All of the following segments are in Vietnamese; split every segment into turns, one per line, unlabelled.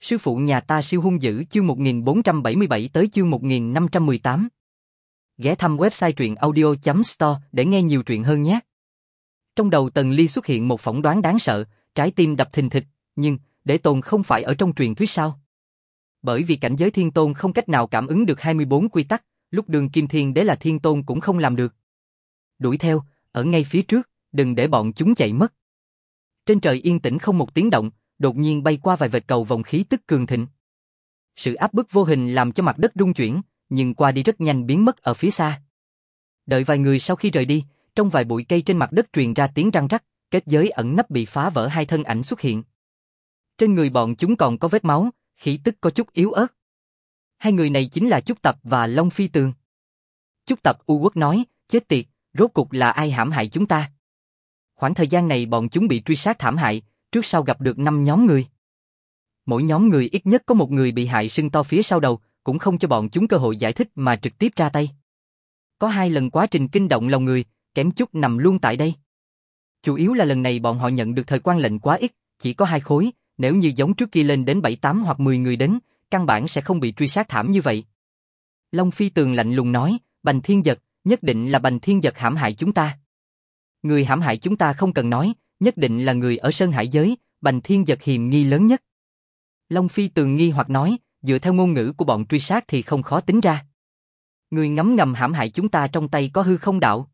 Sư phụ nhà ta siêu hung dữ chương 1477 tới chương 1518. Ghé thăm website truyện audio.store để nghe nhiều truyện hơn nhé. Trong đầu Tần Ly xuất hiện một phỏng đoán đáng sợ, trái tim đập thình thịch, nhưng Đế Tôn không phải ở trong truyền thuyết sao? Bởi vì cảnh giới Thiên Tôn không cách nào cảm ứng được 24 quy tắc, lúc Đường Kim Thiên Đế là Thiên Tôn cũng không làm được. Đuổi theo, ở ngay phía trước, đừng để bọn chúng chạy mất. Trên trời yên tĩnh không một tiếng động, đột nhiên bay qua vài vệt cầu vòng khí tức cường thịnh. Sự áp bức vô hình làm cho mặt đất rung chuyển, nhưng qua đi rất nhanh biến mất ở phía xa. Đợi vài người sau khi rời đi, trong vài bụi cây trên mặt đất truyền ra tiếng răng rắc, kết giới ẩn nấp bị phá vỡ, hai thân ảnh xuất hiện. Trên người bọn chúng còn có vết máu, khí tức có chút yếu ớt. Hai người này chính là Chúc Tập và Long Phi Tường. Chúc Tập u uất nói, chết tiệt, rốt cục là ai hãm hại chúng ta? Khoảng thời gian này bọn chúng bị truy sát thảm hại, trước sau gặp được 5 nhóm người. Mỗi nhóm người ít nhất có một người bị hại sưng to phía sau đầu, cũng không cho bọn chúng cơ hội giải thích mà trực tiếp ra tay. Có 2 lần quá trình kinh động lòng người, kém chút nằm luôn tại đây. Chủ yếu là lần này bọn họ nhận được thời quan lệnh quá ít, chỉ có 2 khối, nếu như giống trước kia lên đến 7-8 hoặc 10 người đến, căn bản sẽ không bị truy sát thảm như vậy. Long Phi Tường lạnh lùng nói, Bành Thiên Dật, nhất định là Bành Thiên Dật hãm hại chúng ta. Người hãm hại chúng ta không cần nói, nhất định là người ở Sơn Hải giới, Bành Thiên Dật hiềm nghi lớn nhất. Long Phi Tường nghi hoặc nói, dựa theo ngôn ngữ của bọn truy sát thì không khó tính ra. Người ngấm ngầm hãm hại chúng ta trong tay có hư không đạo.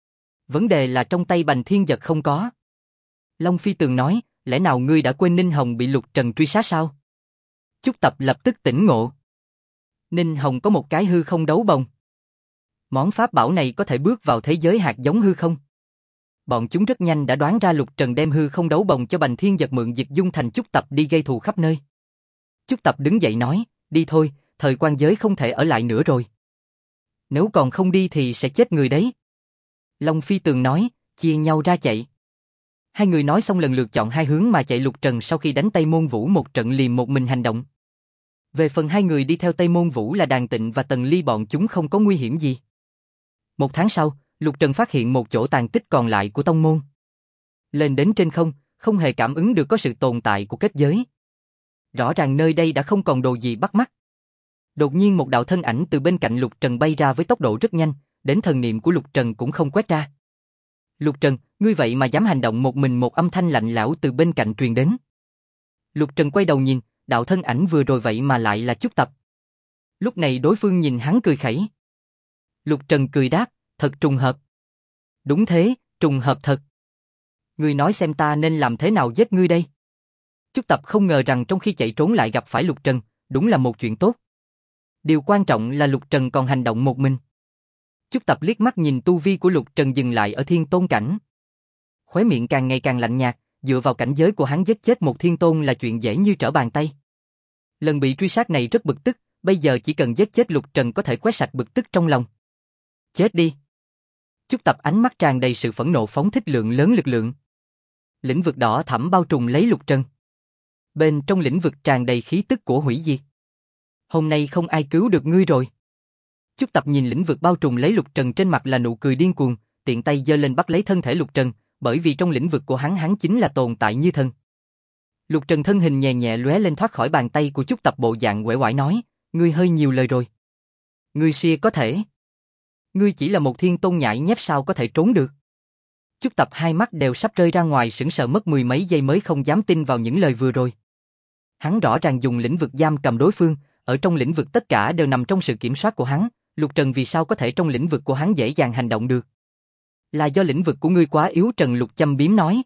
Vấn đề là trong tay Bành Thiên Dật không có. Long Phi Tường nói, lẽ nào ngươi đã quên Ninh Hồng bị Lục Trần truy sát sao? Chúc Tập lập tức tỉnh ngộ. Ninh Hồng có một cái hư không đấu bồng. Món pháp bảo này có thể bước vào thế giới hạt giống hư không. Bọn chúng rất nhanh đã đoán ra Lục Trần đem hư không đấu bồng cho Bành Thiên Dật mượn dịch dung thành Chúc Tập đi gây thù khắp nơi. Chúc Tập đứng dậy nói, đi thôi, thời quan giới không thể ở lại nữa rồi. Nếu còn không đi thì sẽ chết người đấy. Long Phi Tường nói, chia nhau ra chạy. Hai người nói xong lần lượt chọn hai hướng mà chạy. Lục Trần sau khi đánh Tây Môn Vũ một trận liền một mình hành động. Về phần hai người đi theo Tây Môn Vũ là Đàn Tịnh và Tần Ly, bọn chúng không có nguy hiểm gì. 1 tháng sau, Lục Trần phát hiện một chỗ tàn tích còn lại của tông môn. Lên đến trên không hề cảm ứng được có sự tồn tại của kết giới. Rõ ràng nơi đây đã không còn đồ gì bắt mắt. Đột nhiên một đạo thân ảnh từ bên cạnh Lục Trần bay ra với tốc độ rất nhanh, đến thần niệm của Lục Trần cũng không quét ra. Lục Trần, ngươi vậy mà dám hành động một mình? Một âm thanh lạnh lẽo từ bên cạnh truyền đến. Lục Trần quay đầu nhìn, đạo thân ảnh vừa rồi vậy mà lại là Chúc Tập. Lúc này đối phương nhìn hắn cười khẩy. Lục Trần cười đáp, thật trùng hợp. Đúng thế, trùng hợp thật. Ngươi nói xem ta nên làm thế nào giết ngươi đây? Chúc Tập không ngờ rằng trong khi chạy trốn lại gặp phải Lục Trần, đúng là một chuyện tốt. Điều quan trọng là Lục Trần còn hành động một mình. Chúc Tập liếc mắt nhìn tu vi của Lục Trần dừng lại ở Thiên Tôn cảnh. Khóe miệng càng ngày càng lạnh nhạt, dựa vào cảnh giới của hắn giết chết một Thiên Tôn là chuyện dễ như trở bàn tay. Lần bị truy sát này rất bực tức, bây giờ chỉ cần giết chết Lục Trần có thể quét sạch bực tức trong lòng. Chết đi. Chúc Tập ánh mắt tràn đầy sự phẫn nộ phóng thích lượng lớn lực lượng. Lĩnh vực đỏ thẫm bao trùm lấy Lục Trần. Bên trong lĩnh vực tràn đầy khí tức của hủy diệt. Hôm nay không ai cứu được ngươi rồi. Chúc Tập nhìn lĩnh vực bao trùm lấy Lục Trần, trên mặt là nụ cười điên cuồng, tiện tay giơ lên bắt lấy thân thể Lục Trần, bởi vì trong lĩnh vực của hắn chính là tồn tại như thần. Lục Trần thân hình nhẹ nhẹ lóe lên thoát khỏi bàn tay của Chúc Tập, bộ dạng uể oải nói, ngươi hơi nhiều lời rồi. Ngươi xia có thể. Ngươi chỉ là một Thiên Tôn nhãi nhép sao có thể trốn được. Chúc Tập hai mắt đều sắp rơi ra ngoài, sững sờ mất 10 mấy giây mới không dám tin vào những lời vừa rồi. Hắn rõ ràng dùng lĩnh vực giam cầm đối phương, ở trong lĩnh vực tất cả đều nằm trong sự kiểm soát của hắn, Lục Trần vì sao có thể trong lĩnh vực của hắn dễ dàng hành động được? Là do lĩnh vực của ngươi quá yếu, Trần Lục châm biếm nói.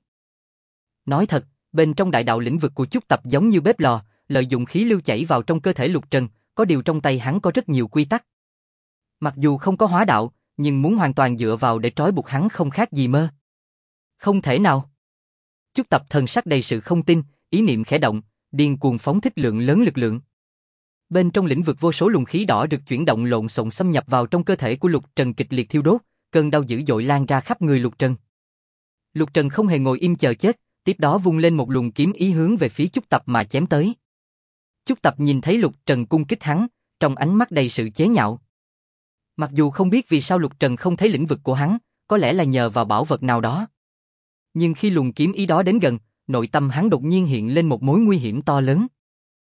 Nói thật, bên trong đại đạo lĩnh vực của Chúc Tập giống như bếp lò, lợi dụng khí lưu chảy vào trong cơ thể Lục Trần, có điều trong tay hắn có rất nhiều quy tắc. Mặc dù không có hóa đạo, nhưng muốn hoàn toàn dựa vào để trói buộc hắn không khác gì mơ. Không thể nào. Chúc Tập thần sắc đầy sự không tin, ý niệm khẽ động, điên cuồng phóng thích lượng lớn lực lượng. Bên trong lĩnh vực vô số luồng khí đỏ được chuyển động lộn xộn xâm nhập vào trong cơ thể của Lục Trần, kịch liệt thiêu đốt, cơn đau dữ dội lan ra khắp người Lục Trần. Lục Trần không hề ngồi im chờ chết, tiếp đó vung lên một luồng kiếm ý hướng về phía Chúc Tập mà chém tới. Chúc Tập nhìn thấy Lục Trần cung kích hắn, trong ánh mắt đầy sự chế nhạo. Mặc dù không biết vì sao Lục Trần không thấy lĩnh vực của hắn, có lẽ là nhờ vào bảo vật nào đó. Nhưng khi luồng kiếm ý đó đến gần, nội tâm hắn đột nhiên hiện lên một mối nguy hiểm to lớn.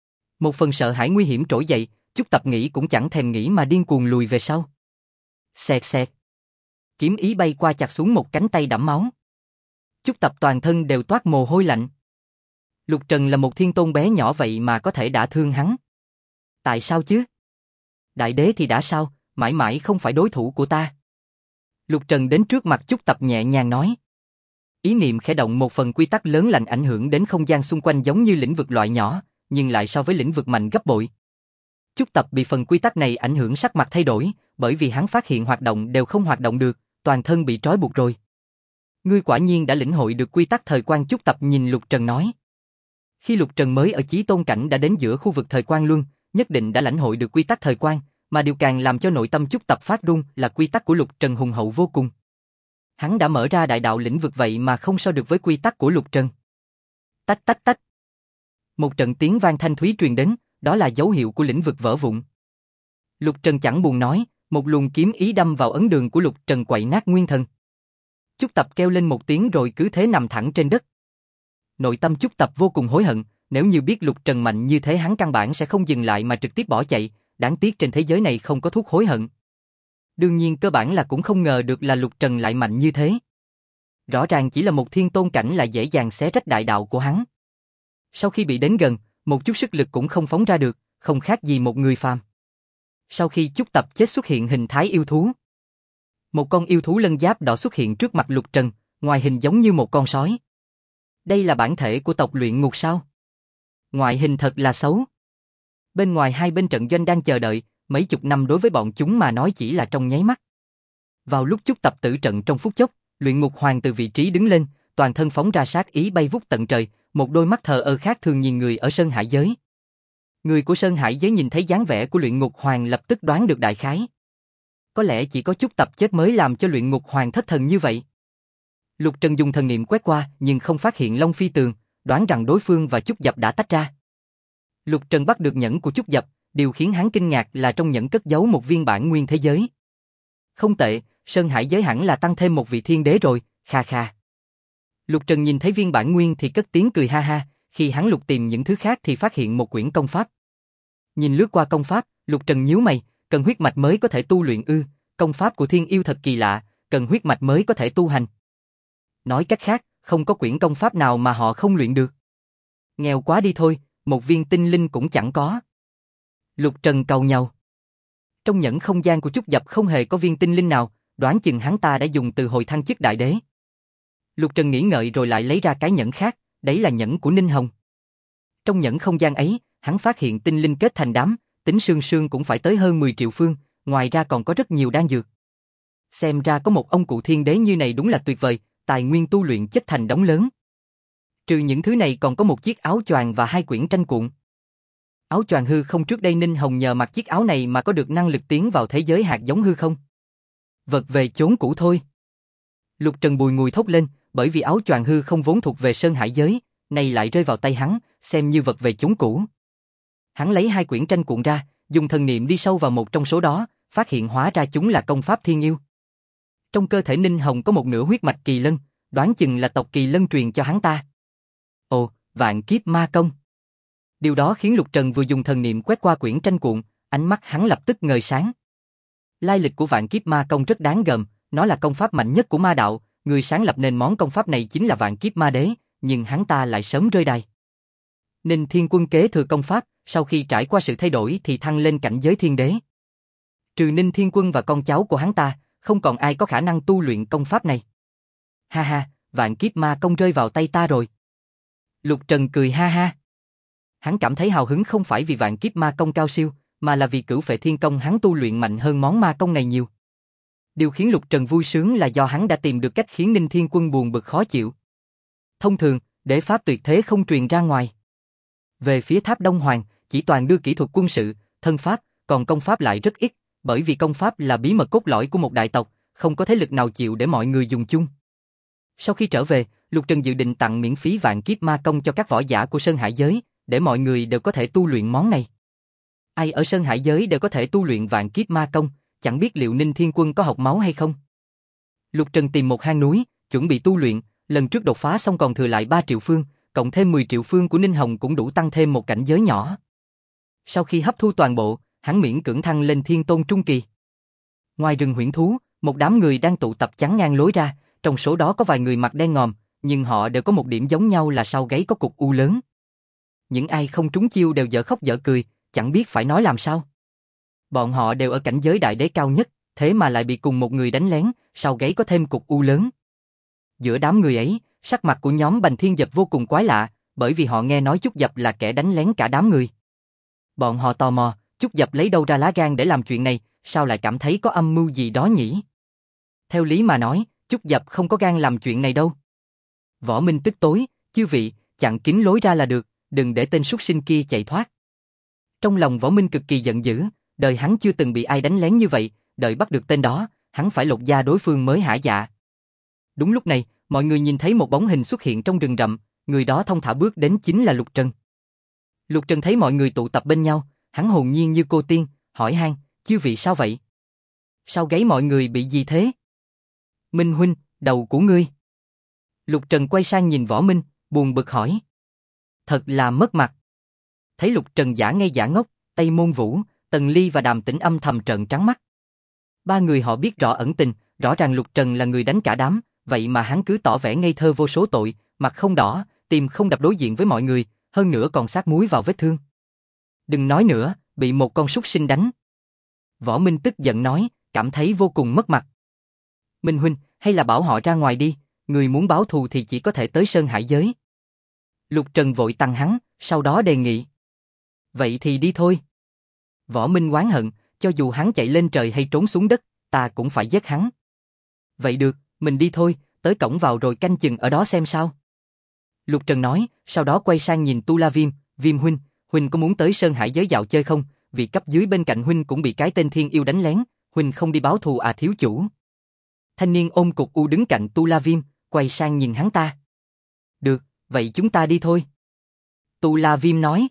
Một phần sợ hãi nguy hiểm trỗi dậy, Chúc Tập nghĩ cũng chẳng thèm nghĩ mà điên cuồng lùi về sau. Xẹt xẹt. Kiếm ý bay qua chặt xuống một cánh tay đẫm máu. Chúc Tập toàn thân đều toát mồ hôi lạnh. Lục Trần là một thiên tôn bé nhỏ vậy mà có thể đả thương hắn. Tại sao chứ? Đại đế thì đã sao, mãi mãi không phải đối thủ của ta. Lục Trần đến trước mặt Chúc Tập nhẹ nhàng nói. Ý niệm khẽ động, một phần quy tắc lớn lành ảnh hưởng đến không gian xung quanh giống như lĩnh vực loại nhỏ, nhưng lại so với lĩnh vực mạnh gấp bội. Chúc Tập bị phần quy tắc này ảnh hưởng, sắc mặt thay đổi, bởi vì hắn phát hiện hoạt động đều không hoạt động được, toàn thân bị trói buộc rồi. Ngươi quả nhiên đã lĩnh hội được quy tắc thời quan. Chúc Tập nhìn Lục Trần nói. Khi Lục Trần mới ở Chí Tôn cảnh đã đến giữa khu vực thời quan luân, nhất định đã lãnh hội được quy tắc thời quan, mà điều càng làm cho nội tâm Chúc Tập phát run là quy tắc của Lục Trần hùng hậu vô cùng. Hắn đã mở ra đại đạo lĩnh vực vậy mà không so được với quy tắc của Lục Trần. Tách tách tách. Một trận tiếng vang thanh thúy truyền đến, đó là dấu hiệu của lĩnh vực vỡ vụn. Lục Trần chẳng buồn nói, một luồng kiếm ý đâm vào ấn đường của Lục Trần quậy nát nguyên thần. Chúc Tập kêu lên một tiếng rồi cứ thế nằm thẳng trên đất. Nội tâm Chúc Tập vô cùng hối hận, nếu như biết Lục Trần mạnh như thế hắn căn bản sẽ không dừng lại mà trực tiếp bỏ chạy, đáng tiếc trên thế giới này không có thuốc hối hận. Đương nhiên cơ bản là cũng không ngờ được là Lục Trần lại mạnh như thế. Rõ ràng chỉ là một thiên tôn cảnh là dễ dàng xé rách đại đạo của hắn. Sau khi bị đến gần, một chút sức lực cũng không phóng ra được, không khác gì một người phàm. Sau khi Chúc Tập chết xuất hiện hình thái yêu thú. Một con yêu thú lân giáp đỏ xuất hiện trước mặt Lục Trần, ngoài hình giống như một con sói. Đây là bản thể của tộc Luyện Ngục sao? Ngoại hình thật là xấu. Bên ngoài hai bên trận doanh đang chờ đợi, mấy chục năm đối với bọn chúng mà nói chỉ là trong nháy mắt. Vào lúc Chúc Tập tử trận trong phút chốc, Luyện Ngục Hoàng từ vị trí đứng lên, toàn thân phóng ra sát ý bay vút tận trời, một đôi mắt thờ ơ khác thường nhìn người ở Sơn Hải giới. Người của Sơn Hải giới nhìn thấy dáng vẻ của Luyện Ngục Hoàng lập tức đoán được đại khái. Có lẽ chỉ có Chúc Tập chết mới làm cho Luyện Ngục Hoàng thất thần như vậy. Lục Trần dùng thần niệm quét qua nhưng không phát hiện Long Phi Tường, đoán rằng đối phương và Chúc Dập đã tách ra. Lục Trần bắt được nhẫn của Chúc Dập, điều khiến hắn kinh ngạc là trong nhẫn cất giấu một viên bản nguyên thế giới. Không tệ, Sơn Hải giới hẳn là tăng thêm một vị thiên đế rồi, kha kha. Lục Trần nhìn thấy viên bản nguyên thì cất tiếng cười ha ha, khi hắn lục tìm những thứ khác thì phát hiện một quyển công pháp. Nhìn lướt qua công pháp, Lục Trần nhíu mày, cần huyết mạch mới có thể tu luyện ư? Công pháp của Thiên Yêu thật kỳ lạ, cần huyết mạch mới có thể tu hành. Nói cách khác, không có quyển công pháp nào mà họ không luyện được. Nghèo quá đi thôi, một viên tinh linh cũng chẳng có. Lục Trần cầu nhau. Trong nhẫn không gian của Chúc Dập không hề có viên tinh linh nào, đoán chừng hắn ta đã dùng từ hồi thăng chức đại đế. Lục Trần nghĩ ngợi rồi lại lấy ra cái nhẫn khác, đấy là nhẫn của Ninh Hồng. Trong nhẫn không gian ấy, hắn phát hiện tinh linh kết thành đám, tính sương sương cũng phải tới hơn 10 triệu phương, ngoài ra còn có rất nhiều đan dược. Xem ra có một ông cụ thiên đế như này đúng là tuyệt vời, tài nguyên tu luyện chất thành đống lớn. Trừ những thứ này còn có một chiếc áo choàng và 2 quyển tranh cuộn. Áo choàng hư không, trước đây Ninh Hồng nhờ mặc chiếc áo này mà có được năng lực tiến vào thế giới hạt giống hư không. Vật về chốn cũ thôi. Lục Trần bùi ngùi thốt lên, bởi vì áo choàng hư không vốn thuộc về Sơn Hải giới, nay lại rơi vào tay hắn, xem như vật về chốn cũ. Hắn lấy 2 quyển tranh cuộn ra, dùng thần niệm đi sâu vào một trong số đó, phát hiện hóa ra chúng là công pháp thiên yêu. Trong cơ thể Ninh Hồng có một nửa huyết mạch kỳ lân, đoán chừng là tộc kỳ lân truyền cho hắn ta. Ồ, vạn kiếp ma công. Điều đó khiến Lục Trần vừa dùng thần niệm quét qua quyển tranh cuộn, ánh mắt hắn lập tức ngời sáng. Lai lịch của vạn kiếp ma công rất đáng gờm, nó là công pháp mạnh nhất của ma đạo, người sáng lập nên món công pháp này chính là vạn kiếp ma đế, nhưng hắn ta lại sớm rơi đài. Ninh Thiên Quân kế thừa công pháp, sau khi trải qua sự thay đổi thì thăng lên cảnh giới thiên đế. Trừ Ninh Thiên Quân và con cháu của hắn ta, không còn ai có khả năng tu luyện công pháp này. Ha ha, vạn kiếp ma công rơi vào tay ta rồi. Lục Trần cười ha ha. Hắn cảm thấy hào hứng không phải vì vạn kiếp ma công cao siêu, mà là vì cửu phệ thiên công hắn tu luyện mạnh hơn món ma công này nhiều. Điều khiến Lục Trần vui sướng là do hắn đã tìm được cách khiến Ninh Thiên Quân buồn bực khó chịu. Thông thường, đế pháp tuyệt thế không truyền ra ngoài. Về phía Tháp Đông Hoàng, chỉ toàn đưa kỹ thuật quân sự, thân pháp, còn công pháp lại rất ít, bởi vì công pháp là bí mật cốt lõi của một đại tộc, không có thế lực nào chịu để mọi người dùng chung. Sau khi trở về, Lục Trần dự định tặng miễn phí vạn kiếp ma công cho các võ giả của Sơn Hải giới, để mọi người đều có thể tu luyện món này. Ai ở Sơn Hải giới đều có thể tu luyện vạn kiếp ma công, chẳng biết liệu Ninh Thiên Quân có học máu hay không. Lục Trần tìm một hang núi, chuẩn bị tu luyện, lần trước đột phá xong còn thừa lại 3 triệu phương, cộng thêm 10 triệu phương của Ninh Hồng cũng đủ tăng thêm một cảnh giới nhỏ. Sau khi hấp thu toàn bộ, hắn miễn cưỡng thăng lên thiên tôn trung kỳ. Ngoài rừng huyễn thú, một đám người đang tụ tập chắn ngang lối ra, trong số đó có vài người mặt đen ngòm, nhưng họ đều có một điểm giống nhau là sau gáy có cục u lớn. Những ai không trúng chiêu đều dở khóc dở cười, chẳng biết phải nói làm sao. Bọn họ đều ở cảnh giới đại đế cao nhất, thế mà lại bị cùng một người đánh lén, sau gáy có thêm cục u lớn. Giữa đám người ấy, sắc mặt của nhóm Bành Thiên Giật vô cùng quái lạ, bởi vì họ nghe nói Trúc Dập là kẻ đánh lén cả đám người. Bọn họ tò mò, Trúc Dập lấy đâu ra lá gan để làm chuyện này, sao lại cảm thấy có âm mưu gì đó nhỉ? Theo lý mà nói, Trúc Dập không có gan làm chuyện này đâu. Võ Minh tức tối, chư vị, chặn kín lối ra là được, đừng để tên súc sinh kia chạy thoát. Trong lòng Võ Minh cực kỳ giận dữ, đời hắn chưa từng bị ai đánh lén như vậy, đợi bắt được tên đó, hắn phải lột da đối phương mới hả dạ. Đúng lúc này, mọi người nhìn thấy một bóng hình xuất hiện trong rừng rậm, người đó thong thả bước đến chính là Lục Trần. Lục Trần thấy mọi người tụ tập bên nhau, hắn hồn nhiên như cô tiên, hỏi han, chư vị sao vậy? Sao gáy mọi người bị gì thế? Minh huynh, đầu của ngươi. Lục Trần quay sang nhìn Võ Minh, buồn bực hỏi. Thật là mất mặt. Thấy Lục Trần giả ngây giả ngốc, Tây Môn Vũ, Tần Ly và Đàm Tĩnh âm thầm trợn trắng mắt. Ba người họ biết rõ ẩn tình, rõ ràng Lục Trần là người đánh cả đám, vậy mà hắn cứ tỏ vẻ ngây thơ vô số tội, mặt không đỏ, tim không đập đối diện với mọi người, hơn nữa còn sát muối vào vết thương. Đừng nói nữa, bị một con súc sinh đánh. Võ Minh tức giận nói, cảm thấy vô cùng mất mặt. Minh huynh, hay là bảo họ ra ngoài đi, người muốn báo thù thì chỉ có thể tới Sơn Hải giới. Lục Trần vội tăng hắn, sau đó đề nghị. Vậy thì đi thôi. Võ Minh oán hận, cho dù hắn chạy lên trời hay trốn xuống đất, ta cũng phải giết hắn. Vậy được, mình đi thôi, tới cổng vào rồi canh chừng ở đó xem sao. Lục Trần nói, sau đó quay sang nhìn Tu La Viêm, Viêm huynh, huynh có muốn tới Sơn Hải giới dạo chơi không? Vì cấp dưới bên cạnh huynh cũng bị cái tên thiên yêu đánh lén, huynh không đi báo thù à thiếu chủ? Thanh niên ôm cục u đứng cạnh Tu La Viêm, quay sang nhìn hắn ta. Được, vậy chúng ta đi thôi. Tu La Viêm nói.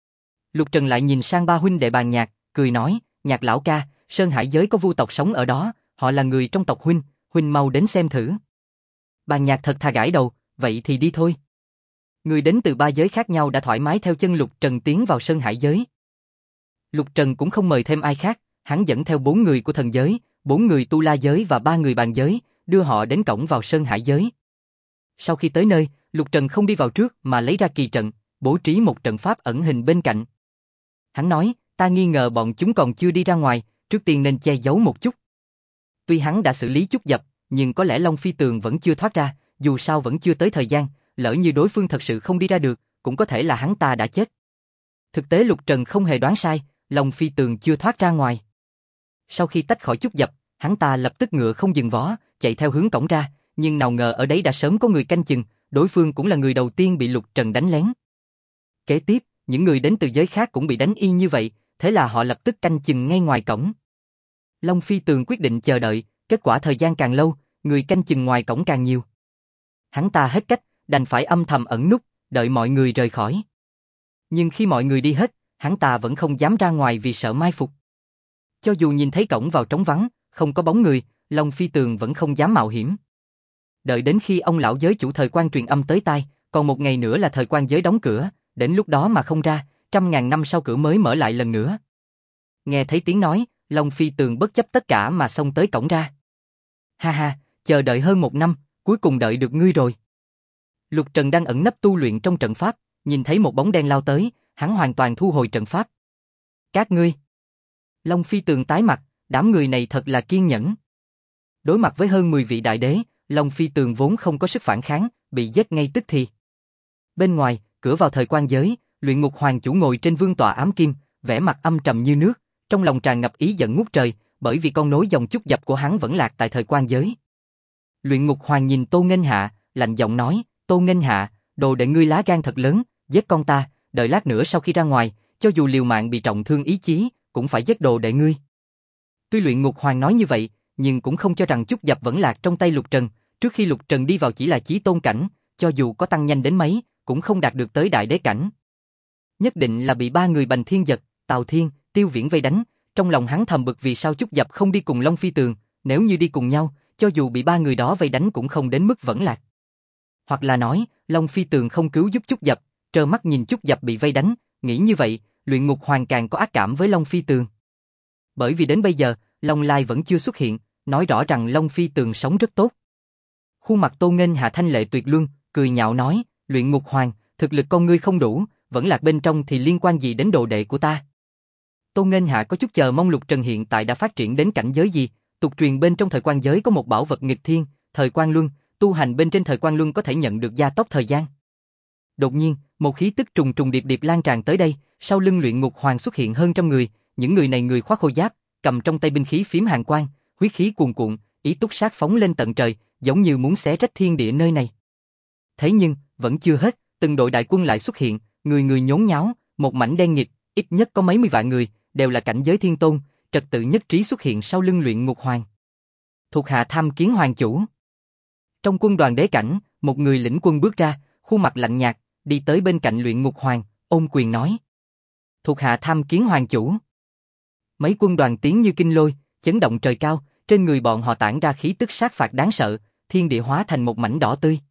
Lục Trần lại nhìn sang ba huynh đệ bàn nhạc, cười nói, Nhạc lão ca, Sơn Hải giới có vu tộc sống ở đó, họ là người trong tộc huynh, huynh mau đến xem thử. Bàn nhạc thật thà gãi đầu, vậy thì đi thôi. Người đến từ ba giới khác nhau đã thoải mái theo chân Lục Trần tiến vào Sơn Hải giới. Lục Trần cũng không mời thêm ai khác, hắn dẫn theo 4 người của thần giới, 4 người tu la giới và 3 người bàn giới, đưa họ đến cổng vào Sơn Hải giới. Sau khi tới nơi, Lục Trần không đi vào trước mà lấy ra kỳ trận, bố trí một trận pháp ẩn hình bên cạnh. Hắn nói, ta nghi ngờ bọn chúng còn chưa đi ra ngoài, trước tiên nên che giấu một chút. Tuy hắn đã xử lý Trúc Dập, nhưng có lẽ Long Phi Tường vẫn chưa thoát ra, dù sao vẫn chưa tới thời gian, lỡ như đối phương thật sự không đi ra được, cũng có thể là hắn ta đã chết. Thực tế Lục Trần không hề đoán sai, Long Phi Tường chưa thoát ra ngoài. Sau khi tách khỏi Trúc Dập, hắn ta lập tức ngựa không dừng vó, chạy theo hướng cổng ra, nhưng nào ngờ ở đấy đã sớm có người canh chừng, đối phương cũng là người đầu tiên bị Lục Trần đánh lén. Kế tiếp, những người đến từ giới khác cũng bị đánh y như vậy, thế là họ lập tức canh chừng ngay ngoài cổng. Long Phi Tường quyết định chờ đợi, kết quả thời gian càng lâu, người canh chừng ngoài cổng càng nhiều. Hắn ta hết cách, đành phải âm thầm ẩn núp, đợi mọi người rời khỏi. Nhưng khi mọi người đi hết, hắn ta vẫn không dám ra ngoài vì sợ mai phục. Cho dù nhìn thấy cổng vào trống vắng, không có bóng người, Long Phi Tường vẫn không dám mạo hiểm. Đợi đến khi ông lão giới chủ thời quan truyền âm tới tai, còn một ngày nữa là thời quan giới đóng cửa, đến lúc đó mà không ra, 100.000 năm sau cửa mới mở lại lần nữa. Nghe thấy tiếng nói, Long Phi Tường bất chấp tất cả mà xông tới cổng ra. Ha ha, chờ đợi hơn 1 năm, cuối cùng đợi được ngươi rồi. Lục Trần đang ẩn nấp tu luyện trong trận pháp, nhìn thấy một bóng đen lao tới, hắn hoàn toàn thu hồi trận pháp. Các ngươi. Long Phi Tường tái mặt, đám người này thật là kiên nhẫn. Đối mặt với hơn 10 vị đại đế, Long Phi Tường vốn không có sức phản kháng, bị giết ngay tức thì. Bên ngoài, cửa vào thời quan giới, Luyện Ngục Hoàng chủ ngồi trên vương tọa ám kim, vẻ mặt âm trầm như nước, trong lòng tràn ngập ý giận ngút trời, bởi vì con nối dòng Trúc Dập của hắn vẫn lạc tại thời quan giới. Luyện Ngục Hoàng nhìn Tô Nghênh Hạ, lạnh giọng nói, Tô Nghênh Hạ, đồ đệ ngươi lá gan thật lớn, giết con ta, đợi lát nữa sau khi ra ngoài, cho dù liều mạng bị trọng thương ý chí, cũng phải giết đồ đệ ngươi. Tuy Luyện Ngục Hoàng nói như vậy, nhưng cũng không cho rằng Trúc Dập vẫn lạc trong tay Lục Trần, trước khi Lục Trần đi vào chỉ là chí tôn cảnh, cho dù có tăng nhanh đến mấy, cũng không đạt được tới đại đế cảnh. Nhất định là bị 3 người Bành Thiên Giật, Tào Thiên, Tiêu Viễn vây đánh, trong lòng hắn thầm bực vì sao Trúc Dập không đi cùng Long Phi Tường, nếu như đi cùng nhau, cho dù bị 3 người đó vây đánh cũng không đến mức vẫn lạc. Hoặc là nói, Long Phi Tường không cứu giúp Trúc Dập, trơ mắt nhìn Trúc Dập bị vây đánh, nghĩ như vậy, Luyện Ngục Hoàng càng có ác cảm với Long Phi Tường. Bởi vì đến bây giờ, Long Lai vẫn chưa xuất hiện, nói rõ rằng Long Phi Tường sống rất tốt. Khuôn mặt Tô Nghênh Hạ thanh lệ tuyệt luân, cười nhạo nói, Luyện Ngục Hoàng, thực lực con ngươi không đủ, vẫn lạc bên trong thì liên quan gì đến đồ đệ của ta? Tô Nghênh Hạ có chút chờ mong Lục Trần hiện tại đã phát triển đến cảnh giới gì, tục truyền bên trong thời quan giới có một bảo vật nghịch thiên, thời quan luân, tu hành bên trên thời quan luân có thể nhận được gia tốc thời gian. Đột nhiên, một khí tức trùng trùng điệp điệp lan tràn tới đây, sau lưng Luyện Ngục Hoàng xuất hiện hơn trăm người, những người này người khoác khôi giáp, cầm trong tay binh khí phím hàn quang, huyết khí cuồn cuộn, ý túc sát phóng lên tận trời, giống như muốn xé rách thiên địa nơi này. Thế nhưng, vẫn chưa hết, từng đội đại quân lại xuất hiện, người người nhốn nháo, một mảnh đen nghịt, ít nhất có mấy mươi vạn người, đều là cảnh giới thiên tôn, trật tự nhất trí xuất hiện sau lưng Luyện Ngục Hoàng. Thuộc hạ tham kiến hoàng chủ. Trong quân đoàn đế cảnh, một người lĩnh quân bước ra, khuôn mặt lạnh nhạt, đi tới bên cạnh Luyện Ngục Hoàng, ôm quyền nói. Thuộc hạ tham kiến hoàng chủ. Mấy quân đoàn tiến như kinh lôi, chấn động trời cao, trên người bọn họ tản ra khí tức sát phạt đáng sợ, thiên địa hóa thành một mảnh đỏ tươi.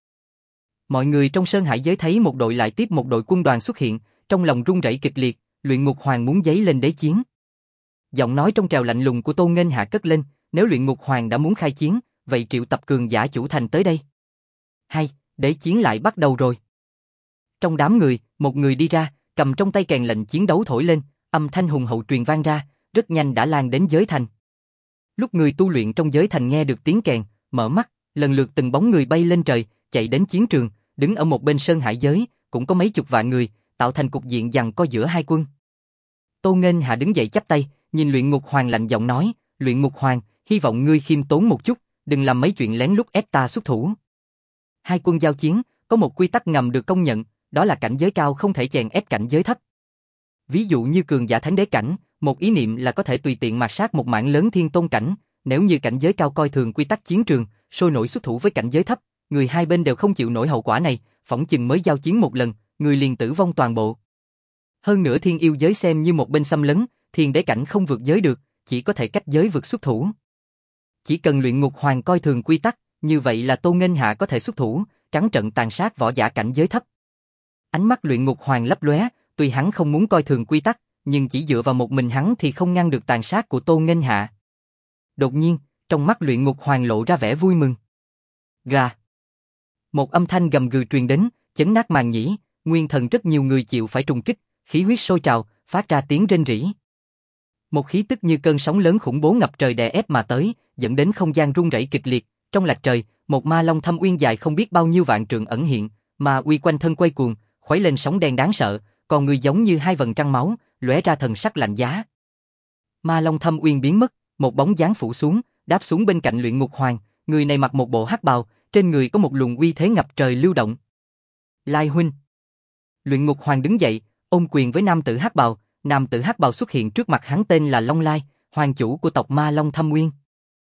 Mọi người trong Sơn Hải giới thấy một đội lại tiếp một đội quân đoàn xuất hiện, trong lòng run rẩy kịch liệt, Luyện Ngục Hoàng muốn giấy lên đế chiến. Giọng nói trong trèo lạnh lùng của Tô Nghênh Hạ cất lên, nếu Luyện Ngục Hoàng đã muốn khai chiến, vậy triệu tập cường giả chủ thành tới đây. Hay, đế chiến lại bắt đầu rồi. Trong đám người, một người đi ra, cầm trong tay kèn lệnh chiến đấu thổi lên, âm thanh hùng hậu truyền vang ra, rất nhanh đã lan đến giới thành. Lúc người tu luyện trong giới thành nghe được tiếng kèn, mở mắt, lần lượt từng bóng người bay lên trời, chạy đến chiến trường, đứng ở một bên Sơn Hải giới, cũng có mấy chục vạn người, tạo thành cục diện giằng co giữa hai quân. Tô Nghênh Hạ đứng dậy chắp tay, nhìn Luyện Ngục Hoàng lạnh giọng nói, Luyện Ngục Hoàng, hy vọng ngươi khiêm tốn một chút, đừng làm mấy chuyện lén lút ép ta xuất thủ. Hai quân giao chiến, có một quy tắc ngầm được công nhận, đó là cảnh giới cao không thể chèn ép cảnh giới thấp. Ví dụ như cường giả thánh đế cảnh, một ý niệm là có thể tùy tiện mạt sát một mảng lớn thiên tôn cảnh, nếu như cảnh giới cao coi thường quy tắc chiến trường, sôi nổi xuất thủ với cảnh giới thấp, người hai bên đều không chịu nổi hậu quả này, phỏng chừng mới giao chiến một lần, người liền tử vong toàn bộ. Hơn nữa thiên yêu giới xem như một bên xâm lấn, thiên đế cảnh không vượt giới được, chỉ có thể cách giới vượt xuất thủ. Chỉ cần Luyện Ngục Hoàng coi thường quy tắc, như vậy là Tô Nghênh Hạ có thể xuất thủ, trắng trận tàn sát võ giả cảnh giới thấp. Ánh mắt Luyện Ngục Hoàng lấp lóe, tuy hắn không muốn coi thường quy tắc, nhưng chỉ dựa vào một mình hắn thì không ngăn được tàn sát của Tô Nghênh Hạ. Đột nhiên, trong mắt Luyện Ngục Hoàng lộ ra vẻ vui mừng. Gà. Một âm thanh gầm gừ truyền đến, chấn nát màn nhĩ, nguyên thần rất nhiều người chịu phải trùng kích, khí huyết sôi trào, phát ra tiếng rên rỉ. Một khí tức như cơn sóng lớn khủng bố ngập trời đè ép mà tới, dẫn đến không gian rung rẩy kịch liệt, trong lạch trời, một ma long thâm uyên dài không biết bao nhiêu vạn trượng ẩn hiện, ma uy quanh thân quay cuồng, khuấy lên sóng đen đáng sợ, còn người giống như hai vầng trăng máu, lóe ra thần sắc lạnh giá. Ma long thâm uyên biến mất, một bóng dáng phủ xuống, đáp xuống bên cạnh Luyện Ngục Hoàng, người này mặc một bộ hắc bào, trên người có một luồng uy thế ngập trời lưu động. Lai huynh. Luyện Ngục Hoàng đứng dậy, ôm quyền với nam tử hắc bào, nam tử hắc bào xuất hiện trước mặt hắn tên là Long Lai, hoàng chủ của tộc Ma Long Thâm Uyên.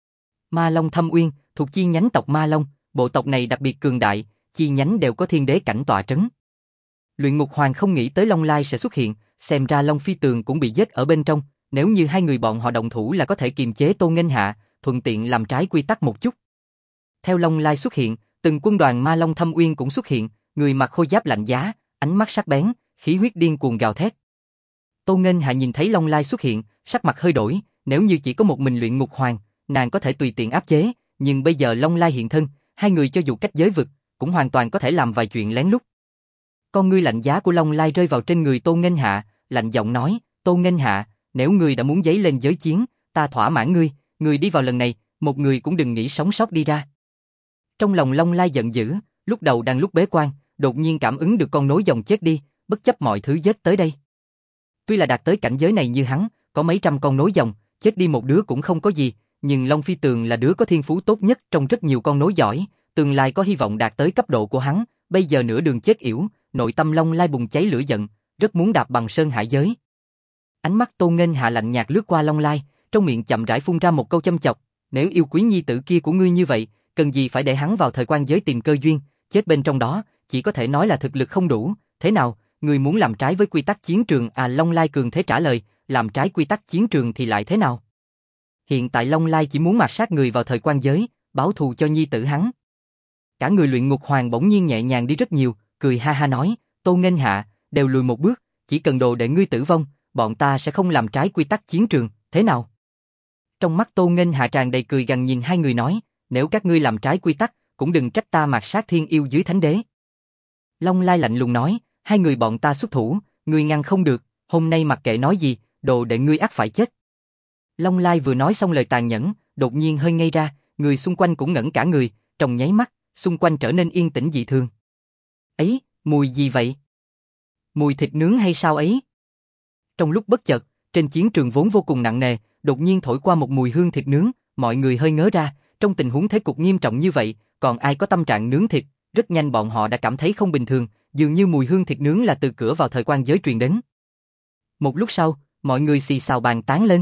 Ma Long Thâm Uyên thuộc chi nhánh tộc Ma Long, bộ tộc này đặc biệt cường đại, chi nhánh đều có thiên đế cảnh tọa trấn. Luyện Ngục Hoàng không nghĩ tới Long Lai sẽ xuất hiện, xem ra Long Phi Tường cũng bị giết ở bên trong, nếu như hai người bọn họ động thủ là có thể kiềm chế Tô Nghênh Hạ, thuận tiện làm trái quy tắc một chút. Theo Long Lai xuất hiện, từng quân đoàn Ma Long Thâm Uyên cũng xuất hiện, người mặc khôi giáp lạnh giá, ánh mắt sắc bén, khí huyết điên cuồng gào thét. Tô Nghênh Hạ nhìn thấy Long Lai xuất hiện, sắc mặt hơi đổi, nếu như chỉ có một mình Luyện Ngục Hoàng, nàng có thể tùy tiện áp chế, nhưng bây giờ Long Lai hiện thân, hai người cho dù cách giới vực, cũng hoàn toàn có thể làm vài chuyện lén lút. Con ngươi lạnh giá của Long Lai rơi vào trên người Tô Nghênh Hạ, lạnh giọng nói, Tô Nghênh Hạ, nếu ngươi đã muốn giấy lên giới chiến, ta thỏa mãn ngươi, ngươi đi vào lần này, một người cũng đừng nghĩ sống sót đi ra. Trong lòng Long Lai giận dữ, lúc đầu đang lúc bế quan, đột nhiên cảm ứng được con nối dòng chết đi, bất chấp mọi thứ giết tới đây. Tuy là đạt tới cảnh giới này như hắn, có mấy trăm con nối dòng, chết đi một đứa cũng không có gì, nhưng Long Phi Tường là đứa có thiên phú tốt nhất trong rất nhiều con nối giỏi, tương lai có hy vọng đạt tới cấp độ của hắn, bây giờ nửa đường chết yểu, nội tâm Long Lai bùng cháy lửa giận, rất muốn đạp bằng Sơn Hải giới. Ánh mắt Tô Nghênh Hạ lạnh nhạt lướt qua Long Lai, trong miệng chậm rãi phun ra một câu châm chọc, nếu yêu quý nhi tử kia của ngươi như vậy, cần gì phải để hắn vào thời quan giới tìm cơ duyên, chết bên trong đó, chỉ có thể nói là thực lực không đủ, thế nào, ngươi muốn làm trái với quy tắc chiến trường à? Long Lai cường thế trả lời, làm trái quy tắc chiến trường thì lại thế nào? Hiện tại Long Lai chỉ muốn mạt sát người vào thời quan giới, báo thù cho nhi tử hắn. Cả người Luyện Ngục Hoàng bỗng nhiên nhẹ nhàng đi rất nhiều, cười ha ha nói, Tô Nghênh Hạ, đều lùi một bước, chỉ cần đồ để ngươi tử vong, bọn ta sẽ không làm trái quy tắc chiến trường, thế nào? Trong mắt Tô Nghênh Hạ tràn đầy cười gằn nhìn hai người nói, nếu các ngươi làm trái quy tắc, cũng đừng trách ta mạt sát thiên yêu dưới thánh đế. Long Lai lạnh lùng nói, hai người bọn ta xuất thủ, ngươi ngăn không được, hôm nay mặc kệ nói gì, đồ đệ ngươi ắt phải chết. Long Lai vừa nói xong lời tàn nhẫn, đột nhiên hơi ngây ra, người xung quanh cũng ngẩn cả người, trong nháy mắt, xung quanh trở nên yên tĩnh dị thường. Ấy, mùi gì vậy? Mùi thịt nướng hay sao ấy? Trong lúc bất chợt, trên chiến trường vốn vô cùng nặng nề, đột nhiên thổi qua một mùi hương thịt nướng, mọi người hơi ngớ ra, trong tình huống thế cục nghiêm trọng như vậy, còn ai có tâm trạng nướng thịt, rất nhanh bọn họ đã cảm thấy không bình thường, dường như mùi hương thịt nướng là từ cửa vào thời quan giới truyền đến. Một lúc sau, mọi người xì xào bàn tán lên.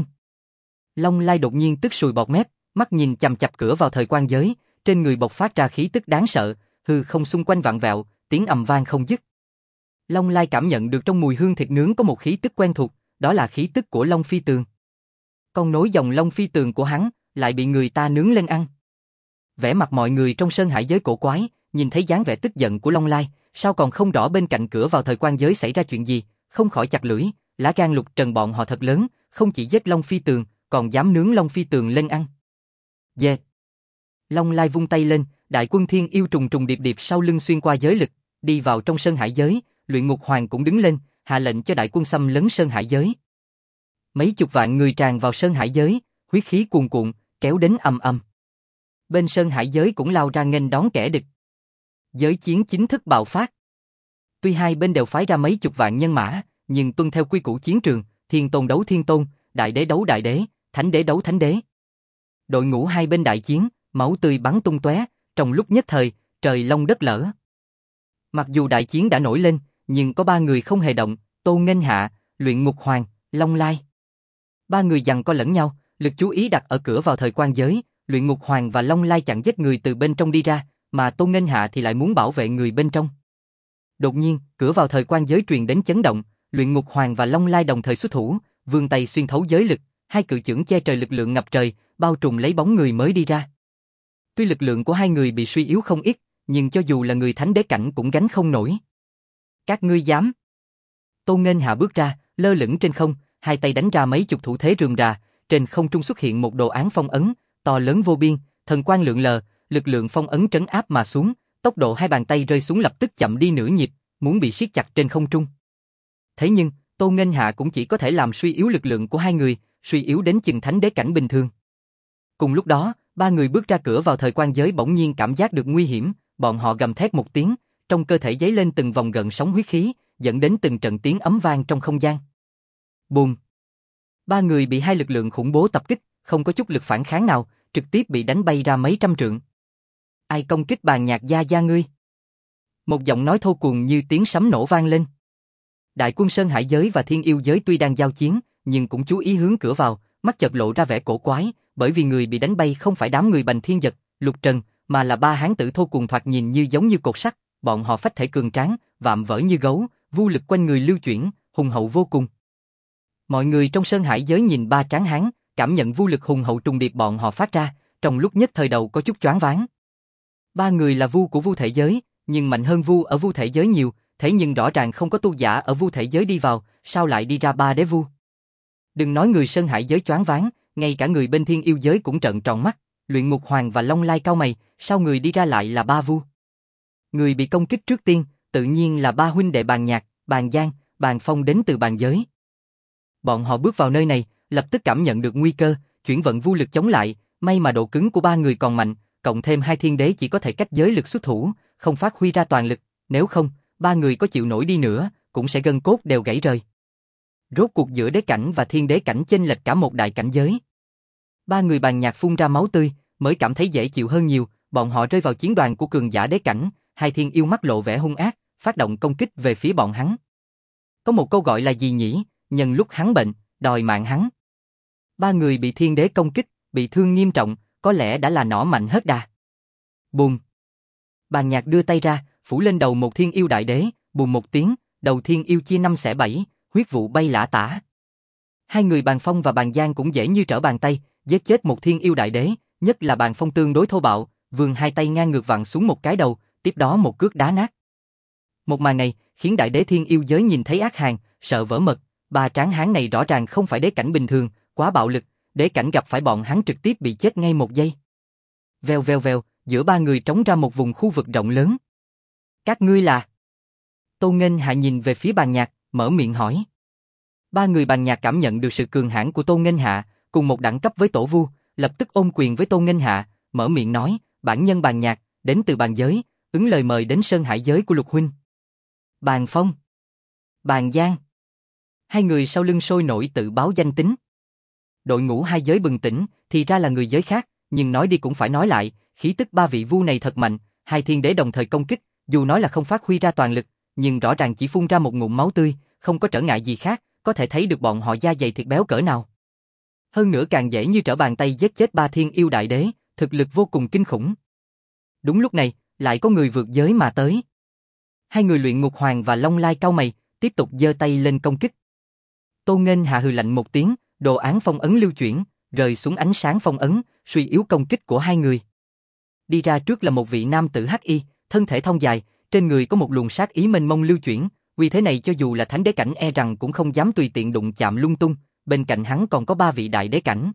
Long Lai đột nhiên tức sùi bọt mép, mắt nhìn chằm chằm cửa vào thời quan giới, trên người bộc phát ra khí tức đáng sợ, hư không xung quanh vặn vẹo, tiếng ầm vang không dứt. Long Lai cảm nhận được trong mùi hương thịt nướng có một khí tức quen thuộc, đó là khí tức của Long Phi Tường. Con nối dòng Long Phi Tường của hắn lại bị người ta nướng lên ăn. Vẻ mặt mọi người trong sơn hải giới cổ quái, nhìn thấy dáng vẻ tức giận của Long Lai, sao còn không rõ bên cạnh cửa vào thời quan giới xảy ra chuyện gì, không khỏi chặt lưỡi, lá gan Lục Trần bọn họ thật lớn, không chỉ giết Long Phi Tường, còn dám nướng Long Phi Tường lên ăn. Yeah. Long Lai vung tay lên, đại quân thiên yêu trùng trùng điệp điệp sau lưng xuyên qua giới lực, đi vào trong sơn hải giới, Luyện Ngục Hoàng cũng đứng lên, hạ lệnh cho đại quân xâm lấn sơn hải giới. Mấy chục vạn người tràn vào sơn hải giới, huyết khí cuồn cuộn, kéo đến ầm ầm. Bên sơn hải giới cũng lao ra nghênh đón kẻ địch. Giới chiến chính thức bạo phát. Tuy hai bên đều phái ra mấy chục vạn nhân mã, nhưng tuân theo quy củ chiến trường, thiên tôn đấu thiên tôn, đại đế đấu đại đế, thánh đế đấu thánh đế. Đội ngũ hai bên đại chiến, máu tươi bắn tung tóe, trong lúc nhất thời, trời long đất lở. Mặc dù đại chiến đã nổi lên, nhưng có ba người không hề động, Tô Nghênh Hạ, Luyện Ngục Hoàng, Long Lai. Ba người giằng co lẫn nhau, lực chú ý đặt ở cửa vào thời quan giới, Luyện Ngục Hoàng và Long Lai chặn giết người từ bên trong đi ra, mà Tô Nghênh Hạ thì lại muốn bảo vệ người bên trong. Đột nhiên, cửa vào thời quan giới truyền đến chấn động, Luyện Ngục Hoàng và Long Lai đồng thời xuất thủ, vươn tay xuyên thấu giới lực, hai cự chưởng che trời lực lượng ngập trời, bao trùm lấy bóng người mới đi ra. Tuy lực lượng của hai người bị suy yếu không ít, nhưng cho dù là người thánh đế cảnh cũng gánh không nổi. Các ngươi dám? Tô Nghênh Hạ bước ra, lơ lửng trên không, hai tay đánh ra mấy chục thủ thế rườm rà, trên không trung xuất hiện một đồ án phong ấn, to lớn vô biên, thần quang lượn lờ, lực lượng phong ấn trấn áp mà xuống, tốc độ hai bàn tay rơi xuống lập tức chậm đi nửa nhịp, muốn bị siết chặt trên không trung. Thế nhưng, Tô Nghênh Hạ cũng chỉ có thể làm suy yếu lực lượng của hai người, suy yếu đến chừng thánh đế cảnh bình thường. Cùng lúc đó, ba người bước ra cửa vào thời quan giới bỗng nhiên cảm giác được nguy hiểm, bọn họ gầm thét một tiếng, trong cơ thể dấy lên từng vòng gợn sóng huyết khí, dẫn đến từng trận tiếng ấm vang trong không gian. Bùm! Ba người bị hai lực lượng khủng bố tập kích, không có chút lực phản kháng nào, trực tiếp bị đánh bay ra mấy trăm trượng. Ai công kích Bàn Nhạc gia gia ngươi? Một giọng nói thô cuồng như tiếng sấm nổ vang lên. Đại quân sơn hải giới và thiên yêu giới tuy đang giao chiến, nhưng cũng chú ý hướng cửa vào, mắt chợt lộ ra vẻ cổ quái, bởi vì người bị đánh bay không phải đám người Bành Thiên Dật, Lục Trần, mà là ba hán tử thô cuồng thoạt nhìn như giống như cột sắt, bọn họ phách thể cường tráng, vạm vỡ như gấu, vô lực quanh người lưu chuyển, hùng hậu vô cùng. Mọi người trong sơn hải giới nhìn ba tráng hán, cảm nhận vô lực hùng hậu trùng điệp bọn họ phát ra, trong lúc nhất thời đầu có chút choáng váng. Ba người là vu của vu thể giới, nhưng mạnh hơn vu ở vu thể giới nhiều, thế nhưng rõ ràng không có tu giả ở vu thể giới đi vào, sao lại đi ra ba đế vu? Đừng nói người sơn hải giới choáng váng, ngay cả người bên thiên yêu giới cũng trợn tròn mắt, Luyện Ngục Hoàng và Long Lai cau mày, sao người đi ra lại là ba vu? Người bị công kích trước tiên, tự nhiên là ba huynh đệ Bàn Nhạc, Bàn Giang, Bàn Phong đến từ Bàn giới. Bọn họ bước vào nơi này, lập tức cảm nhận được nguy cơ, chuyển vận vu lực chống lại, may mà độ cứng của ba người còn mạnh, cộng thêm hai thiên đế chỉ có thể cách giới lực xuất thủ, không phát huy ra toàn lực, nếu không, ba người có chịu nổi đi nữa, cũng sẽ gân cốt đều gãy rời. Rốt cuộc giữa đế cảnh và thiên đế cảnh chênh lệch cả một đại cảnh giới. Ba người Bàn Nhạc phun ra máu tươi, mới cảm thấy dễ chịu hơn nhiều, bọn họ rơi vào chiến đoàn của cường giả đế cảnh, hai thiên yêu mắt lộ vẻ hung ác, phát động công kích về phía bọn hắn. Có một câu gọi là gì nhỉ, nhân lúc hắn bệnh, đòi mạng hắn. Ba người bị thiên đế công kích, bị thương nghiêm trọng, có lẽ đã là nỏ mạnh hết đà. Bùm! Bàn Nhạc đưa tay ra, phủ lên đầu một thiên yêu đại đế, bùm một tiếng, đầu thiên yêu chia 5 xẻ 7, huyết vụ bay lả tả. Hai người Bàn Phong và Bàn Giang cũng dễ như trở bàn tay, giết chết một thiên yêu đại đế, nhất là Bàn Phong tương đối thô bạo, vươn hai tay ngang ngược vặn xuống một cái đầu, tiếp đó một cước đá nát. Một màn này khiến đại đế thiên yêu giới nhìn thấy ác hàn, sợ vỡ mật, Ba tráng hán này rõ ràng không phải đế cảnh bình thường, quá bạo lực, đế cảnh gặp phải bọn hắn trực tiếp bị chết ngay một giây. Vèo vèo vèo, giữa ba người trống ra một vùng khu vực rộng lớn. Các ngươi là? Tô Nghênh Hạ nhìn về phía Bàn Nhạc, mở miệng hỏi. Ba người Bàn Nhạc cảm nhận được sự cường hãn của Tô Nghênh Hạ, cùng một đẳng cấp với Tổ Vu, lập tức ôm quyền với Tô Nghênh Hạ, mở miệng nói, bản nhân Bàn Nhạc, đến từ Bàn Giới, ứng lời mời đến Sơn Hải Giới của Lục huynh. Bàn Phong, Bàn Giang. Hai người sau lưng sôi nổi tự báo danh tính. Đội ngũ hai giới bừng tỉnh, thì ra là người giới khác, nhưng nói đi cũng phải nói lại, khí tức ba vị vu này thật mạnh, hai thiên đế đồng thời công kích, dù nói là không phát huy ra toàn lực, nhưng rõ ràng chỉ phun ra một ngụm máu tươi, không có trở ngại gì khác, có thể thấy được bọn họ da dày thịt béo cỡ nào. Hơn nữa càng dễ như trở bàn tay giết chết ba thiên yêu đại đế, thực lực vô cùng kinh khủng. Đúng lúc này, lại có người vượt giới mà tới. Hai người Luyện Ngục Hoàng và Long Lai cau mày, tiếp tục giơ tay lên công kích. Tô Nghênh Hạ hừ lạnh một tiếng, đồ án phong ấn lưu chuyển, rơi xuống ánh sáng phong ấn, suy yếu công kích của hai người. Đi ra trước là một vị nam tử hắc y, thân thể thon dài, trên người có một luồng sát ý mênh mông lưu chuyển, vì thế này cho dù là thánh đế cảnh e rằng cũng không dám tùy tiện đụng chạm lung tung, bên cạnh hắn còn có ba vị đại đế cảnh.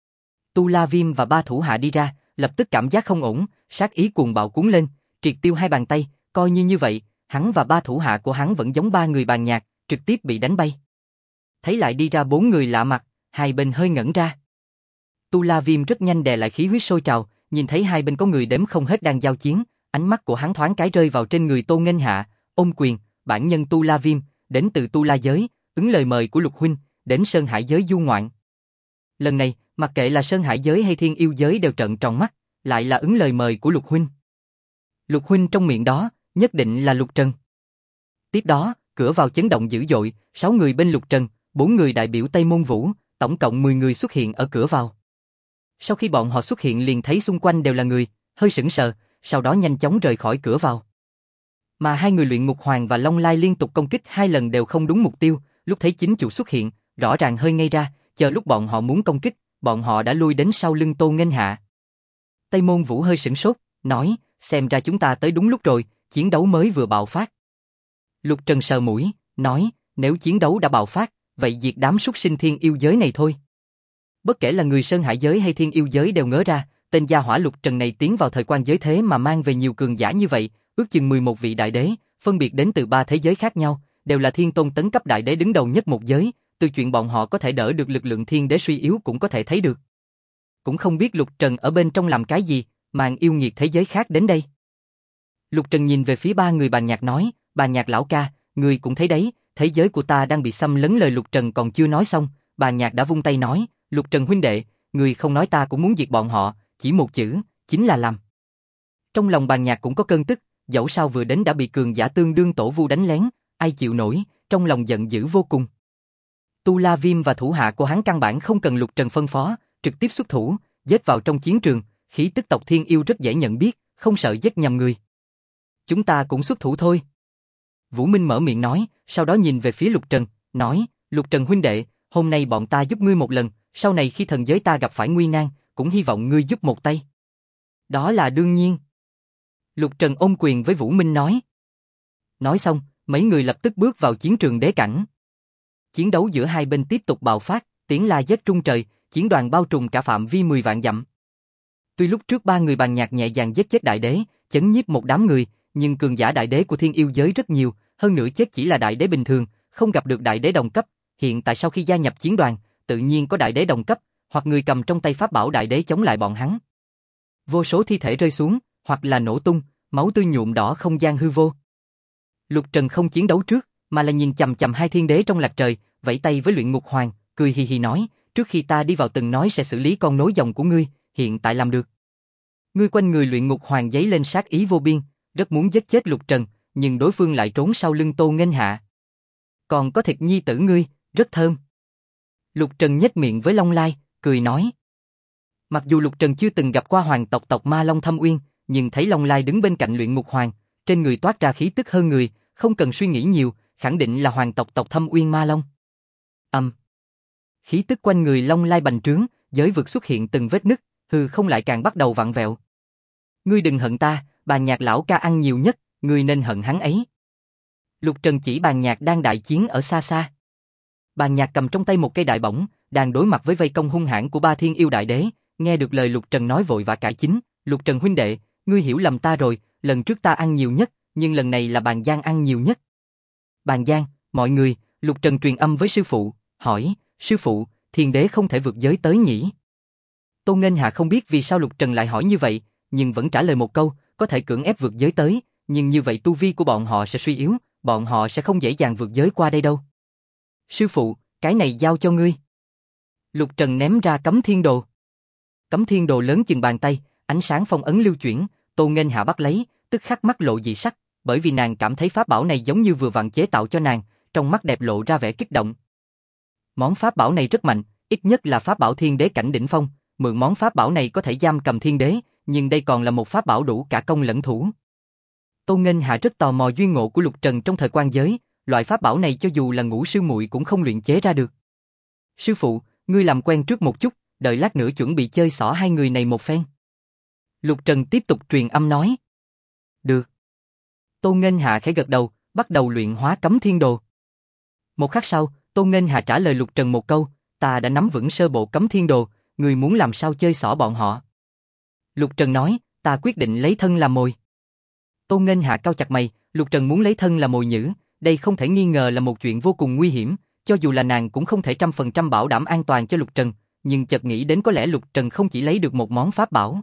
Tu La Viêm và ba thủ hạ đi ra, lập tức cảm giác không ổn, sát ý cuồng bạo cuốn lên, triệt tiêu hai bàn tay, coi như vậy, hắn và ba thủ hạ của hắn vẫn giống ba người Bàn Nhạc, trực tiếp bị đánh bay. Thấy lại đi ra bốn người lạ mặt, hai bên hơi ngẩn ra. Tu La Viêm rất nhanh đè lại khí huyết sôi trào, nhìn thấy hai bên có người đếm không hết đang giao chiến, ánh mắt của hắn thoáng cái rơi vào trên người Tô Nghênh Hạ, ôm quyền, bản nhân Tu La Viêm, đến từ Tu La giới, ứng lời mời của Lục huynh, đến Sơn Hải giới du ngoạn. Lần này, mặc kệ là Sơn Hải giới hay Thiên Yêu giới đều trợn tròn mắt, lại là ứng lời mời của Lục huynh. Lục huynh trong miệng đó, nhất định là Lục Trần. Tiếp đó, cửa vào chấn động dữ dội, 6 người bên Lục Trần, 4 người đại biểu Tây Môn Vũ, tổng cộng 10 người xuất hiện ở cửa vào. Sau khi bọn họ xuất hiện liền thấy xung quanh đều là người, hơi sững sờ, sau đó nhanh chóng rời khỏi cửa vào. Mà hai người Luyện Ngục Hoàng và Long Lai liên tục công kích 2 lần đều không đúng mục tiêu, lúc thấy chính chủ xuất hiện, rõ ràng hơi ngây ra, chờ lúc bọn họ muốn công kích, bọn họ đã lui đến sau lưng Tô Nghênh Hạ. Tây Môn Vũ hơi sửng sốt, nói, xem ra chúng ta tới đúng lúc rồi, chiến đấu mới vừa bạo phát. Lục Trần sờ mũi, nói, nếu chiến đấu đã bạo phát, vậy diệt đám súc sinh Thiên Yêu giới này thôi. Bất kể là người Sơn Hải giới hay Thiên Yêu giới đều ngớ ra, tên gia hỏa Lục Trần này tiến vào thời quan giới thế mà mang về nhiều cường giả như vậy, ước chừng 11 vị đại đế, phân biệt đến từ 3 thế giới khác nhau, đều là thiên tôn tấn cấp đại đế đứng đầu nhất một giới, từ chuyện bọn họ có thể đỡ được lực lượng thiên đế suy yếu cũng có thể thấy được. Cũng không biết Lục Trần ở bên trong làm cái gì, mang yêu nghiệt thế giới khác đến đây. Lục Trần nhìn về phía ba người Bàn Nhạc nói, Bàn Nhạc lão ca, ngươi cũng thấy đấy, thế giới của ta đang bị xâm lấn. Lời Lục Trần còn chưa nói xong, Bàn Nhạc đã vung tay nói, Lục Trần huynh đệ, ngươi không nói ta cũng muốn diệt bọn họ, chỉ một chữ, chính là làm. Trong lòng Bàn Nhạc cũng có cơn tức, dẫu sao vừa đến đã bị cường giả tương đương Tổ Vu đánh lén, ai chịu nổi, trong lòng giận dữ vô cùng. Tu La Viêm và thủ hạ của hắn căn bản không cần Lục Trần phân phó, trực tiếp xuất thủ, giết vào trong chiến trường, khí tức tộc Thiên Yêu rất dễ nhận biết, không sợ giết nhầm người. Chúng ta cũng xuất thủ thôi. Vũ Minh mở miệng nói, sau đó nhìn về phía Lục Trần, nói, Lục Trần huynh đệ, hôm nay bọn ta giúp ngươi một lần, sau này khi thần giới ta gặp phải nguy nan, cũng hy vọng ngươi giúp một tay. Đó là đương nhiên. Lục Trần ôm quyền với Vũ Minh nói. Nói xong, mấy người lập tức bước vào chiến trường đế cảnh. Chiến đấu giữa hai bên tiếp tục bạo phát, tiếng la giết trung trời, chiến đoàn bao trùm cả phạm vi 10 vạn dặm. Tuy lúc trước ba người Bàn Nhạc nhẹ nhàng giết chết đại đế, chấn nhiếp một đám người, nhưng cường giả đại đế của Thiên Yêu giới rất nhiều, hơn nữa chết chỉ là đại đế bình thường, không gặp được đại đế đồng cấp. Hiện tại sau khi gia nhập chiến đoàn, tự nhiên có đại đế đồng cấp, hoặc người cầm trong tay pháp bảo đại đế chống lại bọn hắn. Vô số thi thể rơi xuống, hoặc là nổ tung, máu tươi nhuộm đỏ không gian hư vô. Lục Trần không chiến đấu trước, mà là nhìn chằm chằm hai thiên đế trong lạch trời, vẫy tay với Luyện Ngục Hoàng, cười hì hì nói, trước khi ta đi vào từng nói sẽ xử lý con nối dòng của ngươi, hiện tại làm được. Ngươi quanh người Luyện Ngục Hoàng giấy lên sát ý vô biên, rất muốn giết chết Lục Trần, nhưng đối phương lại trốn sau lưng Tô Nghênh Hạ. Còn có thịt nhi tử ngươi, rất thơm. Lục Trần nhếch miệng với Long Lai, cười nói. Mặc dù Lục Trần chưa từng gặp qua hoàng tộc Ma Long Thâm Uyên, nhưng thấy Long Lai đứng bên cạnh Luyện Ngục Hoàng, trên người toát ra khí tức hơn người, không cần suy nghĩ nhiều, khẳng định là hoàng tộc Thâm Uyên Ma Long. Khí tức quanh người Long Lai bành trướng, giới vực xuất hiện từng vết nứt, hư không lại càng bắt đầu vặn vẹo. Ngươi đừng hận ta, Bàn Nhạc lão ca ăn nhiều nhất, ngươi nên hận hắn ấy. Lục Trần chỉ Bàn Nhạc đang đại chiến ở xa xa. Bàn nhạc cầm trong tay một cây đại bổng, đang đối mặt với vây công hung hãn của Ba Thiên Yêu Đại Đế, nghe được lời Lục Trần nói vội và cải chính, "Lục Trần huynh đệ, ngươi hiểu lầm ta rồi, lần trước ta ăn nhiều nhất, nhưng lần này là Bàn Giang ăn nhiều nhất." Bàn Giang, mọi người, Lục Trần truyền âm với sư phụ, hỏi, "Sư phụ, Thiên Đế không thể vượt giới tới nhỉ?" Tô Nghênh Hạ không biết vì sao Lục Trần lại hỏi như vậy, nhưng vẫn trả lời một câu, "Có thể cưỡng ép vượt giới tới, nhưng như vậy tu vi của bọn họ sẽ suy yếu, bọn họ sẽ không dễ dàng vượt giới qua đây đâu." "Sư phụ, cái này giao cho ngươi." Lục Trần ném ra Cấm Thiên Đồ. Cấm Thiên Đồ lớn chừng bàn tay, ánh sáng phong ấn lưu chuyển, Tô Nghênh Hạ bắt lấy, tức khắc mắt lộ dị sắc, bởi vì nàng cảm thấy pháp bảo này giống như vừa vặn chế tạo cho nàng, trong mắt đẹp lộ ra vẻ kích động. Món pháp bảo này rất mạnh, ít nhất là pháp bảo thiên đế cảnh đỉnh phong, mượn món pháp bảo này có thể giam cầm thiên đế, nhưng đây còn là một pháp bảo đủ cả công lẫn thủ. Tô Nghênh Hạ rất tò mò duyên ngộ của Lục Trần trong thời quan giới, loại pháp bảo này cho dù là Ngũ sư muội cũng không luyện chế ra được. "Sư phụ, ngươi làm quen trước một chút, đợi lát nữa chuẩn bị chơi xỏ hai người này một phen." Lục Trần tiếp tục truyền âm nói. "Được." Tô Nghênh Hạ khẽ gật đầu, bắt đầu luyện hóa Cấm Thiên Đồ. Một khắc sau, Tô Nghênh Hạ trả lời Lục Trần một câu, "Ta đã nắm vững sơ bộ Cấm Thiên Đồ, ngươi muốn làm sao chơi xỏ bọn họ?" Lục Trần nói, "Ta quyết định lấy thân làm mồi." Tô Nghênh Hạ cau chặt mày, Lục Trần muốn lấy thân làm mồi nhử, đây không thể nghi ngờ là một chuyện vô cùng nguy hiểm, cho dù là nàng cũng không thể 100% bảo đảm an toàn cho Lục Trần, nhưng chợt nghĩ đến có lẽ Lục Trần không chỉ lấy được một món pháp bảo.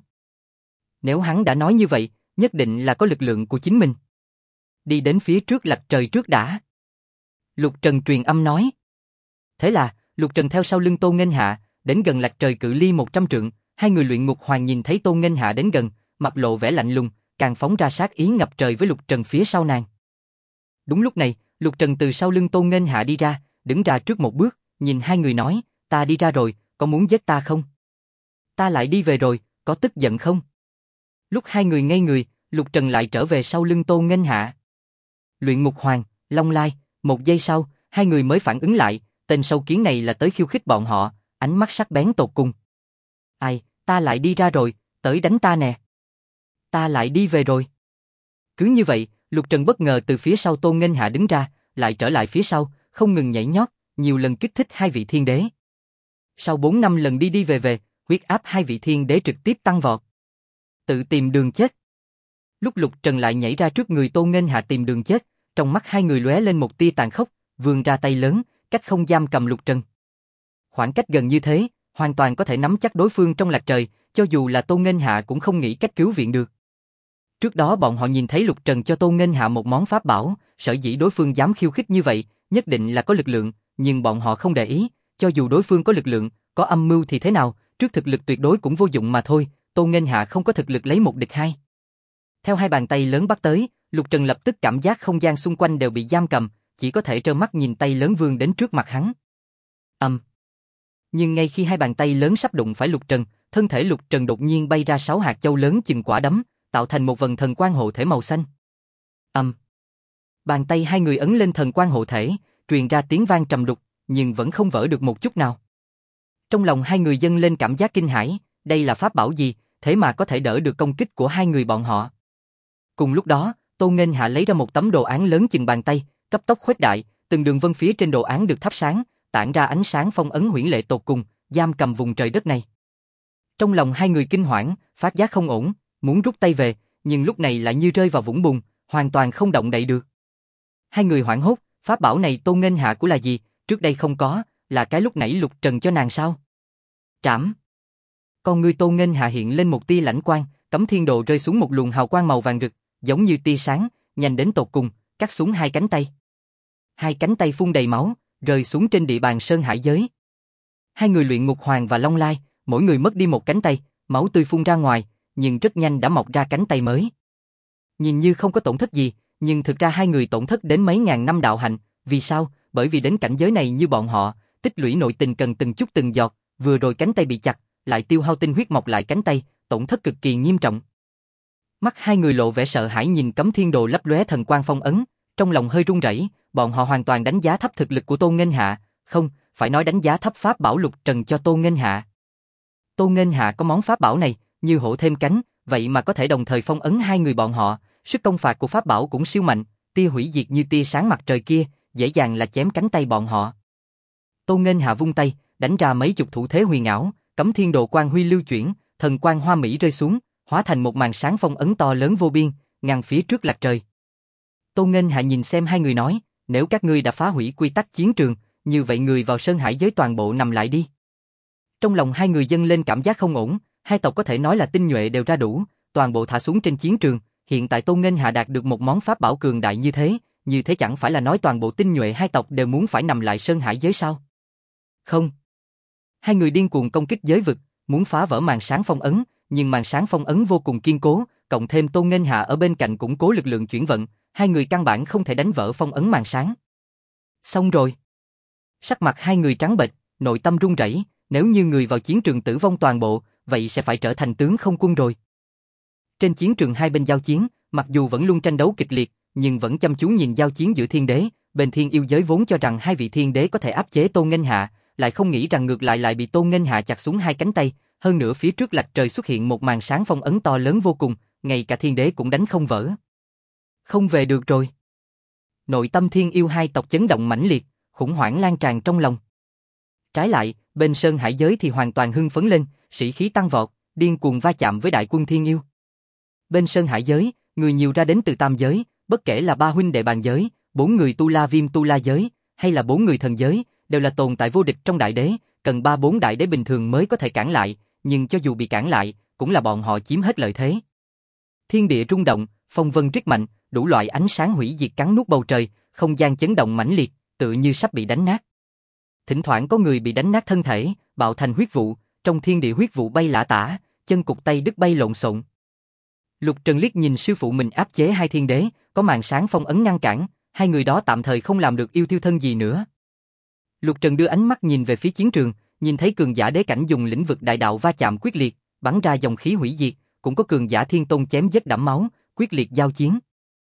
Nếu hắn đã nói như vậy, nhất định là có lực lượng của chính mình. "Đi đến phía trước lạch trời trước đã." Lục Trần truyền âm nói. Thế là, Lục Trần theo sau lưng Tô Nghênh Hạ, đến gần lạch trời cự ly 100 trượng, hai người luyện ngục hoàng nhìn thấy Tô Nghênh Hạ đến gần, mặt lộ vẻ lạnh lùng, càng phóng ra sát ý ngập trời với Lục Trần phía sau nàng. Đúng lúc này, Lục Trần từ sau lưng Tô Nghênh Hạ đi ra, đứng ra trước một bước, nhìn hai người nói, "Ta đi ra rồi, có muốn giết ta không? Ta lại đi về rồi, có tức giận không?" Lúc hai người ngây người, Lục Trần lại trở về sau lưng Tô Nghênh Hạ. Luyện ngục hoàng, Long Lai, một giây sau, hai người mới phản ứng lại, tên sâu kiến này là tới khiêu khích bọn họ, ánh mắt sắc bén tột cùng. "Ai, ta lại đi ra rồi, tới đánh ta nè. Ta lại đi về rồi." Cứ như vậy, Lục Trần bất ngờ từ phía sau Tô Nghênh Hạ đứng ra, lại trở lại phía sau, không ngừng nhảy nhót, nhiều lần kích thích hai vị thiên đế. Sau 4 năm lần đi đi về về, huyết áp hai vị thiên đế trực tiếp tăng vọt. Tự tìm đường chết. Lúc Lục Trần lại nhảy ra trước người Tô Nghênh Hạ tìm đường chết, trong mắt hai người lóe lên một tia tàn khốc, vươn ra tay lớn, cách không giam cầm Lục Trần. Khoảng cách gần như thế, hoàn toàn có thể nắm chắc đối phương trong lạch trời, cho dù là Tô Nghênh Hạ cũng không nghĩ cách cứu viện được. Trước đó bọn họ nhìn thấy Lục Trần cho Tô Nghênh Hạ một món pháp bảo, sở dĩ đối phương dám khiêu khích như vậy, nhất định là có lực lượng, nhưng bọn họ không để ý, cho dù đối phương có lực lượng, có âm mưu thì thế nào, trước thực lực tuyệt đối cũng vô dụng mà thôi, Tô Nghênh Hạ không có thực lực lấy một địch hai. Theo hai bàn tay lớn bắt tới, Lục Trần lập tức cảm giác không gian xung quanh đều bị giam cầm, chỉ có thể trơ mắt nhìn tay lớn vươn đến trước mặt hắn. Nhưng ngay khi hai bàn tay lớn sắp đụng phải Lục Trần, thân thể Lục Trần đột nhiên bay ra 6 hạt châu lớn chừng quả đấm, tạo thành một vần thần quang hộ thể màu xanh. Bàn tay hai người ấn lên thần quang hộ thể, truyền ra tiếng vang trầm đục, nhưng vẫn không vỡ được một chút nào. Trong lòng hai người dâng lên cảm giác kinh hãi, đây là pháp bảo gì, thế mà có thể đỡ được công kích của hai người bọn họ. Cùng lúc đó, Tô Nghênh Hạ lấy ra một tấm đồ án lớn chừng bàn tay, cấp tốc khuếch đại, từng đường vân phía trên đồ án được thắp sáng, tản ra ánh sáng phong ấn huyễn lệ tột cùng, giam cầm vùng trời đất này. Trong lòng hai người kinh hoảng, phát giác không ổn, muốn rút tay về, nhưng lúc này lại như rơi vào vũng bùn, hoàn toàn không động đậy được. Hai người hoảng hốt, pháp bảo này Tô Nghênh Hạ của là gì, trước đây không có, là cái lúc nãy Lục Trần cho nàng sao? Trảm. Con ngươi Tô Nghênh Hạ hiện lên một tia lãnh quang, Cấm Thiên Đồ rơi xuống một luồng hào quang màu vàng rực, giống như tia sáng, nhanh đến tột cùng, cắt xuống hai cánh tay. Hai cánh tay phun đầy máu, rơi xuống trên địa bàn Sơn Hải giới. Hai người luyện ngục hoàng và Long Lai, mỗi người mất đi một cánh tay, máu tươi phun ra ngoài, nhưng rất nhanh đã mọc ra cánh tay mới. Nhìn như không có tổn thất gì, nhưng thực ra hai người tổn thất đến mấy ngàn năm đạo hạnh, vì sao? Bởi vì đến cảnh giới này như bọn họ, tích lũy nội tình cần từng chút từng giọt, vừa rồi cánh tay bị chặt, lại tiêu hao tinh huyết mọc lại cánh tay, tổn thất cực kỳ nghiêm trọng. Mắt hai người lộ vẻ sợ hãi nhìn Cấm Thiên Đồ lấp lóe thần quang phong ấn, trong lòng hơi run rẩy, bọn họ hoàn toàn đánh giá thấp thực lực của Tô Nghênh Hạ, không, phải nói đánh giá thấp pháp bảo Lục Trần cho Tô Nghênh Hạ. Tô Nghênh Hạ có món pháp bảo này, như hổ thêm cánh, vậy mà có thể đồng thời phong ấn hai người bọn họ, sức công phạt của pháp bảo cũng siêu mạnh, tia hủy diệt như tia sáng mặt trời kia, dễ dàng là chém cánh tay bọn họ. Tô Nghênh Hạ vung tay, đánh ra mấy chục thủ thế huyền ảo, cấm thiên đồ quang huy lưu chuyển, thần quang hoa mỹ rơi xuống, hóa thành một màn sáng phong ấn to lớn vô biên, ngăn phía trước lạc trời. Tô Nghênh Hạ nhìn xem hai người nói, nếu các ngươi đã phá hủy quy tắc chiến trường, như vậy người vào Sơn Hải giới toàn bộ nằm lại đi. Trong lòng hai người dâng lên cảm giác không ổn, hai tộc có thể nói là tinh nhuệ đều ra đủ, toàn bộ thả xuống trên chiến trường, hiện tại Tô Nghênh Hạ đạt được một món pháp bảo cường đại như thế chẳng phải là nói toàn bộ tinh nhuệ hai tộc đều muốn phải nằm lại Sơn Hải giới sao? Không. Hai người điên cuồng công kích giới vực, muốn phá vỡ màn sáng phong ấn, nhưng màn sáng phong ấn vô cùng kiên cố, cộng thêm Tô Nghênh Hạ ở bên cạnh củng cố lực lượng chuyển vận, hai người căn bản không thể đánh vỡ phong ấn màn sáng. Xong rồi. Sắc mặt hai người trắng bệch, nội tâm run rẩy, nếu như người vào chiến trường tử vong toàn bộ, vậy sẽ phải trở thành tướng không quân rồi. Trên chiến trường hai bên giao chiến, mặc dù vẫn luôn tranh đấu kịch liệt, nhưng vẫn chăm chú nhìn giao chiến giữa thiên đế, bên thiên yêu giới vốn cho rằng hai vị thiên đế có thể áp chế Tô Nghênh Hạ, lại không nghĩ rằng ngược lại bị Tô Nghênh Hạ chặt xuống hai cánh tay, hơn nữa phía trước lạch trời xuất hiện một màn sáng phong ấn to lớn vô cùng, ngay cả thiên đế cũng đánh không vỡ. Không về được rồi. Nội tâm thiên yêu hai tộc chấn động mãnh liệt, khủng hoảng lan tràn trong lòng. Trái lại, bên Sơn Hải giới thì hoàn toàn hưng phấn lên, sĩ khí tăng vọt, điên cuồng va chạm với đại quân thiên yêu. Bên Sơn Hải giới, người nhiều ra đến từ tam giới, bất kể là ba huynh đệ bàn giới, 4 người tu la viêm tu la giới, hay là 4 người thần giới, đều là tồn tại vô địch trong đại đế, cần 3-4 đại đế bình thường mới có thể cản lại, nhưng cho dù bị cản lại, cũng là bọn họ chiếm hết lợi thế. Thiên địa rung động, phong vân rít mạnh, đủ loại ánh sáng hủy diệt cắn nuốt bầu trời, không gian chấn động mãnh liệt, tựa như sắp bị đánh nát. Thỉnh thoảng có người bị đánh nát thân thể, bạo thành huyết vụ, trong thiên địa huyết vụ bay lả tả, chân cụt tay đứt bay lộn xộn. Lục Trần liếc nhìn sư phụ mình áp chế hai thiên đế, có màn sáng phong ấn ngăn cản, hai người đó tạm thời không làm được yêu thiêu thân gì nữa. Lục Trần đưa ánh mắt nhìn về phía chiến trường, nhìn thấy cường giả đế cảnh dùng lĩnh vực đại đạo va chạm quyết liệt, bắn ra dòng khí hủy diệt, cũng có cường giả thiên tôn chém giết đẫm máu, quyết liệt giao chiến.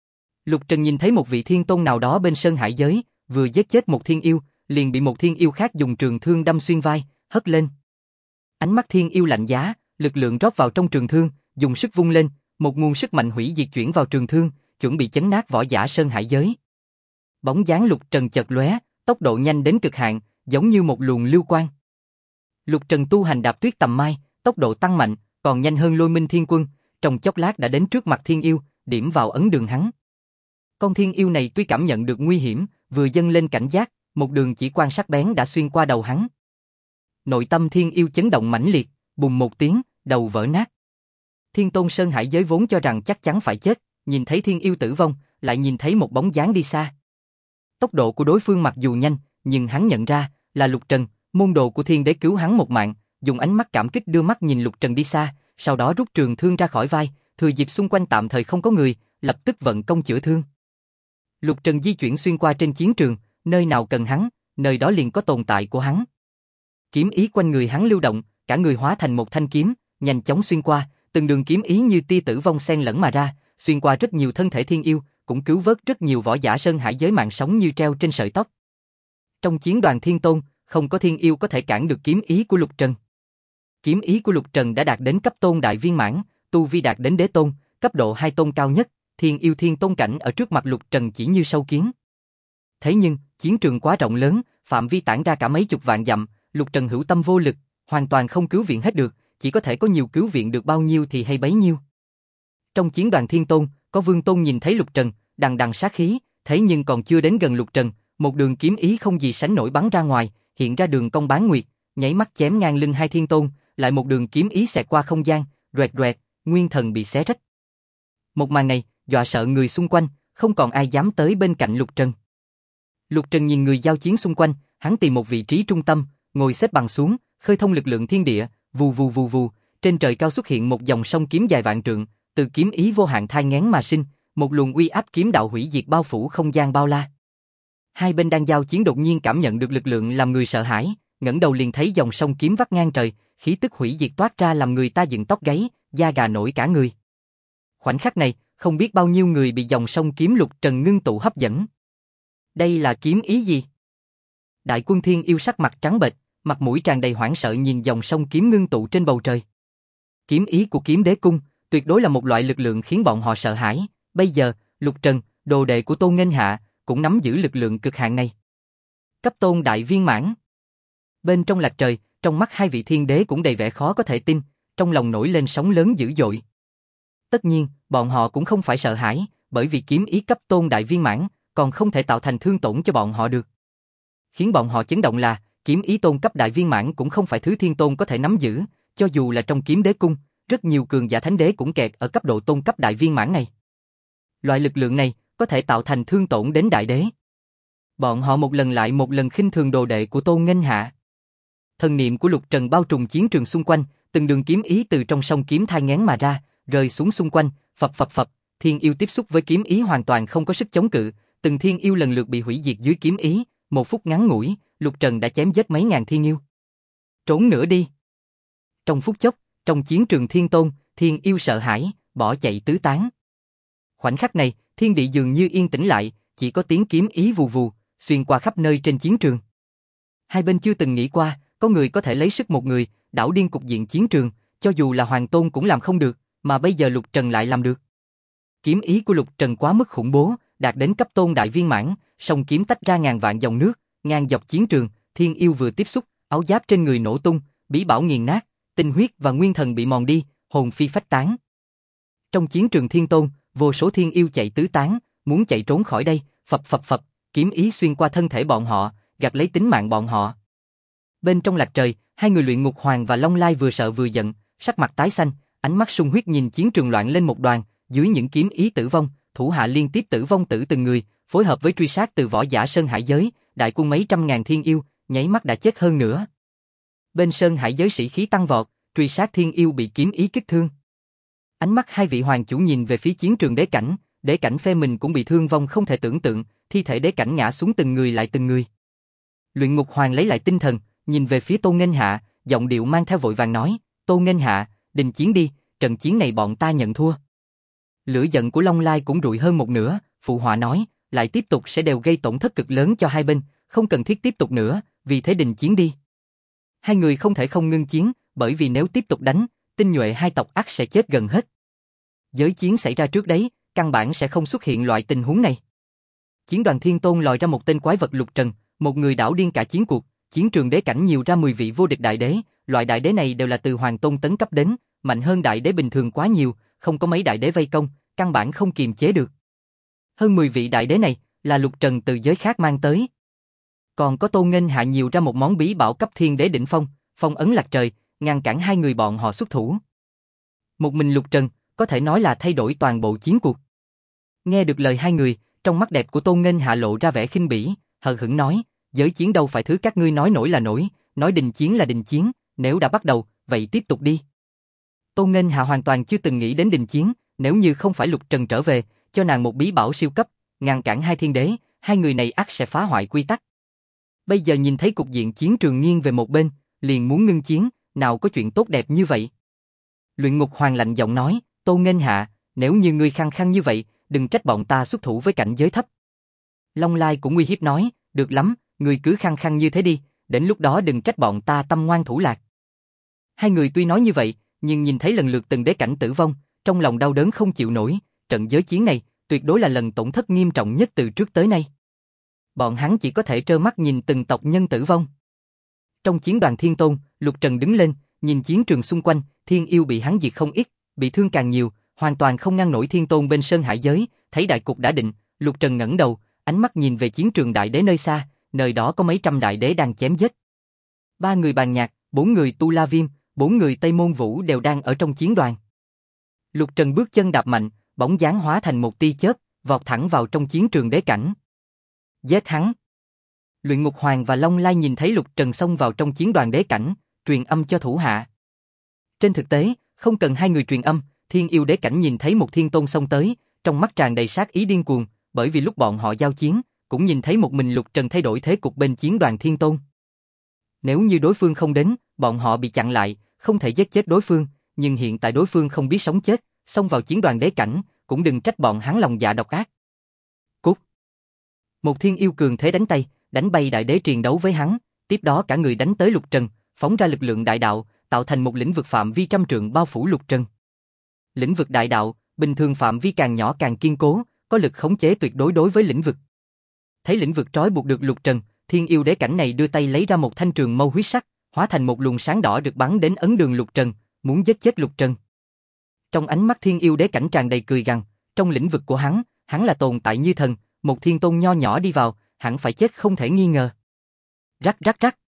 Lục Trần nhìn thấy một vị thiên tôn nào đó bên Sơn Hải giới, vừa giết chết một thiên yêu, liền bị một thiên yêu khác dùng trường thương đâm xuyên vai, hất lên. Ánh mắt thiên yêu lạnh giá, lực lượng rót vào trong trường thương, dùng sức vung lên, một nguồn sức mạnh hủy diệt chuyển vào trường thương, chuẩn bị chấn nát võ giả Sơn Hải giới. Bóng dáng Lục Trần chợt lóe, tốc độ nhanh đến cực hạn, giống như một luồng lưu quang. Lục Trần tu hành đạp tuyết tầm mai, tốc độ tăng mạnh, còn nhanh hơn Lôi Minh Thiên Quân, trong chốc lát đã đến trước mặt thiên yêu, điểm vào ấn đường hắn. Con thiên yêu này tuy cảm nhận được nguy hiểm, vừa dâng lên cảnh giác, một đường chỉ quan sắc bén đã xuyên qua đầu hắn. Nội tâm thiên yêu chấn động mãnh liệt, bùng một tiếng, đầu vỡ nát. Thiên Tôn Sơn Hải giới vốn cho rằng chắc chắn phải chết, nhìn thấy thiên yêu tử vong, lại nhìn thấy một bóng dáng đi xa. Tốc độ của đối phương mặc dù nhanh, nhưng hắn nhận ra là Lục Trần, môn đồ của thiên đế cứu hắn một mạng, dùng ánh mắt cảm kích đưa mắt nhìn Lục Trần đi xa, sau đó rút trường thương ra khỏi vai, thừa dịp xung quanh tạm thời không có người, lập tức vận công chữa thương. Lục Trần di chuyển xuyên qua trên chiến trường, nơi nào cần hắn, nơi đó liền có tồn tại của hắn. Kiếm ý quanh người hắn lưu động, cả người hóa thành một thanh kiếm, nhanh chóng xuyên qua, từng đường kiếm ý như tia tử vong xen lẫn mà ra, xuyên qua rất nhiều thân thể thiên yêu, cũng cứu vớt rất nhiều võ giả Sơn Hải giới mạng sống như treo trên sợi tóc. Trong chiến đoàn Thiên Tôn, không có thiên yêu có thể cản được kiếm ý của Lục Trần. Kiếm ý của Lục Trần đã đạt đến cấp tôn đại viên mãn, tu vi đạt đến đế tôn, cấp độ 2 tôn cao nhất, thiên yêu thiên tôn cảnh ở trước mặt Lục Trần chỉ như sâu kiến. Thế nhưng, chiến trường quá rộng lớn, phạm vi tản ra cả mấy chục vạn dặm, Lục Trần hữu tâm vô lực, hoàn toàn không cứu viện hết được, chỉ có thể có nhiều cứu viện được bao nhiêu thì hay bấy nhiêu. Trong chiến đoàn Thiên Tôn, có Vương Tôn nhìn thấy Lục Trần, đằng đằng sát khí, thế nhưng còn chưa đến gần Lục Trần, một đường kiếm ý không gì sánh nổi bắn ra ngoài, hiện ra đường cong bán nguyệt, nháy mắt chém ngang lưng hai Thiên Tôn, lại một đường kiếm ý xẹt qua không gian, roẹt roẹt, nguyên thần bị xé rách. Một màn này, dọa sợ người xung quanh, không còn ai dám tới bên cạnh Lục Trần. Lục Trần nhìn người giao chiến xung quanh, hắn tìm một vị trí trung tâm, ngồi xếp bằng xuống, khơi thông lực lượng thiên địa, vù vù vù vù, trên trời cao xuất hiện một dòng sông kiếm dài vạn trượng, từ kiếm ý vô hạn thai nghén mà sinh, một luồng uy áp kiếm đạo hủy diệt bao phủ không gian bao la. Hai bên đang giao chiến đột nhiên cảm nhận được lực lượng làm người sợ hãi, ngẩng đầu liền thấy dòng sông kiếm vắt ngang trời, khí tức hủy diệt toát ra làm người ta dựng tóc gáy, da gà nổi cả người. Khoảnh khắc này, không biết bao nhiêu người bị dòng sông kiếm Lục Trần ngưng tụ hấp dẫn. Đây là kiếm ý gì? Đại quân thiên yêu sắc mặt trắng bệch, mặt mũi tràn đầy hoảng sợ nhìn dòng sông kiếm ngưng tụ trên bầu trời. Kiếm ý của kiếm đế cung, tuyệt đối là một loại lực lượng khiến bọn họ sợ hãi. Bây giờ, Lục Trần, đồ đệ của Tô Nghênh Hạ, cũng nắm giữ lực lượng cực hạn này. Cấp tôn đại viên mãn. Bên trong lạc trời, trong mắt hai vị thiên đế cũng đầy vẻ khó có thể tin, trong lòng nổi lên sóng lớn dữ dội. Tất nhiên, bọn họ cũng không phải sợ hãi, bởi vì kiếm ý cấp tôn đại viên mãn, còn không thể tạo thành thương tổn cho bọn họ được. Khiến bọn họ chấn động là, kiếm ý tôn cấp đại viên mãn cũng không phải thứ thiên tôn có thể nắm giữ, cho dù là trong kiếm đế cung, rất nhiều cường giả thánh đế cũng kẹt ở cấp độ tôn cấp đại viên mãn này. Loại lực lượng này có thể tạo thành thương tổn đến đại đế. Bọn họ một lần lại một lần khinh thường đồ đệ của Tô Nghênh Hạ. Thần niệm của Lục Trần bao trùm chiến trường xung quanh, từng đường kiếm ý từ trong sông kiếm thai nghén mà ra, rơi xuống xung quanh, phập phập phập, thiên yêu tiếp xúc với kiếm ý hoàn toàn không có sức chống cự, từng thiên yêu lần lượt bị hủy diệt dưới kiếm ý, một phút ngắn ngủi, Lục Trần đã chém giết mấy ngàn thiên yêu. Trốn nữa đi. Trong phút chốc, trong chiến trường thiên tôn, thiên yêu sợ hãi, bỏ chạy tứ tán. Khoảnh khắc này, thiên địa dường như yên tĩnh lại, chỉ có tiếng kiếm ý vù vù, xuyên qua khắp nơi trên chiến trường. Hai bên chưa từng nghĩ qua, có người có thể lấy sức một người, đảo điên cục diện chiến trường, cho dù là Hoàng Tôn cũng làm không được, mà bây giờ Lục Trần lại làm được. Kiếm ý của Lục Trần quá mức khủng bố, đạt đến cấp tôn đại viên mãn, song kiếm tách ra ngàn vạn dòng nước, ngang dọc chiến trường, thiên yêu vừa tiếp xúc, áo giáp trên người nổ tung, bí bảo nghiền nát, tinh huyết và nguyên thần bị mòn đi, hồn phi phách tán. Trong chiến trường thiên tôn, vô số thiên yêu chạy tứ tán, muốn chạy trốn khỏi đây, phập phập phập, kiếm ý xuyên qua thân thể bọn họ, gặt lấy tính mạng bọn họ. Bên trong lạc trời, hai người Luyện Ngục Hoàng và Long Lai vừa sợ vừa giận, sắc mặt tái xanh, ánh mắt sung huyết nhìn chiến trường loạn lên một đoàn, dưới những kiếm ý tử vong, thủ hạ liên tiếp tử vong tử từng người, phối hợp với truy sát từ võ giả Sơn Hải giới, đại quân mấy trăm ngàn thiên yêu, nháy mắt đã chết hơn nữa. Bên Sơn Hải giới sĩ khí tăng vọt, truy sát thiên yêu bị kiếm ý kích thương. Ánh mắt hai vị hoàng chủ nhìn về phía chiến trường đế cảnh phe mình cũng bị thương vong không thể tưởng tượng, thi thể đế cảnh ngã xuống từng người lại từng người. Luyện Ngục Hoàng lấy lại tinh thần, nhìn về phía Tô Nghênh Hạ, giọng điệu mang theo vội vàng nói, Tô Nghênh Hạ, đình chiến đi, trận chiến này bọn ta nhận thua. Lửa giận của Long Lai cũng rụi hơn một nửa, phụ họa nói, lại tiếp tục sẽ đều gây tổn thất cực lớn cho hai bên, không cần thiết tiếp tục nữa, vì thế đình chiến đi. Hai người không thể không ngưng chiến, bởi vì nếu tiếp tục đánh, tinh nhuệ hai tộc ắt sẽ chết gần hết. Giới chiến xảy ra trước đấy, căn bản sẽ không xuất hiện loại tình huống này. Chiến đoàn Thiên Tôn lòi ra một tên quái vật Lục Trần, một người đảo điên cả chiến cuộc, chiến trường đế cảnh nhiều ra 10 vị vô địch đại đế, loại đại đế này đều là từ Hoàng Tôn tấn cấp đến, mạnh hơn đại đế bình thường quá nhiều, không có mấy đại đế vây công, căn bản không kiềm chế được. Hơn 10 vị đại đế này là Lục Trần từ giới khác mang tới. Còn có Tô Nghênh Hạ nhiều ra một món bí bảo cấp thiên đế đỉnh phong, phong ấn lạc trời, ngăn cản hai người bọn họ xuất thủ. Một mình Lục Trần có thể nói là thay đổi toàn bộ chiến cuộc. Nghe được lời hai người, trong mắt đẹp của Tô Nghênh Hạ lộ ra vẻ khinh bỉ, hờ hững nói, giới chiến đâu phải thứ các ngươi nói nổi là nổi, nói đình chiến là đình chiến, nếu đã bắt đầu, vậy tiếp tục đi. Tô Nghênh Hạ hoàn toàn chưa từng nghĩ đến đình chiến, nếu như không phải Lục Trần trở về, cho nàng một bí bảo siêu cấp, ngăn cản hai thiên đế, hai người này ắt sẽ phá hoại quy tắc. Bây giờ nhìn thấy cục diện chiến trường nghiêng về một bên, liền muốn ngưng chiến, nào có chuyện tốt đẹp như vậy. Luyện Ngục Hoàng lạnh giọng nói, Tô Nghênh Hạ, nếu như ngươi khăng khăng như vậy, đừng trách bọn ta xuất thủ với cảnh giới thấp. Long Lai cũng uy hiếp nói, được lắm, ngươi cứ khăng khăng như thế đi, đến lúc đó đừng trách bọn ta tâm ngoan thủ lạc. Hai người tuy nói như vậy, nhưng nhìn thấy lần lượt từng đế cảnh tử vong, trong lòng đau đớn không chịu nổi, trận giới chiến này tuyệt đối là lần tổn thất nghiêm trọng nhất từ trước tới nay. Bọn hắn chỉ có thể trơ mắt nhìn từng tộc nhân tử vong. Trong chiến đoàn Thiên Tôn, Lục Trần đứng lên, nhìn chiến trường xung quanh, thiên yêu bị hắn diệt không ít, bị thương càng nhiều, hoàn toàn không ngăn nổi Thiên Tôn bên Sơn Hải giới, thấy đại cục đã định, Lục Trần ngẩng đầu, ánh mắt nhìn về chiến trường đại đế nơi xa, nơi đó có mấy trăm đại đế đang chém giết. 3 người Bàn Nhạc, 4 người Tu La Viêm, 4 người Tây Môn Vũ đều đang ở trong chiến đoàn. Lục Trần bước chân đạp mạnh, bóng dáng hóa thành một tia chớp, vọt thẳng vào trong chiến trường đế cảnh. Giết hắn. Luyện Ngục Hoàng và Long Lai nhìn thấy Lục Trần xông vào trong chiến đoàn đế cảnh, truyền âm cho thủ hạ. Trên thực tế, không cần hai người truyền âm, Thiên Yêu đế cảnh nhìn thấy một Thiên Tôn xông tới, trong mắt tràn đầy sát ý điên cuồng, bởi vì lúc bọn họ giao chiến, cũng nhìn thấy một mình Lục Trần thay đổi thế cục bên chiến đoàn Thiên Tôn. Nếu như đối phương không đến, bọn họ bị chặn lại, không thể giết chết đối phương, nhưng hiện tại đối phương không biết sống chết, xông vào chiến đoàn đế cảnh, cũng đừng trách bọn hắn lòng dạ độc ác. Cút. Một Thiên Yêu cường thế đánh tay, đánh bay đại đế triền đấu với hắn, tiếp đó cả người đánh tới Lục Trần, phóng ra lực lượng đại đạo, tạo thành một lĩnh vực phạm vi trăm trượng bao phủ Lục Trần. Lĩnh vực đại đạo, bình thường phạm vi càng nhỏ càng kiên cố, có lực khống chế tuyệt đối đối với lĩnh vực. Thấy lĩnh vực trói buộc được Lục Trần, Thiên yêu đế cảnh này đưa tay lấy ra một thanh trường mâu huyết sắc, hóa thành một luồng sáng đỏ rực bắn đến ấn đường Lục Trần, muốn giết chết Lục Trần. Trong ánh mắt thiên yêu đế cảnh tràn đầy cười gằn, trong lĩnh vực của hắn là tồn tại như thần, một thiên tôn nho nhỏ đi vào, hẳn phải chết không thể nghi ngờ. Rắc rắc rắc.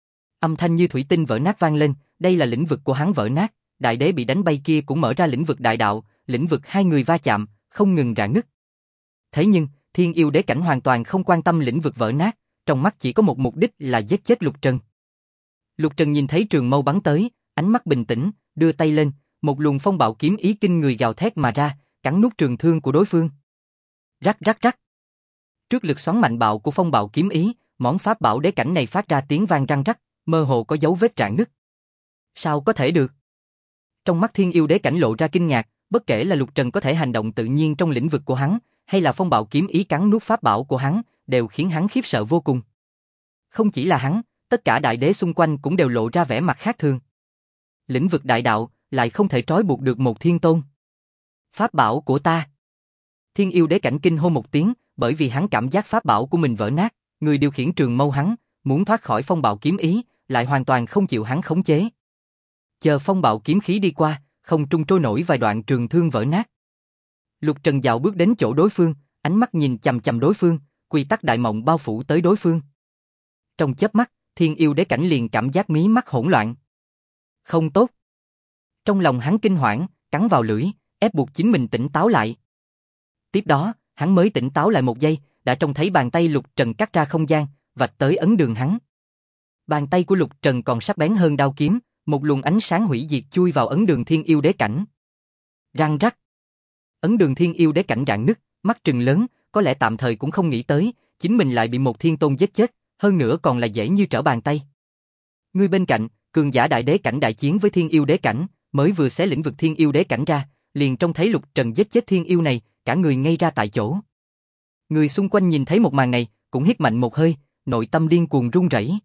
Âm thanh như thủy tinh vỡ nát vang lên, đây là lĩnh vực của hắn vỡ nát, đại đế bị đánh bay kia cũng mở ra lĩnh vực đại đạo, lĩnh vực hai người va chạm, không ngừng rạn nứt. Thế nhưng, thiên yêu đế cảnh hoàn toàn không quan tâm lĩnh vực vỡ nát, trong mắt chỉ có một mục đích là giết chết Lục Trần. Lục Trần nhìn thấy trường mâu bắn tới, ánh mắt bình tĩnh, đưa tay lên, một luồng phong bạo kiếm ý kinh người gào thét mà ra, cắn nuốt trường thương của đối phương. Rắc rắc rắc. Trước lực xoắn mạnh bạo của phong bạo kiếm ý, món pháp bảo đế cảnh này phát ra tiếng vang răng rắc, mơ hồ có dấu vết rạn nứt. Sao có thể được? Trong mắt thiên yêu đế cảnh lộ ra kinh ngạc, bất kể là Lục Trần có thể hành động tự nhiên trong lĩnh vực của hắn, hay là phong bạo kiếm ý cắn nuốt pháp bảo của hắn, đều khiến hắn khiếp sợ vô cùng. Không chỉ là hắn, tất cả đại đế xung quanh cũng đều lộ ra vẻ mặt khác thường. Lĩnh vực đại đạo lại không thể trói buộc được một thiên tôn. Pháp bảo của ta. Thiên yêu đế cảnh kinh hô một tiếng, bởi vì hắn cảm giác pháp bảo của mình vỡ nát, người điều khiển trường mâu hắn, muốn thoát khỏi phong bạo kiếm ý, lại hoàn toàn không chịu hắn khống chế. Chờ phong bạo kiếm khí đi qua, không trung trôi nổi vài đoạn trường thương vỡ nát. Lục Trần dạo bước đến chỗ đối phương, ánh mắt nhìn chằm chằm đối phương, quy tắc đại mộng bao phủ tới đối phương. Trong chớp mắt, thiên yêu đế cảnh liền cảm giác mí mắt hỗn loạn. Không tốt. Trong lòng hắn kinh hoảng, cắn vào lưỡi, ép buộc chính mình tỉnh táo lại. Tiếp đó, hắn mới tỉnh táo lại một giây, đã trông thấy bàn tay Lục Trần cắt ra không gian, vạch tới ấn đường hắn. Bàn tay của Lục Trần còn sắc bén hơn đao kiếm, một luồng ánh sáng hủy diệt chui vào ấn đường thiên yêu đế cảnh. Răng rắc. Ấn đường thiên yêu đế cảnh rạn nứt, mắt trừng lớn, có lẽ tạm thời cũng không nghĩ tới, chính mình lại bị một thiên tôn giết chết, hơn nữa còn là dễ như trở bàn tay. Người bên cạnh, cường giả đại đế cảnh đại chiến với thiên yêu đế cảnh, mới vừa xé lĩnh vực thiên yêu đế cảnh ra, liền trông thấy Lục Trần giết chết thiên yêu này, cả người ngây ra tại chỗ. Người xung quanh nhìn thấy một màn này, cũng hít mạnh một hơi, nội tâm điên cuồng run rẩy.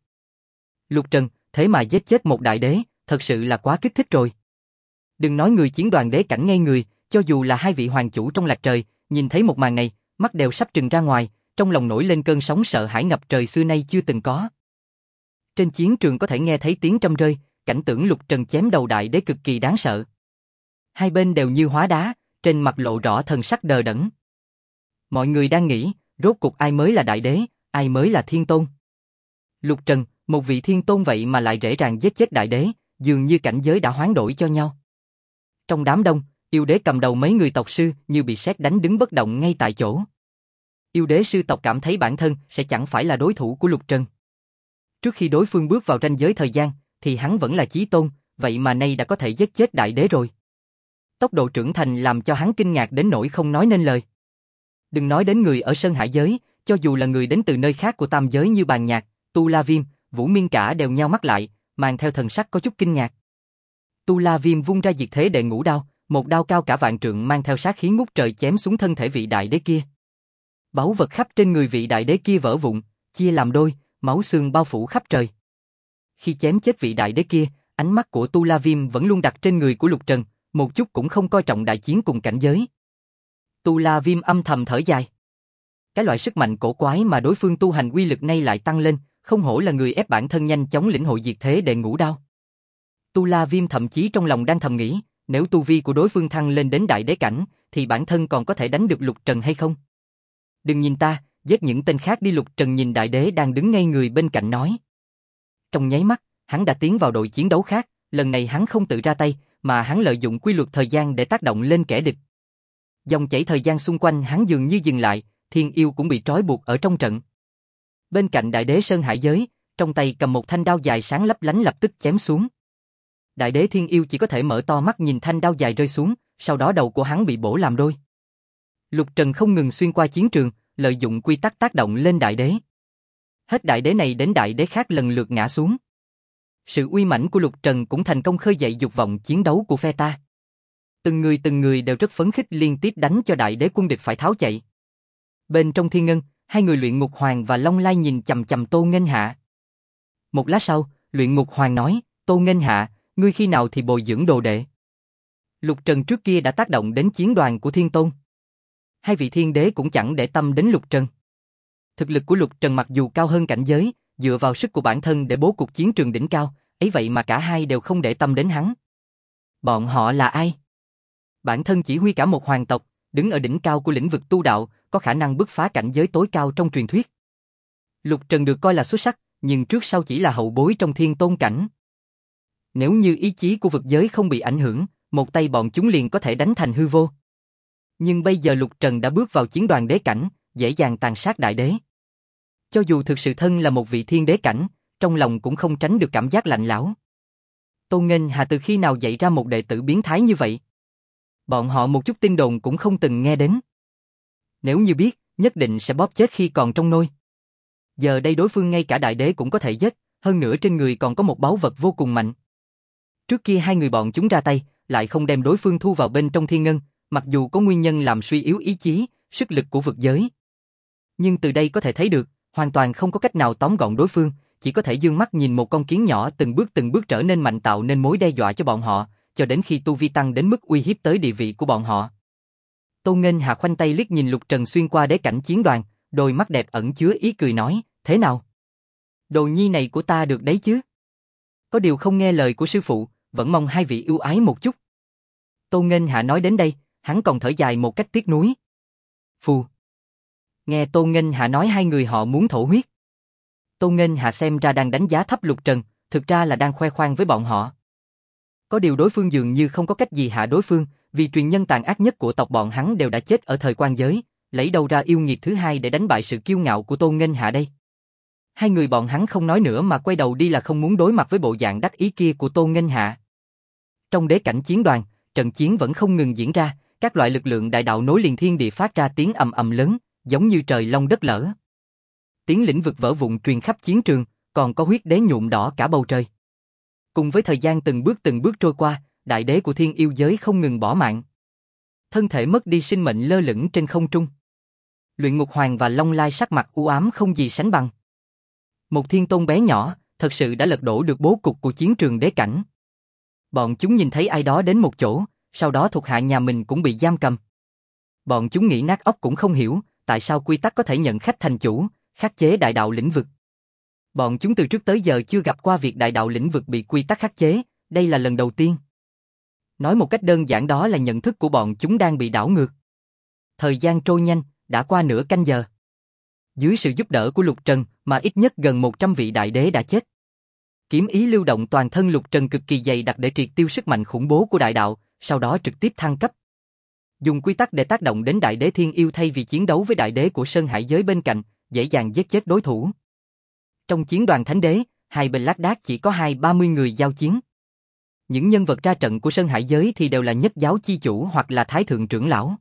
Lục Trần, thế mà giết chết một đại đế, thật sự là quá kích thích rồi. Đừng nói người chiến đoàn đế cảnh ngây người, cho dù là hai vị hoàng chủ trong Lạc Trời, nhìn thấy một màn này, mắt đều sắp trừng ra ngoài, trong lòng nổi lên cơn sóng sợ hãi ngập trời xưa nay chưa từng có. Trên chiến trường có thể nghe thấy tiếng trầm rơi, cảnh tượng Lục Trần chém đầu đại đế cực kỳ đáng sợ. Hai bên đều như hóa đá, trên mặt lộ rõ thần sắc đờ đẫn. Mọi người đang nghĩ, rốt cuộc ai mới là đại đế, ai mới là thiên tôn. Lục Trần, một vị thiên tôn vậy mà lại dễ dàng giết chết đại đế, dường như cảnh giới đã hoán đổi cho nhau. Trong đám đông, yêu đế cầm đầu mấy người tộc sư như bị sét đánh đứng bất động ngay tại chỗ. Yêu đế sư tộc cảm thấy bản thân sẽ chẳng phải là đối thủ của Lục Trần. Trước khi đối phương bước vào ranh giới thời gian, thì hắn vẫn là chí tôn, vậy mà nay đã có thể giết chết đại đế rồi. Tốc độ trưởng thành làm cho hắn kinh ngạc đến nỗi không nói nên lời. Đừng nói đến người ở Sơn Hải giới, cho dù là người đến từ nơi khác của tam giới như Bàn Nhạc, Tu La Viêm, Vũ Miên cả đều nhao mắt lại, mang theo thần sắc có chút kinh ngạc. Tu La Viêm vung ra diệt thế đệ ngũ đao, một đao cao cả vạn trượng mang theo sát khí ngút trời chém xuống thân thể vị đại đế kia. Báu vật khắp trên người vị đại đế kia vỡ vụn, chia làm đôi, máu xương bao phủ khắp trời. Khi chém chết vị đại đế kia, ánh mắt của Tu La Viêm vẫn luôn đặt trên người của Lục Trần, một chút cũng không coi trọng đại chiến cùng cảnh giới. Tu La Viêm âm thầm thở dài. Cái loại sức mạnh cổ quái mà đối phương tu hành uy lực nay lại tăng lên, không hổ là người ép bản thân nhanh chóng lĩnh hội diệt thế đệ ngũ đao. Tu La Viêm thậm chí trong lòng đang thầm nghĩ, nếu tu vi của đối phương thăng lên đến đại đế cảnh, thì bản thân còn có thể đánh được Lục Trần hay không? Đừng nhìn ta, giết những tên khác đi. Lục Trần nhìn đại đế đang đứng ngay người bên cạnh nói. Trong nháy mắt, hắn đã tiến vào đội chiến đấu khác, lần này hắn không tự ra tay, mà hắn lợi dụng quy luật thời gian để tác động lên kẻ địch. Dòng chảy thời gian xung quanh hắn dường như dừng lại, thiên yêu cũng bị trói buộc ở trong trận. Bên cạnh đại đế Sơn Hải giới, trong tay cầm một thanh đao dài sáng lấp lánh lập tức chém xuống. Đại đế thiên yêu chỉ có thể mở to mắt nhìn thanh đao dài rơi xuống, sau đó đầu của hắn bị bổ làm đôi. Lục Trần không ngừng xuyên qua chiến trường, lợi dụng quy tắc tác động lên đại đế. Hết đại đế này đến đại đế khác lần lượt ngã xuống. Sự uy mãnh của Lục Trần cũng thành công khơi dậy dục vọng chiến đấu của phe ta. Từng người đều rất phấn khích liên tiếp đánh cho đại đế quân địch phải tháo chạy. Bên trong thiên ngân, hai người Luyện Ngục Hoàng và Long Lai nhìn chằm chằm Tô Nghênh Hạ. Một lát sau, Luyện Ngục Hoàng nói, Tô Nghênh Hạ, ngươi khi nào thì bồi dưỡng đồ đệ? Lục Trần trước kia đã tác động đến chiến đoàn của Thiên Tôn. Hai vị thiên đế cũng chẳng để tâm đến Lục Trần. Thực lực của Lục Trần mặc dù cao hơn cảnh giới, dựa vào sức của bản thân để bố cục chiến trường đỉnh cao, ấy vậy mà cả hai đều không để tâm đến hắn. Bọn họ là ai? Bản thân chỉ huy cả một hoàng tộc, đứng ở đỉnh cao của lĩnh vực tu đạo, có khả năng bứt phá cảnh giới tối cao trong truyền thuyết. Lục Trần được coi là xuất sắc, nhưng trước sau chỉ là hậu bối trong thiên tôn cảnh. Nếu như ý chí của vực giới không bị ảnh hưởng, một tay bọn chúng liền có thể đánh thành hư vô. Nhưng bây giờ Lục Trần đã bước vào chiến đoàn đế cảnh, dễ dàng tàn sát đại đế. Cho dù thực sự thân là một vị thiên đế cảnh, trong lòng cũng không tránh được cảm giác lạnh lẽo. Tô Nghênh Hà từ khi nào dạy ra một đệ tử biến thái như vậy? Bọn họ một chút tin đồn cũng không từng nghe đến. Nếu như biết, nhất định sẽ bóp chết khi còn trong nôi. Giờ đây đối phương ngay cả đại đế cũng có thể giết, hơn nữa trên người còn có một báu vật vô cùng mạnh. Trước kia hai người bọn chúng ra tay, lại không đem đối phương thu vào bên trong thiên ngân, mặc dù có nguyên nhân làm suy yếu ý chí, sức lực của vực giới. Nhưng từ đây có thể thấy được, hoàn toàn không có cách nào tóm gọn đối phương, chỉ có thể dương mắt nhìn một con kiến nhỏ từng bước trở nên mạnh tạo nên mối đe dọa cho bọn họ, cho đến khi tu vi tăng đến mức uy hiếp tới địa vị của bọn họ. Tô Nghênh Hà khoanh tay liếc nhìn Lục Trần xuyên qua đế cảnh chiến đoàn, đôi mắt đẹp ẩn chứa ý cười nói, thế nào? Đồ nhi này của ta được đấy chứ? Có điều không nghe lời của sư phụ, vẫn mong hai vị ưu ái một chút. Tô Nghênh Hà nói đến đây, hắn còn thở dài một cách tiếc nuối. Phù. Nghe Tô Nghênh Hà nói hai người họ muốn thổ huyết. Tô Nghênh Hà xem ra đang đánh giá thấp Lục Trần, thực ra là đang khoe khoang với bọn họ. Có điều đối phương dường như không có cách gì hạ đối phương, vì truyền nhân tàn ác nhất của tộc bọn hắn đều đã chết ở thời quan giới, lấy đâu ra yêu nghiệt thứ hai để đánh bại sự kiêu ngạo của Tô Nghênh Hà đây. Hai người bọn hắn không nói nữa mà quay đầu đi là không muốn đối mặt với bộ dạng đắc ý kia của Tô Nghênh Hà. Trong đế cảnh chiến đoàn, trận chiến vẫn không ngừng diễn ra, các loại lực lượng đại đạo nối liền thiên địa phát ra tiếng ầm ầm lớn, giống như trời long đất lở. Tiếng lĩnh vực vỡ vụn truyền khắp chiến trường, còn có huyết đế nhuộm đỏ cả bầu trời. Cùng với thời gian từng bước trôi qua, đại đế của thiên yêu giới không ngừng bỏ mạng. Thân thể mất đi sinh mệnh lơ lửng trên không trung. Luyện Ngục Hoàng và Long Lai sắc mặt u ám không gì sánh bằng. Một thiên tôn bé nhỏ, thật sự đã lật đổ được bố cục của chiến trường đế cảnh. Bọn chúng nhìn thấy ai đó đến một chỗ, sau đó thuộc hạ nhà mình cũng bị giam cầm. Bọn chúng nghĩ nát óc cũng không hiểu, tại sao quy tắc có thể nhận khách thành chủ, khắc chế đại đạo lĩnh vực. Bọn chúng từ trước tới giờ chưa gặp qua việc đại đạo lĩnh vực bị quy tắc khắc chế, đây là lần đầu tiên. Nói một cách đơn giản đó là nhận thức của bọn chúng đang bị đảo ngược. Thời gian trôi nhanh, đã qua nửa canh giờ. Dưới sự giúp đỡ của Lục Trần mà ít nhất gần 100 vị đại đế đã chết. Kiếm ý lưu động toàn thân Lục Trần cực kỳ dày đặc để triệt tiêu sức mạnh khủng bố của đại đạo, sau đó trực tiếp thăng cấp. Dùng quy tắc để tác động đến đại đế thiên yêu thay vì chiến đấu với đại đế của Sơn Hải giới bên cạnh, dễ dàng giết chết đối thủ. Trong chiến đoàn thánh đế, hai bên lác đác chỉ có 20-30 người giao chiến. Những nhân vật ra trận của Sơn Hải giới thì đều là nhất giáo chi chủ hoặc là thái thượng trưởng lão.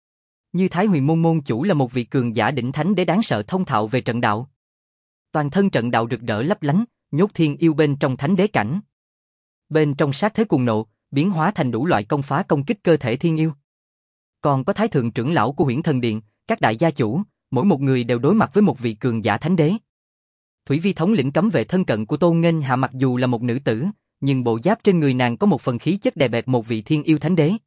Như Thái Huyền Môn môn chủ là một vị cường giả đỉnh thánh đế đáng sợ thông thạo về trận đạo. Toàn thân trận đạo rực rỡ lấp lánh, nhốt thiên yêu bên trong thánh đế cảnh. Bên trong sát thế cuồng nộ, biến hóa thành đủ loại công phá công kích cơ thể thiên yêu. Còn có Thái thượng trưởng lão của Huyễn Thần Điện, các đại gia chủ, mỗi một người đều đối mặt với một vị cường giả thánh đế. Thủy Vi thống lĩnh cấm vệ thân cận của Tô Nghênh Hà mặc dù là một nữ tử, nhưng bộ giáp trên người nàng có một phần khí chất đè bẹp một vị thiên yêu thánh đế.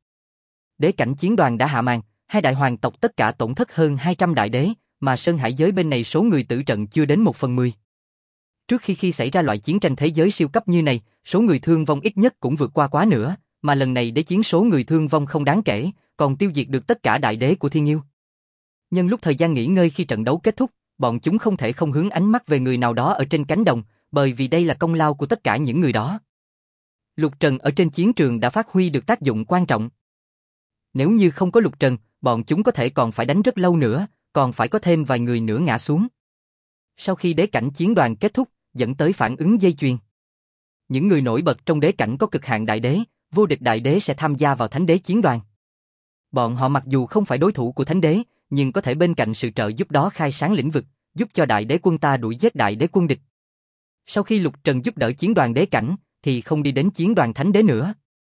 Đế cảnh chiến đoàn đã hạ màn, hai đại hoàng tộc tất cả tổn thất hơn 200 đại đế, mà Sơn Hải giới bên này số người tử trận chưa đến 1/10. Trước khi xảy ra loại chiến tranh thế giới siêu cấp như này, số người thương vong ít nhất cũng vượt qua quá nữa, mà lần này đế chiến số người thương vong không đáng kể, còn tiêu diệt được tất cả đại đế của thiên yêu. Nhân lúc thời gian nghỉ ngơi khi trận đấu kết thúc, bọn chúng không thể không hướng ánh mắt về người nào đó ở trên cánh đồng, bởi vì đây là công lao của tất cả những người đó. Lục Trần ở trên chiến trường đã phát huy được tác dụng quan trọng. Nếu như không có Lục Trần, bọn chúng có thể còn phải đánh rất lâu nữa, còn phải có thêm vài người nữa ngã xuống. Sau khi đế cảnh chiến đoàn kết thúc, dẫn tới phản ứng dây chuyền. Những người nổi bật trong đế cảnh có cực hạn đại đế, vô địch đại đế sẽ tham gia vào thánh đế chiến đoàn. Bọn họ mặc dù không phải đối thủ của thánh đế, nhưng có thể bên cạnh sự trợ giúp đó khai sáng lĩnh vực, giúp cho đại đế quân ta đuổi giết đại đế quân địch. Sau khi Lục Trần giúp đỡ chiến đoàn đế cảnh, thì không đi đến chiến đoàn thánh đế nữa.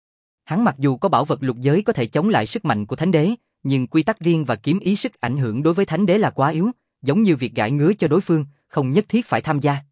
Hắn mặc dù có bảo vật lục giới có thể chống lại sức mạnh của thánh đế, nhưng quy tắc riêng và kiếm ý sức ảnh hưởng đối với thánh đế là quá yếu, giống như việc gãi ngứa cho đối phương, không nhất thiết phải tham gia.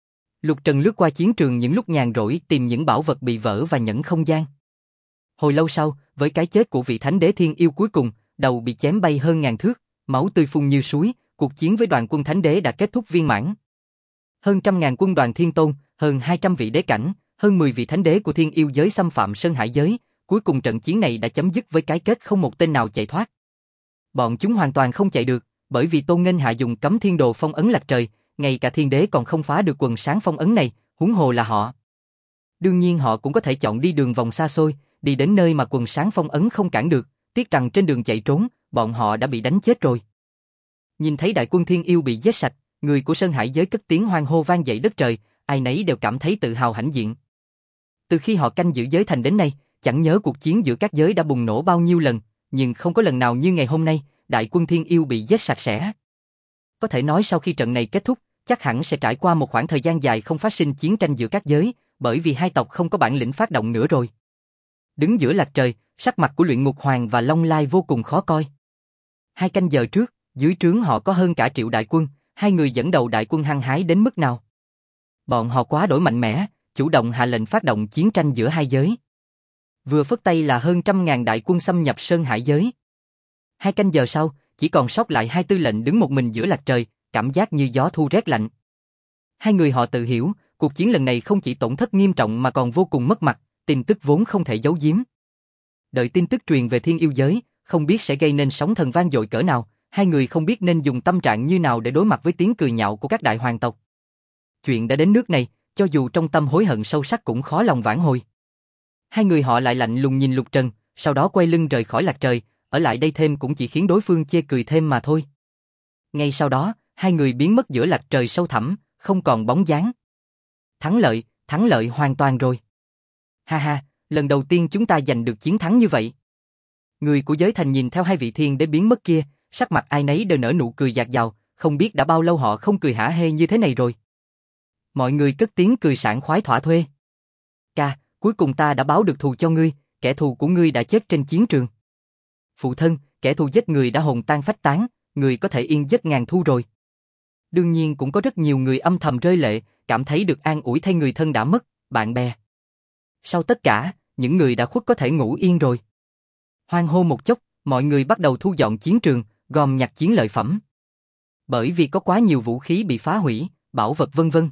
Lục Trần lướt qua chiến trường những lúc nhàn rỗi tìm những bảo vật bị vỡ và nhẫn không gian. Hồi lâu sau, với cái chết của vị thánh đế thiên yêu cuối cùng, đầu bị chém bay hơn ngàn thước, máu tươi phun như suối, cuộc chiến với đoàn quân Thánh Đế đã kết thúc viên mãn. Hơn 100.000 quân đoàn Thiên Tôn, hơn 200 vị đế cảnh, hơn 10 vị thánh đế của Thiên Yêu giới xâm phạm Sơn Hải giới, cuối cùng trận chiến này đã chấm dứt với cái kết không một tên nào chạy thoát. Bọn chúng hoàn toàn không chạy được, bởi vì Tôn Nghênh Hạ dùng Cấm Thiên Đồ phong ấn Lạc Trời, ngay cả Thiên Đế còn không phá được quần sáng phong ấn này, huống hồ là họ. Đương nhiên họ cũng có thể chọn đi đường vòng xa xôi, đi đến nơi mà quần sáng phong ấn không cản được, tiếc rằng trên đường chạy trốn, bọn họ đã bị đánh chết rồi. Nhìn thấy đại quân Thiên Yêu bị giết sạch, người của Sơn Hải giới cất tiếng hoan hô vang dậy đất trời, ai nấy đều cảm thấy tự hào hãnh diện. Từ khi họ canh giữ giới thành đến nay, chẳng nhớ cuộc chiến giữa các giới đã bùng nổ bao nhiêu lần, nhưng không có lần nào như ngày hôm nay, đại quân Thiên Yêu bị giết sạch sẽ. Có thể nói sau khi trận này kết thúc, chắc hẳn sẽ trải qua một khoảng thời gian dài không phát sinh chiến tranh giữa các giới, bởi vì hai tộc không có bản lĩnh phát động nữa rồi. Đứng giữa Lạc Trời, sắc mặt của Luyện Ngục Hoàng và Long Lai vô cùng khó coi. 2 canh giờ trước, dưới trướng họ có hơn cả triệu đại quân, hai người dẫn đầu đại quân hăng hái đến mức nào. Bọn họ quá đổi mạnh mẽ, chủ động hạ lệnh phát động chiến tranh giữa hai giới. Vừa phất tay là hơn 100.000 đại quân xâm nhập Sơn Hải giới. 2 canh giờ sau, chỉ còn sót lại 2 tư lệnh đứng một mình giữa Lạc Trời, cảm giác như gió thu rét lạnh. Hai người họ tự hiểu, cuộc chiến lần này không chỉ tổn thất nghiêm trọng mà còn vô cùng mất mặt, tin tức vốn không thể giấu giếm. Đợi tin tức truyền về Thiên Yêu giới, không biết sẽ gây nên sóng thần vang dội cỡ nào, hai người không biết nên dùng tâm trạng như nào để đối mặt với tiếng cười nhạo của các đại hoàng tộc. Chuyện đã đến nước này, cho dù trong tâm hối hận sâu sắc cũng khó lòng vãn hồi. Hai người họ lại lạnh lùng nhìn Lục Trần, sau đó quay lưng rời khỏi Lạc Trời, ở lại đây thêm cũng chỉ khiến đối phương chê cười thêm mà thôi. Ngay sau đó, hai người biến mất giữa Lạc Trời sâu thẳm, không còn bóng dáng. Thắng lợi hoàn toàn rồi. Ha ha, lần đầu tiên chúng ta giành được chiến thắng như vậy. Người của giới thành nhìn theo hai vị thiên đế biến mất kia, sắc mặt ai nấy đều nở nụ cười dạt dào, không biết đã bao lâu họ không cười hả hê như thế này rồi. Mọi người cất tiếng cười sảng khoái thỏa thuê. Ca, cuối cùng ta đã báo được thù cho ngươi, kẻ thù của ngươi đã chết trên chiến trường. Phụ thân, kẻ thù giết người đã hồn tan phách tán, người có thể yên giấc ngàn thu rồi. Đương nhiên cũng có rất nhiều người âm thầm rơi lệ, cảm thấy được an ủi thay người thân đã mất, bạn bè. Sau tất cả, những người đã khuất có thể ngủ yên rồi. Hoan hô một chốc, mọi người bắt đầu thu dọn chiến trường, gom nhặt chiến lợi phẩm. Bởi vì có quá nhiều vũ khí bị phá hủy, bảo vật vân vân.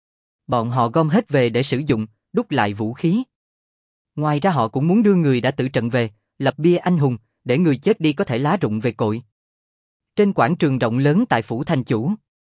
Bọn họ gom hết về để sử dụng, đúc lại vũ khí. Ngoài ra họ cũng muốn đưa người đã tử trận về, lập bia anh hùng, để người chết đi có thể lá rụng về cội. Trên quảng trường rộng lớn tại phủ thành chủ.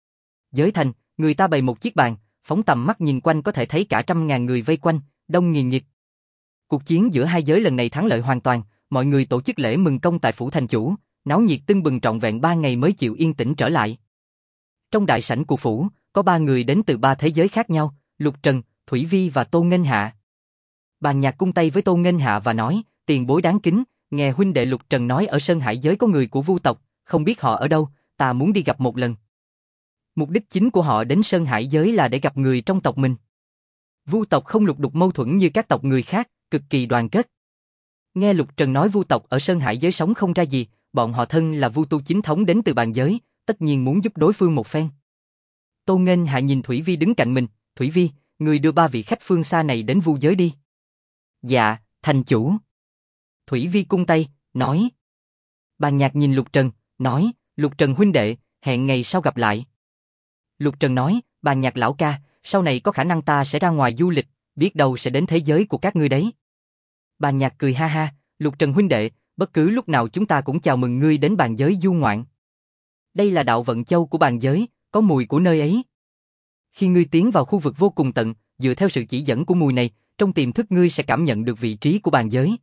Giới thành, người ta bày một chiếc bàn, phóng tầm mắt nhìn quanh có thể thấy cả 100.000 người vây quanh, đông nghìn nghịt. Cuộc chiến giữa hai giới lần này thắng lợi hoàn toàn, mọi người tổ chức lễ mừng công tại phủ thành chủ, náo nhiệt tưng bừng trọn vẹn 3 ngày mới chịu yên tĩnh trở lại. Trong đại sảnh của phủ, có 3 người đến từ 3 thế giới khác nhau, Lục Trần, Thủy Vi và Tô Nghênh Hạ. Bàn nhạc cung tay với Tô Nghênh Hạ và nói, tiền bối đáng kính, nghe huynh đệ Lục Trần nói ở Sơn Hải giới có người của Vu tộc, không biết họ ở đâu, ta muốn đi gặp một lần. Mục đích chính của họ đến Sơn Hải giới là để gặp người trong tộc mình. Vu tộc không lục đục mâu thuẫn như các tộc người khác, cực kỳ đoàn kết. Nghe Lục Trần nói Vu tộc ở Sơn Hải giới sống không ra gì, bọn họ thân là Vu tu chính thống đến từ bàn giới, tất nhiên muốn giúp đối phương một phen. Tô Nghênh Hạ nhìn Thủy Vi đứng cạnh mình, Thủy Vi, người đưa 3 vị khách phương xa này đến Vu giới đi. Dạ, thành chủ. Thủy Vi cung tay, nói. Bàn nhạc nhìn Lục Trần, nói, Lục Trần huynh đệ, hẹn ngày sau gặp lại. Lục Trần nói, bàn nhạc lão ca, sau này có khả năng ta sẽ ra ngoài du lịch, biết đâu sẽ đến thế giới của các ngươi đấy. Bàn nhạc cười ha ha, Lục Trần huynh đệ, bất cứ lúc nào chúng ta cũng chào mừng ngươi đến bàn giới du ngoạn. Đây là đạo vận châu của bàn giới, có mùi của nơi ấy. Khi ngươi tiến vào khu vực vô cùng tận, dựa theo sự chỉ dẫn của mùi này, trong tiềm thức ngươi sẽ cảm nhận được vị trí của bàn giới.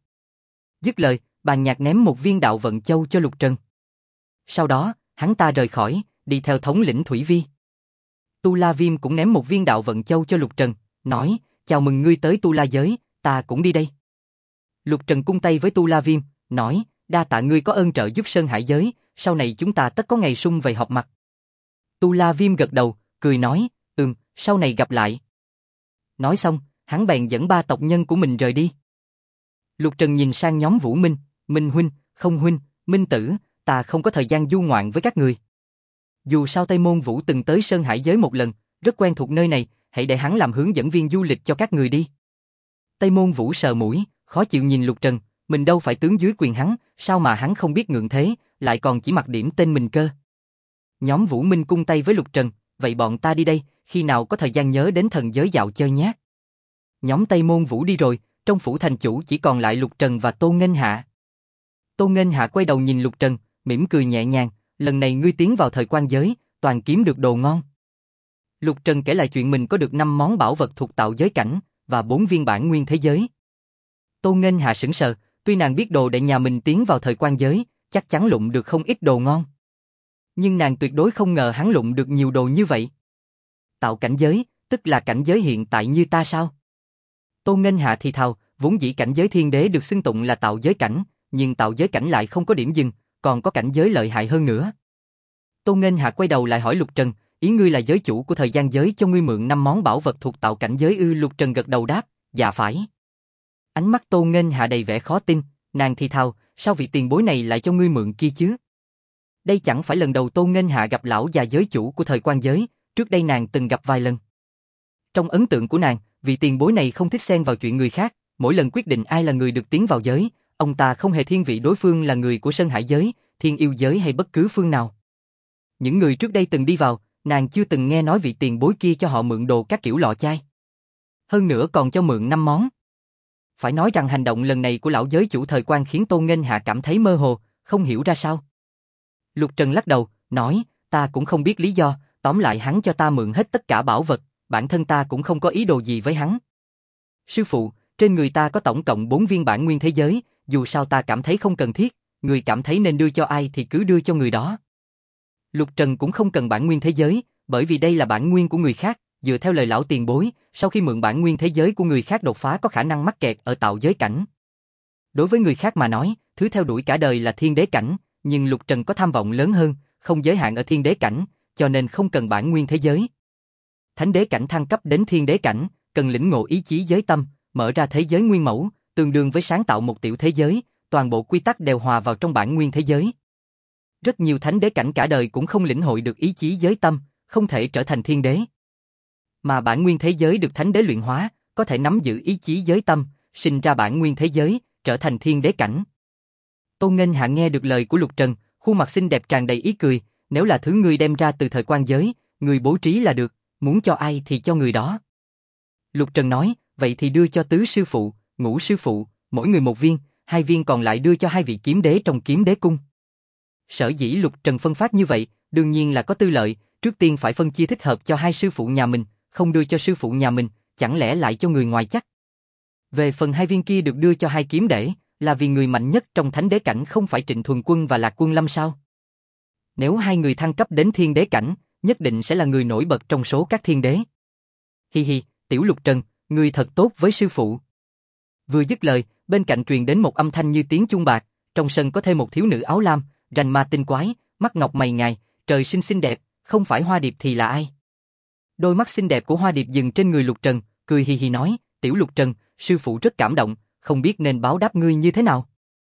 Dứt lời, bàn nhạc ném một viên đạo vận châu cho Lục Trần. Sau đó, hắn ta rời khỏi, đi theo thống lĩnh Thủy Vi. Tu La Viêm cũng ném một viên đạo vận châu cho Lục Trần, nói, chào mừng ngươi tới Tu La giới, ta cũng đi đây. Lục Trần cung tay với Tu La Viêm, nói, đa tạ ngươi có ơn trợ giúp Sơn Hải giới, sau này chúng ta tất có ngày sum vầy họp mặt. Tu La Viêm gật đầu, cười nói, sau này gặp lại. Nói xong, hắn bèn dẫn 3 tộc nhân của mình rời đi. Lục Trần nhìn sang nhóm Vũ Minh, Minh huynh, Không huynh, Minh tử, ta không có thời gian du ngoạn với các người. Dù sao Tây Môn Vũ từng tới Sơn Hải giới một lần, rất quen thuộc nơi này, hãy để hắn làm hướng dẫn viên du lịch cho các người đi. Tây Môn Vũ sờ mũi, khó chịu nhìn Lục Trần, mình đâu phải tướng dưới quyền hắn, sao mà hắn không biết ngượng thế, lại còn chỉ mặc điểm tên mình cơ. Nhóm Vũ Minh cung tay với Lục Trần, vậy bọn ta đi đây, khi nào có thời gian nhớ đến thần giới dạo chơi nhé. Nhóm Tây Môn Vũ đi rồi, trong phủ thành chủ chỉ còn lại Lục Trần và Tô Nghênh Hạ. Tô Nghênh Hạ quay đầu nhìn Lục Trần, mỉm cười nhẹ nhàng, lần này ngươi tiến vào thời quan giới, toàn kiếm được đồ ngon. Lục Trần kể lại chuyện mình có được 5 món bảo vật thuộc tạo giới cảnh, và 4 viên bản nguyên thế giới. Tô Nghênh Hạ sững sờ, tuy nàng biết đồ đệ nhà mình tiến vào thời quan giới, chắc chắn lụng được không ít đồ ngon. Nhưng nàng tuyệt đối không ngờ hắn lụng được nhiều đồ như vậy. Tạo cảnh giới, tức là cảnh giới hiện tại như ta sao? Tô Nghênh Hạ thì thào, vốn dĩ cảnh giới thiên đế được xưng tụng là tạo giới cảnh, nhưng tạo giới cảnh lại không có điểm dừng, còn có cảnh giới lợi hại hơn nữa. Tô Nghênh Hạ quay đầu lại hỏi Lục Trần, ý ngươi là giới chủ của thời gian giới cho ngươi mượn 5 món bảo vật thuộc tạo cảnh giới ư? Lục Trần gật đầu đáp, dạ phải. Ánh mắt Tô Nghênh Hạ đầy vẻ khó tin, nàng thì thào, sao vị tiền bối này lại cho ngươi mượn kia chứ? Đây chẳng phải lần đầu Tô Nghênh Hạ gặp lão già giới chủ của thời quan giới, trước đây nàng từng gặp vài lần. Trong ấn tượng của nàng, vị tiền bối này không thích xen vào chuyện người khác, mỗi lần quyết định ai là người được tiến vào giới, ông ta không hề thiên vị đối phương là người của Sơn Hải giới, Thiên Yêu giới hay bất cứ phương nào. Những người trước đây từng đi vào, nàng chưa từng nghe nói vị tiền bối kia cho họ mượn đồ các kiểu lọ chai. Hơn nữa còn cho mượn 5 món. Phải nói rằng hành động lần này của lão giới chủ thời quan khiến Tô Nghênh Hạ cảm thấy mơ hồ, không hiểu ra sao. Lục Trần lắc đầu, nói, ta cũng không biết lý do, tóm lại hắn cho ta mượn hết tất cả bảo vật, bản thân ta cũng không có ý đồ gì với hắn. Sư phụ, trên người ta có tổng cộng 4 viên bản nguyên thế giới, dù sao ta cảm thấy không cần thiết, người cảm thấy nên đưa cho ai thì cứ đưa cho người đó. Lục Trần cũng không cần bản nguyên thế giới, bởi vì đây là bản nguyên của người khác, dựa theo lời lão tiền bối, sau khi mượn bản nguyên thế giới của người khác đột phá có khả năng mắc kẹt ở tạo giới cảnh. Đối với người khác mà nói, thứ theo đuổi cả đời là thiên đế cảnh, nhưng Lục Trần có tham vọng lớn hơn, không giới hạn ở thiên đế cảnh, cho nên không cần bản nguyên thế giới. Thánh đế cảnh thăng cấp đến thiên đế cảnh, cần lĩnh ngộ ý chí giới tâm, mở ra thế giới nguyên mẫu, tương đương với sáng tạo một tiểu thế giới, toàn bộ quy tắc đều hòa vào trong bản nguyên thế giới. Rất nhiều thánh đế cảnh cả đời cũng không lĩnh hội được ý chí giới tâm, không thể trở thành thiên đế. Mà bản nguyên thế giới được thánh đế luyện hóa, có thể nắm giữ ý chí giới tâm, sinh ra bản nguyên thế giới, trở thành thiên đế cảnh. Tô Nghênh Hạ nghe được lời của Lục Trần, khuôn mặt xinh đẹp tràn đầy ý cười, nếu là thứ ngươi đem ra từ thời quan giới, ngươi bố trí là được, muốn cho ai thì cho người đó. Lục Trần nói, vậy thì đưa cho tứ sư phụ, ngũ sư phụ, mỗi người 1 viên, 2 viên còn lại đưa cho 2 vị kiếm đế trong kiếm đế cung. Sở dĩ Lục Trần phân phát như vậy, đương nhiên là có tư lợi, trước tiên phải phân chia thích hợp cho 2 sư phụ nhà mình, không đưa cho sư phụ nhà mình, chẳng lẽ lại cho người ngoài chắc. Về phần 2 viên kia được đưa cho 2 kiếm đế, là vì người mạnh nhất trong thánh đế cảnh không phải Trịnh Thuần Quân và Lạc Quân Lâm sao? Nếu 2 người thăng cấp đến thiên đế cảnh, nhất định sẽ là người nổi bật trong số các thiên đế. Hi hi, tiểu Lục Trần, ngươi thật tốt với sư phụ. Vừa dứt lời, bên cạnh truyền đến một âm thanh như tiếng chuông bạc, trong sân có thêm một thiếu nữ áo lam, rành ma tinh quái, mắt ngọc mày ngài, trời sinh xinh đẹp, không phải Hoa Điệp thì là ai? Đôi mắt xinh đẹp của Hoa Điệp dừng trên người Lục Trần, cười hi hi nói, tiểu Lục Trần, sư phụ rất cảm động, không biết nên báo đáp ngươi như thế nào.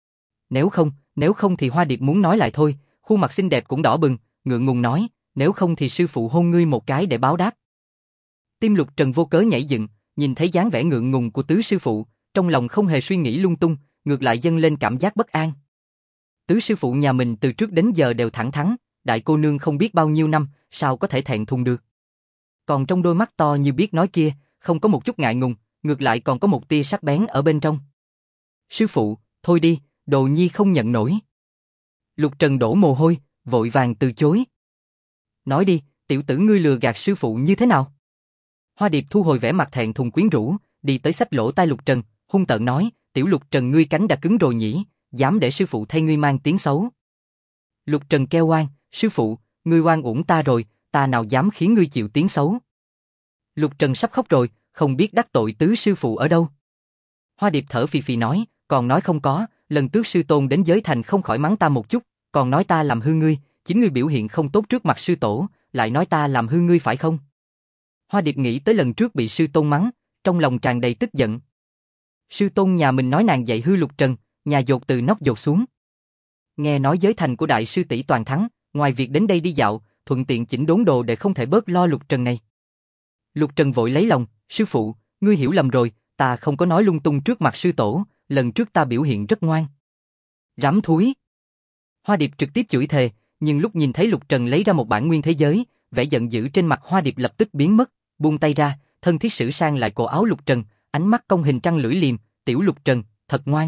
Nếu không thì Hoa Điệp muốn nói lại thôi, khuôn mặt xinh đẹp cũng đỏ bừng, ngượng ngùng nói, nếu không thì sư phụ hôn ngươi một cái để báo đáp. Tim Lục Trần vô cớ nhảy dựng, nhìn thấy dáng vẻ ngượng ngùng của tứ sư phụ, trong lòng không hề suy nghĩ lung tung, ngược lại dâng lên cảm giác bất an. Tứ sư phụ nhà mình từ trước đến giờ đều thẳng thắn, đại cô nương không biết bao nhiêu năm, sao có thể thẹn thùng được. Còn trong đôi mắt to như biết nói kia, không có một chút ngại ngùng, ngược lại còn có một tia sắc bén ở bên trong. Sư phụ, thôi đi, đồ nhi không nhận nổi. Lục Trần đổ mồ hôi, vội vàng từ chối. Nói đi, tiểu tử ngươi lừa gạt sư phụ như thế nào? Hoa Điệp thu hồi vẻ mặt thẹn thùng quyến rũ, đi tới xách lỗ tai Lục Trần, hung tợn nói, tiểu Lục Trần ngươi cánh đã cứng rồi nhỉ, dám để sư phụ thay ngươi mang tiếng xấu. Lục Trần kêu oan, sư phụ, ngươi oan uổng ta rồi, ta nào dám khiến ngươi chịu tiếng xấu. Lục Trần sắp khóc rồi, không biết đắc tội tứ sư phụ ở đâu. Hoa Điệp thở phì phì nói, còn nói không có, lần trước sư tôn đến giới thành không khỏi mắng ta một chút, còn nói ta làm hư ngươi, chính ngươi biểu hiện không tốt trước mặt sư tổ, lại nói ta làm hư ngươi phải không? Hoa Điệp nghĩ tới lần trước bị sư tôn mắng, trong lòng tràn đầy tức giận. Sư tôn nhà mình nói nàng dạy hư Lục Trần, nhà dột từ nóc dột xuống. Nghe nói giới thành của đại sư tỷ toàn thắng, ngoài việc đến đây đi dạo, thuận tiện chỉnh đốn đồ để không thể bớt lo Lục Trần này. Lục Trần vội lấy lòng, sư phụ, ngươi hiểu lầm rồi, ta không có nói lung tung trước mặt sư tổ, lần trước ta biểu hiện rất ngoan. Rắm thúi. Hoa Điệp trực tiếp chửi thề, nhưng lúc nhìn thấy Lục Trần lấy ra một bản nguyên thế giới, vẻ giận dữ trên mặt Hoa Điệp lập tức biến mất, buông tay ra, thân thiết sử sang lại cổ áo Lục Trần, ánh mắt cong hình trăng lưỡi liềm, "Tiểu Lục Trần, thật ngoan."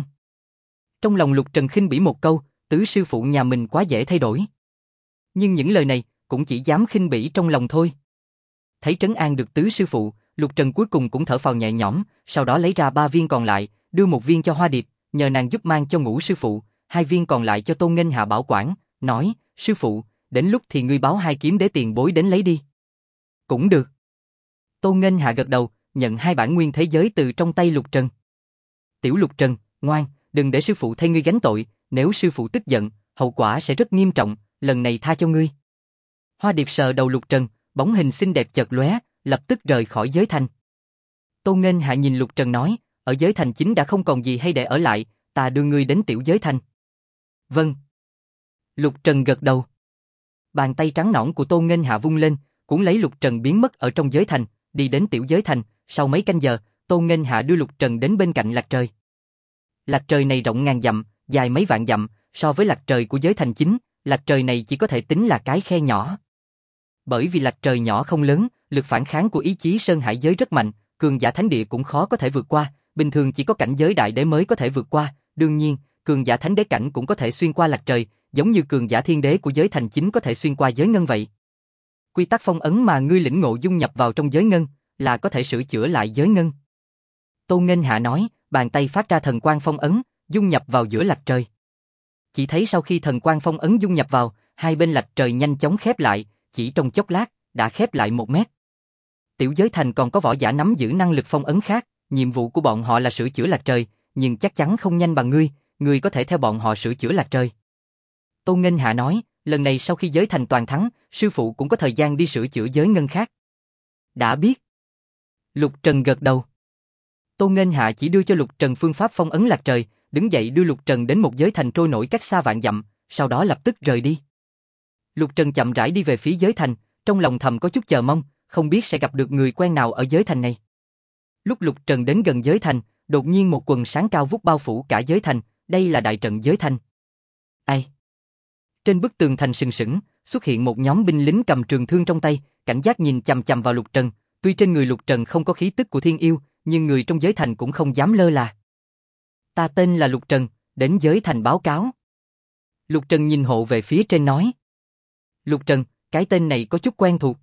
Trong lòng Lục Trần khinh bỉ một câu, tứ sư phụ nhà mình quá dễ thay đổi. Nhưng những lời này cũng chỉ dám khinh bỉ trong lòng thôi. Thấy trấn an được tứ sư phụ, Lục Trần cuối cùng cũng thở phào nhẹ nhõm, sau đó lấy ra 3 viên còn lại, đưa một viên cho Hoa Điệp, nhờ nàng giúp mang cho Ngũ sư phụ, 2 viên còn lại cho Tôn Nghênh Hạ bảo quản, nói: "Sư phụ, đến lúc thì ngươi báo 2 kiếm đế tiền bối đến lấy đi." "Cũng được." Tôn Nghênh Hạ gật đầu, nhận 2 bản nguyên thế giới từ trong tay Lục Trần. "Tiểu Lục Trần, ngoan, đừng để sư phụ thay ngươi gánh tội, nếu sư phụ tức giận, hậu quả sẽ rất nghiêm trọng, lần này tha cho ngươi." Hoa Điệp sờ đầu Lục Trần, bóng hình xinh đẹp chợt lóe, lập tức rời khỏi giới thành. Tôn Nghênh Hạ nhìn Lục Trần nói: "Ở giới thành chính đã không còn gì hay để ở lại, ta đưa ngươi đến tiểu giới thành." "Vâng." Lục Trần gật đầu. Bàn tay trắng nõn của Tôn Nghênh Hạ vung lên, cuốn lấy Lục Trần biến mất ở trong giới thành, đi đến tiểu giới thành. Sau mấy canh giờ, Tôn Nghênh Hạ đưa Lục Trần đến bên cạnh Lạc Trời. Lạc Trời này rộng ngàn dặm, dài mấy vạn dặm, so với Lạc Trời của giới thành chính, Lạc Trời này chỉ có thể tính là cái khe nhỏ. Bởi vì Lạc Trời nhỏ không lớn, lực phản kháng của ý chí Sơn Hải giới rất mạnh, cường giả thánh địa cũng khó có thể vượt qua, bình thường chỉ có cảnh giới đại đế mới có thể vượt qua, đương nhiên, cường giả thánh đế cảnh cũng có thể xuyên qua Lạc Trời, giống như cường giả thiên đế của giới thành chính có thể xuyên qua giới ngân vậy. Quy tắc phong ấn mà ngươi lĩnh ngộ dung nhập vào trong giới ngân, là có thể sửa chữa lại giới ngân. Tôn Nghênh Hạ nói, bàn tay phát ra thần quang phong ấn, dung nhập vào giữa Lạc Trời. Chỉ thấy sau khi thần quang phong ấn dung nhập vào, hai bên Lạc Trời nhanh chóng khép lại, chỉ trong chốc lát, đã khép lại 1 mét. Tiểu giới thành còn có võ giả nắm giữ năng lực phong ấn khác, nhiệm vụ của bọn họ là sửa chữa Lạc Trời, nhưng chắc chắn không nhanh bằng ngươi có thể theo bọn họ sửa chữa Lạc Trời. Tôn Nghênh Hạ nói, lần này sau khi giới thành toàn thắng, sư phụ cũng có thời gian đi sửa chữa giới ngân khác. Đã biết. Lục Trần gật đầu. Tôn Nghênh Hạ chỉ đưa cho Lục Trần phương pháp phong ấn Lạc Trời, đứng dậy đưa Lục Trần đến một giới thành trôi nổi cách xa vạn dặm, sau đó lập tức rời đi. Lục Trần chậm rãi đi về phía giới thành, trong lòng thầm có chút chờ mong, không biết sẽ gặp được người quen nào ở giới thành này. Lúc Lục Trần đến gần giới thành, đột nhiên một quần sáng cao vút bao phủ cả giới thành, đây là đại trận giới thành. Ai? Trên bức tường thành sừng sững, xuất hiện một nhóm binh lính cầm trường thương trong tay, cảnh giác nhìn chằm chằm vào Lục Trần, tuy trên người Lục Trần không có khí tức của thiên yêu, nhưng người trong giới thành cũng không dám lơ là. Ta tên là Lục Trần, đến giới thành báo cáo. Lục Trần nhìn hộ về phía trên nói. Lục Trần, cái tên này có chút quen thuộc.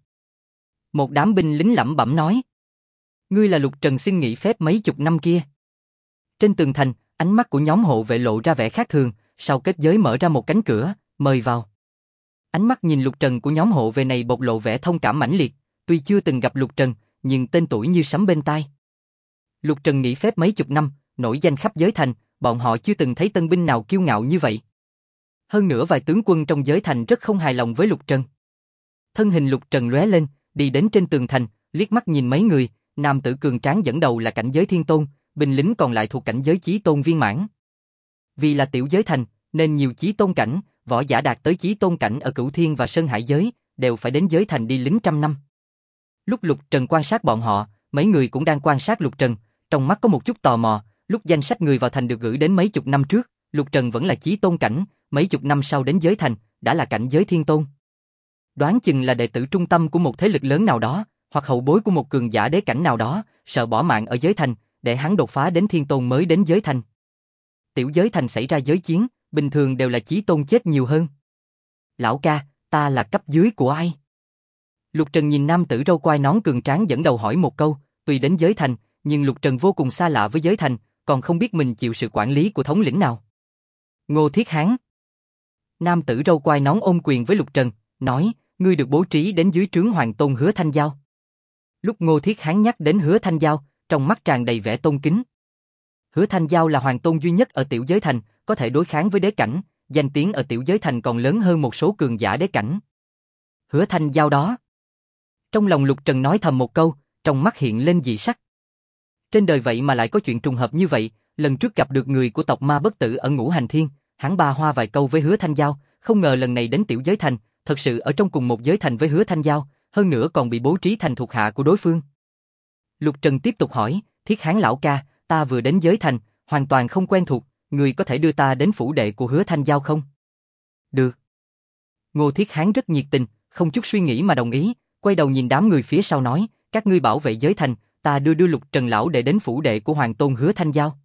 Một đám binh lính lẩm bẩm nói. Ngươi là Lục Trần xin nghỉ phép mấy chục năm kia. Trên tường thành, ánh mắt của nhóm hộ vệ lộ ra vẻ khác thường, sau kết giới mở ra một cánh cửa, mời vào. Ánh mắt nhìn Lục Trần của nhóm hộ vệ này bộc lộ vẻ thông cảm mãnh liệt, tuy chưa từng gặp Lục Trần, nhưng tên tuổi như sấm bên tai. Lục Trần nghỉ phép mấy chục năm, nổi danh khắp giới thành, bọn họ chưa từng thấy tân binh nào kiêu ngạo như vậy. Hơn nữa vài tướng quân trong giới thành rất không hài lòng với Lục Trần. Thân hình Lục Trần lóe lên, đi đến trên tường thành, liếc mắt nhìn mấy người, nam tử cường tráng dẫn đầu là cảnh giới thiên tôn, binh lính còn lại thuộc cảnh giới chí tôn viên mãn. Vì là tiểu giới thành, nên nhiều chí tôn cảnh, võ giả đạt tới chí tôn cảnh ở Cửu Thiên và Sơn Hải giới, đều phải đến giới thành đi lính trăm năm. Lúc Lục Trần quan sát bọn họ, mấy người cũng đang quan sát Lục Trần, trong mắt có một chút tò mò, lúc danh sách người vào thành được gửi đến mấy chục năm trước, Lục Trần vẫn là chí tôn cảnh, mấy chục năm sau đến giới thành, đã là cảnh giới thiên tôn. Đoán chừng là đệ tử trung tâm của một thế lực lớn nào đó, hoặc hậu bối của một cường giả đế cảnh nào đó, sợ bỏ mạng ở giới thành, để hắn đột phá đến thiên tôn mới đến giới thành. Tiểu giới thành xảy ra giới chiến, bình thường đều là chí tôn chết nhiều hơn. Lão ca, ta là cấp dưới của ai? Lục Trần nhìn nam tử râu quai nón cường tráng dẫn đầu hỏi một câu, tuy đến giới thành, nhưng Lục Trần vô cùng xa lạ với giới thành, còn không biết mình chịu sự quản lý của thống lĩnh nào. Ngô Thiết Hán. Nam tử râu quai nón ôm quyền với Lục Trần, nói, ngươi được bố trí đến dưới trướng Hoàng Tôn Hứa Thanh Giao. Lúc Ngô Thiết Hán nhắc đến Hứa Thanh Giao, trong mắt tràn đầy vẻ tôn kính. Hứa Thanh Giao là hoàng tôn duy nhất ở tiểu giới thành, có thể đối kháng với đế cảnh, danh tiếng ở tiểu giới thành còn lớn hơn một số cường giả đế cảnh. Hứa Thanh Giao đó. Trong lòng Lục Trần nói thầm một câu, trong mắt hiện lên dị sắc. Trên đời vậy mà lại có chuyện trùng hợp như vậy, lần trước gặp được người của tộc Ma Bất Tử ở Ngũ Hành Thiên, hắn ba hoa vài câu với Hứa Thanh Giao, không ngờ lần này đến tiểu giới thành, thật sự ở trong cùng một giới thành với Hứa Thanh Giao, hơn nữa còn bị bố trí thành thuộc hạ của đối phương. Lục Trần tiếp tục hỏi, Thiết Hán lão ca, ta vừa đến giới thành, hoàn toàn không quen thuộc, người có thể đưa ta đến phủ đệ của Hứa Thanh Giao không? Được. Ngô Thiết Hán rất nhiệt tình, không chút suy nghĩ mà đồng ý, quay đầu nhìn đám người phía sau nói, các ngươi bảo vệ giới thành, ta đưa Lục Trần lão đệ đến phủ đệ của Hoàng Tôn Hứa Thanh Giao.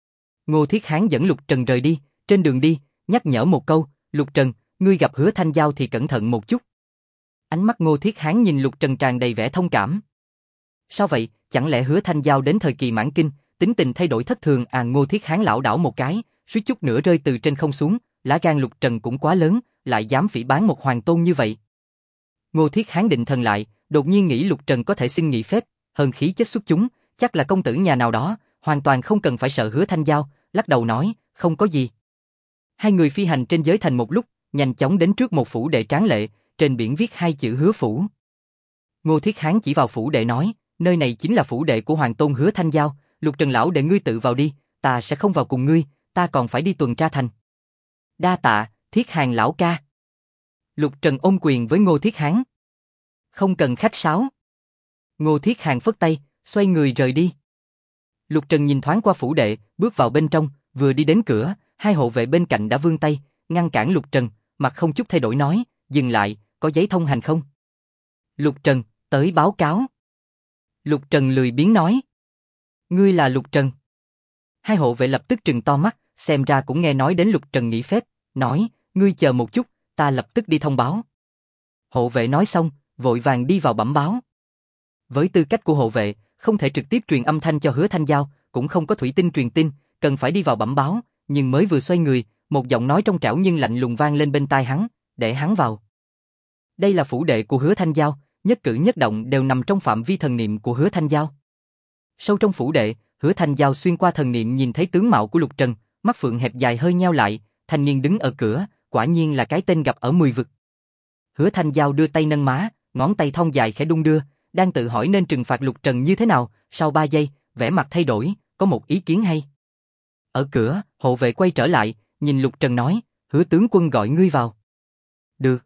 Ngô Thiết Hán dẫn Lục Trần rời đi, trên đường đi, nhắc nhở một câu, Lục Trần, ngươi gặp Hứa Thanh Giao thì cẩn thận một chút. Ánh mắt Ngô Thiết Hán nhìn Lục Trần tràn đầy vẻ thông cảm. Sao vậy, chẳng lẽ Hứa Thanh Giao đến thời kỳ mãn kinh, tính tình thay đổi thất thường à? Ngô Thiết Hán lảo đảo một cái, suýt chút nữa rơi từ trên không xuống, lá gan Lục Trần cũng quá lớn, lại dám phỉ báng một hoàng tôn như vậy. Ngô Thiết Hán định thần lại, đột nhiên nghĩ Lục Trần có thể xin nghỉ phép, hơn khí chất xuất chúng, chắc là công tử nhà nào đó, hoàn toàn không cần phải sợ Hứa Thanh Giao, lắc đầu nói, không có gì. Hai người phi hành trên giới thành một lúc, nhanh chóng đến trước một phủ đệ tráng lệ, trên biển viết hai chữ Hứa phủ. Ngô Thiết Hán chỉ vào phủ đệ nói, nơi này chính là phủ đệ của Hoàng Tôn Hứa Thanh Giao, Lục Trần lão đệ ngươi tự vào đi, ta sẽ không vào cùng ngươi, ta còn phải đi tuần tra thành. Đa tạ, Thiết Hàn lão ca. Lục Trần ôm quyền với Ngô Thiết Hán. Không cần khách sáo. Ngô Thiết Hàn phất tay, xoay người rời đi. Lục Trần nhìn thoáng qua phủ đệ, bước vào bên trong, vừa đi đến cửa, hai hộ vệ bên cạnh đã vươn tay, ngăn cản Lục Trần, mặt không chút thay đổi nói, dừng lại, có giấy thông hành không? Lục Trần, tới báo cáo. Lục Trần lười biếng nói. Ngươi là Lục Trần. Hai hộ vệ lập tức trừng to mắt, xem ra cũng nghe nói đến Lục Trần nghỉ phép, nói, ngươi chờ một chút, ta lập tức đi thông báo. Hộ vệ nói xong, vội vàng đi vào bẩm báo. Với tư cách của hộ vệ, không thể trực tiếp truyền âm thanh cho Hứa Thanh Giao, cũng không có thủy tinh truyền tin, cần phải đi vào bẩm báo, nhưng mới vừa xoay người, một giọng nói trong trẻo nhưng lạnh lùng vang lên bên tai hắn, để hắn vào. Đây là phủ đệ của Hứa Thanh Giao, nhất cử nhất động đều nằm trong phạm vi thần niệm của Hứa Thanh Giao. Sâu trong phủ đệ, Hứa Thanh Giao xuyên qua thần niệm nhìn thấy tướng mạo của Lục Trần, mắt phượng hẹp dài hơi nheo lại, thanh niên đứng ở cửa, quả nhiên là cái tên gặp ở 10 vực. Hứa Thanh Giao đưa tay nâng má, ngón tay thon dài khẽ đung đưa, đang tự hỏi nên trừng phạt Lục Trần như thế nào, sau 3 giây, vẻ mặt thay đổi, có một ý kiến hay. Ở cửa, hộ vệ quay trở lại, nhìn Lục Trần nói, Hứa tướng quân gọi ngươi vào. Được.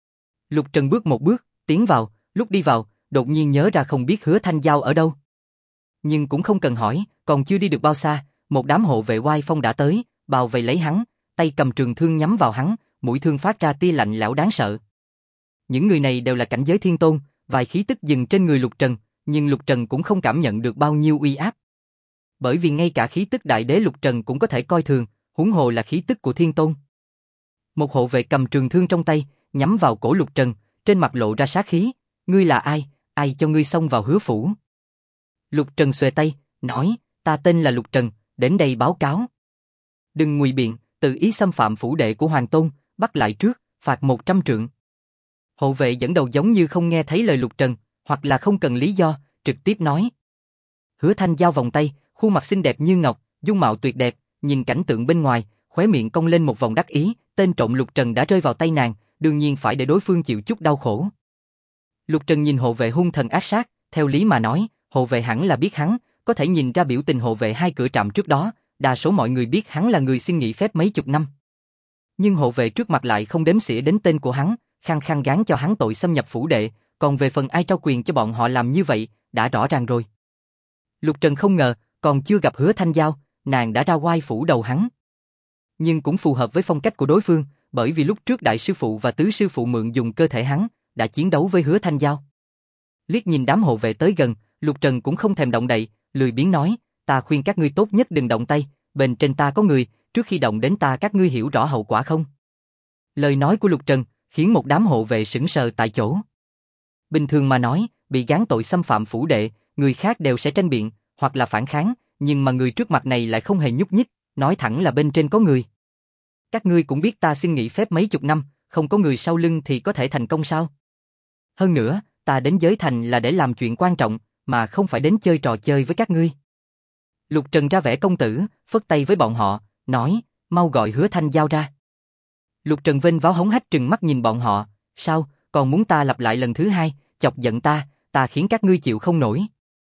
Lục Trần bước một bước, tiến vào, lúc đi vào, đột nhiên nhớ ra không biết Hứa Thanh Giao ở đâu. Nhưng cũng không cần hỏi, còn chưa đi được bao xa, một đám hộ vệ oai phong đã tới, bao vây lấy hắn, tay cầm trường thương nhắm vào hắn, mũi thương phát ra tia lạnh lẽo đáng sợ. Những người này đều là cảnh giới thiên tôn, vài khí tức dừng trên người Lục Trần, nhưng Lục Trần cũng không cảm nhận được bao nhiêu uy áp. Bởi vì ngay cả khí tức đại đế Lục Trần cũng có thể coi thường, huống hồ là khí tức của thiên tôn. Một hộ vệ cầm trường thương trong tay, nhắm vào cổ Lục Trần, trên mặt lộ ra sát khí, ngươi là ai, ai cho ngươi xông vào Hứa phủ? Lục Trần xuề tay, nói, ta tên là Lục Trần, đến đây báo cáo. Đừng ngụy biện, tự ý xâm phạm phủ đệ của Hoàng Tôn, bắt lại trước, phạt 100 trượng. Hộ vệ dẫn đầu giống như không nghe thấy lời Lục Trần, hoặc là không cần lý do, trực tiếp nói. Hứa Thanh Giao vòng tay, khuôn mặt xinh đẹp như ngọc, dung mạo tuyệt đẹp, nhìn cảnh tượng bên ngoài, khóe miệng cong lên một vòng đắc ý, tên trộm Lục Trần đã rơi vào tay nàng, đương nhiên phải để đối phương chịu chút đau khổ. Lục Trần nhìn hộ vệ hung thần ác sát, theo lý mà nói, hộ vệ hẳn là biết hắn, có thể nhìn ra biểu tình hộ vệ hai cửa trạm trước đó, đa số mọi người biết hắn là người xin nghỉ phép mấy chục năm. Nhưng hộ vệ trước mặt lại không đếm xỉa đến tên của hắn, khăng khăng gán cho hắn tội xâm nhập phủ đệ, còn về phần ai trao quyền cho bọn họ làm như vậy, đã rõ ràng rồi. Lục Trần không ngờ, còn chưa gặp Hứa Thanh Giao, nàng đã ra oai phủ đầu hắn. Nhưng cũng phù hợp với phong cách của đối phương, bởi vì lúc trước đại sư phụ và tứ sư phụ mượn dùng cơ thể hắn, đã chiến đấu với Hứa Thanh Giao. Liếc nhìn đám hộ vệ tới gần, Lục Trần cũng không thèm động đậy, lười biếng nói, ta khuyên các ngươi tốt nhất đừng động tay, bên trên ta có người, trước khi động đến ta các ngươi hiểu rõ hậu quả không? Lời nói của Lục Trần khiến một đám hộ vệ sững sờ tại chỗ. Bình thường mà nói, bị gán tội xâm phạm phủ đệ, người khác đều sẽ tranh biện, hoặc là phản kháng, nhưng mà người trước mặt này lại không hề nhúc nhích, nói thẳng là bên trên có người. Các ngươi cũng biết ta xin nghỉ phép mấy chục năm, không có người sau lưng thì có thể thành công sao? Hơn nữa, ta đến giới thành là để làm chuyện quan trọng, mà không phải đến chơi trò chơi với các ngươi. Lục Trần ra vẻ công tử, phất tay với bọn họ, nói, mau gọi Hứa Thanh Giao ra. Lục Trần vênh váo hống hách trừng mắt nhìn bọn họ, sao, còn muốn ta lặp lại lần thứ hai, chọc giận ta khiến các ngươi chịu không nổi.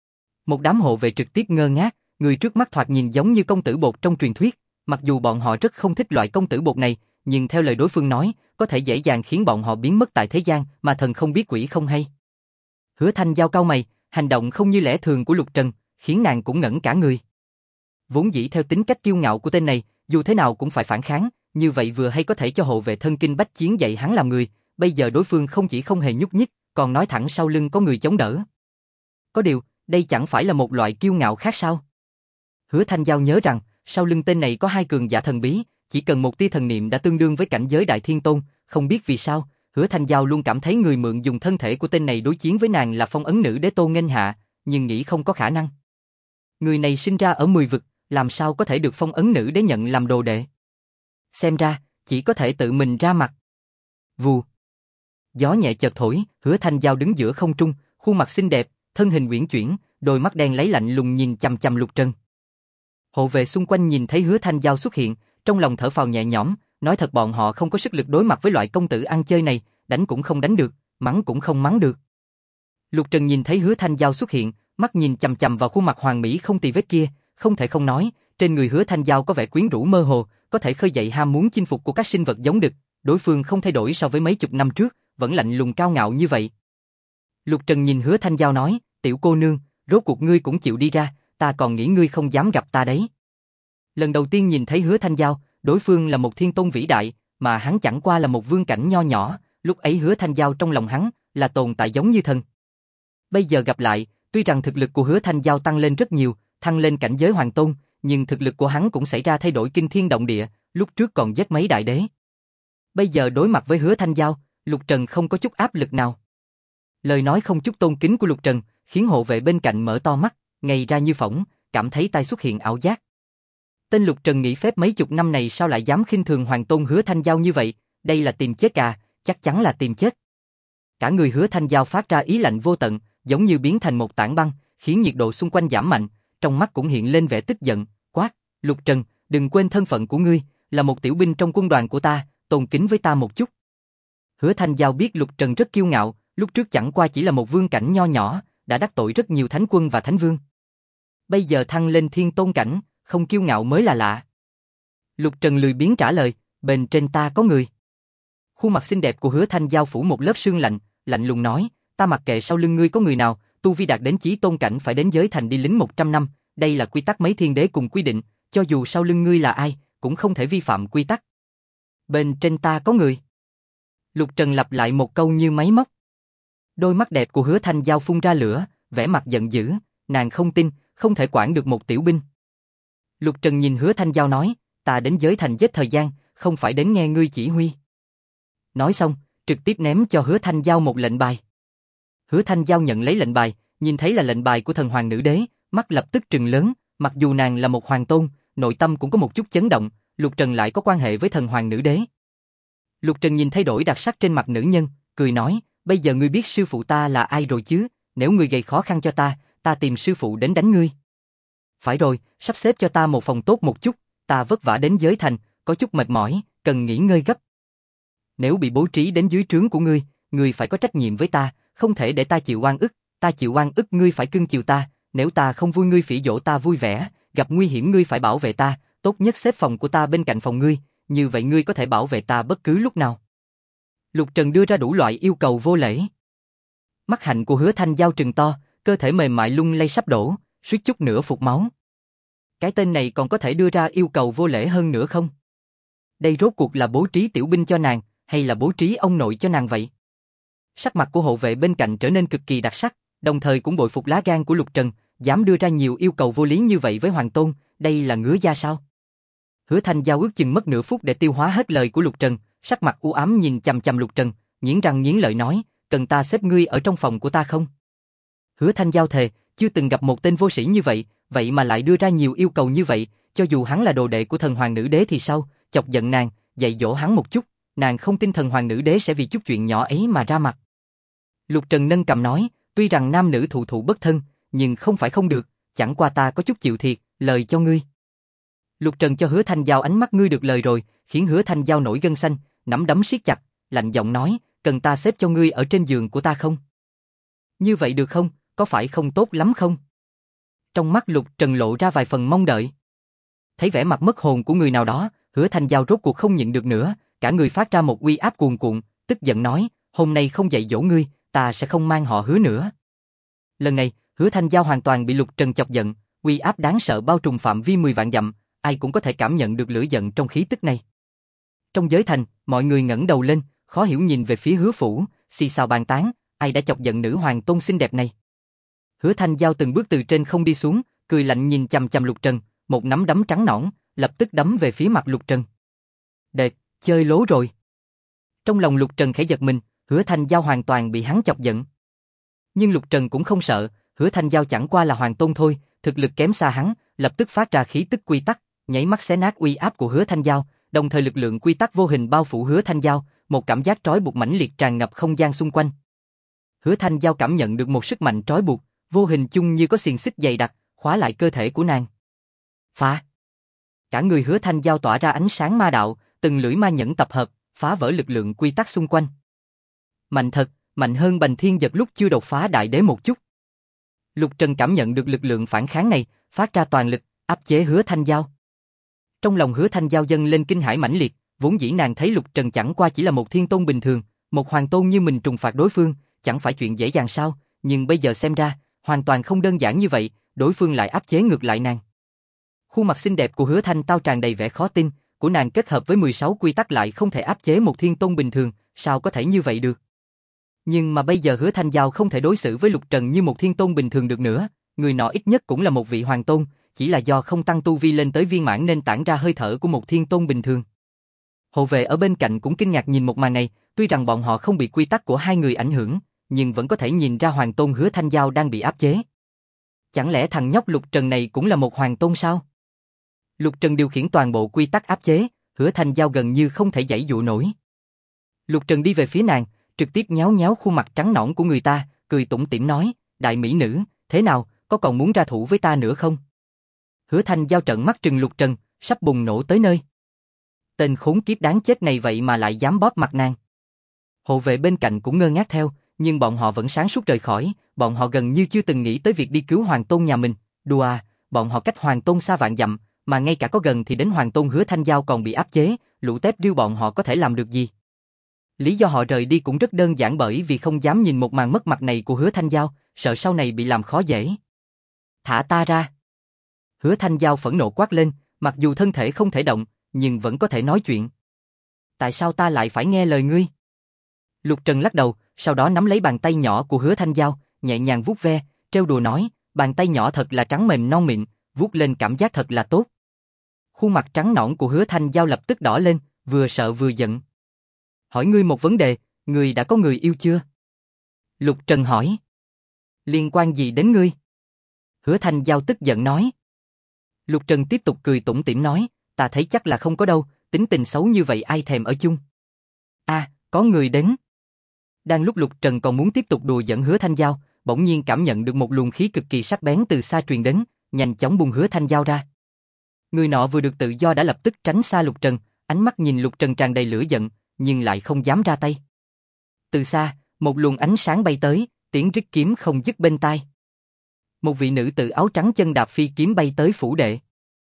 Một đám hộ vệ trực tiếp ngơ ngác, người trước mắt thoạt nhìn giống như công tử bột trong truyền thuyết, mặc dù bọn họ rất không thích loại công tử bột này, nhưng theo lời đối phương nói, có thể dễ dàng khiến bọn họ biến mất tại thế gian, mà thần không biết quỷ không hay. Hứa Thanh Giao cau mày, hành động không như lẽ thường của Lục Trần, khiến nàng cũng ngẩn cả người. Vốn dĩ theo tính cách kiêu ngạo của tên này, dù thế nào cũng phải phản kháng, như vậy vừa hay có thể cho hộ vệ thân kinh bách chiến dạy hắn làm người, bây giờ đối phương không chỉ không hề nhúc nhích, còn nói thẳng sau lưng có người chống đỡ. Có điều, đây chẳng phải là một loại kiêu ngạo khác sao? Hứa Thanh Giao nhớ rằng, sau lưng tên này có hai cường giả thần bí, chỉ cần một tia thần niệm đã tương đương với cảnh giới Đại Thiên Tôn, không biết vì sao, Hứa Thanh Giao luôn cảm thấy người mượn dùng thân thể của tên này đối chiến với nàng là Phong Ấn Nữ Đế Tôn nghênh hạ, nhưng nghĩ không có khả năng. Người này sinh ra ở 10 vực, làm sao có thể được Phong Ấn Nữ Đế nhận làm đồ đệ? Xem ra, chỉ có thể tự mình ra mặt. Vù. Gió nhẹ chợt thổi, Hứa Thanh Giao đứng giữa không trung, khuôn mặt xinh đẹp, thân hình uyển chuyển, đôi mắt đen láy lạnh lùng nhìn chằm chằm Lục Trần. Hộ vệ xung quanh nhìn thấy Hứa Thanh Giao xuất hiện, trong lòng thở phào nhẹ nhõm, nói thật bọn họ không có sức lực đối mặt với loại công tử ăn chơi này, đánh cũng không đánh được, mắng cũng không mắng được. Lục Trần nhìn thấy Hứa Thanh Giao xuất hiện, mắt nhìn chằm chằm vào khuôn mặt hoàn mỹ không tì vết kia, không thể không nói, trên người Hứa Thanh Giao có vẻ quyến rũ mơ hồ, có thể khơi dậy ham muốn chinh phục của các sinh vật giống đực, đối phương không thay đổi so với mấy chục năm trước, vẫn lạnh lùng cao ngạo như vậy. Lục Trần nhìn Hứa Thanh Giao nói, tiểu cô nương, rốt cuộc ngươi cũng chịu đi ra, ta còn nghĩ ngươi không dám gặp ta đấy. Lần đầu tiên nhìn thấy Hứa Thanh Giao, đối phương là một thiên tôn vĩ đại, mà hắn chẳng qua là một vương cảnh nho nhỏ, lúc ấy Hứa Thanh Giao trong lòng hắn là tồn tại giống như thần. Bây giờ gặp lại, tuy rằng thực lực của Hứa Thanh Giao tăng lên rất nhiều, thăng lên cảnh giới hoàng tôn, nhưng thực lực của hắn cũng xảy ra thay đổi kinh thiên động địa, lúc trước còn giết mấy đại đế. Bây giờ đối mặt với Hứa Thanh Giao, Lục Trần không có chút áp lực nào. Lời nói không chút tôn kính của Lục Trần, khiến hộ vệ bên cạnh mở to mắt, ngây ra như phỏng, cảm thấy tai xuất hiện ảo giác. Tên Lục Trần nghĩ phép mấy chục năm này sao lại dám khinh thường hoàng tôn Hứa Thanh Giao như vậy, đây là tìm chết à, chắc chắn là tìm chết. Cả người Hứa Thanh Giao phát ra ý lạnh vô tận, giống như biến thành một tảng băng, khiến nhiệt độ xung quanh giảm mạnh, trong mắt cũng hiện lên vẻ tức giận, quát, Lục Trần, đừng quên thân phận của ngươi, là một tiểu binh trong quân đoàn của ta, tôn kính với ta một chút. Hứa Thanh Giao biết Lục Trần rất kiêu ngạo, lúc trước chẳng qua chỉ là một vương cảnh nho nhỏ, đã đắc tội rất nhiều thánh quân và thánh vương. Bây giờ thăng lên thiên tôn cảnh, không kiêu ngạo mới là lạ. Lục Trần lười biếng trả lời, bên trên ta có người. Khuôn mặt xinh đẹp của Hứa Thanh Giao phủ một lớp sương lạnh, lạnh lùng nói, ta mặc kệ sau lưng ngươi có người nào, tu vi đạt đến chí tôn cảnh phải đến giới thành đi lính 100 năm, đây là quy tắc mấy thiên đế cùng quy định, cho dù sau lưng ngươi là ai, cũng không thể vi phạm quy tắc. Bên trên ta có người. Lục Trần lặp lại một câu như máy móc. Đôi mắt đẹp của Hứa Thanh Giao phun ra lửa, vẻ mặt giận dữ, nàng không tin, không thể quản được một tiểu binh. Lục Trần nhìn Hứa Thanh Giao nói, ta đến giới thành giết thời gian, không phải đến nghe ngươi chỉ huy. Nói xong, trực tiếp ném cho Hứa Thanh Giao một lệnh bài. Hứa Thanh Giao nhận lấy lệnh bài, nhìn thấy là lệnh bài của thần hoàng nữ đế, mắt lập tức trừng lớn, mặc dù nàng là một hoàng tôn, nội tâm cũng có một chút chấn động, Lục Trần lại có quan hệ với thần hoàng nữ đế. Lục Trần nhìn thay đổi đặc sắc trên mặt nữ nhân, cười nói, bây giờ ngươi biết sư phụ ta là ai rồi chứ, nếu ngươi gây khó khăn cho ta, ta tìm sư phụ đến đánh ngươi. Phải rồi, sắp xếp cho ta một phòng tốt một chút, ta vất vả đến giới thành, có chút mệt mỏi, cần nghỉ ngơi gấp. Nếu bị bố trí đến dưới trướng của ngươi phải có trách nhiệm với ta, không thể để ta chịu oan ức, ta chịu oan ức ngươi phải cưng chiều ta, nếu ta không vui ngươi phỉ nhổ ta vui vẻ, gặp nguy hiểm ngươi phải bảo vệ ta, tốt nhất xếp phòng của ta bên cạnh phòng ngươi, như vậy ngươi có thể bảo vệ ta bất cứ lúc nào. Lục Trần đưa ra đủ loại yêu cầu vô lễ. Mắt hạnh của Hứa Thanh Giao trừng to, cơ thể mềm mại lung lay sắp đổ, suýt chút nữa phụt máu. Cái tên này còn có thể đưa ra yêu cầu vô lễ hơn nữa không? Đây rốt cuộc là bố trí tiểu binh cho nàng, hay là bố trí ông nội cho nàng vậy? Sắc mặt của hộ vệ bên cạnh trở nên cực kỳ đặc sắc, đồng thời cũng bội phục lá gan của Lục Trần, dám đưa ra nhiều yêu cầu vô lý như vậy với hoàng tôn, đây là ngứa da sao? Hứa Thanh Giao ước chừng mất nửa phút để tiêu hóa hết lời của Lục Trần, sắc mặt u ám nhìn chằm chằm Lục Trần, nghiến răng nghiến lợi nói, cần ta xếp ngươi ở trong phòng của ta không? Hứa Thanh Giao thề, chưa từng gặp một tên vô sĩ như vậy, vậy mà lại đưa ra nhiều yêu cầu như vậy, cho dù hắn là đồ đệ của thần hoàng nữ đế thì sao, chọc giận nàng, dạy dỗ hắn một chút, nàng không tin thần hoàng nữ đế sẽ vì chút chuyện nhỏ ấy mà ra mặt. Lục Trần nâng cằm nói, tuy rằng nam nữ thụ thụ bất thân, nhưng không phải không được, chẳng qua ta có chút chịu thiệt, lời cho ngươi. Lục Trần cho Hứa Thanh Giao ánh mắt ngươi được lời rồi, khiến Hứa Thanh Giao nổi gân xanh, nắm đấm siết chặt, lạnh giọng nói, cần ta xếp cho ngươi ở trên giường của ta không? Như vậy được không, có phải không tốt lắm không? Trong mắt Lục Trần lộ ra vài phần mong đợi. Thấy vẻ mặt mất hồn của người nào đó, Hứa Thanh Giao rốt cuộc không nhịn được nữa, cả người phát ra một uy áp cuồn cuộn, tức giận nói, hôm nay không dạy dỗ ngươi, ta sẽ không mang họ Hứa nữa. Lần này, Hứa Thanh Giao hoàn toàn bị Lục Trần chọc giận, uy áp đáng sợ bao trùm phạm vi 10 vạn dặm, ai cũng có thể cảm nhận được lửa giận trong khí tức này. Trong giới thành, mọi người ngẩng đầu lên, khó hiểu nhìn về phía Hứa phủ, xì xào bàn tán, ai đã chọc giận nữ hoàng tôn xinh đẹp này. Hứa Thanh Giao từng bước từ trên không đi xuống, cười lạnh nhìn chằm chằm Lục Trần, một nắm đấm trắng nõn, lập tức đấm về phía mặt Lục Trần. Đệt, chơi lố rồi. Trong lòng Lục Trần khẽ giật mình, Hứa Thanh Giao hoàn toàn bị hắn chọc giận. Nhưng Lục Trần cũng không sợ, Hứa Thanh Giao chẳng qua là hoàng tôn thôi, thực lực kém xa hắn, lập tức phát ra khí tức quy tắc, nháy mắt xé nát uy áp của Hứa Thanh Giao, đồng thời lực lượng quy tắc vô hình bao phủ Hứa Thanh Giao, một cảm giác trói buộc mãnh liệt tràn ngập không gian xung quanh. Hứa Thanh Giao cảm nhận được một sức mạnh trói buộc, vô hình chung như có xiềng xích dày đặc, khóa lại cơ thể của nàng. Phá! Cả người Hứa Thanh Giao tỏa ra ánh sáng ma đạo, từng lưỡi ma nhẫn tập hợp, phá vỡ lực lượng quy tắc xung quanh. Mạnh thật, mạnh hơn Bành Thiên Giật lúc chưa đột phá đại đế một chút. Lục Trần cảm nhận được lực lượng phản kháng này, phát ra toàn lực, áp chế Hứa Thanh Giao. Trong lòng Hứa Thanh Giao dâng lên kinh hãi mãnh liệt, vốn dĩ nàng thấy Lục Trần chẳng qua chỉ là một thiên tôn bình thường, một hoàng tôn như mình trừng phạt đối phương, chẳng phải chuyện dễ dàng sao, nhưng bây giờ xem ra, hoàn toàn không đơn giản như vậy, đối phương lại áp chế ngược lại nàng. Khuôn mặt xinh đẹp của Hứa Thanh Tao tràn đầy vẻ khó tin, của nàng kết hợp với 16 quy tắc lại không thể áp chế một thiên tôn bình thường, sao có thể như vậy được? Nhưng mà bây giờ Hứa Thanh Giao không thể đối xử với Lục Trần như một thiên tôn bình thường được nữa, người nọ ít nhất cũng là một vị hoàng tôn, chỉ là do không tăng tu vi lên tới viên mãn nên tản ra hơi thở của một thiên tôn bình thường. Hộ vệ ở bên cạnh cũng kinh ngạc nhìn một màn này, tuy rằng bọn họ không bị quy tắc của hai người ảnh hưởng, nhưng vẫn có thể nhìn ra hoàng tôn Hứa Thanh Giao đang bị áp chế. Chẳng lẽ thằng nhóc Lục Trần này cũng là một hoàng tôn sao? Lục Trần điều khiển toàn bộ quy tắc áp chế, Hứa Thanh Giao gần như không thể giãy dụa nổi. Lục Trần đi về phía nàng, trực tiếp nhéo nhéo khuôn mặt trắng nõn của người ta, cười tủm tỉm nói, đại mỹ nữ, thế nào, có còn muốn ra thủ với ta nữa không? Hứa Thanh Giao trợn mắt trừng Lục Trần, sắp bùng nổ tới nơi. Tên khốn kiếp đáng chết này vậy mà lại dám bóp mặt nàng. Hộ vệ bên cạnh cũng ngơ ngác theo, nhưng bọn họ vẫn sáng suốt rời khỏi, bọn họ gần như chưa từng nghĩ tới việc đi cứu hoàng tôn nhà mình. Đùa à, bọn họ cách hoàng tôn xa vạn dặm, mà ngay cả có gần thì đến hoàng tôn Hứa Thanh Giao còn bị áp chế, lũ tép điêu bọn họ có thể làm được gì? Lý do họ rời đi cũng rất đơn giản bởi vì không dám nhìn một màn mất mặt này của Hứa Thanh Giao, sợ sau này bị làm khó dễ. Thả ta ra! Hứa Thanh Giao phẫn nộ quát lên, mặc dù thân thể không thể động, nhưng vẫn có thể nói chuyện. Tại sao ta lại phải nghe lời ngươi? Lục Trần lắc đầu, sau đó nắm lấy bàn tay nhỏ của Hứa Thanh Giao, nhẹ nhàng vuốt ve, trêu đùa nói, bàn tay nhỏ thật là trắng mềm non mịn, vuốt lên cảm giác thật là tốt. Khuôn mặt trắng nõn của Hứa Thanh Giao lập tức đỏ lên, vừa sợ vừa giận. Hỏi ngươi một vấn đề, ngươi đã có người yêu chưa? Lục Trần hỏi. Liên quan gì đến ngươi? Hứa Thanh Giao tức giận nói. Lục Trần tiếp tục cười tủm tỉm nói, ta thấy chắc là không có đâu, tính tình xấu như vậy ai thèm ở chung. À, có người đến. Đang lúc Lục Trần còn muốn tiếp tục đùa giỡn Hứa Thanh Giao, bỗng nhiên cảm nhận được một luồng khí cực kỳ sắc bén từ xa truyền đến, nhanh chóng buông Hứa Thanh Giao ra. Người nọ vừa được tự do đã lập tức tránh xa Lục Trần, ánh mắt nhìn Lục Trần tràn đầy lửa giận, nhưng lại không dám ra tay. Từ xa, một luồng ánh sáng bay tới, tiếng rít kiếm không dứt bên tai. Một vị nữ tử áo trắng chân đạp phi kiếm bay tới phủ đệ.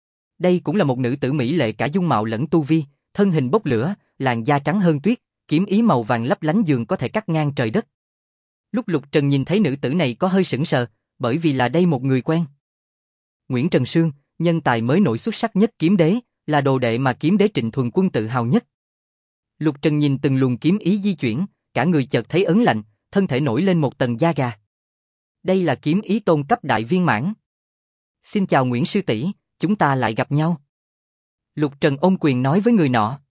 Đây cũng là một nữ tử mỹ lệ cả dung mạo lẫn tu vi, thân hình bốc lửa, làn da trắng hơn tuyết, kiếm ý màu vàng lấp lánh dường có thể cắt ngang trời đất. Lúc Lục Trần nhìn thấy nữ tử này có hơi sững sờ, bởi vì là đây một người quen. Nguyễn Trần Sương, nhân tài mới nổi xuất sắc nhất kiếm đế, là đồ đệ mà kiếm đế Trịnh Thuần Quân tự hào nhất. Lục Trần nhìn từng luồng kiếm ý di chuyển, cả người chợt thấy ớn lạnh, thân thể nổi lên một tầng da gà. Đây là kiếm ý tôn cấp đại viên mãn. Xin chào Nguyễn sư tỷ, chúng ta lại gặp nhau. Lục Trần ôm quyền nói với người nọ.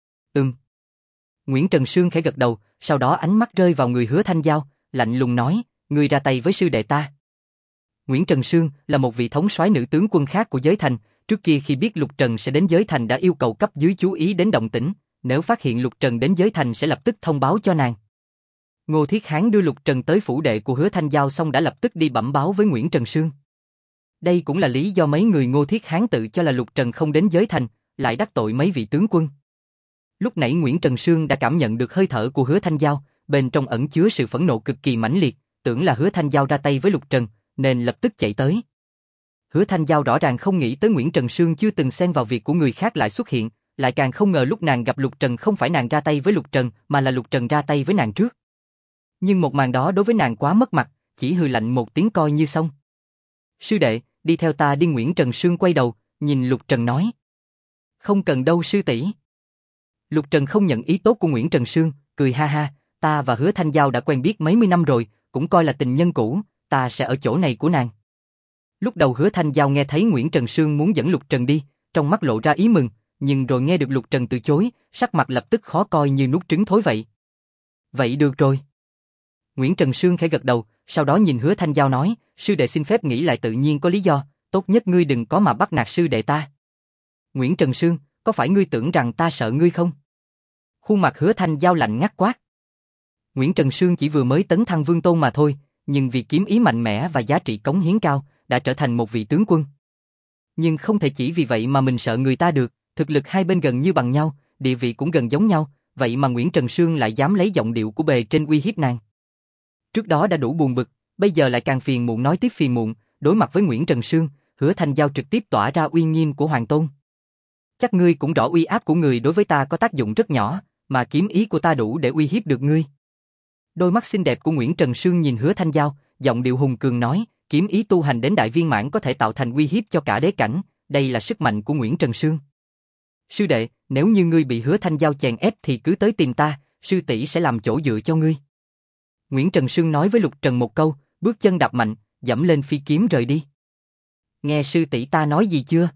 Nguyễn Trần Sương khẽ gật đầu, sau đó ánh mắt rơi vào người Hứa Thanh Giao, lạnh lùng nói, ngươi ra tay với sư đệ ta. Nguyễn Trần Sương là một vị thống soái nữ tướng quân khác của giới thành, trước kia khi biết Lục Trần sẽ đến giới thành đã yêu cầu cấp dưới chú ý đến động tĩnh, nếu phát hiện Lục Trần đến giới thành sẽ lập tức thông báo cho nàng. Ngô Thiết Hán đưa Lục Trần tới phủ đệ của Hứa Thanh Giao xong đã lập tức đi bẩm báo với Nguyễn Trần Sương. Đây cũng là lý do mấy người Ngô Thiết Hán tự cho là Lục Trần không đến giới thành, lại đắc tội mấy vị tướng quân. Lúc nãy Nguyễn Trần Sương đã cảm nhận được hơi thở của Hứa Thanh Giao, bên trong ẩn chứa sự phẫn nộ cực kỳ mãnh liệt, tưởng là Hứa Thanh Giao ra tay với Lục Trần, nên lập tức chạy tới. Hứa Thanh Giao rõ ràng không nghĩ tới Nguyễn Trần Sương chưa từng xen vào việc của người khác lại xuất hiện, lại càng không ngờ lúc nàng gặp Lục Trần không phải nàng ra tay với Lục Trần mà là Lục Trần ra tay với nàng trước. Nhưng một màn đó đối với nàng quá mất mặt, chỉ hừ lạnh một tiếng coi như xong. Sư đệ, đi theo ta đi. Nguyễn Trần Sương quay đầu, nhìn Lục Trần nói. Không cần đâu sư tỷ. Lục Trần không nhận ý tốt của Nguyễn Trần Sương, cười ha ha, ta và Hứa Thanh Giao đã quen biết mấy mươi năm rồi, cũng coi là tình nhân cũ, ta sẽ ở chỗ này của nàng. Lúc đầu Hứa Thanh Giao nghe thấy Nguyễn Trần Sương muốn dẫn Lục Trần đi, trong mắt lộ ra ý mừng, nhưng rồi nghe được Lục Trần từ chối, sắc mặt lập tức khó coi như nuốt trứng thối vậy. Vậy được rồi. Nguyễn Trần Sương khẽ gật đầu, sau đó nhìn Hứa Thanh Giao nói, sư đệ xin phép nghĩ lại tự nhiên có lý do, tốt nhất ngươi đừng có mà bắt nạt sư đệ ta. Nguyễn Trần Sương, có phải ngươi tưởng rằng ta sợ ngươi không? Khuôn mặt Hứa Thanh Giao lạnh ngắt quát. Nguyễn Trần Sương chỉ vừa mới tấn thăng vương tôn mà thôi, nhưng vì kiếm ý mạnh mẽ và giá trị cống hiến cao, đã trở thành một vị tướng quân. Nhưng không thể chỉ vì vậy mà mình sợ người ta được, thực lực hai bên gần như bằng nhau, địa vị cũng gần giống nhau, vậy mà Nguyễn Trần Sương lại dám lấy giọng điệu của bề trên uy hiếp nàng. Trước đó đã đủ buồn bực, bây giờ lại càng phiền muộn nói tiếp phiền muộn, đối mặt với Nguyễn Trần Sương, Hứa Thanh Giao trực tiếp tỏa ra uy nghiêm của hoàng tôn. Chắc ngươi cũng rõ uy áp của người đối với ta có tác dụng rất nhỏ, mà kiếm ý của ta đủ để uy hiếp được ngươi. Đôi mắt xinh đẹp của Nguyễn Trần Sương nhìn Hứa Thanh Giao, giọng điệu hùng cường nói, kiếm ý tu hành đến đại viên mãn có thể tạo thành uy hiếp cho cả đế cảnh, đây là sức mạnh của Nguyễn Trần Sương. Sư đệ, nếu như ngươi bị Hứa Thanh Giao chèn ép thì cứ tới tìm ta, sư tỷ sẽ làm chỗ dựa cho ngươi. Nguyễn Trần Sương nói với Lục Trần một câu, bước chân đạp mạnh, dẫm lên phi kiếm rời đi. Nghe sư tỷ ta nói gì chưa?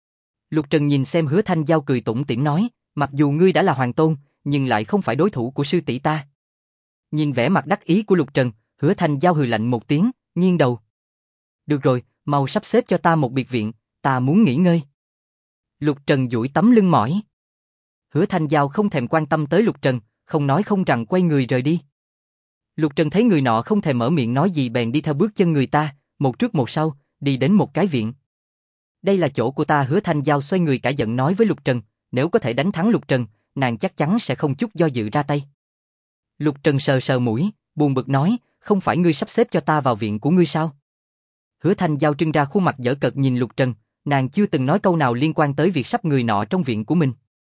Lục Trần nhìn xem Hứa Thanh Giao cười tủm tỉm nói, mặc dù ngươi đã là hoàng tôn, nhưng lại không phải đối thủ của sư tỷ ta. Nhìn vẻ mặt đắc ý của Lục Trần, Hứa Thanh Giao hừ lạnh một tiếng, nghiêng đầu. Được rồi, mau sắp xếp cho ta một biệt viện, ta muốn nghỉ ngơi. Lục Trần duỗi tấm lưng mỏi. Hứa Thanh Giao không thèm quan tâm tới Lục Trần, không nói không rằng quay người rời đi. Lục Trần thấy người nọ không thèm mở miệng nói gì bèn đi theo bước chân người ta, một trước một sau, đi đến một cái viện. Đây là chỗ của ta. Hứa Thanh Giao xoay người cả giận nói với Lục Trần, nếu có thể đánh thắng Lục Trần, nàng chắc chắn sẽ không chút do dự ra tay. Lục Trần sờ sờ mũi, buồn bực nói, không phải ngươi sắp xếp cho ta vào viện của ngươi sao? Hứa Thanh Giao trưng ra khuôn mặt dở cợt nhìn Lục Trần, nàng chưa từng nói câu nào liên quan tới việc sắp người nọ trong viện của mình.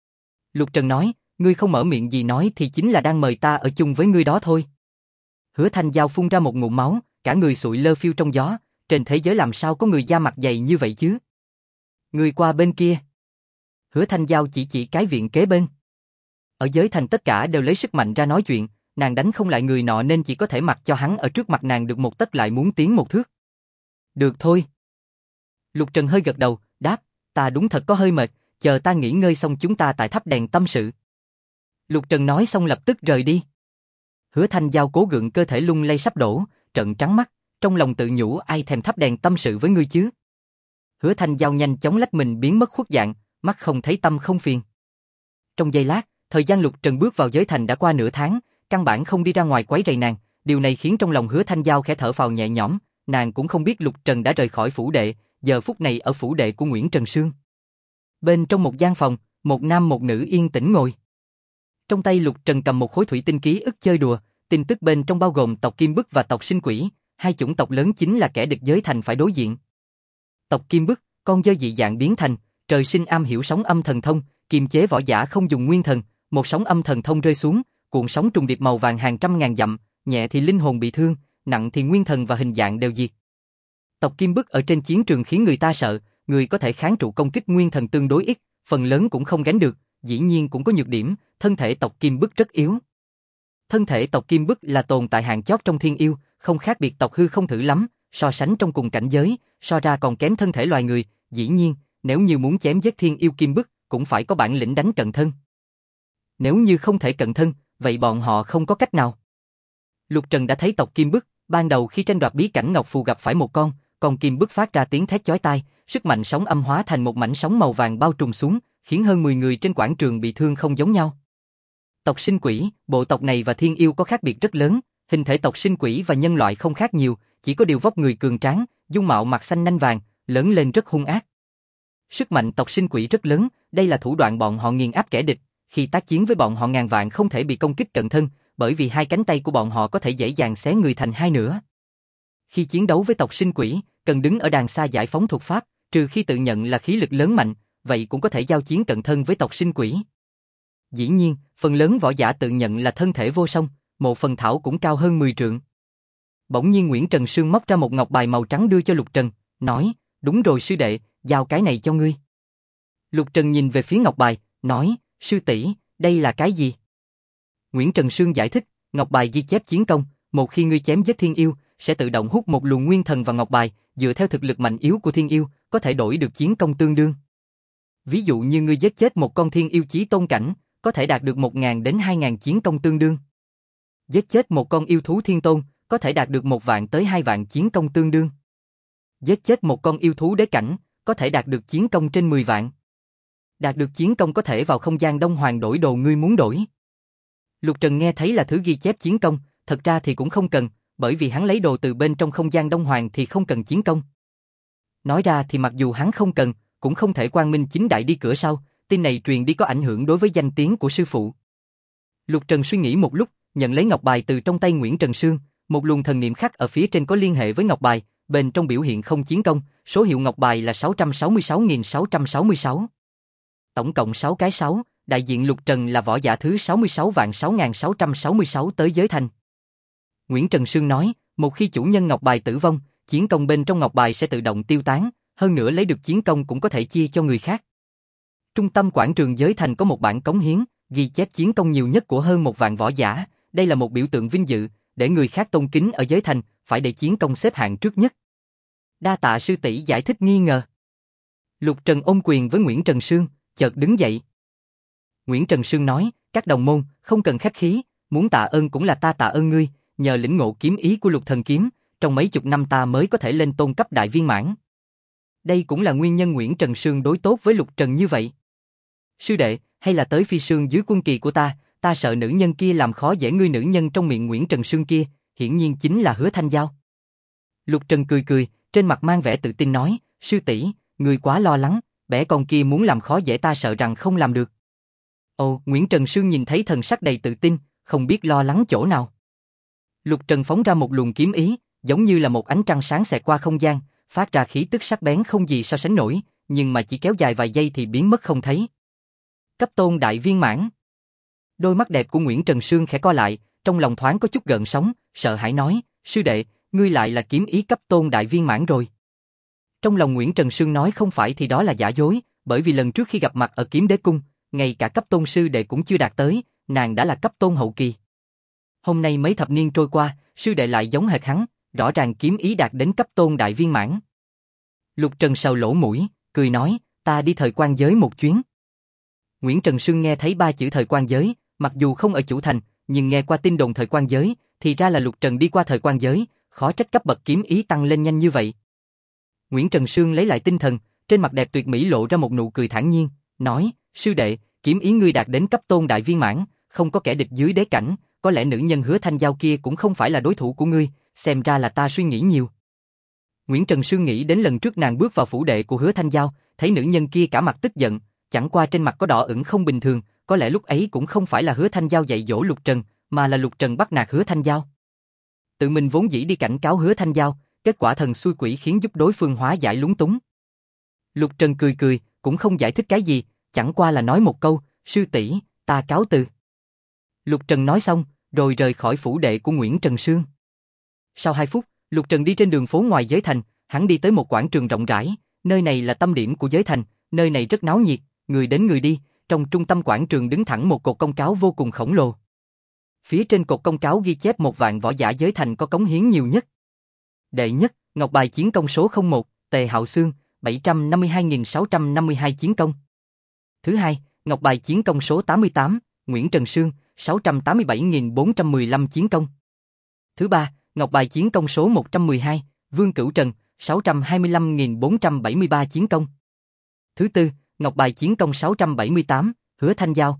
Lục Trần nói, ngươi không mở miệng gì nói thì chính là đang mời ta ở chung với ngươi đó thôi. Hứa Thanh Giao phun ra một ngụm máu, cả người sụi lơ phiêu trong gió, trên thế giới làm sao có người da mặt dày như vậy chứ? Ngươi qua bên kia. Hứa Thanh Giao chỉ cái viện kế bên. Ở giới thành tất cả đều lấy sức mạnh ra nói chuyện, nàng đánh không lại người nọ nên chỉ có thể mặc cho hắn ở trước mặt nàng được một tấc lại muốn tiến một thước. Được thôi. Lục Trần hơi gật đầu, đáp, ta đúng thật có hơi mệt, chờ ta nghỉ ngơi xong chúng ta tại tháp đèn tâm sự. Lục Trần nói xong lập tức rời đi. Hứa Thanh Giao cố gượng cơ thể lung lay sắp đổ, trợn trắng mắt, trong lòng tự nhủ ai thèm thắp đèn tâm sự với ngươi chứ. Hứa Thanh Giao nhanh chóng lách mình biến mất khuất dạng, mắt không thấy tâm không phiền. Trong giây lát, thời gian Lục Trần bước vào giới thành đã qua nửa tháng, căn bản không đi ra ngoài quấy rầy nàng, điều này khiến trong lòng Hứa Thanh Giao khẽ thở phào nhẹ nhõm, nàng cũng không biết Lục Trần đã rời khỏi phủ đệ, giờ phút này ở phủ đệ của Nguyễn Trần Sương. Bên trong một gian phòng, một nam một nữ yên tĩnh ngồi. Trong tay Lục Trần cầm một khối thủy tinh ký ức chơi đùa, tin tức bên trong bao gồm tộc Kim Bức và tộc Sinh Quỷ, hai chủng tộc lớn chính là kẻ địch giới thành phải đối diện. Tộc Kim Bức, con dơ dị dạng biến thành, trời sinh am hiểu sóng âm thần thông, kiềm chế võ giả không dùng nguyên thần, một sóng âm thần thông rơi xuống, cuộn sóng trùng điệp màu vàng hàng trăm ngàn dặm, nhẹ thì linh hồn bị thương, nặng thì nguyên thần và hình dạng đều diệt. Tộc Kim Bức ở trên chiến trường khiến người ta sợ, người có thể kháng trụ công kích nguyên thần tương đối ít, phần lớn cũng không gánh được, dĩ nhiên cũng có nhược điểm, thân thể tộc Kim Bức rất yếu. Thân thể tộc Kim Bức là tồn tại hạng chót trong thiên yêu, không khác biệt tộc Hư Không Thử lắm, so sánh trong cùng cảnh giới, so ra còn kém thân thể loài người, dĩ nhiên, nếu như muốn chém giết thiên yêu Kim Bức, cũng phải có bản lĩnh đánh cận thân. Nếu như không thể cận thân, vậy bọn họ không có cách nào. Lục Trần đã thấy tộc Kim Bức, ban đầu khi tranh đoạt bí cảnh Ngọc Phù gặp phải một con Kim Bức phát ra tiếng thét chói tai, sức mạnh sóng âm hóa thành một mảnh sóng màu vàng bao trùm xuống, khiến hơn 10 người trên quảng trường bị thương không giống nhau. Tộc Sinh Quỷ, bộ tộc này và thiên yêu có khác biệt rất lớn, hình thể tộc Sinh Quỷ và nhân loại không khác nhiều, chỉ có điều vóc người cường tráng, dung mạo mặt xanh nanh vàng, lớn lên rất hung ác. Sức mạnh tộc Sinh Quỷ rất lớn, đây là thủ đoạn bọn họ nghiền áp kẻ địch, khi tác chiến với bọn họ ngàn vạn không thể bị công kích cận thân, bởi vì hai cánh tay của bọn họ có thể dễ dàng xé người thành hai nửa. Khi chiến đấu với tộc Sinh Quỷ, cần đứng ở đàng xa giải phóng thuật pháp, trừ khi tự nhận là khí lực lớn mạnh, vậy cũng có thể giao chiến cận thân với tộc Sinh Quỷ. Dĩ nhiên, phần lớn võ giả tự nhận là thân thể vô song, Mộ Phần Thảo cũng cao hơn 10 trượng. Bỗng nhiên Nguyễn Trần Sương móc ra một ngọc bài màu trắng đưa cho Lục Trần, nói, đúng rồi sư đệ, giao cái này cho ngươi. Lục Trần nhìn về phía ngọc bài, nói, sư tỷ, Đây là cái gì? Nguyễn Trần Sương giải thích, ngọc bài ghi chép chiến công, một khi ngươi chém giết thiên yêu, sẽ tự động hút một luồng nguyên thần vào ngọc bài, dựa theo thực lực mạnh yếu của thiên yêu, có thể đổi được chiến công tương đương. Ví dụ như ngươi giết chết một con thiên yêu chí tôn cảnh, có thể đạt được 1.000 đến 2.000 chiến công tương đương. Giết chết một con yêu thú thiên tôn, có thể đạt được 1 vạn tới 2 vạn chiến công tương đương. Giết chết một con yêu thú đế cảnh, có thể đạt được chiến công trên 10 vạn. Đạt được chiến công có thể vào không gian Đông Hoàng đổi đồ ngươi muốn đổi. Lục Trần nghe thấy là thứ ghi chép chiến công, thật ra thì cũng không cần, bởi vì hắn lấy đồ từ bên trong không gian Đông Hoàng thì không cần chiến công. Nói ra thì mặc dù hắn không cần, cũng không thể quang minh chính đại đi cửa sau, tin này truyền đi có ảnh hưởng đối với danh tiếng của sư phụ. Lục Trần suy nghĩ một lúc, nhận lấy ngọc bài từ trong tay Nguyễn Trần Sương, một luồng thần niệm khắc ở phía trên có liên hệ với ngọc bài, bên trong biểu hiện không chiến công, số hiệu ngọc bài là 666.666. Tổng cộng 6 cái 6, đại diện Lục Trần là võ giả thứ 66.6.666 tới giới thành. Nguyễn Trần Sương nói, một khi chủ nhân ngọc bài tử vong, chiến công bên trong ngọc bài sẽ tự động tiêu tán, hơn nữa lấy được chiến công cũng có thể chia cho người khác. Trung tâm quảng trường giới thành có một bản cống hiến, ghi chép chiến công nhiều nhất của hơn 1 vạn võ giả, đây là một biểu tượng vinh dự, để người khác tôn kính ở giới thành, phải để chiến công xếp hạng trước nhất. Đa tạ sư tỷ giải thích nghi ngờ. Lục Trần ôm quyền với Nguyễn Trần Sương, chợt đứng dậy. Nguyễn Trần Sương nói, các đồng môn, không cần khách khí, muốn tạ ơn cũng là ta tạ ơn ngươi, nhờ lĩnh ngộ kiếm ý của Lục Thần Kiếm, trong mấy chục năm ta mới có thể lên tôn cấp đại viên mãn. Đây cũng là nguyên nhân Nguyễn Trần Sương đối tốt với Lục Trần như vậy. Sư đệ, hay là tới phi sương dưới quân kỳ của ta sợ nữ nhân kia làm khó dễ ngươi. Nữ nhân trong miệng Nguyễn Trần Sương kia, hiển nhiên chính là Hứa Thanh Giao. Lục Trần cười cười, trên mặt mang vẻ tự tin nói, sư tỷ, ngươi quá lo lắng, bé con kia muốn làm khó dễ ta sợ rằng không làm được. Ồ, Nguyễn Trần Sương nhìn thấy thần sắc đầy tự tin, không biết lo lắng chỗ nào. Lục Trần phóng ra một luồng kiếm ý, giống như là một ánh trăng sáng xẹt qua không gian, phát ra khí tức sắc bén không gì so sánh nổi, nhưng mà chỉ kéo dài vài giây thì biến mất không thấy. Cấp tôn đại viên mãn. Đôi mắt đẹp của Nguyễn Trần Sương khẽ co lại, trong lòng thoáng có chút gợn sóng, sợ hãi nói, sư đệ, ngươi lại là kiếm ý cấp tôn đại viên mãn rồi. Trong lòng Nguyễn Trần Sương nói không phải thì đó là giả dối, bởi vì lần trước khi gặp mặt ở Kiếm Đế Cung, ngay cả cấp tôn sư đệ cũng chưa đạt tới, nàng đã là cấp tôn hậu kỳ. Hôm nay mấy thập niên trôi qua, sư đệ lại giống hệt hắn, rõ ràng kiếm ý đạt đến cấp tôn đại viên mãn. Lục Trần sầu lỗ mũi, cười nói, ta đi thời quan giới một chuyến. Nguyễn Trần Sương nghe thấy 3 chữ thời quan giới, mặc dù không ở chủ thành, nhưng nghe qua tin đồn thời quan giới, thì ra là Lục Trần đi qua thời quan giới, khó trách cấp bậc kiếm ý tăng lên nhanh như vậy. Nguyễn Trần Sương lấy lại tinh thần, trên mặt đẹp tuyệt mỹ lộ ra một nụ cười thản nhiên, nói, sư đệ, kiếm ý ngươi đạt đến cấp tôn đại viên mãn, không có kẻ địch dưới đế cảnh, có lẽ nữ nhân Hứa Thanh Giao kia cũng không phải là đối thủ của ngươi, xem ra là ta suy nghĩ nhiều. Nguyễn Trần Sương nghĩ đến lần trước nàng bước vào phủ đệ của Hứa Thanh Giao, thấy nữ nhân kia cả mặt tức giận, chẳng qua trên mặt có đỏ ửng không bình thường, có lẽ lúc ấy cũng không phải là Hứa Thanh Giao dạy dỗ Lục Trần, mà là Lục Trần bắt nạt Hứa Thanh Giao. Tự mình vốn dĩ đi cảnh cáo Hứa Thanh Giao, kết quả thần xui quỷ khiến giúp đối phương hóa giải lúng túng. Lục Trần cười cười, cũng không giải thích cái gì, chẳng qua là nói một câu, sư tỷ, ta cáo từ. Lục Trần nói xong, rồi rời khỏi phủ đệ của Nguyễn Trần Sương. Sau 2 phút, Lục Trần đi trên đường phố ngoài giới thành, hắn đi tới một quảng trường rộng rãi, nơi này là tâm điểm của giới thành, nơi này rất náo nhiệt, người đến người đi, trong trung tâm quảng trường đứng thẳng một cột công cáo vô cùng khổng lồ. Phía trên cột công cáo ghi chép 1 vạn võ giả giới thành có cống hiến nhiều nhất. Đệ nhất, ngọc bài chiến công số 01, Tề Hạo Xương, 752.652 chiến công. Thứ hai, ngọc bài chiến công số 88, Nguyễn Trần Sương, 687.415 chiến công. Thứ ba, ngọc bài chiến công số 112, Vương Cửu Trần, 625.473 chiến công. Thứ tư, ngọc bài chiến công 678, Hứa Thanh Giao,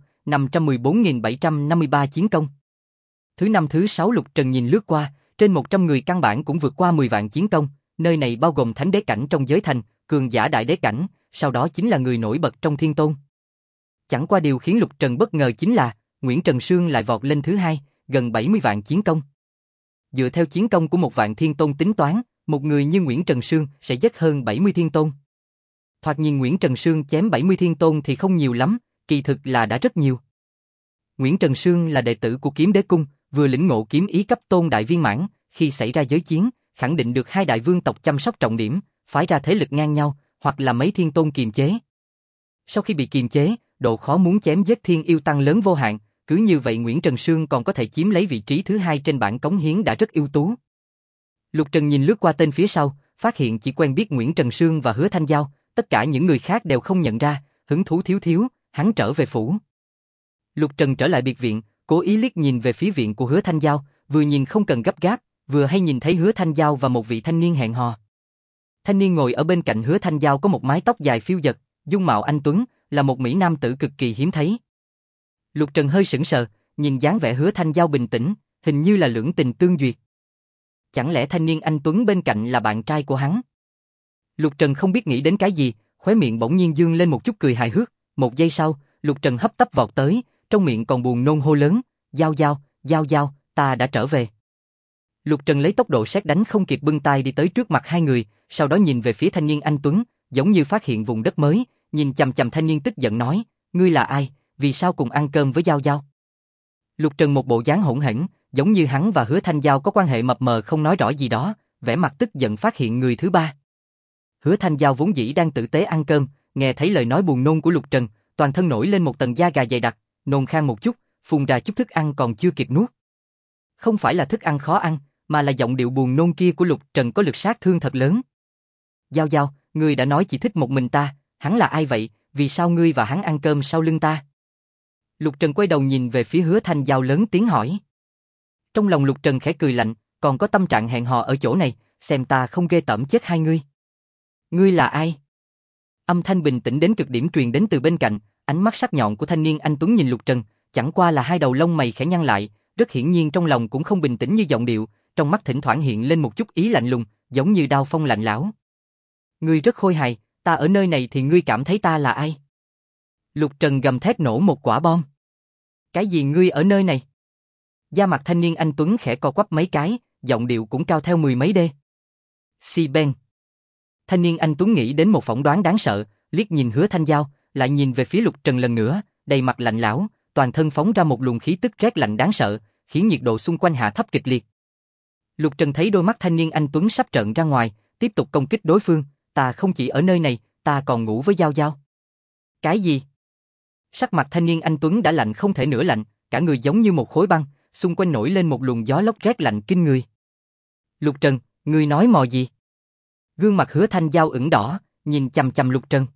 514.753 chiến công. Thứ năm thứ 6 Lục Trần nhìn lướt qua, trên 100 người căn bản cũng vượt qua 10 vạn chiến công, nơi này bao gồm thánh đế cảnh trong giới thành, cường giả đại đế cảnh, sau đó chính là người nổi bật trong thiên tôn. Chẳng qua điều khiến Lục Trần bất ngờ chính là, Nguyễn Trần Sương lại vọt lên thứ hai, gần 70 vạn chiến công. Dựa theo chiến công của 1 vạn thiên tôn tính toán, một người như Nguyễn Trần Sương sẽ giết hơn 70 thiên tôn. Thoạt nhìn Nguyễn Trần Sương chém 70 thiên tôn thì không nhiều lắm, kỳ thực là đã rất nhiều. Nguyễn Trần Sương là đệ tử của Kiếm Đế Cung, vừa lĩnh ngộ kiếm ý cấp tôn đại viên mãn, khi xảy ra giới chiến, khẳng định được 2 đại vương tộc chăm sóc trọng điểm, phái ra thế lực ngang nhau, hoặc là mấy thiên tôn kiềm chế. Sau khi bị kiềm chế, độ khó muốn chém giết thiên yêu tăng lớn vô hạn, cứ như vậy Nguyễn Trần Sương còn có thể chiếm lấy vị trí thứ 2 trên bảng cống hiến đã rất ưu tú. Lục Trần nhìn lướt qua tên phía sau, phát hiện chỉ quen biết Nguyễn Trần Sương và Hứa Thanh Giao, tất cả những người khác đều không nhận ra, hứng thú thiếu thiếu, hắn trở về phủ. Lục Trần trở lại biệt viện, cố ý liếc nhìn về phía viện của Hứa Thanh Giao, vừa nhìn không cần gấp gáp, vừa hay nhìn thấy Hứa Thanh Giao và một vị thanh niên hẹn hò. Thanh niên ngồi ở bên cạnh Hứa Thanh Giao có một mái tóc dài phiêu dật, dung mạo anh tuấn, là một mỹ nam tử cực kỳ hiếm thấy. Lục Trần hơi sững sờ, nhìn dáng vẻ Hứa Thanh Giao bình tĩnh, hình như là lưỡng tình tương duyệt. Chẳng lẽ thanh niên anh tuấn bên cạnh là bạn trai của hắn? Lục Trần không biết nghĩ đến cái gì, khóe miệng bỗng nhiên dương lên một chút cười hài hước, một giây sau, Lục Trần hấp tấp vọt tới, trong miệng còn buồn nôn hô lớn, Giao Giao, Giao Giao, ta đã trở về. Lục Trần lấy tốc độ sét đánh không kịp bưng tay đi tới trước mặt hai người, sau đó nhìn về phía thanh niên anh tuấn, giống như phát hiện vùng đất mới, nhìn chằm chằm thanh niên tức giận nói, ngươi là ai, vì sao cùng ăn cơm với Giao Giao? Lục Trần một bộ dáng hỗn hển, giống như hắn và Hứa Thanh Giao có quan hệ mập mờ không nói rõ gì đó, vẻ mặt tức giận phát hiện người thứ ba. Hứa Thanh Giao vốn dĩ đang tử tế ăn cơm, nghe thấy lời nói buồn nôn của Lục Trần, toàn thân nổi lên một tầng da gà dày đặc, nôn khan một chút, phun ra chút thức ăn còn chưa kịp nuốt. Không phải là thức ăn khó ăn, mà là giọng điệu buồn nôn kia của Lục Trần có lực sát thương thật lớn. Giao Giao, ngươi đã nói chỉ thích một mình ta, hắn là ai vậy, vì sao ngươi và hắn ăn cơm sau lưng ta? Lục Trần quay đầu nhìn về phía Hứa Thanh Giao lớn tiếng hỏi. Trong lòng Lục Trần khẽ cười lạnh, còn có tâm trạng hẹn hò ở chỗ này, xem ta không ghê tởm chết hai ngươi. Ngươi là ai? Âm thanh bình tĩnh đến cực điểm truyền đến từ bên cạnh, ánh mắt sắc nhọn của thanh niên anh tuấn nhìn Lục Trần, chẳng qua là hai đầu lông mày khẽ nhăn lại, rất hiển nhiên trong lòng cũng không bình tĩnh như giọng điệu, trong mắt thỉnh thoảng hiện lên một chút ý lạnh lùng, giống như đao phong lạnh lẽo. Ngươi rất khôi hài, ta ở nơi này thì ngươi cảm thấy ta là ai? Lục Trần gầm thét nổ một quả bom. Cái gì ngươi ở nơi này? Da mặt thanh niên anh tuấn khẽ co quắp mấy cái, giọng điệu cũng cao theo mười mấy đê. Si Ben. Thanh niên anh tuấn nghĩ đến một phỏng đoán đáng sợ, liếc nhìn Hứa Thanh Giao, lại nhìn về phía Lục Trần lần nữa, đầy mặt lạnh lẽo, toàn thân phóng ra một luồng khí tức rét lạnh đáng sợ, khiến nhiệt độ xung quanh hạ thấp kịch liệt. Lục Trần thấy đôi mắt thanh niên anh tuấn sắp trợn ra ngoài, tiếp tục công kích đối phương, ta không chỉ ở nơi này, ta còn ngủ với Giao Giao. Cái gì? Sắc mặt thanh niên anh tuấn đã lạnh không thể nữa lạnh, cả người giống như một khối băng, xung quanh nổi lên một luồng gió lốc rét lạnh kinh người. Lục Trần, ngươi nói mò gì? Gương mặt Hứa Thanh Giao ửng đỏ, nhìn chằm chằm Lục Trần.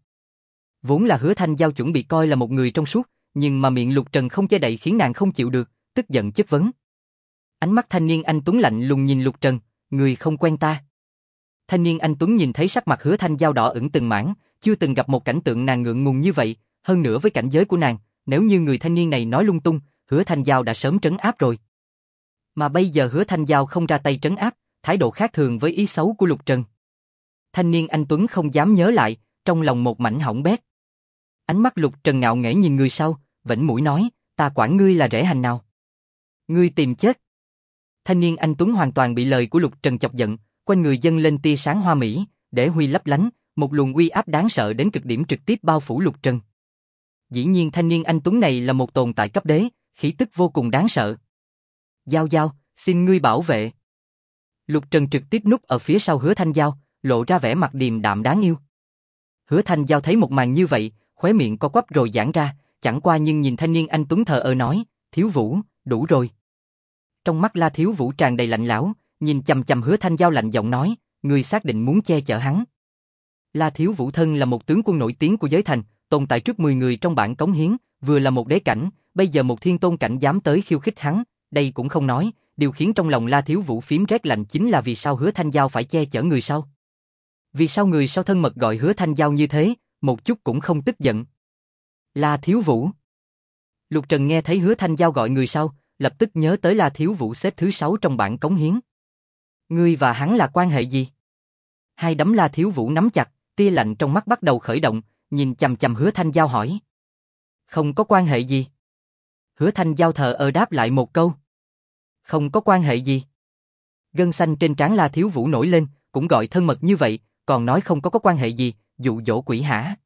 Vốn là Hứa Thanh Giao chuẩn bị coi là một người trong suốt, nhưng mà miệng Lục Trần không che đậy khiến nàng không chịu được, tức giận chất vấn. Ánh mắt thanh niên anh tuấn lạnh lùng nhìn Lục Trần, người không quen ta. Thanh niên anh tuấn nhìn thấy sắc mặt Hứa Thanh Giao đỏ ửng từng mảng, chưa từng gặp một cảnh tượng nàng ngượng ngùng như vậy, hơn nữa với cảnh giới của nàng, nếu như người thanh niên này nói lung tung, Hứa Thanh Giao đã sớm trấn áp rồi. Mà bây giờ Hứa Thanh Giao không ra tay trấn áp, thái độ khác thường với ý xấu của Lục Trần. Thanh niên anh tuấn không dám nhớ lại, trong lòng một mảnh hỏng bét. Ánh mắt Lục Trần ngạo nghễ nhìn người sau, vểnh mũi nói, ta quản ngươi là rễ hành nào? Ngươi tìm chết. Thanh niên anh tuấn hoàn toàn bị lời của Lục Trần chọc giận, quanh người dâng lên tia sáng hoa mỹ, để huy lấp lánh, một luồng uy áp đáng sợ đến cực điểm trực tiếp bao phủ Lục Trần. Dĩ nhiên thanh niên anh tuấn này là một tồn tại cấp đế, khí tức vô cùng đáng sợ. Giao Giao, xin ngươi bảo vệ. Lục Trần trực tiếp núp ở phía sau Hứa Thanh Giao, lộ ra vẻ mặt điềm đạm đáng yêu. Hứa Thanh Giao thấy một màn như vậy, khóe miệng co quắp rồi giãn ra, chẳng qua nhưng nhìn thanh niên anh tuấn thờ ơ nói, Thiếu Vũ, đủ rồi. Trong mắt La Thiếu Vũ tràn đầy lạnh lẽo, nhìn chằm chằm Hứa Thanh Giao lạnh giọng nói, ngươi xác định muốn che chở hắn. La Thiếu Vũ thân là một tướng quân nổi tiếng của giới thành, tồn tại trước 10 người trong bảng cống hiến, vừa là một đế cảnh, bây giờ một thiên tôn cảnh dám tới khiêu khích hắn, đây cũng không nói, điều khiến trong lòng La Thiếu Vũ phím rét lạnh chính là vì sao Hứa Thanh Giao phải che chở người sau. Vì sao người sau thân mật gọi Hứa Thanh Giao như thế, một chút cũng không tức giận. La Thiếu Vũ. Lục Trần nghe thấy Hứa Thanh Giao gọi người sau, lập tức nhớ tới La Thiếu Vũ xếp thứ 6 trong bảng cống hiến. Ngươi và hắn là quan hệ gì? Hai đấm La Thiếu Vũ nắm chặt, tia lạnh trong mắt bắt đầu khởi động, nhìn chằm chằm Hứa Thanh Giao hỏi. Không có quan hệ gì. Hứa Thanh Giao thờ ơ đáp lại một câu. Không có quan hệ gì. Gân xanh trên trán La Thiếu Vũ nổi lên, cũng gọi thân mật như vậy, còn nói không có quan hệ gì, dụ dỗ quỷ hả?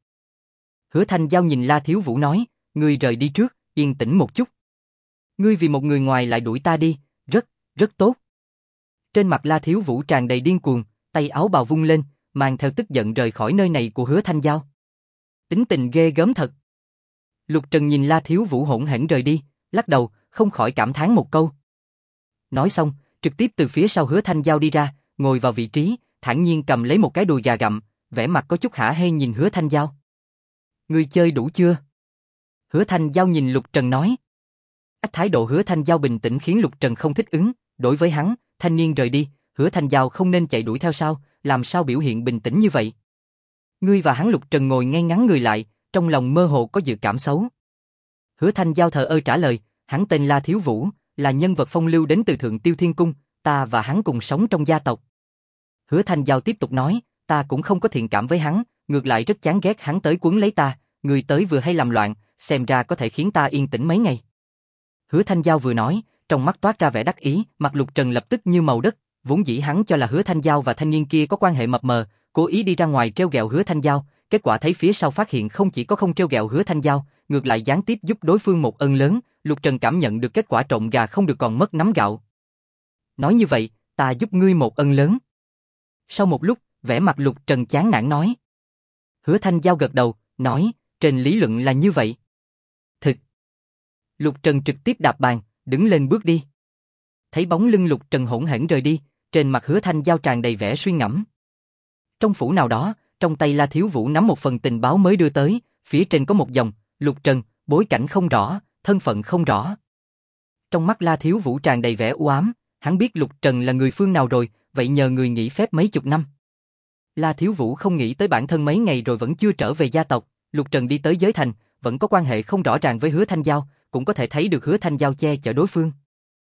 Hứa Thanh Giao nhìn La Thiếu Vũ nói, ngươi rời đi trước, yên tĩnh một chút. Ngươi vì một người ngoài lại đuổi ta đi, rất tốt. Trên mặt La Thiếu Vũ tràn đầy điên cuồng, tay áo bào vung lên, mang theo tức giận rời khỏi nơi này của Hứa Thanh Giao. Tính tình ghê gớm thật. Lục Trần nhìn La Thiếu Vũ hỗn hển rời đi, lắc đầu, không khỏi cảm thán một câu. Nói xong, trực tiếp từ phía sau Hứa Thanh Giao đi ra, ngồi vào vị trí, thản nhiên cầm lấy một cái đùi gà gặm, vẻ mặt có chút hả hê nhìn Hứa Thanh Giao. Ngươi chơi đủ chưa? Hứa Thanh Giao nhìn Lục Trần nói. Thái độ Hứa Thanh Giao bình tĩnh khiến Lục Trần không thích ứng, đối với hắn, thanh niên rời đi, Hứa Thanh Giao không nên chạy đuổi theo sao, làm sao biểu hiện bình tĩnh như vậy? Ngươi và hắn. Lục Trần ngồi ngay ngắn người lại, trong lòng mơ hồ có dự cảm xấu. Hứa Thanh Giao thờ ơ trả lời, hắn tên La Thiếu Vũ, là nhân vật phong lưu đến từ Thượng Tiêu Thiên Cung, ta và hắn cùng sống trong gia tộc. Hứa Thanh Giao tiếp tục nói, ta cũng không có thiện cảm với hắn, ngược lại rất chán ghét hắn tới quấn lấy ta, người tới vừa hay làm loạn, xem ra có thể khiến ta yên tĩnh mấy ngày. Hứa Thanh Giao vừa nói, trong mắt toát ra vẻ đắc ý, mặt Lục Trần lập tức như màu đất, vốn dĩ hắn cho là Hứa Thanh Giao và thanh niên kia có quan hệ mập mờ, cố ý đi ra ngoài trêu ghẹo Hứa Thanh Giao, kết quả thấy phía sau phát hiện không chỉ có không trêu ghẹo Hứa Thanh Giao, ngược lại gián tiếp giúp đối phương một ân lớn, Lục Trần cảm nhận được kết quả trộn gà không được còn mất nắm gạo. Nói như vậy, ta giúp ngươi một ân lớn. Sau một lúc, vẻ mặt Lục Trần chán nản nói. Hứa Thanh Giao gật đầu, nói, trên lý luận là như vậy. Thực. Lục Trần trực tiếp đạp bàn, đứng lên bước đi. Thấy bóng lưng Lục Trần hỗn hển rời đi, trên mặt Hứa Thanh Giao tràn đầy vẻ suy ngẫm. Trong phủ nào đó, trong tay La Thiếu Vũ nắm một phần tình báo mới đưa tới, phía trên có một dòng, Lục Trần, bối cảnh không rõ, thân phận không rõ. Trong mắt La Thiếu Vũ tràn đầy vẻ u ám, hắn biết Lục Trần là người phương nào rồi, vậy nhờ người nghỉ phép mấy chục năm. La Thiếu Vũ không nghĩ tới bản thân mấy ngày rồi vẫn chưa trở về gia tộc, Lục Trần đi tới giới thành, vẫn có quan hệ không rõ ràng với Hứa Thanh Giao, cũng có thể thấy được Hứa Thanh Giao che chở đối phương.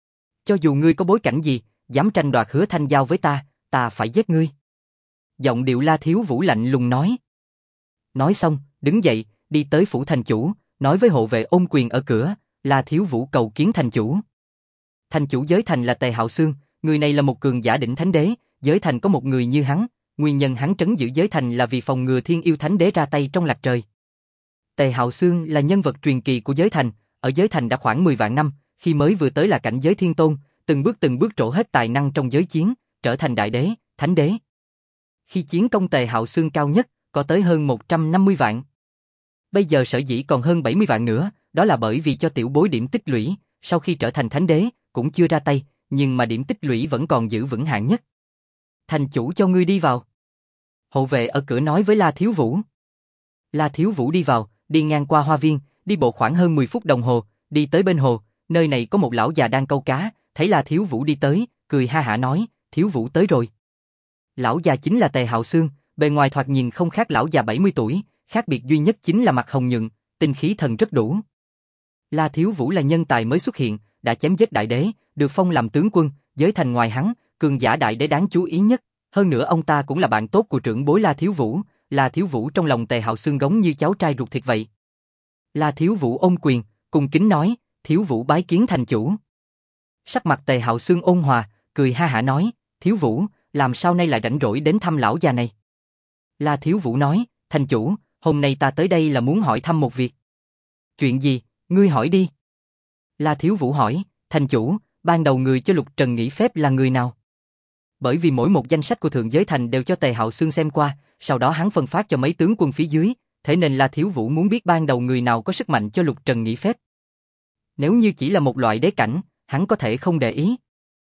Cho dù ngươi có bối cảnh gì, dám tranh đoạt Hứa Thanh Giao với ta phải giết ngươi. Giọng điệu La Thiếu Vũ lạnh lùng nói. Nói xong, đứng dậy, đi tới phủ thành chủ, nói với hộ vệ ôm quyền ở cửa, La Thiếu Vũ cầu kiến thành chủ. Thành chủ giới thành là Tề Hạo Xương, người này là một cường giả đỉnh thánh đế, giới thành có một người như hắn, nguyên nhân hắn trấn giữ giới thành là vì phòng ngừa Thiên Yêu Thánh Đế ra tay trong lạch trời. Tề Hạo Xương là nhân vật truyền kỳ của giới thành, ở giới thành đã khoảng 10 vạn năm, khi mới vừa tới là cảnh giới thiên tôn, từng bước trổ hết tài năng trong giới chiến, trở thành đại đế, thánh đế. Khi chiến công Tề Hạo Xương cao nhất, có tới hơn 150 vạn. Bây giờ sở dĩ còn hơn 70 vạn nữa, đó là bởi vì cho tiểu bối điểm tích lũy, sau khi trở thành thánh đế, cũng chưa ra tay, nhưng mà điểm tích lũy vẫn còn giữ vững hạng nhất. Thành chủ cho ngươi đi vào. Hộ vệ ở cửa nói với La Thiếu Vũ. La Thiếu Vũ đi vào, đi ngang qua hoa viên, đi bộ khoảng hơn 10 phút đồng hồ, đi tới bên hồ, nơi này có một lão già đang câu cá, thấy La Thiếu Vũ đi tới, cười ha hả nói, Thiếu Vũ tới rồi. Lão già chính là Tề Hạo Xương, bề ngoài thoạt nhìn không khác lão già 70 tuổi, khác biệt duy nhất chính là mặt hồng nhuận, tinh khí thần rất đủ. La Thiếu Vũ là nhân tài mới xuất hiện, đã chém giết đại đế, được phong làm tướng quân, giới thành ngoài hắn, cường giả đại đế đáng chú ý nhất, hơn nữa ông ta cũng là bạn tốt của trưởng bối La Thiếu Vũ, La Thiếu Vũ trong lòng Tề Hạo Xương giống như cháu trai ruột thịt vậy. La Thiếu Vũ ôm quyền, cung kính nói, Thiếu Vũ bái kiến thành chủ. Sắc mặt Tề Hạo Xương ôn hòa, cười ha hả nói, Thiếu Vũ, làm sao nay lại rảnh rỗi đến thăm lão già này? La Thiếu Vũ nói, thành chủ, hôm nay ta tới đây là muốn hỏi thăm một việc. Chuyện gì, ngươi hỏi đi. La Thiếu Vũ hỏi, thành chủ, ban đầu người cho Lục Trần nghỉ phép là người nào? Bởi vì mỗi một danh sách của Thượng Giới Thành đều cho Tề Hạo Xương xem qua, sau đó hắn phân phát cho mấy tướng quân phía dưới, thế nên La Thiếu Vũ muốn biết ban đầu người nào có sức mạnh cho Lục Trần nghỉ phép. Nếu như chỉ là một loại đế cảnh, hắn có thể không để ý.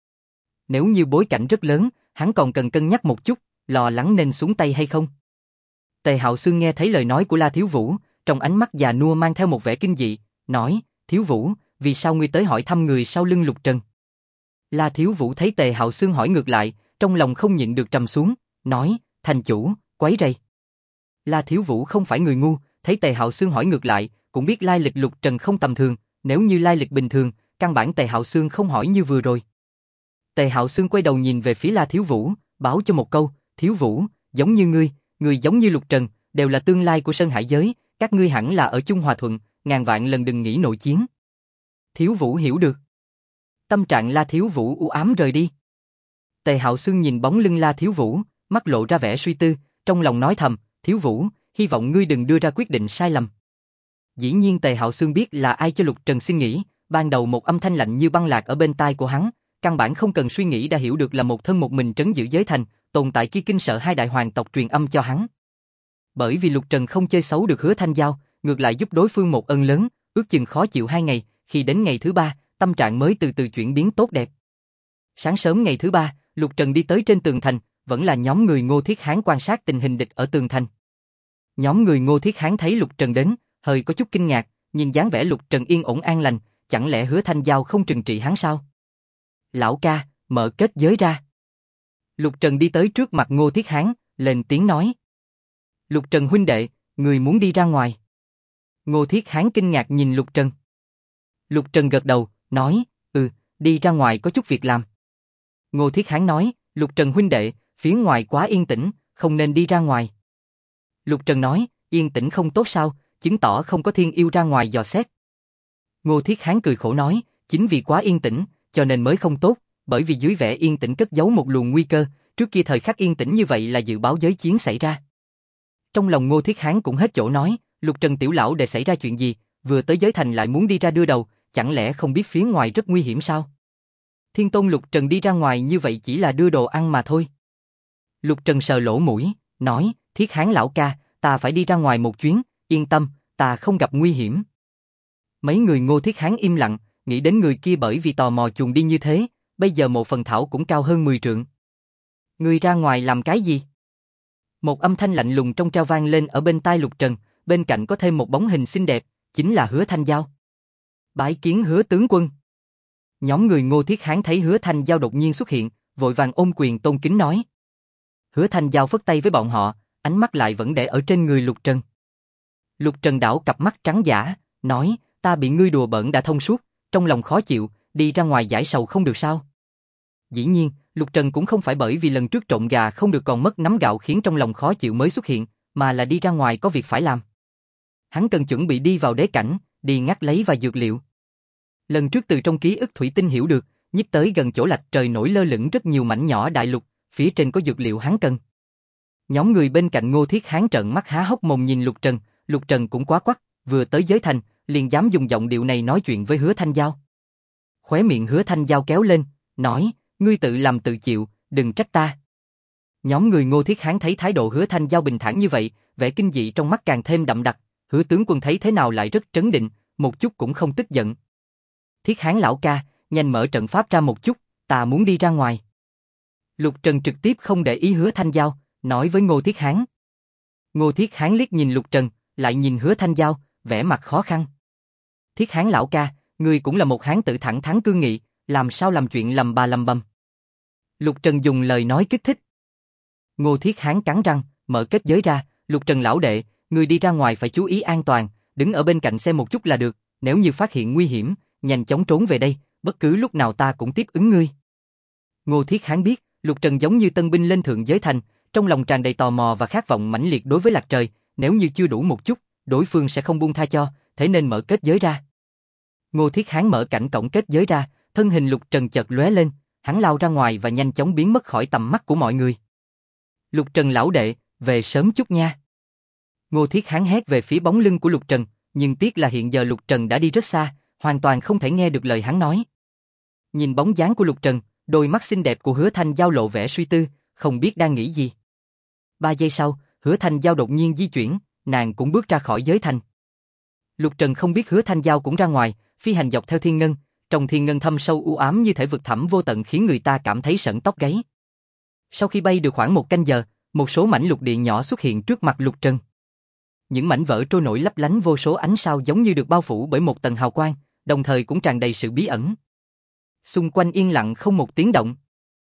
Nếu như bối cảnh rất lớn, hắn còn cần cân nhắc một chút, lo lắng nên xuống tay hay không. Tề Hạo Xương nghe thấy lời nói của La Thiếu Vũ, trong ánh mắt già nua mang theo một vẻ kinh dị, nói, Thiếu Vũ, vì sao ngươi tới hỏi thăm người sau lưng Lục Trần? La Thiếu Vũ thấy Tề Hạo Xương hỏi ngược lại, trong lòng không nhịn được trầm xuống, nói, thành chủ, quấy rầy. La Thiếu Vũ không phải người ngu, thấy Tề Hạo Xương hỏi ngược lại, cũng biết lai lịch Lục Trần không tầm thường, nếu như lai lịch bình thường, căn bản Tề Hạo Xương không hỏi như vừa rồi. Tề Hạo Xương quay đầu nhìn về phía La Thiếu Vũ, báo cho một câu, Thiếu Vũ, giống như ngươi giống như Lục Trần, đều là tương lai của Sơn Hải giới, các ngươi hẳn là ở chung hòa thuận, ngàn vạn lần đừng nghĩ nội chiến. Thiếu Vũ hiểu được. Tâm trạng La Thiếu Vũ u ám rời đi. Tề Hạo Xương nhìn bóng lưng La Thiếu Vũ, mắt lộ ra vẻ suy tư, trong lòng nói thầm, Thiếu Vũ, hy vọng ngươi đừng đưa ra quyết định sai lầm. Dĩ nhiên Tề Hạo Xương biết là ai cho Lục Trần xin nghỉ, ban đầu một âm thanh lạnh như băng lạc ở bên tai của hắn, căn bản không cần suy nghĩ đã hiểu được là một thân một mình trấn giữ giới thành, tồn tại kia kinh sợ hai đại hoàng tộc truyền âm cho hắn. Bởi vì Lục Trần không chơi xấu được Hứa Thanh Giao, ngược lại giúp đối phương một ân lớn, ước chừng khó chịu 2 ngày, khi đến ngày thứ 3, tâm trạng mới từ từ chuyển biến tốt đẹp. Sáng sớm ngày thứ 3, Lục Trần đi tới trên tường thành, vẫn là nhóm người Ngô Thiết Hán quan sát tình hình địch ở tường thành. Nhóm người Ngô Thiết Hán thấy Lục Trần đến, hơi có chút kinh ngạc, nhìn dáng vẻ Lục Trần yên ổn an lành, chẳng lẽ Hứa Thanh Giao không trừng trị hắn sao? Lão ca, mở kết giới ra. Lục Trần đi tới trước mặt Ngô Thiết Hán, lên tiếng nói. Lục Trần huynh đệ, người muốn đi ra ngoài. Ngô Thiết Hán kinh ngạc nhìn Lục Trần. Lục Trần gật đầu, nói, đi ra ngoài có chút việc làm. Ngô Thiết Hán nói, Lục Trần huynh đệ, phía ngoài quá yên tĩnh, không nên đi ra ngoài. Lục Trần nói, yên tĩnh không tốt sao, chứng tỏ không có thiên yêu ra ngoài dò xét. Ngô Thiết Hán cười khổ nói, chính vì quá yên tĩnh, cho nên mới không tốt, bởi vì dưới vẻ yên tĩnh cất giấu một luồng nguy cơ, trước kia thời khắc yên tĩnh như vậy là dự báo giới chiến xảy ra. Trong lòng Ngô Thiết Hán cũng hết chỗ nói, Lục Trần tiểu lão để xảy ra chuyện gì, vừa tới giới thành lại muốn đi ra đưa đầu, chẳng lẽ không biết phía ngoài rất nguy hiểm sao? Thiên Tôn Lục Trần đi ra ngoài như vậy chỉ là đưa đồ ăn mà thôi. Lục Trần sờ lỗ mũi, nói, Thiết Hán lão ca, ta phải đi ra ngoài một chuyến, yên tâm, ta không gặp nguy hiểm. Mấy người Ngô Thiết Hán im lặng, nghĩ đến người kia bởi vì tò mò chuồn đi như thế, bây giờ Mộ Phần Thảo cũng cao hơn 10 trượng. Ngươi ra ngoài làm cái gì? Một âm thanh lạnh lùng trong treo vang lên ở bên tai Lục Trần, bên cạnh có thêm một bóng hình xinh đẹp, chính là Hứa Thanh Giao. Bái kiến Hứa tướng quân. Nhóm người Ngô Thiết Hán thấy Hứa Thanh Giao đột nhiên xuất hiện, vội vàng ôm quyền tôn kính nói. Hứa Thanh Giao phất tay với bọn họ, ánh mắt lại vẫn để ở trên người Lục Trần. Lục Trần đảo cặp mắt trắng dã, nói, ta bị ngươi đùa bỡn đã thông suốt, trong lòng khó chịu, đi ra ngoài giải sầu không được sao? Dĩ nhiên, Lục Trần cũng không phải bởi vì lần trước trộn gà không được còn mất nắm gạo khiến trong lòng khó chịu mới xuất hiện, mà là đi ra ngoài có việc phải làm. Hắn cần chuẩn bị đi vào đế cảnh, đi ngắt lấy vài dược liệu. Lần trước từ trong ký ức thủy tinh hiểu được, nhích tới gần chỗ lạch trời nổi lơ lửng rất nhiều mảnh nhỏ đại lục, phía trên có dược liệu hắn cần. Nhóm người bên cạnh Ngô Thiết Hán trợn mắt há hốc mồm nhìn Lục Trần cũng quá quắc, vừa tới giới thành, liền dám dùng giọng điệu này nói chuyện với Hứa Thanh Giao. Khóe miệng Hứa Thanh Giao kéo lên, nói, ngươi tự làm tự chịu, đừng trách ta. Nhóm người Ngô Thiết Hán thấy thái độ Hứa Thanh Giao bình thản như vậy, vẻ kinh dị trong mắt càng thêm đậm đặc, Hứa tướng quân thấy thế nào lại rất trấn định, một chút cũng không tức giận. Thiết Hán lão ca, nhanh mở trận pháp ra một chút, ta muốn đi ra ngoài. Lục Trần trực tiếp không để ý Hứa Thanh Giao, nói với Ngô Thiết Hán. Ngô Thiết Hán liếc nhìn Lục Trần, lại nhìn Hứa Thanh Giao, vẻ mặt khó khăn. Thiết Hán lão ca, ngươi cũng là một hán tử thẳng thắn cương nghị, làm sao làm chuyện lầm bà lầm bầm. Lục Trần dùng lời nói kích thích. Ngô Thiết Hán cắn răng, mở kết giới ra, Lục Trần lão đệ, ngươi đi ra ngoài phải chú ý an toàn, đứng ở bên cạnh xem một chút là được, nếu như phát hiện nguy hiểm, nhanh chóng trốn về đây, bất cứ lúc nào ta cũng tiếp ứng ngươi. Ngô Thiết Hán biết, Lục Trần giống như tân binh lên thượng giới thành, trong lòng tràn đầy tò mò và khát vọng mãnh liệt đối với Lạc Trời, nếu như chưa đủ một chút, đối phương sẽ không buông tha cho, thế nên mở kết giới ra. Ngô Thiết Hán mở cảnh cổng kết giới ra, thân hình Lục Trần chợt lóe lên, hắn lao ra ngoài và nhanh chóng biến mất khỏi tầm mắt của mọi người. Lục Trần lão đệ, về sớm chút nha. Ngô Thiết Hán hét về phía bóng lưng của Lục Trần, nhưng tiếc là hiện giờ Lục Trần đã đi rất xa, hoàn toàn không thể nghe được lời hắn nói. Nhìn bóng dáng của Lục Trần, đôi mắt xinh đẹp của Hứa Thanh Giao lộ vẻ suy tư, không biết đang nghĩ gì. 3 giây sau, Hứa Thanh Giao đột nhiên di chuyển, nàng cũng bước ra khỏi giới thành. Lục Trần không biết Hứa Thanh Giao cũng ra ngoài, phi hành dọc theo thiên ngân, trong thiên ngân thâm sâu u ám như thể vực thẳm vô tận khiến người ta cảm thấy sởn tóc gáy. Sau khi bay được khoảng 1 canh giờ, một số mảnh lục địa nhỏ xuất hiện trước mặt Lục Trần. Những mảnh vỡ trôi nổi lấp lánh vô số ánh sao giống như được bao phủ bởi một tầng hào quang, đồng thời cũng tràn đầy sự bí ẩn. Xung quanh yên lặng không một tiếng động.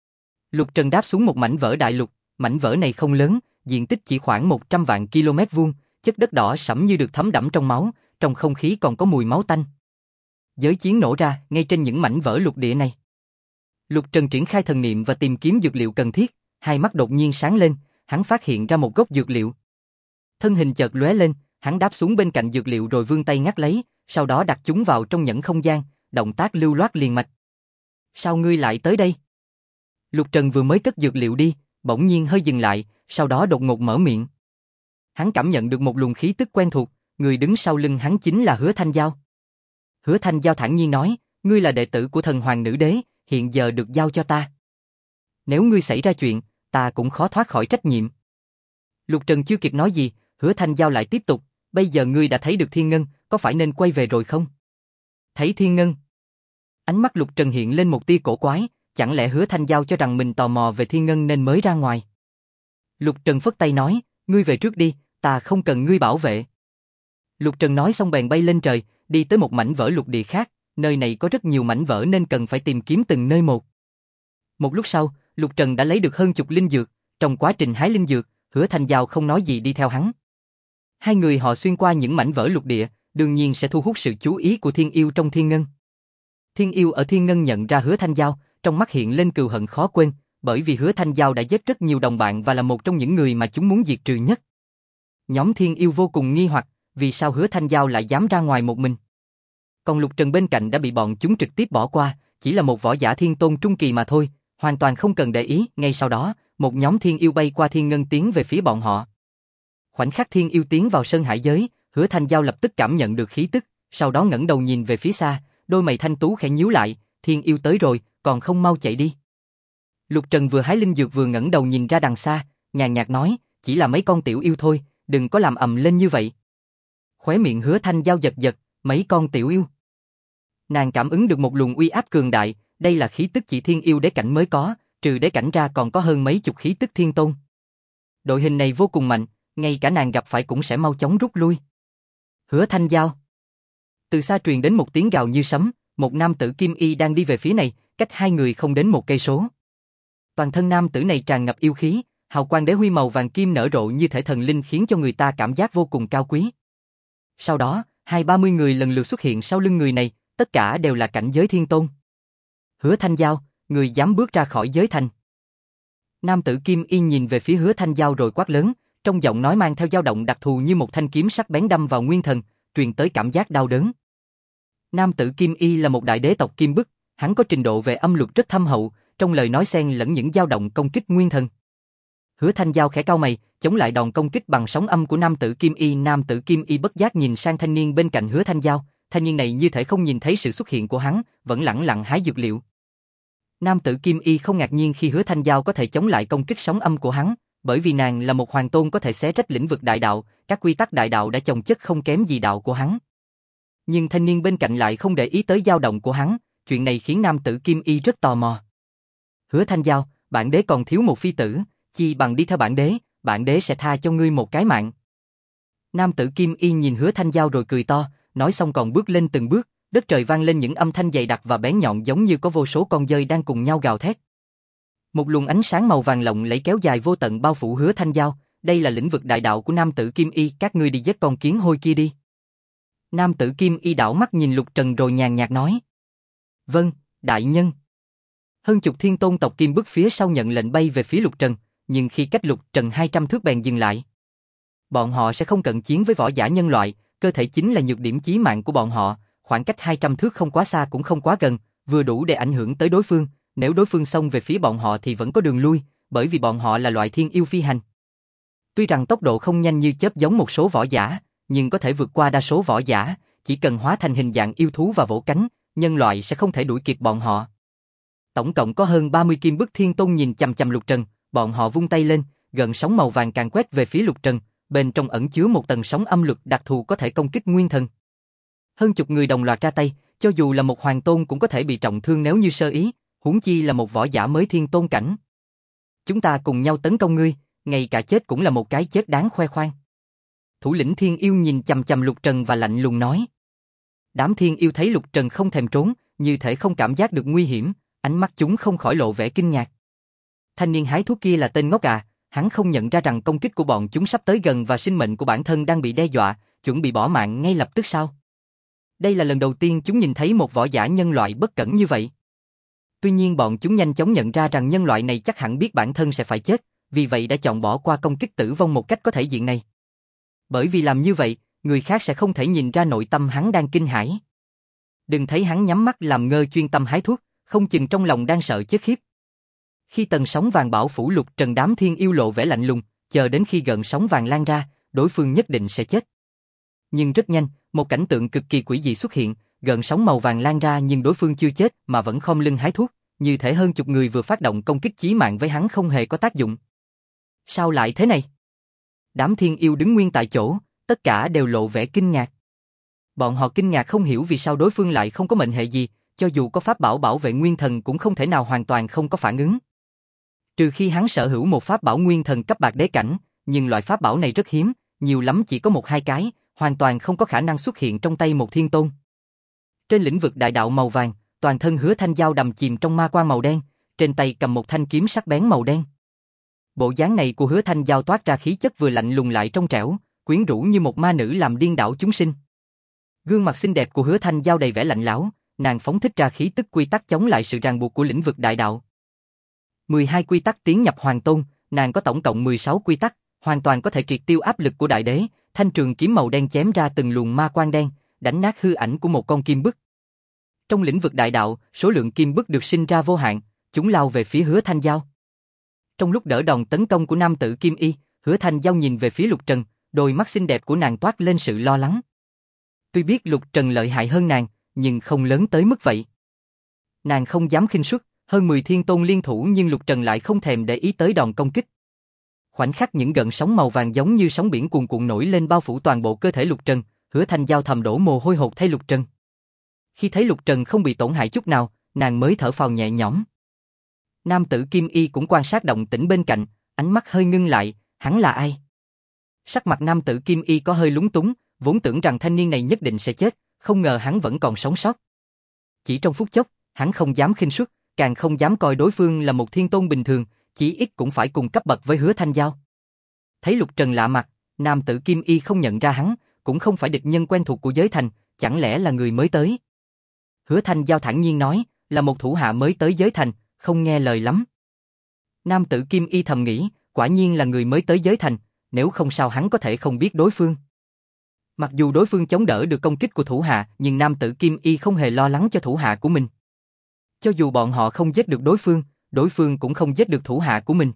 Lục Trần đáp xuống một mảnh vỡ đại lục, mảnh vỡ này không lớn, diện tích chỉ khoảng 100 vạn km vuông, chất đất đỏ sẫm như được thấm đẫm trong máu, trong không khí còn có mùi máu tanh. Giới chiến nổ ra ngay trên những mảnh vỡ lục địa này. Lục Trần triển khai thần niệm và tìm kiếm dược liệu cần thiết, hai mắt đột nhiên sáng lên, hắn phát hiện ra một gốc dược liệu. Thân hình chợt lóe lên, hắn đáp xuống bên cạnh dược liệu rồi vươn tay ngắt lấy, sau đó đặt chúng vào trong nhẫn không gian, động tác lưu loát liền mạch. Sao ngươi lại tới đây? Lục Trần vừa mới cất dược liệu đi, bỗng nhiên hơi dừng lại, sau đó đột ngột mở miệng. Hắn cảm nhận được một luồng khí tức quen thuộc, người đứng sau lưng hắn chính là Hứa Thanh Giao. Hứa Thanh Giao thản nhiên nói, ngươi là đệ tử của thần hoàng nữ đế, hiện giờ được giao cho ta. Nếu ngươi xảy ra chuyện, ta cũng khó thoát khỏi trách nhiệm. Lục Trần chưa kịp nói gì, Hứa Thanh Giao lại tiếp tục, bây giờ ngươi đã thấy được Thiên Ngân, có phải nên quay về rồi không? Thấy Thiên Ngân. Ánh mắt Lục Trần hiện lên một tia cổ quái, chẳng lẽ Hứa Thanh Giao cho rằng mình tò mò về Thiên Ngân nên mới ra ngoài. Lục Trần phất tay nói, ngươi về trước đi, ta không cần ngươi bảo vệ. Lục Trần nói xong bèn bay lên trời, đi tới một mảnh vỡ lục địa khác, nơi này có rất nhiều mảnh vỡ nên cần phải tìm kiếm từng nơi một. Một lúc sau, Lục Trần đã lấy được hơn chục linh dược, trong quá trình hái linh dược, Hứa Thanh Giao không nói gì đi theo hắn. Hai người họ xuyên qua những mảnh vỡ lục địa, đương nhiên sẽ thu hút sự chú ý của Thiên Yêu trong Thiên Ngân. Thiên Yêu ở Thiên Ngân nhận ra Hứa Thanh Giao, trong mắt hiện lên cừu hận khó quên, bởi vì Hứa Thanh Giao đã giết rất nhiều đồng bạn và là một trong những người mà chúng muốn diệt trừ nhất. Nhóm Thiên Yêu vô cùng nghi hoặc, vì sao Hứa Thanh Giao lại dám ra ngoài một mình. Còn Lục Trần bên cạnh đã bị bọn chúng trực tiếp bỏ qua, chỉ là một võ giả thiên tôn trung kỳ mà thôi, hoàn toàn không cần để ý. Ngay sau đó, một nhóm Thiên Yêu bay qua Thiên Ngân tiến về phía bọn họ. Khoảnh khắc Thiên Yêu tiến vào sơn hải giới, Hứa Thanh Giao lập tức cảm nhận được khí tức, sau đó ngẩng đầu nhìn về phía xa, đôi mày thanh tú khẽ nhíu lại, Thiên Yêu tới rồi, còn không mau chạy đi. Lục Trần vừa hái linh dược vừa ngẩng đầu nhìn ra đằng xa, nhàn nhạt nói, chỉ là mấy con tiểu yêu thôi, đừng có làm ầm lên như vậy. Khóe miệng Hứa Thanh Giao giật giật, mấy con tiểu yêu. Nàng cảm ứng được một luồng uy áp cường đại, đây là khí tức chỉ thiên yêu đế cảnh mới có, trừ đế cảnh ra còn có hơn mấy chục khí tức thiên tôn. Đội hình này vô cùng mạnh, ngay cả nàng gặp phải cũng sẽ mau chóng rút lui. Hứa Thanh Giao. Từ xa truyền đến một tiếng gào như sấm, một nam tử kim y đang đi về phía này, cách hai người không đến 1 cây số. Toàn thân nam tử này tràn ngập yêu khí, hào quang đế huy màu vàng kim nở rộ như thể thần linh khiến cho người ta cảm giác vô cùng cao quý. Sau đó, 20-30 người lần lượt xuất hiện sau lưng người này, tất cả đều là cảnh giới thiên tôn. Hứa Thanh Giao, người dám bước ra khỏi giới thành. Nam tử kim y nhìn về phía Hứa Thanh Giao rồi quát lớn, trong giọng nói mang theo dao động đặc thù như một thanh kiếm sắc bén đâm vào nguyên thần, truyền tới cảm giác đau đớn. Nam tử kim y là một đại đế tộc Kim Bức, hắn có trình độ về âm luật rất thâm hậu, trong lời nói xen lẫn những dao động công kích nguyên thần. Hứa Thanh Giao khẽ cau mày, chống lại đòn công kích bằng sóng âm của nam tử kim y. Nam tử kim y bất giác nhìn sang thanh niên bên cạnh Hứa Thanh Giao, thanh niên này như thể không nhìn thấy sự xuất hiện của hắn, vẫn lẳng lặng hái dược liệu. Nam tử kim y không ngạc nhiên khi Hứa Thanh Giao có thể chống lại công kích sóng âm của hắn, bởi vì nàng là một hoàng tôn có thể xé rách lĩnh vực đại đạo, các quy tắc đại đạo đã chồng chất không kém gì đạo của hắn. Nhưng thanh niên bên cạnh lại không để ý tới dao động của hắn, chuyện này khiến nam tử kim y rất tò mò. Hứa Thanh Giao, bản đế còn thiếu một phi tử, chi bằng đi theo bản đế sẽ tha cho ngươi một cái mạng. Nam tử kim y nhìn Hứa Thanh Giao rồi cười to, nói xong còn bước lên từng bước, đất trời vang lên những âm thanh dày đặc và bén nhọn giống như có vô số con dơi đang cùng nhau gào thét. Một luồng ánh sáng màu vàng lộng lẫy kéo dài vô tận bao phủ Hứa Thanh Giao, đây là lĩnh vực đại đạo của nam tử kim y, các ngươi đi giết con kiến hôi kia đi. Nam tử kim y đảo mắt nhìn Lục Trần rồi nhàn nhạt nói. Vâng, đại nhân. Hơn chục thiên tôn tộc Kim Bức phía sau nhận lệnh bay về phía Lục Trần, nhưng khi cách Lục Trần 200 thước bèn dừng lại. Bọn họ sẽ không cận chiến với võ giả nhân loại, cơ thể chính là nhược điểm chí mạng của bọn họ, khoảng cách 200 thước không quá xa cũng không quá gần, vừa đủ để ảnh hưởng tới đối phương, nếu đối phương xông về phía bọn họ thì vẫn có đường lui, bởi vì bọn họ là loại thiên yêu phi hành. Tuy rằng tốc độ không nhanh như chớp giống một số võ giả, nhưng có thể vượt qua đa số võ giả, chỉ cần hóa thành hình dạng yêu thú và vỗ cánh, nhân loại sẽ không thể đuổi kịp bọn họ. Tổng cộng có hơn 30 Kim Bức thiên tôn nhìn chằm chằm Lục Trần, bọn họ vung tay lên, gần sóng màu vàng càng quét về phía Lục Trần, bên trong ẩn chứa một tầng sóng âm lực đặc thù có thể công kích nguyên thần. Hơn chục người đồng loạt ra tay, cho dù là một hoàng tôn cũng có thể bị trọng thương nếu như sơ ý, huống chi là một võ giả mới thiên tôn cảnh. Chúng ta cùng nhau tấn công ngươi, ngay cả chết cũng là một cái chết đáng khoe khoang. Thủ lĩnh thiên yêu nhìn chằm chằm Lục Trần và lạnh lùng nói. Đám thiên yêu thấy Lục Trần không thèm trốn, như thể không cảm giác được nguy hiểm, ánh mắt chúng không khỏi lộ vẻ kinh ngạc. Thanh niên hái thuốc kia là tên ngốc à, hắn không nhận ra rằng công kích của bọn chúng sắp tới gần và sinh mệnh của bản thân đang bị đe dọa, chuẩn bị bỏ mạng ngay lập tức sao? Đây là lần đầu tiên chúng nhìn thấy một võ giả nhân loại bất cẩn như vậy. Tuy nhiên bọn chúng nhanh chóng nhận ra rằng nhân loại này chắc hẳn biết bản thân sẽ phải chết, vì vậy đã chọn bỏ qua công kích tử vong một cách có thể diện này. Bởi vì làm như vậy, người khác sẽ không thể nhìn ra nội tâm hắn đang kinh hãi. Đừng thấy hắn nhắm mắt làm ngơ chuyên tâm hái thuốc, không chừng trong lòng đang sợ chết khiếp. Khi tầng sóng vàng bảo phủ Lục Trần, đám thiên yêu lộ vẻ lạnh lùng, chờ đến khi gợn sóng vàng lan ra, đối phương nhất định sẽ chết. Nhưng rất nhanh, một cảnh tượng cực kỳ quỷ dị xuất hiện, gợn sóng màu vàng lan ra nhưng đối phương chưa chết mà vẫn khom lưng hái thuốc, như thể hơn chục người vừa phát động công kích chí mạng với hắn không hề có tác dụng. Sao lại thế này? Đám thiên yêu đứng nguyên tại chỗ, tất cả đều lộ vẻ kinh ngạc. Bọn họ kinh ngạc không hiểu vì sao đối phương lại không có mệnh hệ gì, cho dù có pháp bảo bảo vệ nguyên thần cũng không thể nào hoàn toàn không có phản ứng. Trừ khi hắn sở hữu một pháp bảo nguyên thần cấp bạc đế cảnh, nhưng loại pháp bảo này rất hiếm, nhiều lắm chỉ có 1-2 cái, hoàn toàn không có khả năng xuất hiện trong tay một thiên tôn. Trên lĩnh vực đại đạo màu vàng, toàn thân Hứa Thanh Giao đầm chìm trong ma quang màu đen, trên tay cầm một thanh kiếm sắc bén màu đen. Bộ dáng này của Hứa Thanh Giao toát ra khí chất vừa lạnh lùng lại trong trẻo, quyến rũ như một ma nữ làm điên đảo chúng sinh. Gương mặt xinh đẹp của Hứa Thanh Giao đầy vẻ lạnh lẽo, nàng phóng thích ra khí tức quy tắc chống lại sự ràng buộc của lĩnh vực đại đạo. 12 quy tắc tiến nhập hoàng tôn, nàng có tổng cộng 16 quy tắc, hoàn toàn có thể triệt tiêu áp lực của đại đế. Thanh trường kiếm màu đen chém ra từng luồng ma quang đen, đánh nát hư ảnh của một con kim bức. Trong lĩnh vực đại đạo, số lượng kim bức được sinh ra vô hạn, chúng lao về phía Hứa Thanh Giao. Trong lúc đỡ đòn tấn công của nam tử Kim Y, Hứa Thanh Giao nhìn về phía Lục Trần, đôi mắt xinh đẹp của nàng toát lên sự lo lắng. Tuy biết Lục Trần lợi hại hơn nàng, nhưng không lớn tới mức vậy. Nàng không dám khinh suất, hơn 10 thiên tôn liên thủ nhưng Lục Trần lại không thèm để ý tới đòn công kích. Khoảnh khắc những gợn sóng màu vàng giống như sóng biển cuồn cuộn nổi lên bao phủ toàn bộ cơ thể Lục Trần, Hứa Thanh Giao thầm đổ mồ hôi hột thay Lục Trần. Khi thấy Lục Trần không bị tổn hại chút nào, nàng mới thở phào nhẹ nhõm. Nam tử Kim Y cũng quan sát động tĩnh bên cạnh, ánh mắt hơi ngưng lại, hắn là ai? Sắc mặt nam tử Kim Y có hơi lúng túng, vốn tưởng rằng thanh niên này nhất định sẽ chết, không ngờ hắn vẫn còn sống sót. Chỉ trong phút chốc, hắn không dám khinh suất, càng không dám coi đối phương là một thiên tôn bình thường, chỉ ít cũng phải cùng cấp bậc với Hứa Thanh Giao. Thấy Lục Trần lạ mặt, nam tử Kim Y không nhận ra hắn, cũng không phải địch nhân quen thuộc của giới thành, chẳng lẽ là người mới tới? Hứa Thanh Giao thản nhiên nói, là một thủ hạ mới tới giới thành, không nghe lời lắm. Nam tử Kim Y thầm nghĩ, quả nhiên là người mới tới giới thành, nếu không sao hắn có thể không biết đối phương. Mặc dù đối phương chống đỡ được công kích của thủ hạ, nhưng nam tử Kim Y không hề lo lắng cho thủ hạ của mình. Cho dù bọn họ không giết được đối phương cũng không giết được thủ hạ của mình.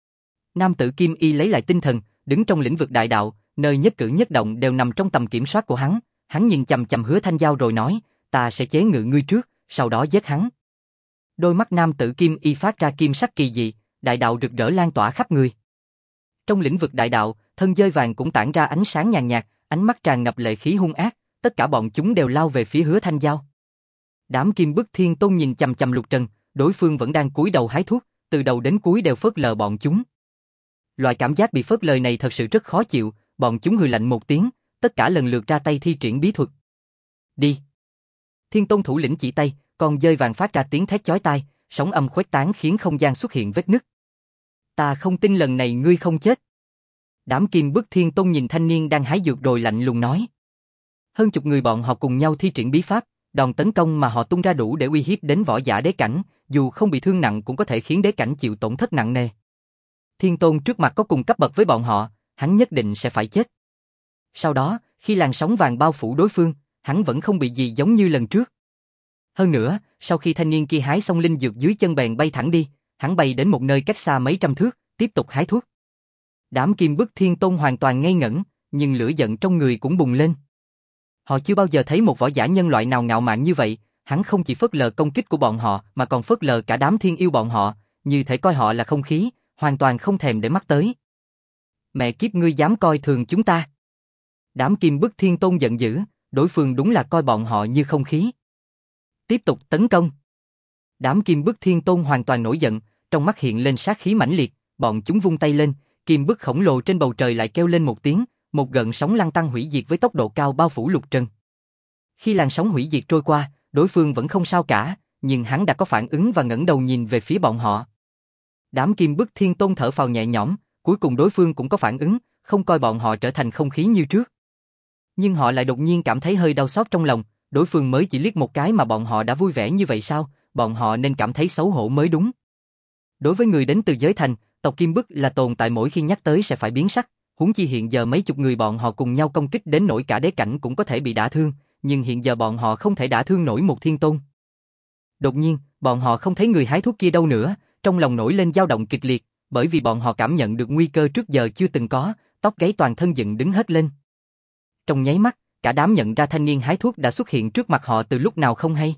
Nam tử Kim Y lấy lại tinh thần, đứng trong lĩnh vực đại đạo, nơi nhất cử nhất động đều nằm trong tầm kiểm soát của hắn. Hắn nhìn chằm chằm Hứa Thanh Giao rồi nói, ta sẽ chế ngự ngươi trước, sau đó giết hắn. Đôi mắt nam tử Kim Y phát ra kim sắc kỳ dị, đại đạo rực rỡ lan tỏa khắp người. Trong lĩnh vực đại đạo, thân dơi vàng cũng tản ra ánh sáng nhàn nhạt, ánh mắt tràn ngập lệ khí hung ác, tất cả bọn chúng đều lao về phía Hứa Thanh Giao. Đám kim bức thiên tôn nhìn chằm chằm Lục Trần, đối phương vẫn đang cúi đầu hái thuốc, từ đầu đến cuối đều phớt lờ bọn chúng. Loại cảm giác bị phớt lờ này thật sự rất khó chịu, bọn chúng hừ lạnh một tiếng, tất cả lần lượt ra tay thi triển bí thuật. Đi! Thiên tôn thủ lĩnh chỉ tay, con dơi vàng phát ra tiếng thét chói tai, sóng âm khuếch tán khiến không gian xuất hiện vết nứt. Ta không tin lần này ngươi không chết. Đám kim bức thiên tôn nhìn thanh niên đang hái dược rồi lạnh lùng nói. Hơn chục người bọn họ cùng nhau thi triển bí pháp, đòn tấn công mà họ tung ra đủ để uy hiếp đến võ giả đế cảnh, dù không bị thương nặng cũng có thể khiến đế cảnh chịu tổn thất nặng nề. Thiên tôn trước mặt có cùng cấp bậc với bọn họ, hắn nhất định sẽ phải chết. Sau đó, khi làn sóng vàng bao phủ đối phương, hắn vẫn không bị gì giống như lần trước. Hơn nữa, sau khi thanh niên kia hái xong linh dược dưới chân bèn bay thẳng đi, hắn bay đến một nơi cách xa mấy trăm thước, tiếp tục hái thuốc. Đám kim bức thiên tôn hoàn toàn ngây ngẩn, nhưng lửa giận trong người cũng bùng lên. Họ chưa bao giờ thấy một võ giả nhân loại nào ngạo mạn như vậy, hắn không chỉ phớt lờ công kích của bọn họ mà còn phớt lờ cả đám thiên yêu bọn họ, như thể coi họ là không khí, hoàn toàn không thèm để mắt tới. Mẹ kiếp ngươi dám coi thường chúng ta. Đám kim bức thiên tôn giận dữ, đối phương đúng là coi bọn họ như không khí. Tiếp tục tấn công. Đám kim bức thiên tôn hoàn toàn nổi giận, trong mắt hiện lên sát khí mãnh liệt, bọn chúng vung tay lên, kim bức khổng lồ trên bầu trời lại kêu lên một tiếng, một gợn sóng lăn tăn hủy diệt với tốc độ cao bao phủ Lục Trần. Khi làn sóng hủy diệt trôi qua, đối phương vẫn không sao cả, nhưng hắn đã có phản ứng và ngẩng đầu nhìn về phía bọn họ. Đám kim bức thiên tôn thở phào nhẹ nhõm, cuối cùng đối phương cũng có phản ứng, không coi bọn họ trở thành không khí như trước. Nhưng họ lại đột nhiên cảm thấy hơi đau xót trong lòng, đối phương mới chỉ liếc một cái mà bọn họ đã vui vẻ như vậy sao, bọn họ nên cảm thấy xấu hổ mới đúng. Đối với người đến từ giới thành, tộc Kim Bức là tồn tại mỗi khi nhắc tới sẽ phải biến sắc, huống chi hiện giờ mấy chục người bọn họ cùng nhau công kích đến nỗi cả đế cảnh cũng có thể bị đả thương, nhưng hiện giờ bọn họ không thể đả thương nổi một thiên tôn. Đột nhiên, bọn họ không thấy người hái thuốc kia đâu nữa, trong lòng nổi lên dao động kịch liệt, bởi vì bọn họ cảm nhận được nguy cơ trước giờ chưa từng có, tóc gáy toàn thân dựng đứng hết lên. Trong nháy mắt, cả đám nhận ra thanh niên hái thuốc đã xuất hiện trước mặt họ từ lúc nào không hay.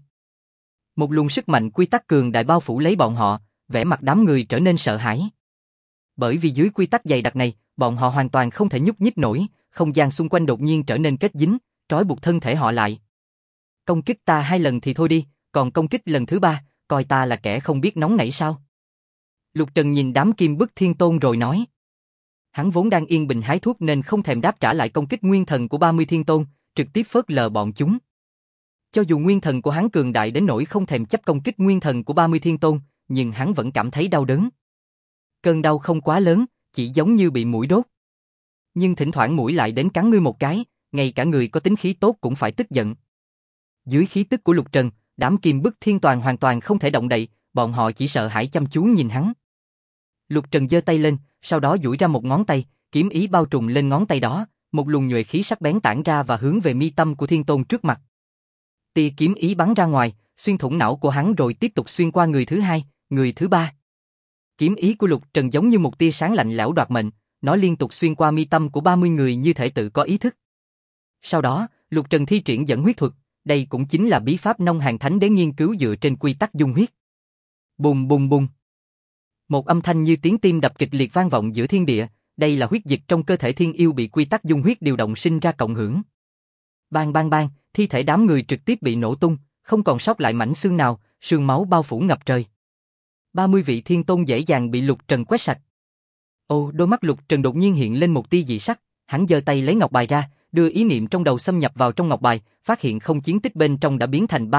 Một luồng sức mạnh quy tắc cường đại bao phủ lấy bọn họ, vẻ mặt đám người trở nên sợ hãi. Bởi vì dưới quy tắc dày đặc này, bọn họ hoàn toàn không thể nhúc nhích nổi, không gian xung quanh đột nhiên trở nên kết dính, trói buộc thân thể họ lại. Công kích ta 2 lần thì thôi đi, còn công kích lần thứ 3, coi ta là kẻ không biết nóng nảy sao? Lục Trần nhìn đám Kim Bức Thiên Tôn rồi nói. Hắn vốn đang yên bình hái thuốc nên không thèm đáp trả lại công kích nguyên thần của 30 Thiên Tôn, trực tiếp phớt lờ bọn chúng. Cho dù nguyên thần của hắn cường đại đến nỗi không thèm chấp công kích nguyên thần của 30 Thiên Tôn, nhưng hắn vẫn cảm thấy đau đớn. Cơn đau không quá lớn, chỉ giống như bị muỗi đốt. Nhưng thỉnh thoảng muỗi lại đến cắn ngươi một cái, ngay cả người có tính khí tốt cũng phải tức giận. Dưới khí tức của Lục Trần, đám Kim Bức Thiên Toàn hoàn toàn không thể động đậy, bọn họ chỉ sợ hãi chăm chú nhìn hắn. Lục Trần giơ tay lên, sau đó duỗi ra một ngón tay, kiếm ý bao trùm lên ngón tay đó, một luồng nhuệ khí sắc bén tản ra và hướng về mi tâm của Thiên Tôn trước mặt. Tia kiếm ý bắn ra ngoài, xuyên thủng não của hắn rồi tiếp tục xuyên qua người thứ 2, người thứ 3. Kiếm ý của Lục Trần giống như một tia sáng lạnh lẽo đoạt mệnh, nó liên tục xuyên qua mi tâm của 30 người như thể tự có ý thức. Sau đó, Lục Trần thi triển dẫn huyết thuật, đây cũng chính là bí pháp Nông Hàn Thánh Đế nghiên cứu dựa trên quy tắc dung huyết. Bùng bùng bùng. Một âm thanh như tiếng tim đập kịch liệt vang vọng giữa thiên địa, đây là huyết dịch trong cơ thể thiên yêu bị quy tắc dung huyết điều động sinh ra cộng hưởng. Bang bang bang, thi thể đám người trực tiếp bị nổ tung, không còn sót lại mảnh xương nào, sương máu bao phủ ngập trời. 30 vị Thiên Tôn dễ dàng bị Lục Trần quét sạch. Ô, đôi mắt Lục Trần đột nhiên hiện lên một tia dị sắc, hắn giơ tay lấy ngọc bài ra, đưa ý niệm trong đầu xâm nhập vào trong ngọc bài, phát hiện không chiến tích bên trong đã biến thành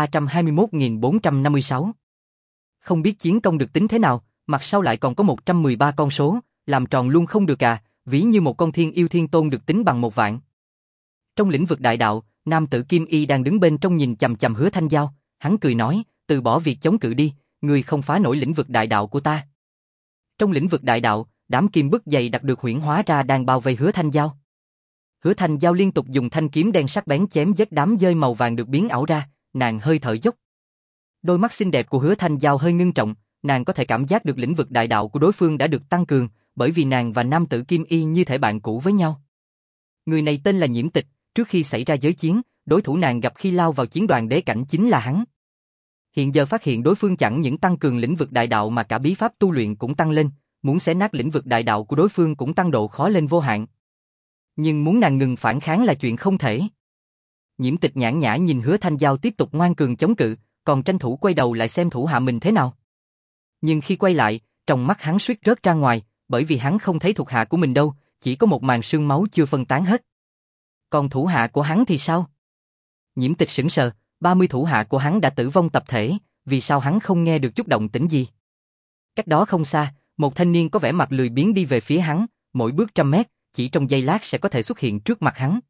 321.456. Không biết chiến công được tính thế nào, mặt sau lại còn có 113 con số, làm tròn luôn không được à, ví như một con thiên yêu Thiên Tôn được tính bằng 1 vạn. Trong lĩnh vực đại đạo, nam tử Kim Y đang đứng bên trong nhìn chằm chằm Hứa Thanh Giao, hắn cười nói, từ bỏ việc chống cự đi, ngươi không phá nổi lĩnh vực đại đạo của ta. Trong lĩnh vực đại đạo, đám kim bức dày đặc được huyễn hóa ra đang bao vây Hứa Thanh Giao. Hứa Thanh Giao liên tục dùng thanh kiếm đen sắc bén chém giết đám dơi màu vàng được biến ảo ra, nàng hơi thở dốc. Đôi mắt xinh đẹp của Hứa Thanh Giao hơi ngưng trọng, nàng có thể cảm giác được lĩnh vực đại đạo của đối phương đã được tăng cường, bởi vì nàng và nam tử Kim Y như thể bạn cũ với nhau. Người này tên là Nhiễm Tịch, trước khi xảy ra giới chiến, đối thủ nàng gặp khi lao vào chiến đoàn đế cảnh chính là hắn. Hiện giờ phát hiện đối phương chẳng những tăng cường lĩnh vực đại đạo mà cả bí pháp tu luyện cũng tăng lên, muốn xé nát lĩnh vực đại đạo của đối phương cũng tăng độ khó lên vô hạn. Nhưng muốn nàng ngừng phản kháng là chuyện không thể. Nhiễm Tịch nhãn nhã nhìn Hứa Thanh Giao tiếp tục ngoan cường chống cự, còn tranh thủ quay đầu lại xem thủ hạ mình thế nào. Nhưng khi quay lại, trong mắt hắn suýt rớt ra ngoài, bởi vì hắn không thấy thuộc hạ của mình đâu, chỉ có một màn sương máu chưa phân tán hết. Còn thủ hạ của hắn thì sao? Nhiễm Tịch sững sờ, 30 thủ hạ của hắn đã tử vong tập thể, vì sao hắn không nghe được chút động tĩnh gì? Cách đó không xa, một thanh niên có vẻ mặt lười biếng đi về phía hắn, mỗi bước 100 mét, chỉ trong giây lát sẽ có thể xuất hiện trước mặt hắn.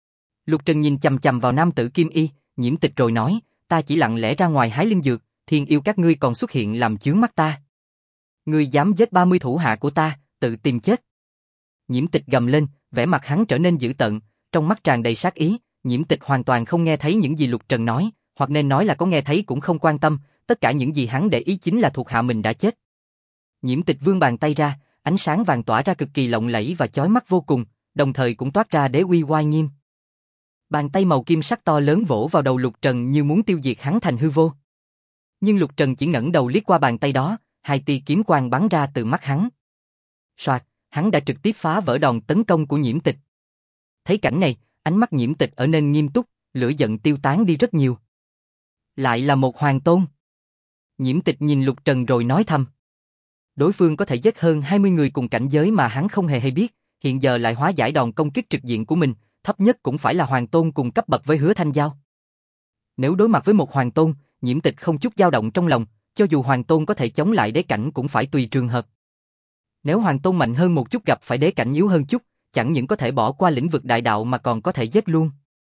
Lục Trần nhìn chằm chằm vào nam tử Kim Y, Nhiễm Tịch rồi nói, ta chỉ lặng lẽ ra ngoài hái linh dược, thiên yêu các ngươi còn xuất hiện làm chướng mắt ta. Ngươi dám giết 30 thủ hạ của ta, tự tìm chết. Nhiễm Tịch gầm lên, vẻ mặt hắn trở nên dữ tợn, trong mắt tràn đầy sát ý. Nhiễm Tịch hoàn toàn không nghe thấy những gì Lục Trần nói, hoặc nên nói là có nghe thấy cũng không quan tâm, tất cả những gì hắn để ý chính là thuộc hạ mình đã chết. Nhiễm Tịch vươn bàn tay ra, ánh sáng vàng tỏa ra cực kỳ lộng lẫy và chói mắt vô cùng, đồng thời cũng toát ra đế uy oai nghiêm. Bàn tay màu kim sắc to lớn vỗ vào đầu Lục Trần như muốn tiêu diệt hắn thành hư vô. Nhưng Lục Trần chỉ ngẩng đầu liếc qua bàn tay đó, 2 tia kiếm quang bắn ra từ mắt hắn. Soạt, hắn đã trực tiếp phá vỡ đòn tấn công của Nhiễm Tịch. Thấy cảnh này, ánh mắt Nhiễm Tịch trở nên nghiêm túc, lửa giận tiêu tán đi rất nhiều. Lại là một hoàng tôn. Nhiễm Tịch nhìn Lục Trần rồi nói thầm. Đối phương có thể giết hơn 20 người cùng cảnh giới mà hắn không hề hay biết, hiện giờ lại hóa giải đòn công kích trực diện của mình, thấp nhất cũng phải là hoàng tôn cùng cấp bậc với Hứa Thanh Giao. Nếu đối mặt với một hoàng tôn, Nhiễm Tịch không chút dao động trong lòng, cho dù hoàng tôn có thể chống lại đế cảnh cũng phải tùy trường hợp. Nếu hoàng tôn mạnh hơn một chút gặp phải đế cảnh yếu hơn chút, chẳng những có thể bỏ qua lĩnh vực đại đạo mà còn có thể giết luôn.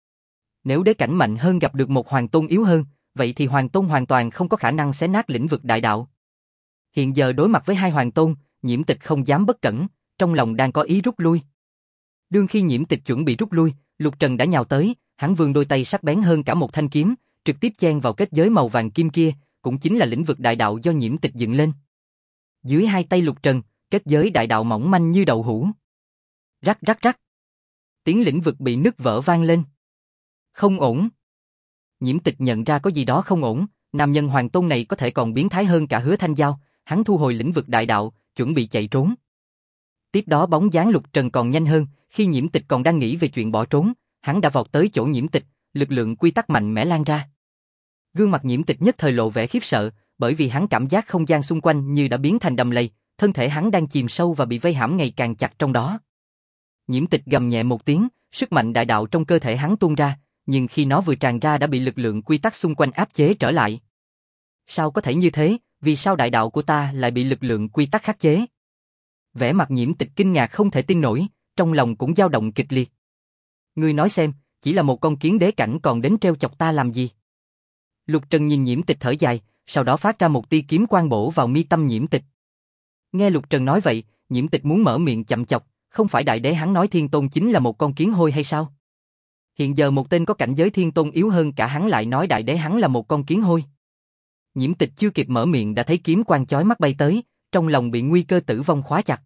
Nếu đế cảnh mạnh hơn gặp được một hoàng tôn yếu hơn, vậy thì hoàng tôn hoàn toàn không có khả năng xé nát lĩnh vực đại đạo. Hiện giờ đối mặt với 2 hoàng tôn, Nhiễm Tịch không dám bất cẩn, trong lòng đang có ý rút lui. Đương khi Nhiễm Tịch chuẩn bị rút lui, Lục Trần đã nhào tới, hắn vươn đôi tay sắc bén hơn cả một thanh kiếm, trực tiếp chen vào kết giới màu vàng kim kia, cũng chính là lĩnh vực đại đạo do Nhiễm Tịch dựng lên. Dưới 2 tay Lục Trần, kết giới đại đạo mỏng manh như đậu hũ. Rắc rắc rắc. Tiếng lĩnh vực bị nứt vỡ vang lên. Không ổn. Nhiễm Tịch nhận ra có gì đó không ổn, nam nhân hoàng tôn này có thể còn biến thái hơn cả Hứa Thanh Giao, hắn thu hồi lĩnh vực đại đạo, chuẩn bị chạy trốn. Tiếp đó bóng dáng Lục Trần còn nhanh hơn, Khi Nhiễm Tịch còn đang nghĩ về chuyện bỏ trốn, hắn đã vọt tới chỗ Nhiễm Tịch, lực lượng quy tắc mạnh mẽ lan ra. Gương mặt Nhiễm Tịch nhất thời lộ vẻ khiếp sợ, bởi vì hắn cảm giác không gian xung quanh như đã biến thành đầm lầy, thân thể hắn đang chìm sâu và bị vây hãm ngày càng chặt trong đó. Nhiễm Tịch gầm nhẹ một tiếng, sức mạnh đại đạo trong cơ thể hắn tuôn ra, nhưng khi nó vừa tràn ra đã bị lực lượng quy tắc xung quanh áp chế trở lại. Sao có thể như thế, vì sao đại đạo của ta lại bị lực lượng quy tắc khắc chế? Vẻ mặt Nhiễm Tịch kinh ngạc không thể tin nổi, trong lòng cũng dao động kịch liệt. Ngươi nói xem, chỉ là một con kiến đế cảnh còn đến treo chọc ta làm gì? Lục Trần nhìn Nhiễm Tịch thở dài, sau đó phát ra một tia kiếm quang bổ vào mi tâm Nhiễm Tịch. Nghe Lục Trần nói vậy, Nhiễm Tịch muốn mở miệng chậm chọc, không phải đại đế hắn nói Thiên Tôn chính là một con kiến hôi hay sao? Hiện giờ một tên có cảnh giới Thiên Tôn yếu hơn cả hắn lại nói đại đế hắn là một con kiến hôi. Nhiễm Tịch chưa kịp mở miệng đã thấy kiếm quang chói mắt bay tới, trong lòng bị nguy cơ tử vong khóa chặt.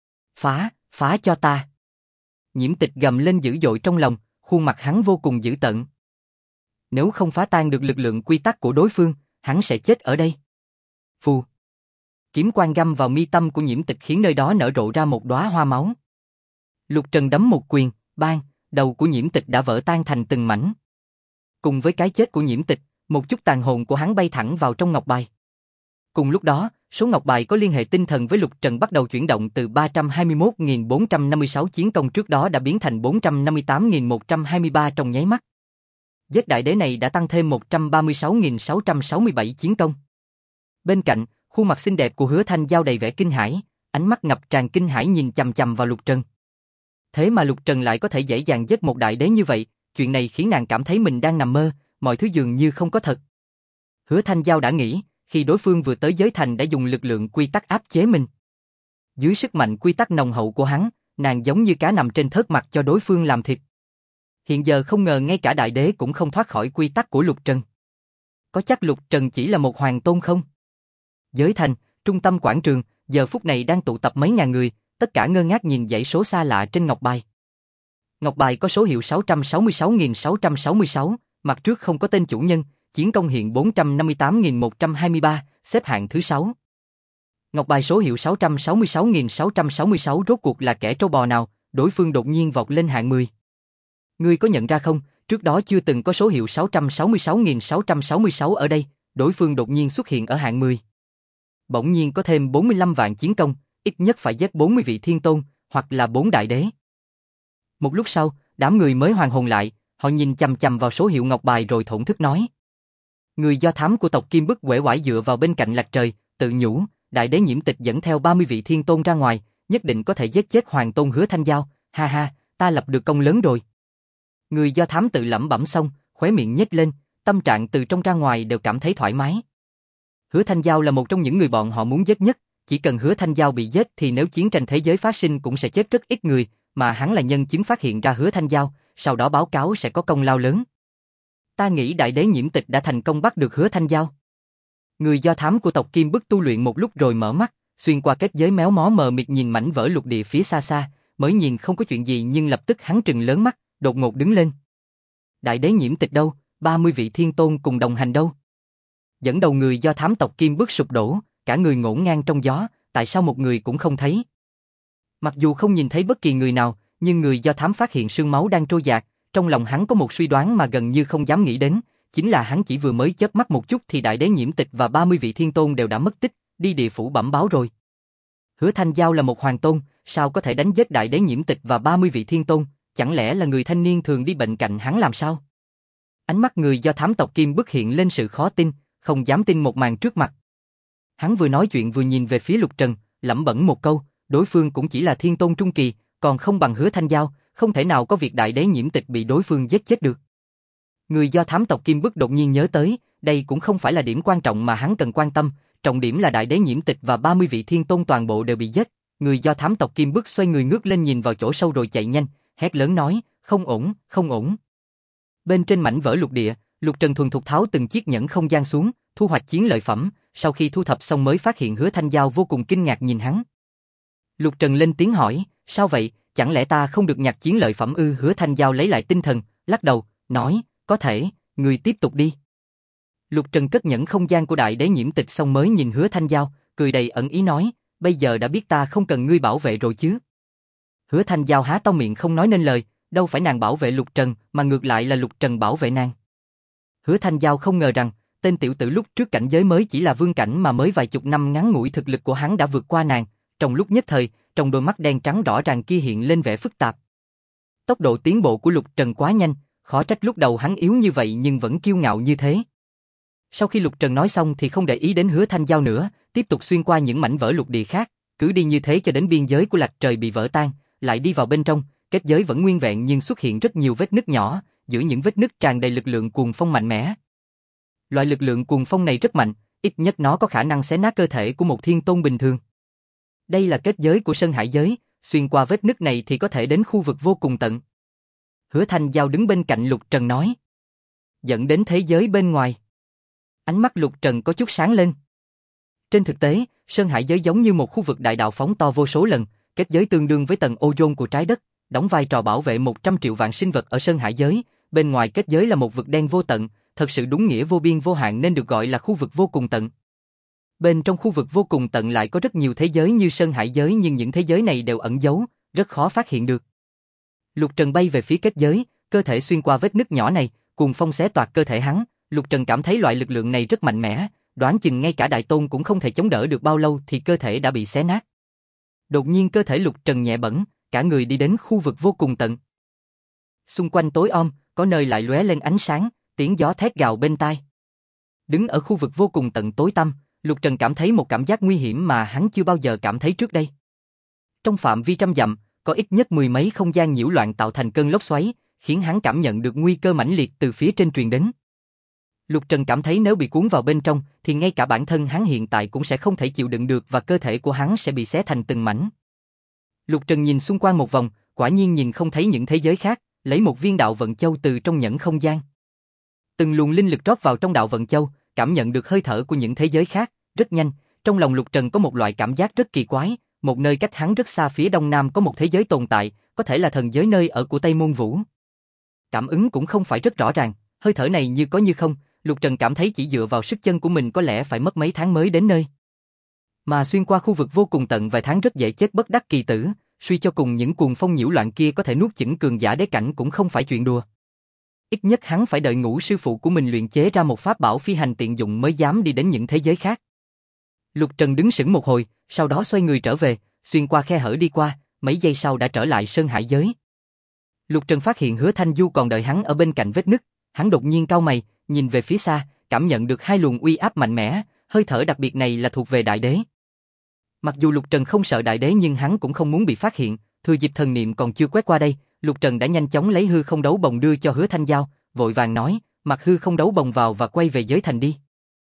Phá cho ta. Nhiễm Tịch gầm lên dữ dội trong lòng, khuôn mặt hắn vô cùng dữ tợn. Nếu không phá tan được lực lượng quy tắc của đối phương, hắn sẽ chết ở đây. Phù. Kiếm quang găm vào mi tâm của Nhiễm Tịch khiến nơi đó nở rộ ra một đóa hoa máu. Lục Trần đấm một quyền, bang, đầu của Nhiễm Tịch đã vỡ tan thành từng mảnh. Cùng với cái chết của Nhiễm Tịch, một chút tàn hồn của hắn bay thẳng vào trong ngọc bài. Cùng lúc đó, số ngọc bài có liên hệ tinh thần với Lục Trần bắt đầu chuyển động từ 321.456 chiến công trước đó đã biến thành 458.123 trong nháy mắt. Giết đại đế này đã tăng thêm 136.667 chiến công. Bên cạnh, khuôn mặt xinh đẹp của Hứa Thanh Giao đầy vẻ kinh hãi, ánh mắt ngập tràn kinh hãi nhìn chằm chằm vào Lục Trần. Thế mà Lục Trần lại có thể dễ dàng giết một đại đế như vậy, chuyện này khiến nàng cảm thấy mình đang nằm mơ, mọi thứ dường như không có thật. Hứa Thanh Giao đã nghĩ, khi đối phương vừa tới giới thành đã dùng lực lượng quy tắc áp chế mình. Dưới sức mạnh quy tắc nồng hậu của hắn, nàng giống như cá nằm trên thớt mặt cho đối phương làm thịt. Hiện giờ không ngờ ngay cả đại đế cũng không thoát khỏi quy tắc của Lục Trần. Có chắc Lục Trần chỉ là một hoàng tôn không? Giới thành, trung tâm quảng trường, giờ phút này đang tụ tập mấy ngàn người, tất cả ngơ ngác nhìn dãy số xa lạ trên ngọc bài. Ngọc bài có số hiệu 666.666, mặt trước không có tên chủ nhân, chiến công hiện 458.123, xếp hạng thứ 6. Ngọc bài số hiệu 666.666 rốt cuộc là kẻ trâu bò nào, đối phương đột nhiên vọt lên hạng 10. Ngươi có nhận ra không, trước đó chưa từng có số hiệu 666.666 ở đây, đối phương đột nhiên xuất hiện ở hạng 10. Bỗng nhiên có thêm 45 vạn chiến công, ít nhất phải giết 40 vị thiên tôn, hoặc là 4 đại đế. Một lúc sau, đám người mới hoàn hồn lại, họ nhìn chằm chằm vào số hiệu ngọc bài rồi thổn thức nói. Người do thám của tộc Kim Bức uể oải dựa vào bên cạnh lạc trời, tự nhủ, đại đế Nhiễm Tịch dẫn theo 30 vị thiên tôn ra ngoài, nhất định có thể giết chết hoàng tôn Hứa Thanh Giao, ha ha, ta lập được công lớn rồi. Người do thám tự lẩm bẩm xong, khóe miệng nhếch lên, tâm trạng từ trong ra ngoài đều cảm thấy thoải mái. Hứa Thanh Giao là một trong những người bọn họ muốn giết nhất, chỉ cần Hứa Thanh Giao bị giết thì nếu chiến tranh thế giới phát sinh cũng sẽ chết rất ít người, mà hắn là nhân chứng phát hiện ra Hứa Thanh Giao, sau đó báo cáo sẽ có công lao lớn. Ta nghĩ đại đế Nhiễm Tịch đã thành công bắt được Hứa Thanh Giao. Người do thám của tộc Kim Bức tu luyện một lúc rồi mở mắt, xuyên qua kết giới méo mó mờ mịt nhìn mảnh vỡ lục địa phía xa xa, mới nhìn không có chuyện gì nhưng lập tức hắn trừng lớn mắt, đột ngột đứng lên. Đại đế Nhiễm Tịch đâu, 30 vị thiên tôn cùng đồng hành đâu? Dẫn đầu người do thám tộc Kim Bức sụp đổ, cả người ngổn ngang trong gió, tại sao một người cũng không thấy? Mặc dù không nhìn thấy bất kỳ người nào, nhưng người do thám phát hiện sương máu đang trôi dạt, trong lòng hắn có một suy đoán mà gần như không dám nghĩ đến, chính là hắn chỉ vừa mới chớp mắt một chút thì đại đế Nhiễm Tịch và 30 vị thiên tôn đều đã mất tích, đi địa phủ bẩm báo rồi. Hứa Thanh Giao là một hoàng tôn, sao có thể đánh giết đại đế Nhiễm Tịch và 30 vị thiên tôn, chẳng lẽ là người thanh niên thường đi bệnh cạnh hắn làm sao? Ánh mắt người do thám tộc Kim Bức hiện lên sự khó tin, không dám tin một màn trước mặt. Hắn vừa nói chuyện vừa nhìn về phía Lục Trần, lẩm bẩm một câu, đối phương cũng chỉ là thiên tôn trung kỳ, còn không bằng Hứa Thanh Giao, không thể nào có việc đại đế Nhiễm Tịch bị đối phương giết chết được. Người do thám tộc Kim Bức đột nhiên nhớ tới, đây cũng không phải là điểm quan trọng mà hắn cần quan tâm, trọng điểm là đại đế Nhiễm Tịch và 30 vị thiên tôn toàn bộ đều bị giết. Người do thám tộc Kim Bức xoay người ngước lên nhìn vào chỗ sâu rồi chạy nhanh, hét lớn nói, không ổn, không ổn. Bên trên mảnh vỡ lục địa, Lục Trần thuần thục tháo từng chiếc nhẫn không gian xuống, thu hoạch chiến lợi phẩm, sau khi thu thập xong mới phát hiện Hứa Thanh Giao vô cùng kinh ngạc nhìn hắn. Lục Trần lên tiếng hỏi, sao vậy, chẳng lẽ ta không được nhặt chiến lợi phẩm ư? Hứa Thanh Giao lấy lại tinh thần, lắc đầu, nói, có thể, người tiếp tục đi. Lục Trần cất nhẫn không gian của đại đế Nhiễm Tịch xong mới nhìn Hứa Thanh Giao, cười đầy ẩn ý nói, bây giờ đã biết ta không cần ngươi bảo vệ rồi chứ. Hứa Thanh Giao há to miệng không nói nên lời, đâu phải nàng bảo vệ Lục Trần, mà ngược lại là Lục Trần bảo vệ nàng. Hứa Thanh Giao không ngờ rằng, tên tiểu tử lúc trước cảnh giới mới chỉ là vương cảnh mà mới vài chục năm ngắn ngủi thực lực của hắn đã vượt qua nàng, trong lúc nhất thời, trong đôi mắt đen trắng rõ ràng kia hiện lên vẻ phức tạp. Tốc độ tiến bộ của Lục Trần quá nhanh, khó trách lúc đầu hắn yếu như vậy nhưng vẫn kiêu ngạo như thế. Sau khi Lục Trần nói xong thì không để ý đến Hứa Thanh Giao nữa, tiếp tục xuyên qua những mảnh vỡ lục địa khác, cứ đi như thế cho đến biên giới của Lạch Trời bị vỡ tan, lại đi vào bên trong, kết giới vẫn nguyên vẹn nhưng xuất hiện rất nhiều vết nứt nhỏ, giữa những vết nứt tràn đầy lực lượng cuồng phong mạnh mẽ. Loại lực lượng cuồng phong này rất mạnh, ít nhất nó có khả năng xé nát cơ thể của một thiên tôn bình thường. Đây là kết giới của Sơn Hải giới, xuyên qua vết nứt này thì có thể đến khu vực vô cùng tận. Hứa Thanh Giao đứng bên cạnh Lục Trần nói, dẫn đến thế giới bên ngoài. Ánh mắt Lục Trần có chút sáng lên. Trên thực tế, Sơn Hải giới giống như một khu vực đại đạo phóng to vô số lần, kết giới tương đương với tầng ozone của trái đất, đóng vai trò bảo vệ 100 triệu vạn sinh vật ở Sơn Hải giới, bên ngoài kết giới là một vực đen vô tận, thật sự đúng nghĩa vô biên vô hạn nên được gọi là khu vực vô cùng tận. Bên trong khu vực vô cùng tận lại có rất nhiều thế giới như Sơn Hải giới nhưng những thế giới này đều ẩn giấu, rất khó phát hiện được. Lục Trần bay về phía kết giới, cơ thể xuyên qua vết nứt nhỏ này, cuồng phong xé toạc cơ thể hắn, Lục Trần cảm thấy loại lực lượng này rất mạnh mẽ, đoán chừng ngay cả Đại Tôn cũng không thể chống đỡ được bao lâu thì cơ thể đã bị xé nát. Đột nhiên cơ thể Lục Trần nhẹ bẫng, cả người đi đến khu vực vô cùng tận. Xung quanh tối om, có nơi lại lóe lên ánh sáng, tiếng gió thét gào bên tai. Đứng ở khu vực vô cùng tận tối tăm, Lục Trần cảm thấy một cảm giác nguy hiểm mà hắn chưa bao giờ cảm thấy trước đây. Trong phạm vi trăm dặm, có ít nhất mười mấy không gian nhiễu loạn tạo thành cơn lốc xoáy, khiến hắn cảm nhận được nguy cơ mãnh liệt từ phía trên truyền đến. Lục Trần cảm thấy nếu bị cuốn vào bên trong, thì ngay cả bản thân hắn hiện tại cũng sẽ không thể chịu đựng được và cơ thể của hắn sẽ bị xé thành từng mảnh. Lục Trần nhìn xung quanh một vòng, quả nhiên nhìn không thấy những thế giới khác, lấy một viên đạo vận châu từ trong nhẫn không gian. Từng luồng linh lực rót vào trong đạo vận châu, cảm nhận được hơi thở của những thế giới khác, rất nhanh, trong lòng Lục Trần có một loại cảm giác rất kỳ quái, một nơi cách hắn rất xa phía đông nam có một thế giới tồn tại, có thể là thần giới nơi ở của Tây Môn Vũ. Cảm ứng cũng không phải rất rõ ràng, hơi thở này như có như không, Lục Trần cảm thấy chỉ dựa vào sức chân của mình có lẽ phải mất mấy tháng mới đến nơi. Mà xuyên qua khu vực vô cùng tận vài tháng rất dễ chết bất đắc kỳ tử, suy cho cùng những cuồng phong nhiễu loạn kia có thể nuốt chửng cường giả đế cảnh cũng không phải chuyện đùa. Ít nhất hắn phải đợi Ngũ sư phụ của mình luyện chế ra một pháp bảo phi hành tiện dụng mới dám đi đến những thế giới khác. Lục Trần đứng sững một hồi, sau đó xoay người trở về, xuyên qua khe hở đi qua, mấy giây sau đã trở lại Sơn Hải giới. Lục Trần phát hiện Hứa Thanh Du còn đợi hắn ở bên cạnh vết nứt, hắn đột nhiên cau mày, nhìn về phía xa, cảm nhận được hai luồng uy áp mạnh mẽ, hơi thở đặc biệt này là thuộc về đại đế. Mặc dù Lục Trần không sợ đại đế nhưng hắn cũng không muốn bị phát hiện, thừa dịp thần niệm còn chưa quét qua đây, Lục Trần đã nhanh chóng lấy hư không đấu bồng đưa cho Hứa Thanh Giao, vội vàng nói, mặc hư không đấu bồng vào và quay về giới thành đi.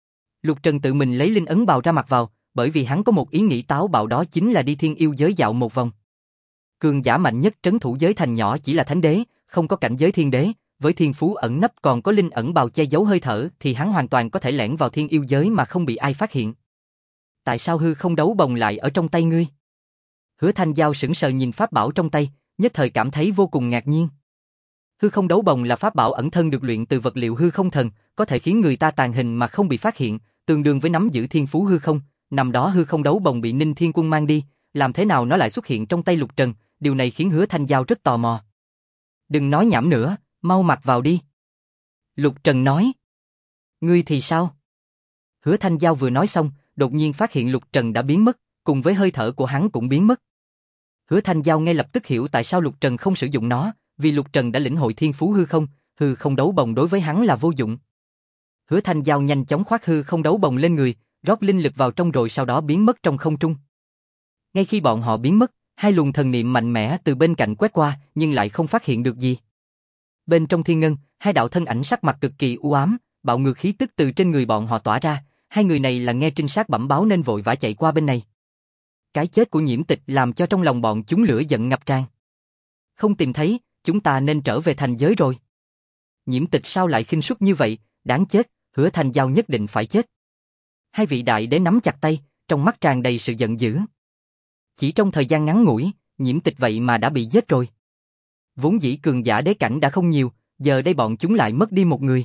Lục Trần tự mình lấy linh ấn bào ra mặc vào, bởi vì hắn có một ý nghĩ táo bạo đó chính là đi thiên yêu giới dạo một vòng. Cường giả mạnh nhất trấn thủ giới thành nhỏ chỉ là thánh đế, không có cảnh giới thiên đế, với thiên phú ẩn nấp còn có linh ẩn bào che giấu hơi thở thì hắn hoàn toàn có thể lẻn vào thiên yêu giới mà không bị ai phát hiện. Tại sao hư không đấu bồng lại ở trong tay ngươi? Hứa Thanh Giao sững sờ nhìn pháp bảo trong tay, nhất thời cảm thấy vô cùng ngạc nhiên. Hư không đấu bồng là pháp bảo ẩn thân được luyện từ vật liệu hư không thần, có thể khiến người ta tàng hình mà không bị phát hiện, tương đương với nắm giữ thiên phú hư không. Năm đó hư không đấu bồng bị Ninh Thiên Quân mang đi, làm thế nào nó lại xuất hiện trong tay Lục Trần, điều này khiến Hứa Thanh Giao rất tò mò. Đừng nói nhảm nữa, mau mặc vào đi. Lục Trần nói. Ngươi thì sao? Hứa Thanh Giao vừa nói xong, đột nhiên phát hiện Lục Trần đã biến mất, cùng với hơi thở của hắn cũng biến mất. Hứa Thanh Giao ngay lập tức hiểu tại sao Lục Trần không sử dụng nó, vì Lục Trần đã lĩnh hội thiên phú hư không đấu bồng đối với hắn là vô dụng. Hứa Thanh Giao nhanh chóng khoác hư không đấu bồng lên người, rót linh lực vào trong rồi sau đó biến mất trong không trung. Ngay khi bọn họ biến mất, hai luồng thần niệm mạnh mẽ từ bên cạnh quét qua, nhưng lại không phát hiện được gì. Bên trong thiên ngân, hai đạo thân ảnh sắc mặt cực kỳ u ám, bạo ngược khí tức từ trên người bọn họ tỏa ra, hai người này là nghe trinh sát bẩm báo nên vội vã chạy qua bên này. Cái chết của Nhiễm Tịch làm cho trong lòng bọn chúng lửa giận ngập tràn. Không tìm thấy, chúng ta nên trở về thành giới rồi. Nhiễm Tịch sao lại khinh suất như vậy, đáng chết, Hứa Thanh Giao nhất định phải chết. Hai vị đại đế nắm chặt tay, trong mắt tràn đầy sự giận dữ. Chỉ trong thời gian ngắn ngủi, Nhiễm Tịch vậy mà đã bị giết rồi. Vốn dĩ cường giả đế cảnh đã không nhiều, giờ đây bọn chúng lại mất đi một người.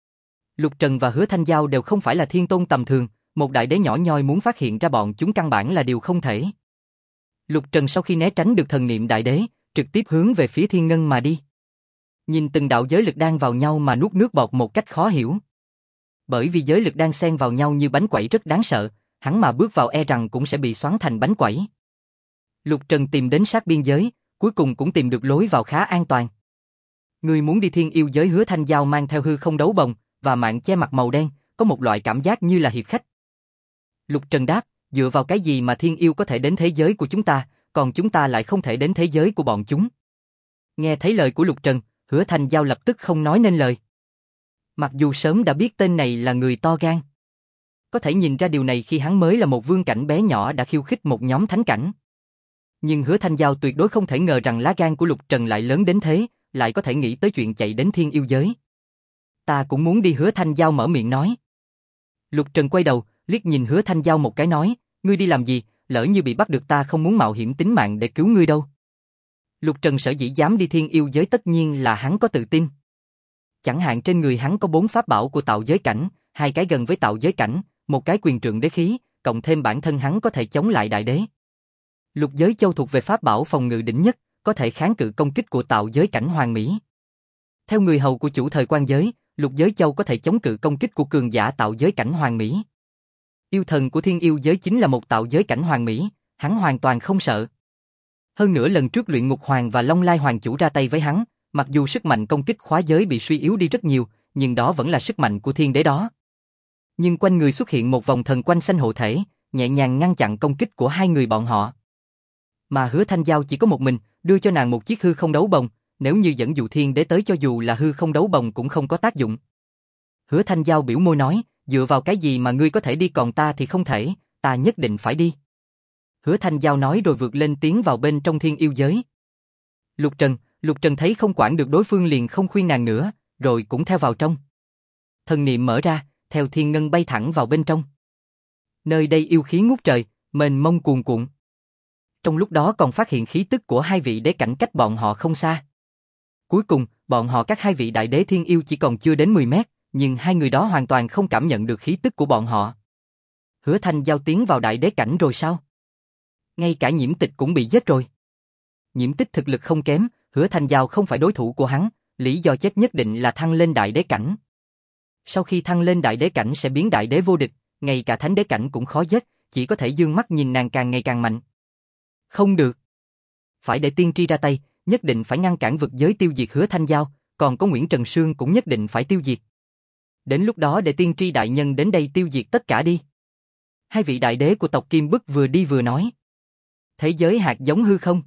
Lục Trần và Hứa Thanh Giao đều không phải là thiên tôn tầm thường, một đại đế nhỏ nhoi muốn phát hiện ra bọn chúng căn bản là điều không thể. Lục Trần sau khi né tránh được thần niệm đại đế, trực tiếp hướng về phía thiên ngân mà đi. Nhìn từng đạo giới lực đang vào nhau mà nuốt nước bọt một cách khó hiểu. Bởi vì giới lực đang xen vào nhau như bánh quẩy rất đáng sợ, hắn mà bước vào e rằng cũng sẽ bị xoắn thành bánh quẩy. Lục Trần tìm đến sát biên giới, cuối cùng cũng tìm được lối vào khá an toàn. Người muốn đi thiên yêu giới. Hứa Thanh Giao mang theo hư không đấu bồng và mạng che mặt màu đen, có một loại cảm giác như là hiệp khách. Lục Trần đáp, dựa vào cái gì mà thiên yêu có thể đến thế giới của chúng ta, còn chúng ta lại không thể đến thế giới của bọn chúng? Nghe thấy lời của Lục Trần, Hứa Thanh Giao lập tức không nói nên lời. Mặc dù sớm đã biết tên này là người to gan. Có thể nhìn ra điều này khi hắn mới là một vương cảnh bé nhỏ đã khiêu khích một nhóm thánh cảnh. Nhưng Hứa Thanh Giao tuyệt đối không thể ngờ rằng lá gan của Lục Trần lại lớn đến thế, lại có thể nghĩ tới chuyện chạy đến thiên yêu giới. Ta cũng muốn đi. Hứa Thanh Giao mở miệng nói. Lục Trần quay đầu, liếc nhìn Hứa Thanh Giao một cái nói, ngươi đi làm gì, lỡ như bị bắt được ta không muốn mạo hiểm tính mạng để cứu ngươi đâu. Lục Trần sở dĩ dám đi thiên yêu giới tất nhiên là hắn có tự tin. Chẳng hạn trên người hắn có 4 pháp bảo của tạo giới cảnh, 2 cái gần với tạo giới cảnh, một cái quyền trượng đế khí, cộng thêm bản thân hắn có thể chống lại đại đế. Lục giới châu thuộc về pháp bảo phòng ngự đỉnh nhất, có thể kháng cự công kích của tạo giới cảnh hoàn mỹ. Theo người hầu của chủ thời quan giới, lục giới châu có thể chống cự công kích của cường giả tạo giới cảnh hoàn mỹ. Yêu thần của thiên yêu giới chính là một tạo giới cảnh hoàn mỹ, hắn hoàn toàn không sợ. Hơn nữa lần trước luyện ngục hoàng và Long Lai hoàng chủ ra tay với hắn, mặc dù sức mạnh công kích khóa giới bị suy yếu đi rất nhiều, nhưng đó vẫn là sức mạnh của thiên đế đó. Nhưng quanh người xuất hiện một vòng thần quanh xanh hộ thể, nhẹ nhàng ngăn chặn công kích của hai người bọn họ. Mà Hứa Thanh Giao chỉ có một mình, đưa cho nàng một chiếc hư không đấu bồng, nếu như dẫn dụ thiên đế tới cho dù là hư không đấu bồng cũng không có tác dụng. Hứa Thanh Giao biểu môi nói, dựa vào cái gì mà ngươi có thể đi còn ta thì không thể, ta nhất định phải đi. Hứa Thanh Giao nói rồi vượt lên tiến vào bên trong thiên yêu giới. Lục Trần thấy không quản được đối phương liền không khuyên nàng nữa, rồi cũng theo vào trong. Thần niệm mở ra, theo thiên ngân bay thẳng vào bên trong. Nơi đây yêu khí ngút trời, mênh mông cuồn cuộn. Trong lúc đó còn phát hiện khí tức của hai vị đế cảnh cách bọn họ không xa. Cuối cùng, bọn họ các hai vị đại đế thiên yêu chỉ còn chưa đến 10 mét, nhưng hai người đó hoàn toàn không cảm nhận được khí tức của bọn họ. Hứa Thanh Giao tiến vào đại đế cảnh rồi sao? Ngay cả Nhiễm Tịch cũng bị giết rồi. Nhiễm Tịch thực lực không kém, Hứa Thanh Giao không phải đối thủ của hắn, lý do chết nhất định là thăng lên đại đế cảnh. Sau khi thăng lên đại đế cảnh sẽ biến đại đế vô địch, ngay cả thánh đế cảnh cũng khó giết, chỉ có thể dương mắt nhìn nàng càng ngày càng mạnh. Không được. Phải để tiên tri ra tay, nhất định phải ngăn cản vực giới tiêu diệt Hứa Thanh Giao, còn có Nguyễn Trần Sương cũng nhất định phải tiêu diệt. Đến lúc đó để tiên tri đại nhân đến đây tiêu diệt tất cả đi. Hai vị đại đế của tộc Kim Bức vừa đi vừa nói. Thế giới hạt giống hư không?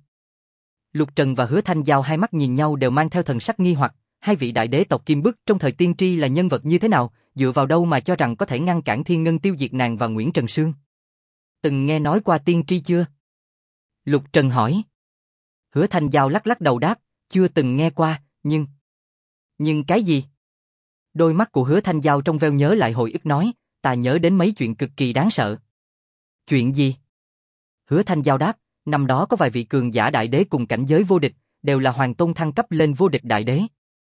Lục Trần và Hứa Thanh Giao hai mắt nhìn nhau đều mang theo thần sắc nghi hoặc, hai vị đại đế tộc Kim Bức trong thời tiên tri là nhân vật như thế nào, dựa vào đâu mà cho rằng có thể ngăn cản Thiên Ngân tiêu diệt nàng và Nguyễn Trần Sương? Từng nghe nói qua tiên tri chưa? Lục Trần hỏi. Hứa Thanh Giao lắc lắc đầu đáp, chưa từng nghe qua, nhưng... Nhưng cái gì? Đôi mắt của Hứa Thanh Giao trong veo nhớ lại hồi ức nói, ta nhớ đến mấy chuyện cực kỳ đáng sợ. Chuyện gì? Hứa Thanh Giao đáp, năm đó có vài vị cường giả đại đế cùng cảnh giới vô địch, đều là hoàng tôn thăng cấp lên vô địch đại đế.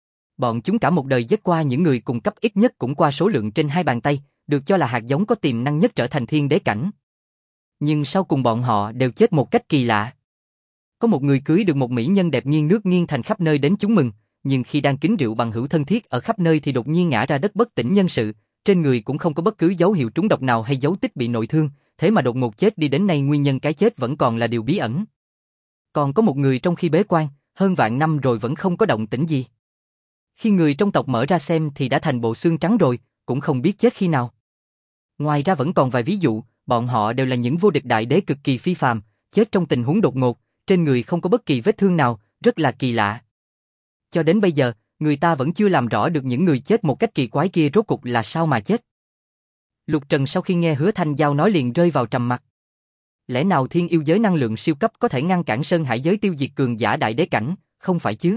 Bọn chúng cả một đời giết qua những người cùng cấp ít nhất cũng qua số lượng trên 2 bàn tay, được cho là hạt giống có tiềm năng nhất trở thành thiên đế cảnh. Nhưng sau cùng bọn họ đều chết một cách kỳ lạ. Có một người cưới được một mỹ nhân đẹp nghiêng nước nghiêng thành khắp nơi đến chúng mừng, nhưng khi đang kính rượu bằng hữu thân thiết ở khắp nơi thì đột nhiên ngã ra đất bất tỉnh nhân sự, trên người cũng không có bất cứ dấu hiệu trúng độc nào hay dấu tích bị nội thương, thế mà đột ngột chết đi, đến nay nguyên nhân cái chết vẫn còn là điều bí ẩn. Còn có một người trong khi bế quan, hơn vạn năm rồi vẫn không có động tĩnh gì. Khi người trong tộc mở ra xem thì đã thành bộ xương trắng rồi, cũng không biết chết khi nào. Ngoài ra vẫn còn vài ví dụ, bọn họ đều là những vô địch đại đế cực kỳ phi phàm, chết trong tình huống đột ngột, trên người không có bất kỳ vết thương nào, rất là kỳ lạ. Cho đến bây giờ, người ta vẫn chưa làm rõ được những người chết một cách kỳ quái kia rốt cục là sao mà chết. Lục Trần sau khi nghe Hứa Thanh Giao nói liền rơi vào trầm mặc. Lẽ nào thiên yêu giới năng lượng siêu cấp có thể ngăn cản Sơn Hải giới tiêu diệt cường giả đại đế cảnh, không phải chứ?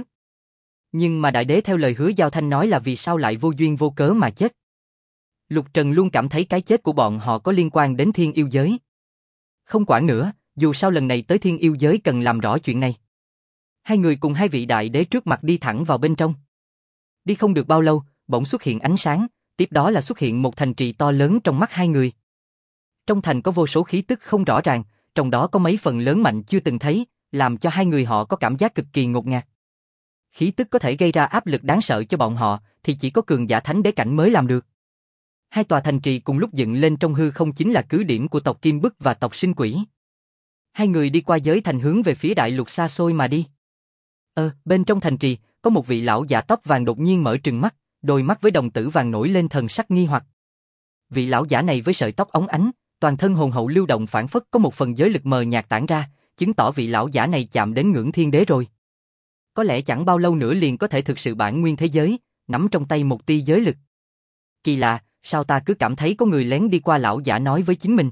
Nhưng mà đại đế theo lời Hứa Giao Thanh nói là vì sao lại vô duyên vô cớ mà chết? Lục Trần luôn cảm thấy cái chết của bọn họ có liên quan đến thiên yêu giới. Không quản nữa, dù sao lần này tới thiên yêu giới cần làm rõ chuyện này. Hai người cùng hai vị đại đế trước mặt đi thẳng vào bên trong. Đi không được bao lâu, bỗng xuất hiện ánh sáng, tiếp đó là xuất hiện một thành trì to lớn trong mắt hai người. Trong thành có vô số khí tức không rõ ràng, trong đó có mấy phần lớn mạnh chưa từng thấy, làm cho hai người họ có cảm giác cực kỳ ngột ngạt. Khí tức có thể gây ra áp lực đáng sợ cho bọn họ, thì chỉ có cường giả thánh đế cảnh mới làm được. Hai tòa thành trì cùng lúc dựng lên trong hư không chính là cứ điểm của tộc Kim Bức và tộc Sinh Quỷ. Hai người đi qua giới thành hướng về phía đại lục xa xôi mà đi. Bên trong thành trì, có một vị lão giả tóc vàng đột nhiên mở trừng mắt, đôi mắt với đồng tử vàng nổi lên thần sắc nghi hoặc. Vị lão giả này với sợi tóc óng ánh, toàn thân hồn hậu lưu động phảng phất có một phần giới lực mờ nhạt tản ra, chứng tỏ vị lão giả này chạm đến ngưỡng thiên đế rồi. Có lẽ chẳng bao lâu nữa liền có thể thực sự bản nguyên thế giới, nắm trong tay một tia giới lực. Kỳ lạ, sao ta cứ cảm thấy có người lén đi qua, lão giả nói với chính mình.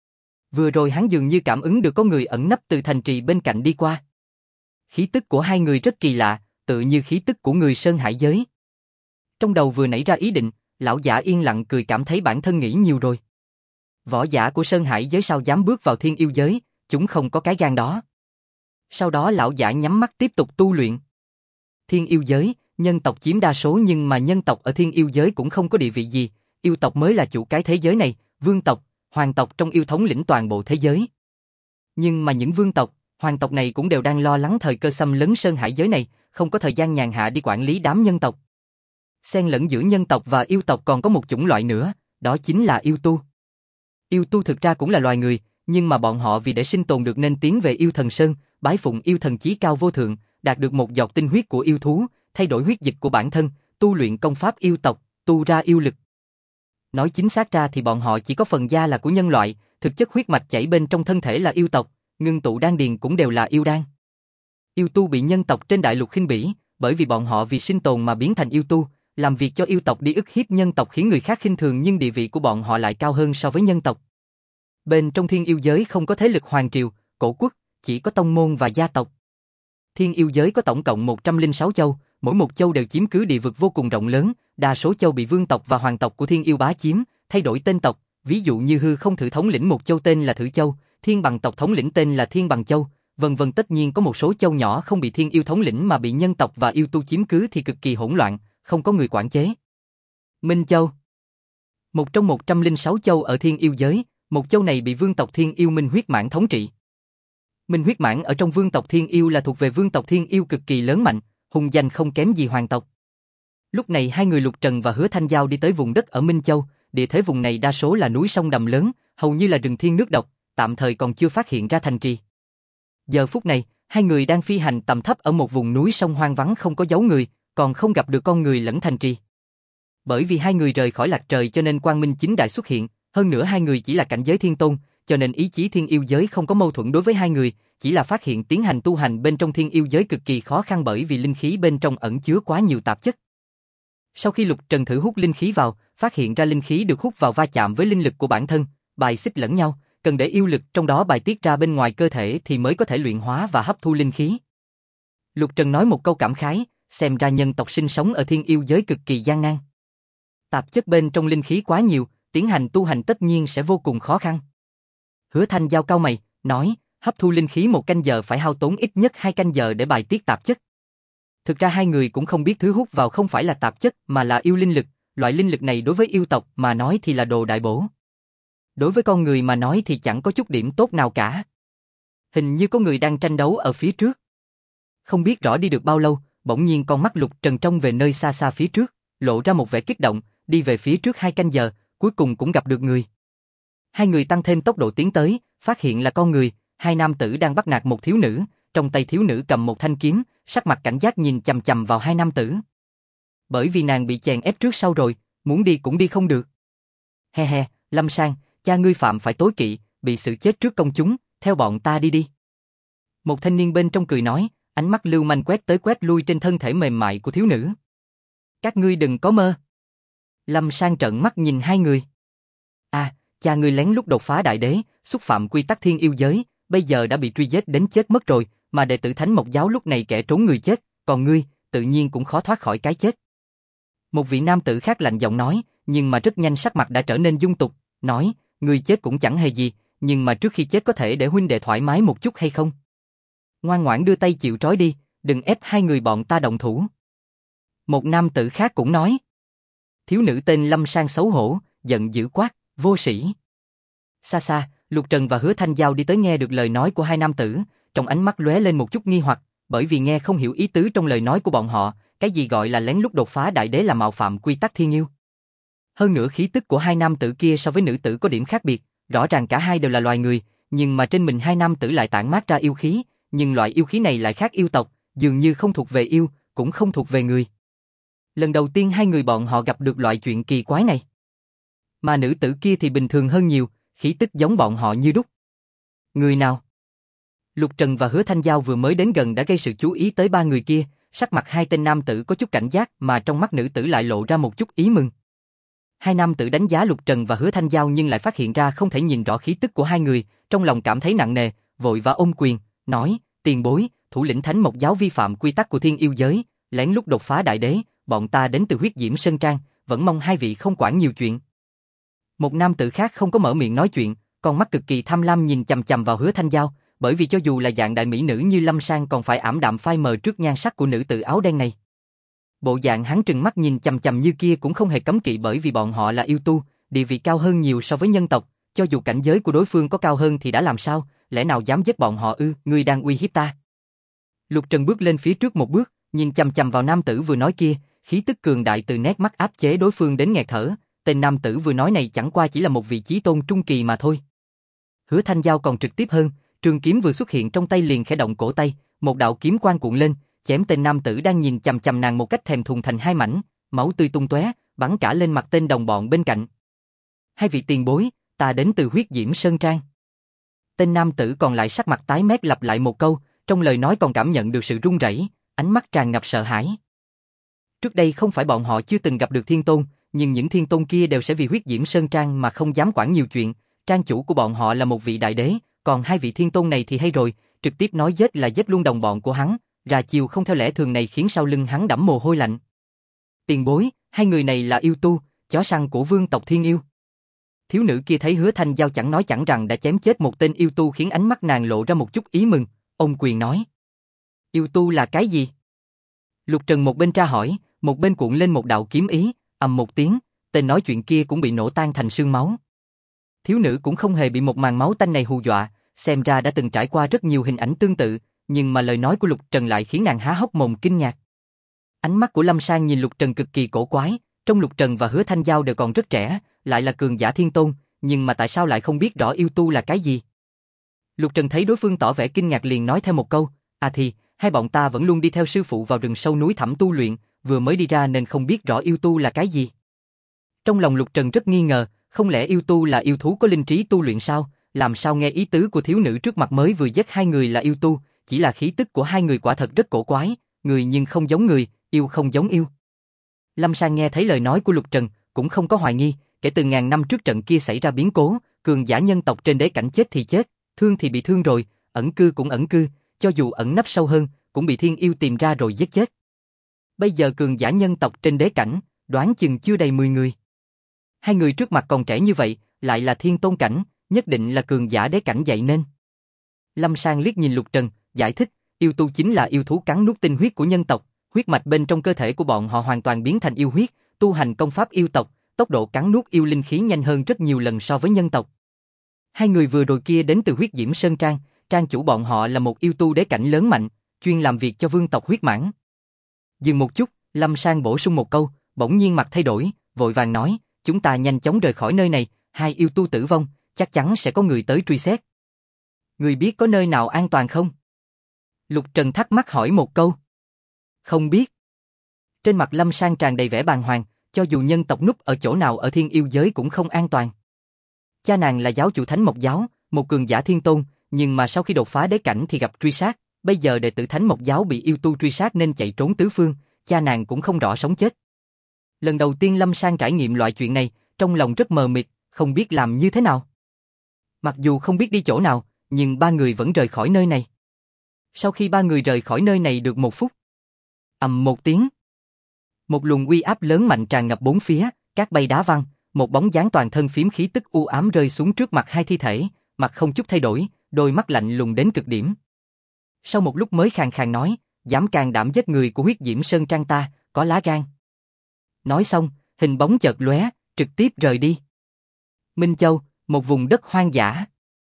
Vừa rồi hắn dường như cảm ứng được có người ẩn nấp từ thành trì bên cạnh đi qua. Khí tức của hai người rất kỳ lạ, tự như khí tức của người Sơn Hải giới. Trong đầu vừa nảy ra ý định, lão giả yên lặng cười cảm thấy bản thân nghĩ nhiều rồi. Võ giả của Sơn Hải giới sao dám bước vào thiên yêu giới, chúng không có cái gan đó. Sau đó lão giả nhắm mắt tiếp tục tu luyện. Thiên yêu giới, nhân tộc chiếm đa số nhưng mà nhân tộc ở thiên yêu giới cũng không có địa vị gì, yêu tộc mới là chủ cái thế giới này, vương tộc, hoàng tộc trong yêu thống lĩnh toàn bộ thế giới. Nhưng mà những vương tộc, hoàng tộc này cũng đều đang lo lắng thời cơ xâm lấn Sơn Hải giới này, không có thời gian nhàn hạ đi quản lý đám nhân tộc. Xen lẫn giữa nhân tộc và yêu tộc còn có một chủng loại nữa, đó chính là yêu tu. Yêu tu thực ra cũng là loài người, nhưng mà bọn họ vì để sinh tồn được nên tiến về yêu thần sơn, bái phụng yêu thần chí cao vô thượng, đạt được một giọt tinh huyết của yêu thú, thay đổi huyết dịch của bản thân, tu luyện công pháp yêu tộc, tu ra yêu lực. Nói chính xác ra thì bọn họ chỉ có phần da là của nhân loại, thực chất huyết mạch chảy bên trong thân thể là yêu tộc, ngưng tụ đan điền cũng đều là yêu đan. Yêu tu bị nhân tộc trên đại lục khinh bỉ, bởi vì bọn họ vì sinh tồn mà biến thành yêu tu, làm việc cho yêu tộc đi ức hiếp nhân tộc khiến người khác khinh thường, nhưng địa vị của bọn họ lại cao hơn so với nhân tộc. Bên trong thiên yêu giới không có thế lực hoàng triều, cổ quốc, chỉ có tông môn và gia tộc. Thiên yêu giới có tổng cộng 106 châu, mỗi một châu đều chiếm cứ địa vực vô cùng rộng lớn, đa số châu bị vương tộc và hoàng tộc của thiên yêu bá chiếm, thay đổi tên tộc, ví dụ như Hư Không Thử thống lĩnh một châu tên là Thử Châu, Thiên Bằng tộc thống lĩnh tên là Thiên Bằng Châu, vân vân. Tất nhiên có một số châu nhỏ không bị thiên yêu thống lĩnh mà bị nhân tộc và yêu tu chiếm cứ thì cực kỳ hỗn loạn, không có người quản chế. Minh Châu, một trong 106 châu ở thiên yêu giới, một châu này bị vương tộc thiên yêu Minh Huyết Mãn thống trị. Minh Huyết Mãn ở trong vương tộc thiên yêu là thuộc về vương tộc thiên yêu cực kỳ lớn mạnh, hùng danh không kém gì hoàng tộc. Lúc này hai người Lục Trần và Hứa Thanh Giao đi tới vùng đất ở Minh Châu, địa thế vùng này đa số là núi sông đầm lớn, hầu như là rừng thiên nước độc, tạm thời còn chưa phát hiện ra thành trì. Giờ phút này, hai người đang phi hành tầm thấp ở một vùng núi sông hoang vắng không có dấu người, còn không gặp được con người lẫn thành trì. Bởi vì hai người rời khỏi Lạc Trời cho nên Quang Minh chính đại xuất hiện, hơn nữa hai người chỉ là cảnh giới thiên tôn, cho nên ý chí thiên yêu giới không có mâu thuẫn đối với hai người, chỉ là phát hiện tiến hành tu hành bên trong thiên yêu giới cực kỳ khó khăn bởi vì linh khí bên trong ẩn chứa quá nhiều tạp chất. Sau khi Lục Trần thử hút linh khí vào, phát hiện ra linh khí được hút vào va chạm với linh lực của bản thân, bài xích lẫn nhau, cần để yêu lực trong đó bài tiết ra bên ngoài cơ thể thì mới có thể luyện hóa và hấp thu linh khí. Lục Trần nói một câu cảm khái, xem ra nhân tộc sinh sống ở thiên yêu giới cực kỳ gian nan. Tạp chất bên trong linh khí quá nhiều, tiến hành tu hành tất nhiên sẽ vô cùng khó khăn. Hứa Thanh Giao cau mày, nói, hấp thu linh khí 1 canh giờ phải hao tốn ít nhất 2 canh giờ để bài tiết tạp chất. Thực ra hai người cũng không biết thứ hút vào không phải là tạp chất mà là yêu linh lực, loại linh lực này đối với yêu tộc mà nói thì là đồ đại bổ. Đối với con người mà nói thì chẳng có chút điểm tốt nào cả. Hình như có người đang tranh đấu ở phía trước. Không biết rõ đi được bao lâu, bỗng nhiên con mắt Lục Trần trông về nơi xa xa phía trước, lộ ra một vẻ kích động, đi về phía trước 2 canh giờ, cuối cùng cũng gặp được người. Hai người tăng thêm tốc độ tiến tới, phát hiện là con người, hai nam tử đang bắt nạt một thiếu nữ, trong tay thiếu nữ cầm một thanh kiếm, sắc mặt cảnh giác nhìn chằm chằm vào hai nam tử. Bởi vì nàng bị chèn ép trước sau rồi, muốn đi cũng đi không được. He he, Lâm Sang, cha ngươi phạm phải tối kỵ, bị xử chết trước công chúng, theo bọn ta đi đi. Một thanh niên bên trong cười nói, ánh mắt lưu manh quét tới quét lui trên thân thể mềm mại của thiếu nữ. Các ngươi đừng có mơ. Lâm Sang trợn mắt nhìn hai người. À, cha ngươi lén lút đột phá đại đế, xúc phạm quy tắc thiên yêu giới, bây giờ đã bị truy giết đến chết mất rồi, mà đệ tử Thánh Mộc Giáo lúc này kẻ trốn người chết, còn ngươi, tự nhiên cũng khó thoát khỏi cái chết. Một vị nam tử khác lạnh giọng nói, nhưng mà rất nhanh sắc mặt đã trở nên dung tục, nói, ngươi chết cũng chẳng hề gì, nhưng mà trước khi chết có thể để huynh đệ thoải mái một chút hay không? Ngoan ngoãn đưa tay chịu trói đi, đừng ép hai người bọn ta động thủ. Một nam tử khác cũng nói. Thiếu nữ tên Lâm Sang xấu hổ, giận dữ quát, vô sĩ. Xa xa, Lục Trần và Hứa Thanh Giao đi tới nghe được lời nói của hai nam tử, trong ánh mắt lóe lên một chút nghi hoặc, bởi vì nghe không hiểu ý tứ trong lời nói của bọn họ, cái gì gọi là lén lút đột phá đại đế là mạo phạm quy tắc thiên yêu. Hơn nữa khí tức của hai nam tử kia so với nữ tử có điểm khác biệt, rõ ràng cả hai đều là loài người, nhưng mà trên mình hai nam tử lại tản mát ra yêu khí, nhưng loại yêu khí này lại khác yêu tộc, dường như không thuộc về yêu, cũng không thuộc về người. Lần đầu tiên hai người bọn họ gặp được loại chuyện kỳ quái này. Mà nữ tử kia thì bình thường hơn nhiều, khí tức giống bọn họ như đúc. Người nào? Lục Trần và Hứa Thanh Giao vừa mới đến gần đã gây sự chú ý tới ba người kia, sắc mặt hai tên nam tử có chút cảnh giác mà trong mắt nữ tử lại lộ ra một chút ý mừng. Hai nam tử đánh giá Lục Trần và Hứa Thanh Giao nhưng lại phát hiện ra không thể nhìn rõ khí tức của hai người, trong lòng cảm thấy nặng nề, vội vã ôm quyền, nói, tiền bối, thủ lĩnh Thánh Mộc giáo vi phạm quy tắc của thiên yêu giới, lén lút đột phá đại đế, bọn ta đến từ Huyết Diễm Sơn Trang, vẫn mong hai vị không quản nhiều chuyện. Một nam tử khác không có mở miệng nói chuyện, con mắt cực kỳ tham lam nhìn chằm chằm vào Hứa Thanh Giao, bởi vì cho dù là dạng đại mỹ nữ như Lâm Sang còn phải ảm đạm phai mờ trước nhan sắc của nữ tử áo đen này. Bộ dạng hắn trừng mắt nhìn chằm chằm như kia cũng không hề cấm kỵ bởi vì bọn họ là yêu tu, địa vị cao hơn nhiều so với nhân tộc, cho dù cảnh giới của đối phương có cao hơn thì đã làm sao, lẽ nào dám giết bọn họ ư, ngươi đang uy hiếp ta. Lục Trần bước lên phía trước một bước, nhìn chằm chằm vào nam tử vừa nói kia, khí tức cường đại từ nét mắt áp chế đối phương đến nghẹt thở, tên nam tử vừa nói này chẳng qua chỉ là một vị chí tôn trung kỳ mà thôi. Hứa Thanh Giao còn trực tiếp hơn, trường kiếm vừa xuất hiện trong tay liền khẽ động cổ tay, một đạo kiếm quang cuộn lên, chém tên nam tử đang nhìn chằm chằm nàng một cách thèm thuồng thành hai mảnh, máu tươi tung tóe, bắn cả lên mặt tên đồng bọn bên cạnh. Hai vị tiền bối, ta đến từ Huyết Diễm Sơn Trang. Tên nam tử còn lại sắc mặt tái mét lặp lại một câu, trong lời nói còn cảm nhận được sự run rẩy, ánh mắt tràn ngập sợ hãi. Trước đây không phải bọn họ chưa từng gặp được thiên tôn, nhưng những thiên tôn kia đều sẽ vì Huyết Diễm Sơn Trang mà không dám quản nhiều chuyện, trang chủ của bọn họ là một vị đại đế, còn hai vị thiên tôn này thì hay rồi, trực tiếp nói giết là giết luôn đồng bọn của hắn, ra chiêu không theo lẽ thường này khiến sau lưng hắn đẫm mồ hôi lạnh. Tiền bối, hai người này là yêu tu, chó săn của vương tộc thiên yêu. Thiếu nữ kia thấy Hứa Thanh Giao chẳng nói chẳng rằng đã chém chết một tên yêu tu khiến ánh mắt nàng lộ ra một chút ý mừng, ôm quyền nói. Yêu tu là cái gì? Lục Trần một bên tra hỏi, một bên cuộn lên một đạo kiếm ý, ầm một tiếng, tên nói chuyện kia cũng bị nổ tan thành sương máu. Thiếu nữ cũng không hề bị một màn máu tanh này hù dọa, xem ra đã từng trải qua rất nhiều hình ảnh tương tự, nhưng mà lời nói của Lục Trần lại khiến nàng há hốc mồm kinh ngạc. Ánh mắt của Lâm Sang nhìn Lục Trần cực kỳ cổ quái, trong Lục Trần và Hứa Thanh Giao đều còn rất trẻ, lại là cường giả thiên tôn, nhưng mà tại sao lại không biết rõ yêu tu là cái gì? Lục Trần thấy đối phương tỏ vẻ kinh ngạc liền nói thêm một câu, thì, hai bọn ta vẫn luôn đi theo sư phụ vào rừng sâu núi thẳm tu luyện, vừa mới đi ra nên không biết rõ yêu tu là cái gì. Trong lòng Lục Trần rất nghi ngờ, không lẽ yêu tu là yêu thú có linh trí tu luyện sao? Làm sao nghe ý tứ của thiếu nữ trước mặt mới vừa giết hai người là yêu tu, chỉ là khí tức của hai người quả thật rất cổ quái, người nhưng không giống người, yêu không giống yêu. Lâm Sang nghe thấy lời nói của Lục Trần, cũng không có hoài nghi, kể từ ngàn năm trước trận kia xảy ra biến cố, cường giả nhân tộc trên đế cảnh chết thì chết, thương thì bị thương rồi, ẩn cư cũng ẩn cư, cho dù ẩn nấp sâu hơn, cũng bị thiên yêu tìm ra rồi giết chết. Bây giờ cường giả nhân tộc trên đế cảnh, đoán chừng chưa đầy 10 người. Hai người trước mặt còn trẻ như vậy, lại là thiên tôn cảnh, nhất định là cường giả đế cảnh vậy nên. Lâm Sang liếc nhìn Lục Trần, giải thích, yêu tu chính là yêu thú cắn nuốt tinh huyết của nhân tộc, huyết mạch bên trong cơ thể của bọn họ hoàn toàn biến thành yêu huyết, tu hành công pháp yêu tộc, tốc độ cắn nuốt yêu linh khí nhanh hơn rất nhiều lần so với nhân tộc. Hai người vừa rồi kia đến từ Huyết Diễm Sơn Trang, trang chủ bọn họ là một yêu tu đế cảnh lớn mạnh, chuyên làm việc cho vương tộc huyết mãn. Dừng một chút, Lâm Sang bổ sung một câu, bỗng nhiên mặt thay đổi, vội vàng nói, chúng ta nhanh chóng rời khỏi nơi này, hai yêu tu tử vong, chắc chắn sẽ có người tới truy xét. Người biết có nơi nào an toàn không? Lục Trần thắc mắc hỏi một câu. Không biết. Trên mặt Lâm Sang tràn đầy vẻ bàng hoàng, cho dù nhân tộc núp ở chỗ nào ở thiên yêu giới cũng không an toàn. Cha nàng là giáo chủ Thánh Mộc giáo, một cường giả thiên tôn, nhưng mà sau khi đột phá đế cảnh thì gặp truy sát, bây giờ đệ tử Thánh Mộc giáo bị yêu tu truy sát nên chạy trốn tứ phương, cha nàng cũng không rõ sống chết. Lần đầu tiên Lâm Sang trải nghiệm loại chuyện này, trong lòng rất mờ mịt, không biết làm như thế nào. Mặc dù không biết đi chỗ nào, nhưng ba người vẫn rời khỏi nơi này. Sau khi ba người rời khỏi nơi này được một phút, ầm một tiếng, một luồng uy áp lớn mạnh tràn ngập bốn phía, cát bay đá văng, một bóng dáng toàn thân phiếm khí tức u ám rơi xuống trước mặt hai thi thể, mặt không chút thay đổi, đôi mắt lạnh lùng đến cực điểm. Sau một lúc mới khàn khàn nói, dám can đảm giết người của Huyết Diễm Sơn Trang ta, có lá gan. Nói xong, hình bóng chợt lóe, trực tiếp rời đi. Minh Châu, một vùng đất hoang dã.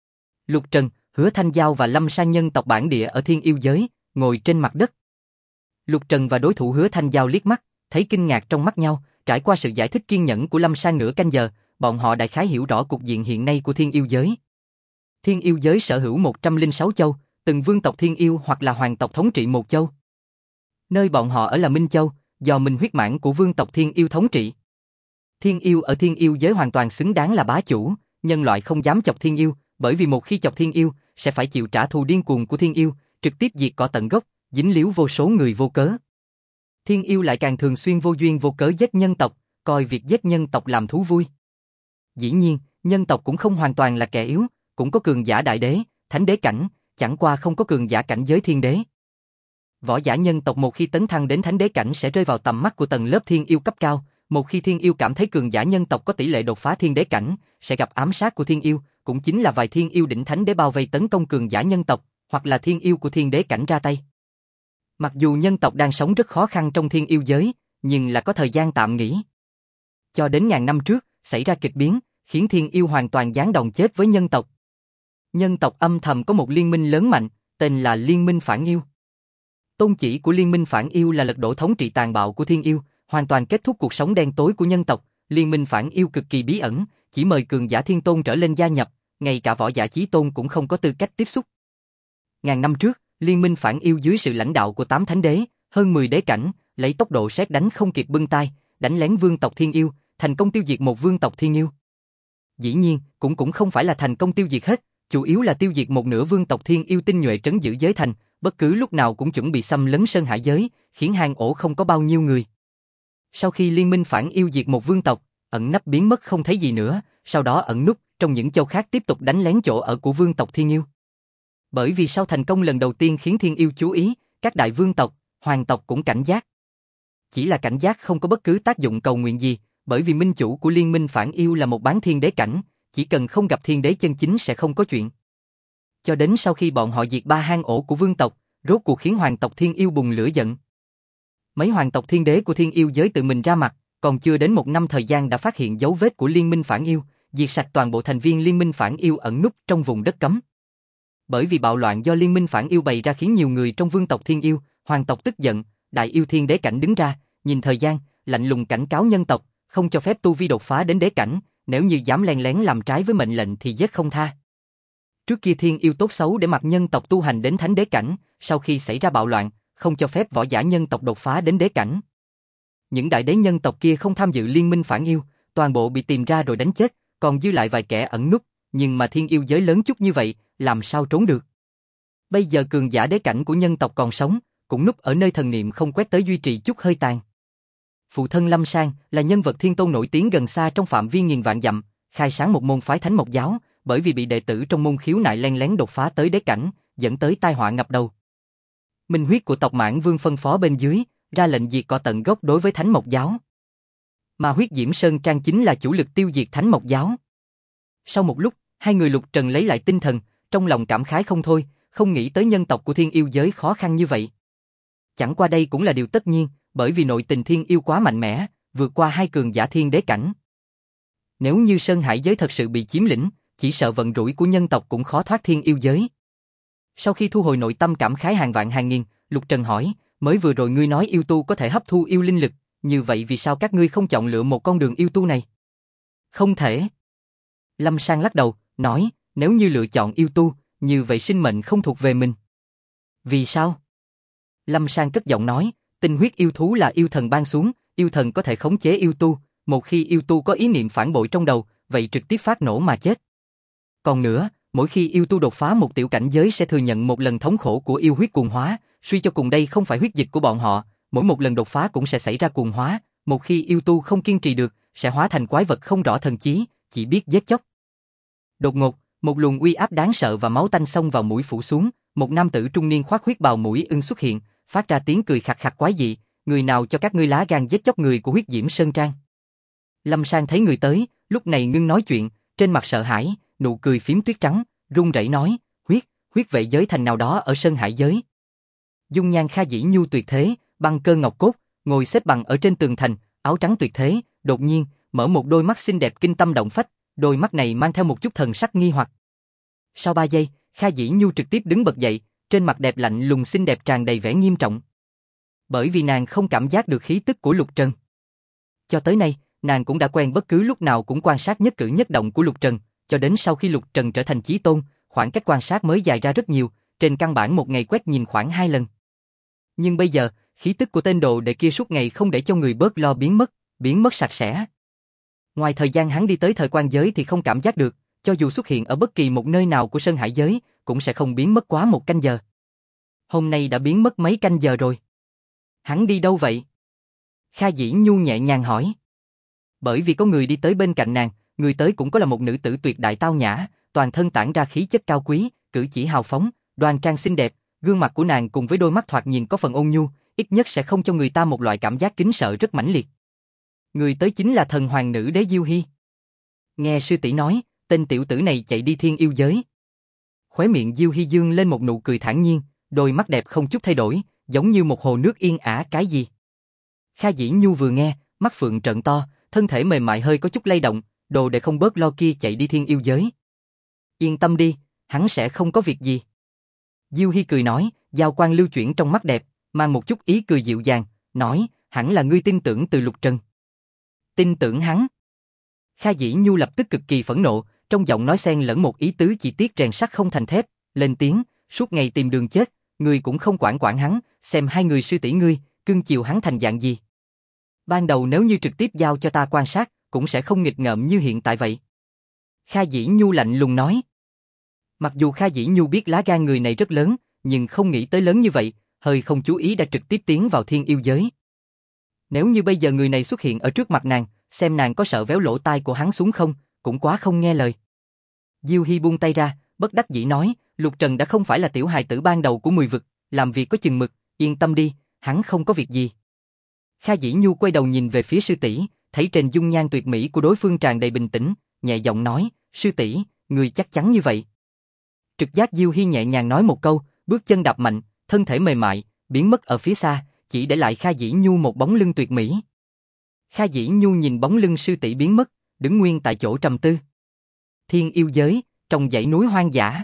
Lục Trần, Hứa Thanh Giao và Lâm Sang nhân tộc bản địa ở Thiên Yêu giới, ngồi trên mặt đất. Lục Trần và đối thủ Hứa Thanh Giao liếc mắt, thấy kinh ngạc trong mắt nhau, trải qua sự giải thích kiên nhẫn của Lâm Sang nửa canh giờ, bọn họ đại khái hiểu rõ cục diện hiện nay của Thiên Yêu giới. Thiên Yêu giới sở hữu 106 châu, từng vương tộc Thiên Yêu hoặc là hoàng tộc thống trị một châu. Nơi bọn họ ở là Minh Châu, do Minh huyết mãn của vương tộc Thiên Yêu thống trị. Thiên Yêu ở Thiên Yêu giới hoàn toàn xứng đáng là bá chủ, nhân loại không dám chọc Thiên Yêu, bởi vì một khi chọc Thiên Yêu, sẽ phải chịu trả thù điên cuồng của Thiên Yêu, trực tiếp diệt cỏ tận gốc, dính líu vô số người vô cớ. Thiên Yêu lại càng thường xuyên vô duyên vô cớ giết nhân tộc, coi việc giết nhân tộc làm thú vui. Dĩ nhiên, nhân tộc cũng không hoàn toàn là kẻ yếu, cũng có cường giả đại đế, thánh đế cảnh, chẳng qua không có cường giả cảnh giới thiên đế. Võ giả nhân tộc một khi tấn thăng đến thánh đế cảnh sẽ rơi vào tầm mắt của tầng lớp Thiên Yêu cấp cao, một khi Thiên Yêu cảm thấy cường giả nhân tộc có tỷ lệ đột phá thiên đế cảnh, sẽ gặp ám sát của Thiên Yêu, cũng chính là vài Thiên Yêu đỉnh thánh đế bao vây tấn công cường giả nhân tộc, hoặc là Thiên Yêu của thiên đế cảnh ra tay. Mặc dù nhân tộc đang sống rất khó khăn trong Thiên Yêu giới, nhưng là có thời gian tạm nghỉ. Cho đến ngàn năm trước, xảy ra kịch biến, khiến Thiên Yêu hoàn toàn giáng đòn chết với nhân tộc. Nhân tộc âm thầm có một liên minh lớn mạnh, tên là Liên minh Phản Yêu. Tôn chỉ của Liên minh Phản Yêu là lật đổ thống trị tàn bạo của Thiên Yêu, hoàn toàn kết thúc cuộc sống đen tối của nhân tộc. Liên minh Phản Yêu cực kỳ bí ẩn, chỉ mời cường giả thiên tôn trở lên gia nhập, ngay cả võ giả chí tôn cũng không có tư cách tiếp xúc. Ngàn năm trước, Liên minh Phản Yêu dưới sự lãnh đạo của 8 thánh đế, hơn 10 đế cảnh, lấy tốc độ sét đánh không kịp bưng tay, đánh lén vương tộc Thiên Yêu, thành công tiêu diệt một vương tộc Thiên Yêu. Dĩ nhiên, cũng không phải là thành công tiêu diệt hết, chủ yếu là tiêu diệt một nửa vương tộc Thiên Yêu tinh nhuệ trấn giữ giới thành, bất cứ lúc nào cũng chuẩn bị xâm lấn Sơn Hải giới, khiến hang ổ không có bao nhiêu người. Sau khi Liên minh Phản Yêu diệt một vương tộc, ẩn nấp biến mất không thấy gì nữa, sau đó ẩn núp trong những châu khác tiếp tục đánh lén chỗ ở của vương tộc Thiên Yêu. Bởi vì sau thành công lần đầu tiên khiến Thiên Yêu chú ý, các đại vương tộc, hoàng tộc cũng cảnh giác. Chỉ là cảnh giác không có bất cứ tác dụng cầu nguyện gì, bởi vì minh chủ của Liên minh Phản Yêu là một bán thiên đế cảnh, chỉ cần không gặp thiên đế chân chính sẽ không có chuyện. Cho đến sau khi bọn họ diệt 3 hang ổ của vương tộc, rốt cuộc khiến hoàng tộc Thiên Yêu bùng lửa giận. Mấy hoàng tộc thiên đế của Thiên Yêu giới tự mình ra mặt, còn chưa đến 1 năm thời gian đã phát hiện dấu vết của Liên minh Phản Yêu, diệt sạch toàn bộ thành viên Liên minh Phản Yêu ẩn núp trong vùng đất cấm. Bởi vì bạo loạn do Liên minh Phản Yêu bày ra khiến nhiều người trong vương tộc Thiên Yêu, hoàng tộc tức giận, đại yêu thiên đế cảnh đứng ra, nhìn thời gian, lạnh lùng cảnh cáo nhân tộc, không cho phép tu vi đột phá đến đế cảnh, nếu như dám len lén làm trái với mệnh lệnh thì giết không tha. Trước kia Thiên Yêu tốt xấu để mặc nhân tộc tu hành đến thánh đế cảnh, sau khi xảy ra bạo loạn, không cho phép võ giả nhân tộc đột phá đến đế cảnh. Những đại đế nhân tộc kia không tham dự Liên minh Phản Yêu, toàn bộ bị tìm ra rồi đánh chết, còn dư lại vài kẻ ẩn núp, nhưng mà Thiên Yêu giới lớn chút như vậy, làm sao trốn được. Bây giờ cường giả đế cảnh của nhân tộc còn sống, cũng núp ở nơi thần niệm không quét tới duy trì chút hơi tàn. Phụ thân Lâm Sang là nhân vật thiên tôn nổi tiếng gần xa trong phạm vi nghìn vạn dặm, khai sáng một môn phái Thánh Mộc giáo, bởi vì bị đệ tử trong môn khiếu nại len lén đột phá tới đế cảnh, dẫn tới tai họa ngập đầu. Minh huyết của tộc Mãn Vương phân phó bên dưới, ra lệnh diệt cỏ tận gốc đối với Thánh Mộc giáo. Mà huyết Diễm Sơn Trang chính là chủ lực tiêu diệt Thánh Mộc giáo. Sau một lúc, hai người Lục Trần lấy lại tinh thần, trong lòng cảm khái không thôi, không nghĩ tới nhân tộc của Thiên Yêu giới khó khăn như vậy. Chẳng qua đây cũng là điều tất nhiên, bởi vì nội tình Thiên Yêu quá mạnh mẽ, vượt qua 2 cường giả thiên đế cảnh. Nếu như Sơn Hải giới thật sự bị chiếm lĩnh, chỉ sợ vận rủi của nhân tộc cũng khó thoát Thiên Yêu giới. Sau khi thu hồi nội tâm cảm khái hàng vạn hàng nghìn, Lục Trần hỏi, mới vừa rồi ngươi nói yêu tu có thể hấp thu yêu linh lực, như vậy vì sao các ngươi không chọn lựa một con đường yêu tu này? Không thể. Lâm Sang lắc đầu, nói, nếu như lựa chọn yêu tu, như vậy sinh mệnh không thuộc về mình. Vì sao? Lâm Sang cất giọng nói, tinh huyết yêu thú là yêu thần ban xuống, yêu thần có thể khống chế yêu tu, một khi yêu tu có ý niệm phản bội trong đầu, vậy trực tiếp phát nổ mà chết. Còn nữa, mỗi khi yêu tu đột phá một tiểu cảnh giới sẽ thừa nhận một lần thống khổ của yêu huyết cuồng hóa, suy cho cùng đây không phải huyết dịch của bọn họ, mỗi một lần đột phá cũng sẽ xảy ra cuồng hóa, một khi yêu tu không kiên trì được, sẽ hóa thành quái vật không rõ thần chí, chỉ biết giết chóc. Đột ngột, một luồng uy áp đáng sợ và máu tanh xông vào mũi phủ xuống, một nam tử trung niên khoác huyết bào mũi ưng xuất hiện, phát ra tiếng cười khặc khặc quái dị, người nào cho các ngươi lá gan giết chóc người của huyết Diễm Sơn Trang. Lâm Sang thấy người tới, lúc này ngưng nói chuyện, trên mặt sợ hãi, nụ cười phím tuyết trắng, run rẩy nói, huyết vệ giới thành nào đó ở Sơn Hải giới. Dung nhan Kha Dĩ Nhu tuyệt thế, băng cơ ngọc cốt, ngồi xếp bằng ở trên tường thành, áo trắng tuyệt thế, đột nhiên, mở một đôi mắt xinh đẹp kinh tâm động phách, đôi mắt này mang theo một chút thần sắc nghi hoặc. Sau 3 giây, Kha Dĩ Nhu trực tiếp đứng bật dậy, trên mặt đẹp lạnh lùng xinh đẹp tràn đầy vẻ nghiêm trọng. Bởi vì nàng không cảm giác được khí tức của Lục Trần. Cho tới nay, nàng cũng đã quen bất cứ lúc nào cũng quan sát nhất cử nhất động của Lục Trần, cho đến sau khi Lục Trần trở thành chí tôn, khoảng cách quan sát mới dài ra rất nhiều, trên căn bản một ngày quét nhìn khoảng 2 lần. Nhưng bây giờ, khí tức của tên đồ đệ kia suốt ngày không để cho người bớt lo biến mất sạch sẽ. Ngoài thời gian hắn đi tới thời quan giới thì không cảm giác được, cho dù xuất hiện ở bất kỳ một nơi nào của Sơn Hải giới, cũng sẽ không biến mất quá 1 canh giờ. Hôm nay đã biến mất mấy canh giờ rồi. Hắn đi đâu vậy? Kha Dĩ Nhu nhẹ nhàng hỏi. Bởi vì có người đi tới bên cạnh nàng, người tới cũng có là một nữ tử tuyệt đại tao nhã, toàn thân tản ra khí chất cao quý, cử chỉ hào phóng, đoan trang xinh đẹp, gương mặt của nàng cùng với đôi mắt thoạt nhìn có phần ôn nhu, ít nhất sẽ không cho người ta một loại cảm giác kính sợ rất mãnh liệt. Người tới chính là thần hoàng nữ đế Diêu Hy. Nghe sư tỷ nói, tên tiểu tử này chạy đi thiên yêu giới. Khóe miệng Diêu Hy dương lên một nụ cười thản nhiên, đôi mắt đẹp không chút thay đổi, giống như một hồ nước yên ả cái gì. Kha Dĩ Nhu vừa nghe, mắt phượng trợn to, thân thể mềm mại hơi có chút lay động, đồ để không bớt lo kia chạy đi thiên yêu giới. Yên tâm đi, hắn sẽ không có việc gì. Diêu Hy cười nói, giao quang lưu chuyển trong mắt đẹp, mang một chút ý cười dịu dàng, nói, hẳn là ngươi tin tưởng từ Lục Trần. Tin tưởng hắn. Kha Dĩ Nhu lập tức cực kỳ phẫn nộ, trong giọng nói xen lẫn một ý tứ chi tiết rèn sắt không thành thép, lên tiếng, suốt ngày tìm đường chết, ngươi cũng không quản hắn, xem hai người sư tỷ ngươi, cưng chiều hắn thành dạng gì. Ban đầu nếu như trực tiếp giao cho ta quan sát, cũng sẽ không nghịch ngợm như hiện tại vậy. Kha Dĩ Nhu lạnh lùng nói. Mặc dù Kha Dĩ Nhu biết lá gan người này rất lớn, nhưng không nghĩ tới lớn như vậy, hơi không chú ý đã trực tiếp tiến vào thiên yêu giới. Nếu như bây giờ người này xuất hiện ở trước mặt nàng, xem nàng có sợ véo lỗ tai của hắn xuống không, cũng quá không nghe lời. Diêu Hy buông tay ra, bất đắc dĩ nói, Lục Trần đã không phải là tiểu hài tử ban đầu của 10 vực, làm việc có chừng mực, yên tâm đi, hắn không có việc gì. Kha Dĩ Nhu quay đầu nhìn về phía sư tỷ, thấy trên dung nhan tuyệt mỹ của đối phương tràn đầy bình tĩnh, nhẹ giọng nói, sư tỷ, người chắc chắn như vậy. Trực giác Diêu Hy nhẹ nhàng nói một câu, bước chân đạp mạnh, thân thể mềm mại, biến mất ở phía xa, chỉ để lại Kha Dĩ Nhu một bóng lưng tuyệt mỹ. Kha Dĩ Nhu nhìn bóng lưng sư tỷ biến mất, đứng nguyên tại chỗ trầm tư. Thiên yêu giới, trong dãy núi hoang dã.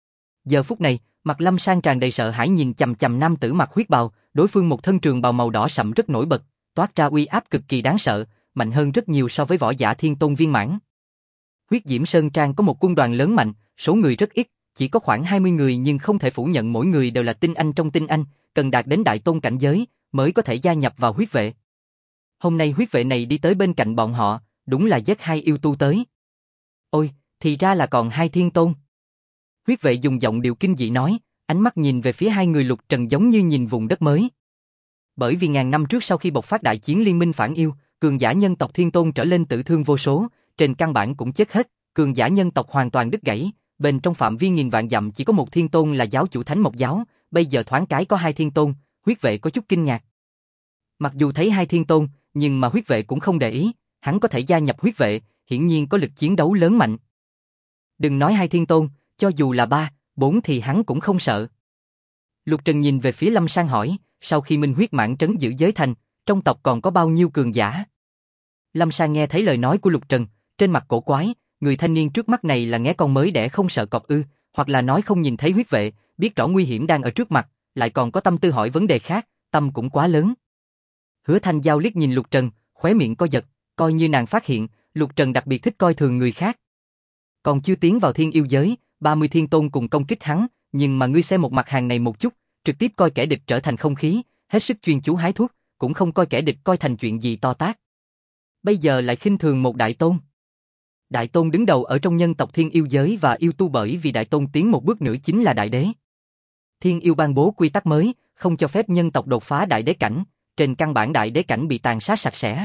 Giờ phút này, mặt Lâm Sang tràn đầy sợ hãi nhìn chằm chằm nam tử mặc huyết bào, đối phương một thân trường bào màu đỏ sẫm rất nổi bật, toát ra uy áp cực kỳ đáng sợ, mạnh hơn rất nhiều so với võ giả thiên tôn viên mãn. Huyết Diễm Sơn Trang có một quân đoàn lớn mạnh, số người rất ít, chỉ có khoảng 20 người nhưng không thể phủ nhận mỗi người đều là tinh anh trong tinh anh, cần đạt đến đại tôn cảnh giới mới có thể gia nhập vào huyết vệ. Hôm nay huyết vệ này đi tới bên cạnh bọn họ, đúng là dắt hai yêu tu tới. Ôi, thì ra là còn hai thiên tôn. Huyết vệ dùng giọng điệu kinh dị nói, ánh mắt nhìn về phía hai người Lục Trần giống như nhìn vùng đất mới. Bởi vì ngàn năm trước sau khi bộc phát đại chiến liên minh phản yêu, cường giả nhân tộc thiên tôn trở lên tử thương vô số, trên căn bản cũng chết hết, cường giả nhân tộc hoàn toàn đứt gãy, bên trong phạm vi nghìn vạn dặm chỉ có một thiên tôn là giáo chủ Thánh Mộc giáo, bây giờ thoáng cái có hai thiên tôn, huyết vệ có chút kinh ngạc. Mặc dù thấy hai thiên tôn, nhưng mà huyết vệ cũng không để ý, hắn có thể gia nhập huyết vệ, hiển nhiên có lực chiến đấu lớn mạnh. Đừng nói hai thiên tôn, cho dù là 3, 4 thì hắn cũng không sợ. Lục Trần nhìn về phía Lâm Sang hỏi, sau khi Minh huyết mãn trấn giữ giới thành, trong tộc còn có bao nhiêu cường giả? Lâm Sang nghe thấy lời nói của Lục Trần, trên mặt cổ quái, người thanh niên trước mắt này là nghé con mới đẻ không sợ cọp ư, hoặc là nói không nhìn thấy huyết vệ, biết rõ nguy hiểm đang ở trước mặt, lại còn có tâm tư hỏi vấn đề khác, tâm cũng quá lớn. Hứa Thanh Giao liếc nhìn Lục Trần, khóe miệng co giật, coi như nàng phát hiện, Lục Trần đặc biệt thích coi thường người khác. Còn chưa tiến vào thiên yêu giới, 30 thiên tôn cùng công kích hắn, nhưng mà ngươi xem một mặt hàng này một chút, trực tiếp coi kẻ địch trở thành không khí, hết sức chuyên chú hái thuốc, cũng không coi kẻ địch coi thành chuyện gì to tát. Bây giờ lại khinh thường một đại tôn. Đại tôn đứng đầu ở trong nhân tộc thiên yêu giới và yêu tu, bởi vì đại tôn tiến một bước nữa chính là đại đế. Thiên yêu ban bố quy tắc mới, không cho phép nhân tộc đột phá đại đế cảnh, trên căn bản đại đế cảnh bị tàn sát sạch sẽ.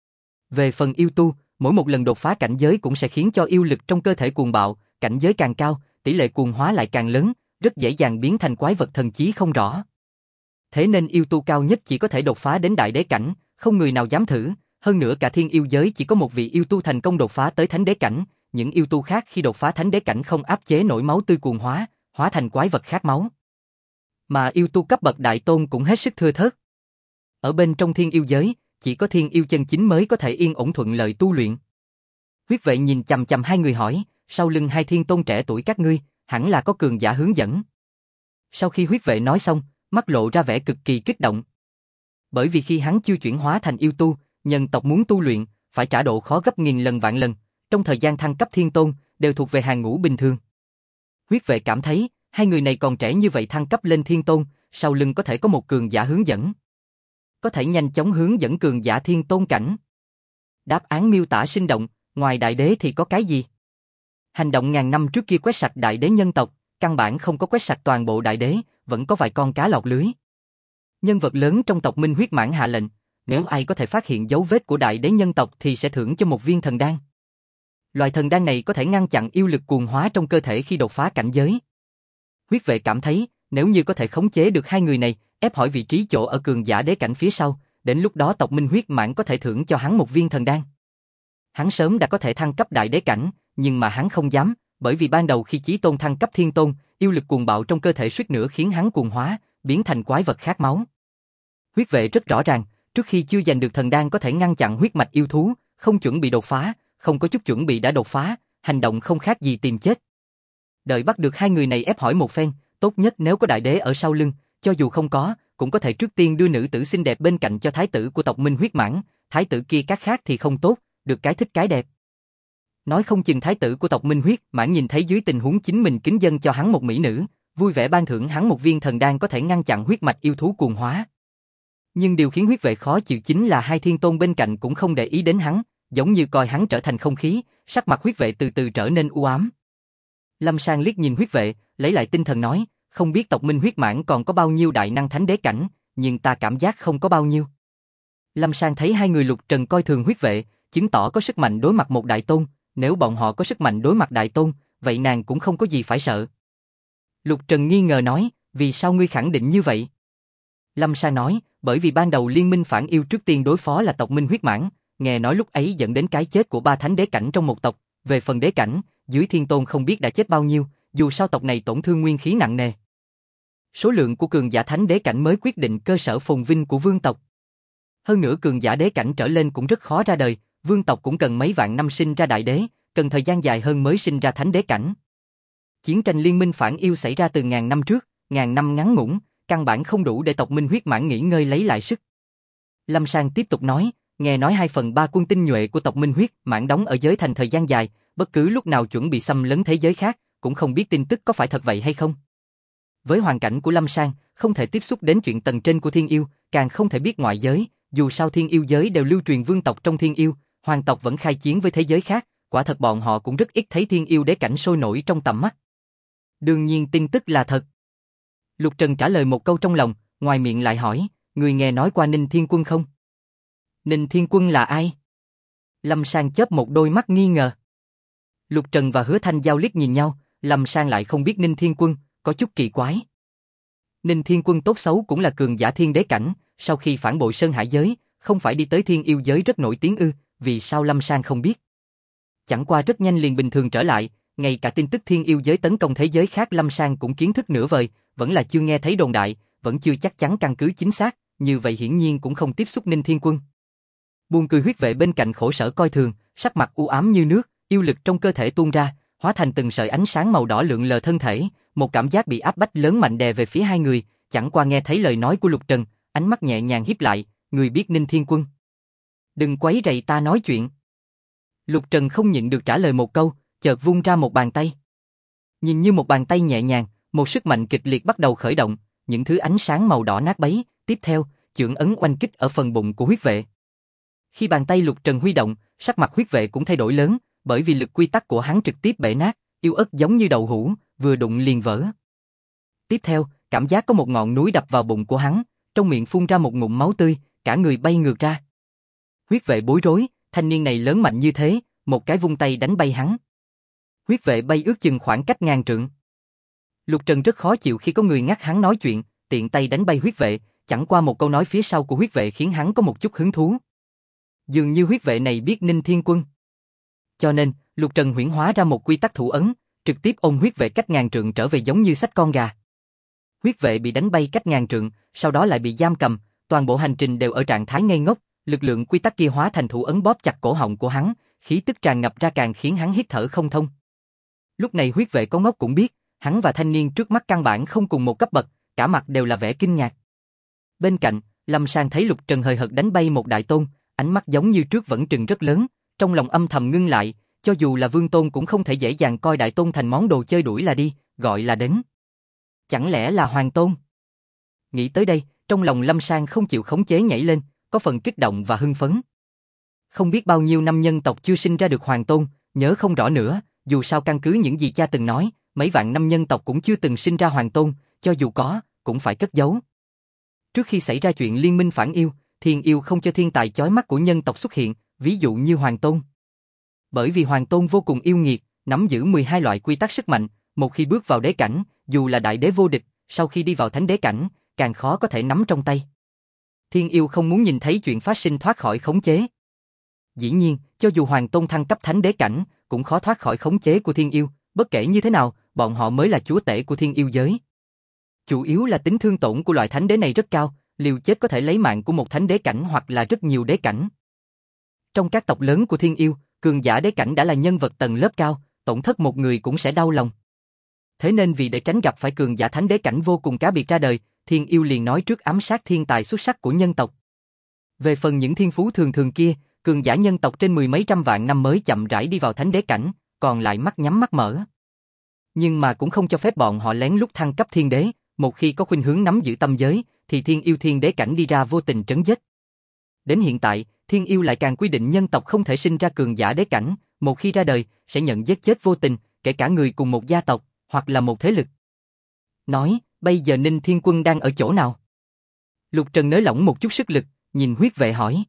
Về phần yêu tu, mỗi một lần đột phá cảnh giới cũng sẽ khiến cho yêu lực trong cơ thể cuồng bạo, cảnh giới càng cao, tỷ lệ cuồng hóa lại càng lớn, rất dễ dàng biến thành quái vật thần trí không rõ. Thế nên yêu tu cao nhất chỉ có thể đột phá đến đại đế cảnh, không người nào dám thử, hơn nữa cả thiên yêu giới chỉ có một vị yêu tu thành công đột phá tới thánh đế cảnh, những yêu tu khác khi đột phá thánh đế cảnh không áp chế nổi máu tươi cuồng hóa, hóa thành quái vật khát máu. Mà yêu tu cấp bậc đại tôn cũng hết sức thưa thớt. Ở bên trong thiên yêu giới, chỉ có thiên yêu chân chính mới có thể yên ổn thuận lợi tu luyện. Huyết vệ nhìn chằm chằm hai người hỏi, sau lưng hai thiên tôn trẻ tuổi các ngươi, hẳn là có cường giả hướng dẫn. Sau khi huyết vệ nói xong, mắt lộ ra vẻ cực kỳ kích động. Bởi vì khi hắn chưa chuyển hóa thành yêu tu, nhân tộc muốn tu luyện, phải trả độ khó gấp nghìn lần vạn lần, trong thời gian thăng cấp thiên tôn, đều thuộc về hàng ngũ bình thường. Huyết vệ cảm thấy, hai người này còn trẻ như vậy thăng cấp lên thiên tôn, sau lưng có thể có một cường giả hướng dẫn. Có thể nhanh chóng hướng dẫn cường giả thiên tôn cảnh. Đáp án miêu tả sinh động, ngoài đại đế thì có cái gì? Hành động ngàn năm trước kia quét sạch đại đế nhân tộc, căn bản không có quét sạch toàn bộ đại đế, vẫn có vài con cá lọt lưới. Nhân vật lớn trong tộc Minh Huyết Mãng hạ lệnh, nếu ai có thể phát hiện dấu vết của đại đế nhân tộc thì sẽ thưởng cho một viên thần đan. Loại thần đan này có thể ngăn chặn yêu lực cuồng hóa trong cơ thể khi đột phá cảnh giới. Huyết vệ cảm thấy, nếu như có thể khống chế được hai người này, ép hỏi vị trí chỗ ở cường giả đế cảnh phía sau, đến lúc đó tộc Minh Huyết Mãng có thể thưởng cho hắn một viên thần đan. Hắn sớm đã có thể thăng cấp đại đế cảnh, nhưng mà hắn không dám, bởi vì ban đầu khi Chí Tôn thăng cấp thiên tôn, yêu lực cuồng bạo trong cơ thể suýt nữa khiến hắn cuồng hóa, biến thành quái vật khát máu. Huyết vệ rất rõ ràng, trước khi chưa giành được thần đan có thể ngăn chặn huyết mạch yêu thú, không chuẩn bị đột phá, không có chút chuẩn bị đã đột phá, hành động không khác gì tìm chết. Đợi bắt được hai người này ép hỏi một phen, tốt nhất nếu có đại đế ở sau lưng, cho dù không có, cũng có thể trước tiên đưa nữ tử xinh đẹp bên cạnh cho thái tử của tộc Minh Huyết Mãng, thái tử kia các khác thì không tốt, được cái thích cái đẹp. Nói không chừng thái tử của tộc Minh Huyết Mãng nhìn thấy dưới tình huống chính mình kính dâng cho hắn một mỹ nữ, vui vẻ ban thưởng hắn một viên thần đan có thể ngăn chặn huyết mạch yêu thú cuồng hóa. Nhưng điều khiến huyết vệ khó chịu chính là hai thiên tôn bên cạnh cũng không để ý đến hắn, giống như coi hắn trở thành không khí, sắc mặt huyết vệ từ từ trở nên u ám. Lâm Sang liếc nhìn huyết vệ, lấy lại tinh thần nói, không biết tộc Minh Huyết Mãng còn có bao nhiêu đại năng thánh đế cảnh, nhưng ta cảm giác không có bao nhiêu. Lâm Sang thấy hai người Lục Trần coi thường huyết vệ, chứng tỏ có sức mạnh đối mặt một đại tôn, nếu bọn họ có sức mạnh đối mặt đại tôn, vậy nàng cũng không có gì phải sợ. Lục Trần nghi ngờ nói, vì sao ngươi khẳng định như vậy? Lâm Sang nói, bởi vì ban đầu liên minh phản yêu trước tiên đối phó là tộc Minh Huyết Mãng, nghe nói lúc ấy dẫn đến cái chết của 3 thánh đế cảnh trong một tộc, về phần đế cảnh, dưới thiên tôn không biết đã chết bao nhiêu, dù sao tộc này tổn thương nguyên khí nặng nề. Số lượng của cường giả thánh đế cảnh mới quyết định cơ sở phồn vinh của vương tộc. Hơn nữa cường giả đế cảnh trở lên cũng rất khó ra đời, vương tộc cũng cần mấy vạn năm sinh ra đại đế, cần thời gian dài hơn mới sinh ra thánh đế cảnh. Chiến tranh liên minh phản yêu xảy ra từ ngàn năm trước, ngàn năm ngắn ngủn, căn bản không đủ để tộc Minh Huyết Mãng nghỉ ngơi lấy lại sức. Lâm Sang tiếp tục nói, nghe nói 2/3 quân tinh nhuệ của tộc Minh Huyết Mãng đóng ở giới thành thời gian dài, bất cứ lúc nào chuẩn bị xâm lấn thế giới khác, cũng không biết tin tức có phải thật vậy hay không. Với hoàn cảnh của Lâm Sang, không thể tiếp xúc đến chuyện tầng trên của thiên yêu, càng không thể biết ngoại giới, dù sao thiên yêu giới đều lưu truyền vương tộc trong thiên yêu, hoàng tộc vẫn khai chiến với thế giới khác, quả thật bọn họ cũng rất ít thấy thiên yêu đế cảnh sôi nổi trong tầm mắt. Đương nhiên tin tức là thật. Lục Trần trả lời một câu trong lòng, ngoài miệng lại hỏi, người nghe nói qua Ninh Thiên Quân không? Ninh Thiên Quân là ai? Lâm Sang chớp một đôi mắt nghi ngờ. Lục Trần và Hứa Thanh Giao liếc nhìn nhau, Lâm Sang lại không biết Ninh Thiên Quân, có chút kỳ quái. Ninh Thiên Quân tốt xấu cũng là cường giả thiên đế cảnh, sau khi phản bội Sơn Hải giới, không phải đi tới thiên yêu giới rất nổi tiếng ư, vì sao Lâm Sang không biết? Chẳng qua rất nhanh liền bình thường trở lại, ngay cả tin tức thiên yêu giới tấn công thế giới khác Lâm Sang cũng kiến thức nửa vời, vẫn là chưa nghe thấy đồn đại, vẫn chưa chắc chắn căn cứ chính xác, như vậy hiển nhiên cũng không tiếp xúc Ninh Thiên Quân. Buồn cười huyết vệ bên cạnh khổ sở coi thường, sắc mặt u ám như nước, yêu lực trong cơ thể tuôn ra, hóa thành từng sợi ánh sáng màu đỏ lượn lờ thân thể, một cảm giác bị áp bách lớn mạnh đè về phía hai người, chẳng qua nghe thấy lời nói của Lục Trần, ánh mắt nhẹ nhàng híp lại, người biết Ninh Thiên Quân. Đừng quấy rầy ta nói chuyện. Lục Trần không nhịn được trả lời một câu, chợt vung ra một bàn tay. Nhìn như một bàn tay nhẹ nhàng, một sức mạnh kịch liệt bắt đầu khởi động, những thứ ánh sáng màu đỏ nát bấy, tiếp theo, chưởng ấn oanh kích ở phần bụng của huyết vệ. Khi bàn tay Lục Trần huy động, sắc mặt huyết vệ cũng thay đổi lớn, bởi vì lực quy tắc của hắn trực tiếp bể nát, yếu ớt giống như đậu hũ, vừa đụng liền vỡ. Tiếp theo, cảm giác có một ngọn núi đập vào bụng của hắn, trong miệng phun ra một ngụm máu tươi, cả người bay ngược ra. Huyết vệ bối rối, thanh niên này lớn mạnh như thế, một cái vung tay đánh bay hắn. Huyết vệ bay ước chừng khoảng cách ngàn trượng. Lục Trần rất khó chịu khi có người ngắt hắn nói chuyện, tiện tay đánh bay huyết vệ, chẳng qua một câu nói phía sau của huyết vệ khiến hắn có một chút hứng thú. Dường như huyết vệ này biết Ninh Thiên Quân. Cho nên, Lục Trần huyễn hóa ra một quy tắc thủ ấn, trực tiếp ôm huyết vệ cách ngàn trượng trở về giống như xách con gà. Huyết vệ bị đánh bay cách ngàn trượng, sau đó lại bị giam cầm, toàn bộ hành trình đều ở trạng thái ngây ngốc, lực lượng quy tắc kia hóa thành thủ ấn bóp chặt cổ họng của hắn, khí tức tràn ngập ra càng khiến hắn hít thở không thông. Lúc này huyết vệ có ngốc cũng biết, hắn và thanh niên trước mắt căn bản không cùng một cấp bậc, cả mặt đều là vẻ kinh ngạc. Bên cạnh, Lâm Sang thấy Lục Trần hời hợt đánh bay một đại tôn, ánh mắt giống như trước vẫn trừng rất lớn, trong lòng âm thầm ngưng lại, cho dù là vương tôn cũng không thể dễ dàng coi đại tôn thành món đồ chơi đuổi là đi, gọi là đến. Chẳng lẽ là hoàng tôn? Nghĩ tới đây, trong lòng Lâm Sang không chịu khống chế nhảy lên, có phần kích động và hưng phấn. Không biết bao nhiêu năm nhân tộc chưa sinh ra được hoàng tôn, nhớ không rõ nữa, dù sao căn cứ những gì cha từng nói, mấy vạn năm nhân tộc cũng chưa từng sinh ra hoàng tôn, cho dù có, cũng phải cất giấu. Trước khi xảy ra chuyện liên minh phản yêu, thiên yêu không cho thiên tài chói mắt của nhân tộc xuất hiện, ví dụ như hoàng tôn. Bởi vì hoàng tôn vô cùng yêu nghiệt, nắm giữ 12 loại quy tắc sức mạnh, một khi bước vào đế cảnh, dù là đại đế vô địch, sau khi đi vào thánh đế cảnh, càng khó có thể nắm trong tay. Thiên yêu không muốn nhìn thấy chuyện phát sinh thoát khỏi khống chế. Dĩ nhiên, cho dù hoàng tôn thăng cấp thánh đế cảnh, cũng khó thoát khỏi khống chế của thiên yêu, bất kể như thế nào, bọn họ mới là chúa tể của thiên yêu giới. Chủ yếu là tính thương tổn của loại thánh đế này rất cao, liều chết có thể lấy mạng của một thánh đế cảnh hoặc là rất nhiều đế cảnh. Trong các tộc lớn của thiên yêu, cường giả đế cảnh đã là nhân vật tầng lớp cao, tổn thất một người cũng sẽ đau lòng. Thế nên vì để tránh gặp phải cường giả thánh đế cảnh vô cùng cá biệt ra đời, thiên yêu liền nói trước ám sát thiên tài xuất sắc của nhân tộc. Về phần những thiên phú thường thường kia, cường giả nhân tộc trên mười mấy trăm vạn năm mới chậm rãi đi vào thánh đế cảnh, còn lại mắt nhắm mắt mở. Nhưng mà cũng không cho phép bọn họ lén lút thăng cấp thiên đế, một khi có khuynh hướng nắm giữ tâm giới, thì thiên yêu thiên đế cảnh đi ra vô tình trấn giết. Đến hiện tại, thiên yêu lại càng quy định nhân tộc không thể sinh ra cường giả đế cảnh, một khi ra đời, sẽ nhận giết chết vô tình, kể cả người cùng một gia tộc, hoặc là một thế lực. Nói, bây giờ Ninh Thiên Quân đang ở chỗ nào? Lục Trần nới lỏng một chút sức lực, nhìn huyết vệ hỏi.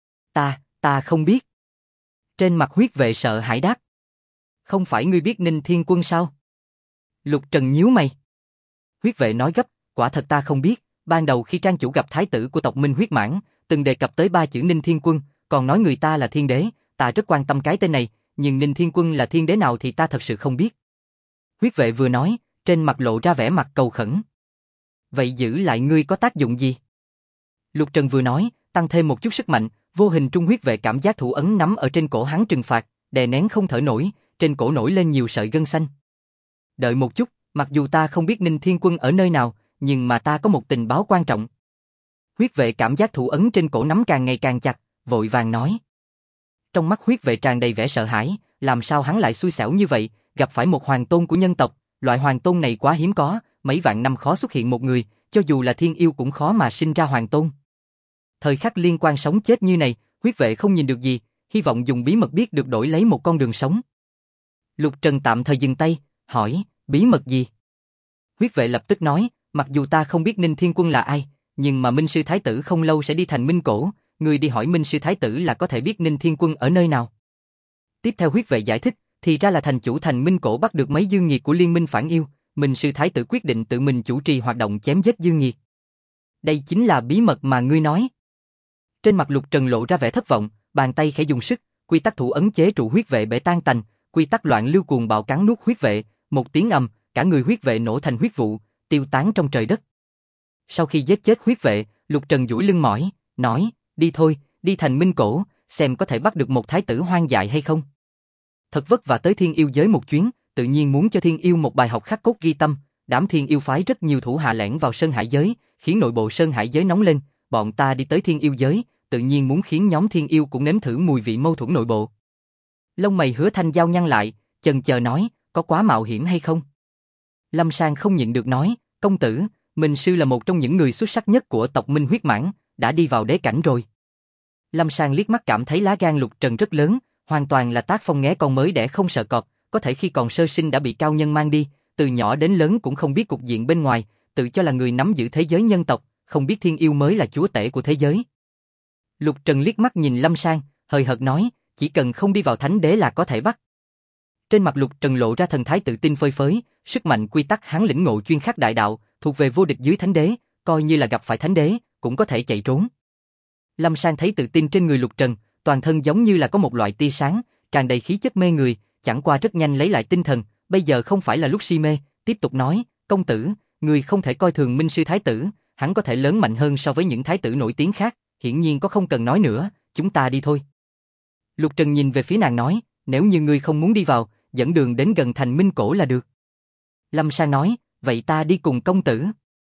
Ta không biết. Trên mặt huyết vệ sợ hãi đáp. Không phải ngươi biết Ninh Thiên Quân sao? Lục Trần nhíu mày. Huyết vệ nói gấp, quả thật ta không biết, ban đầu khi trang chủ gặp thái tử của tộc Minh Huyết Mãn, từng đề cập tới ba chữ Ninh Thiên Quân, còn nói người ta là thiên đế, ta rất quan tâm cái tên này, nhưng Ninh Thiên Quân là thiên đế nào thì ta thật sự không biết. Huyết vệ vừa nói, trên mặt lộ ra vẻ mặt cầu khẩn. Vậy giữ lại ngươi có tác dụng gì? Lục Trần vừa nói, tăng thêm một chút sức mạnh, vô hình trung huyết vệ cảm giác thủ ấn nắm ở trên cổ hắn trừng phạt, đè nén không thở nổi, trên cổ nổi lên nhiều sợi gân xanh. Đợi một chút, mặc dù ta không biết Ninh Thiên Quân ở nơi nào, nhưng mà ta có một tình báo quan trọng. Huyết vệ cảm giác thủ ấn trên cổ nắm càng ngày càng chặt, vội vàng nói. Trong mắt huyết vệ tràn đầy vẻ sợ hãi, làm sao hắn lại xui xẻo như vậy, gặp phải một hoàng tôn của nhân tộc, loại hoàng tôn này quá hiếm có, mấy vạn năm khó xuất hiện một người, cho dù là thiên yêu cũng khó mà sinh ra hoàng tôn. Thời khắc liên quan sống chết như này, huyết vệ không nhìn được gì, hy vọng dùng bí mật biết được đổi lấy một con đường sống. Lục Trần tạm thời dừng tay, hỏi, bí mật gì? Huyết vệ lập tức nói, mặc dù ta không biết Ninh Thiên Quân là ai, nhưng mà Minh Sư Thái Tử không lâu sẽ đi thành Minh Cổ, người đi hỏi Minh Sư Thái Tử là có thể biết Ninh Thiên Quân ở nơi nào. Tiếp theo huyết vệ giải thích, thì ra là thành chủ thành Minh Cổ bắt được mấy dương nghiệt của liên minh phản yêu, Minh Sư Thái Tử quyết định tự mình chủ trì hoạt động chém giết dương nghiệt. Đây chính là bí mật mà ngươi nói. Trên mặt Lục Trần lộ ra vẻ thất vọng, bàn tay khẽ dùng sức, quy tắc thủ ấn chế trụ huyết vệ bể tan tành, quy tắc loạn lưu cuồng bạo cắn nuốt huyết vệ, một tiếng ầm, cả người huyết vệ nổ thành huyết vụ, tiêu tán trong trời đất. Sau khi giết chết huyết vệ, Lục Trần duỗi lưng mỏi, nói, đi thôi, đi thành Minh Cổ, xem có thể bắt được một thái tử hoang dại hay không. Thật vất vả tới thiên yêu giới một chuyến, tự nhiên muốn cho thiên yêu một bài học khắc cốt ghi tâm, đám thiên yêu phái rất nhiều thủ hạ lẻn vào Sơn Hải giới, khiến nội bộ Sơn Hải giới nóng lên, bọn ta đi tới thiên yêu giới, tự nhiên muốn khiến nhóm thiên yêu cũng nếm thử mùi vị mâu thuẫn nội bộ. Lông mày Hứa Thanh Giao nhăn lại, chần chờ nói, có quá mạo hiểm hay không? Lâm Sang không nhịn được nói, công tử, Minh Sư là một trong những người xuất sắc nhất của tộc Minh Huyết Mãn, đã đi vào đế cảnh rồi. Lâm Sang liếc mắt cảm thấy lá gan Lục Trần rất lớn, hoàn toàn là tác phong nghé con mới đẻ không sợ cọp, có thể khi còn sơ sinh đã bị cao nhân mang đi, từ nhỏ đến lớn cũng không biết cục diện bên ngoài, tự cho là người nắm giữ thế giới nhân tộc, không biết thiên yêu mới là chúa tể của thế giới. Lục Trần liếc mắt nhìn Lâm Sang, hời hợt nói, chỉ cần không đi vào thánh đế là có thể bắt. Trên mặt Lục Trần lộ ra thần thái tự tin phơi phới, sức mạnh quy tắc hắn lĩnh ngộ chuyên khắc đại đạo, thuộc về vô địch dưới thánh đế, coi như là gặp phải thánh đế, cũng có thể chạy trốn. Lâm Sang thấy tự tin trên người Lục Trần, toàn thân giống như là có một loại tia sáng, tràn đầy khí chất mê người, chẳng qua rất nhanh lấy lại tinh thần, bây giờ không phải là lúc si mê, tiếp tục nói, công tử, người không thể coi thường Minh Sư Thái Tử, hắn có thể lớn mạnh hơn so với những thái tử nổi tiếng khác, hiển nhiên có không cần nói nữa, chúng ta đi thôi. Lục Trần nhìn về phía nàng nói, nếu như ngươi không muốn đi vào, dẫn đường đến gần thành Minh Cổ là được. Lâm Sang nói, vậy ta đi cùng công tử.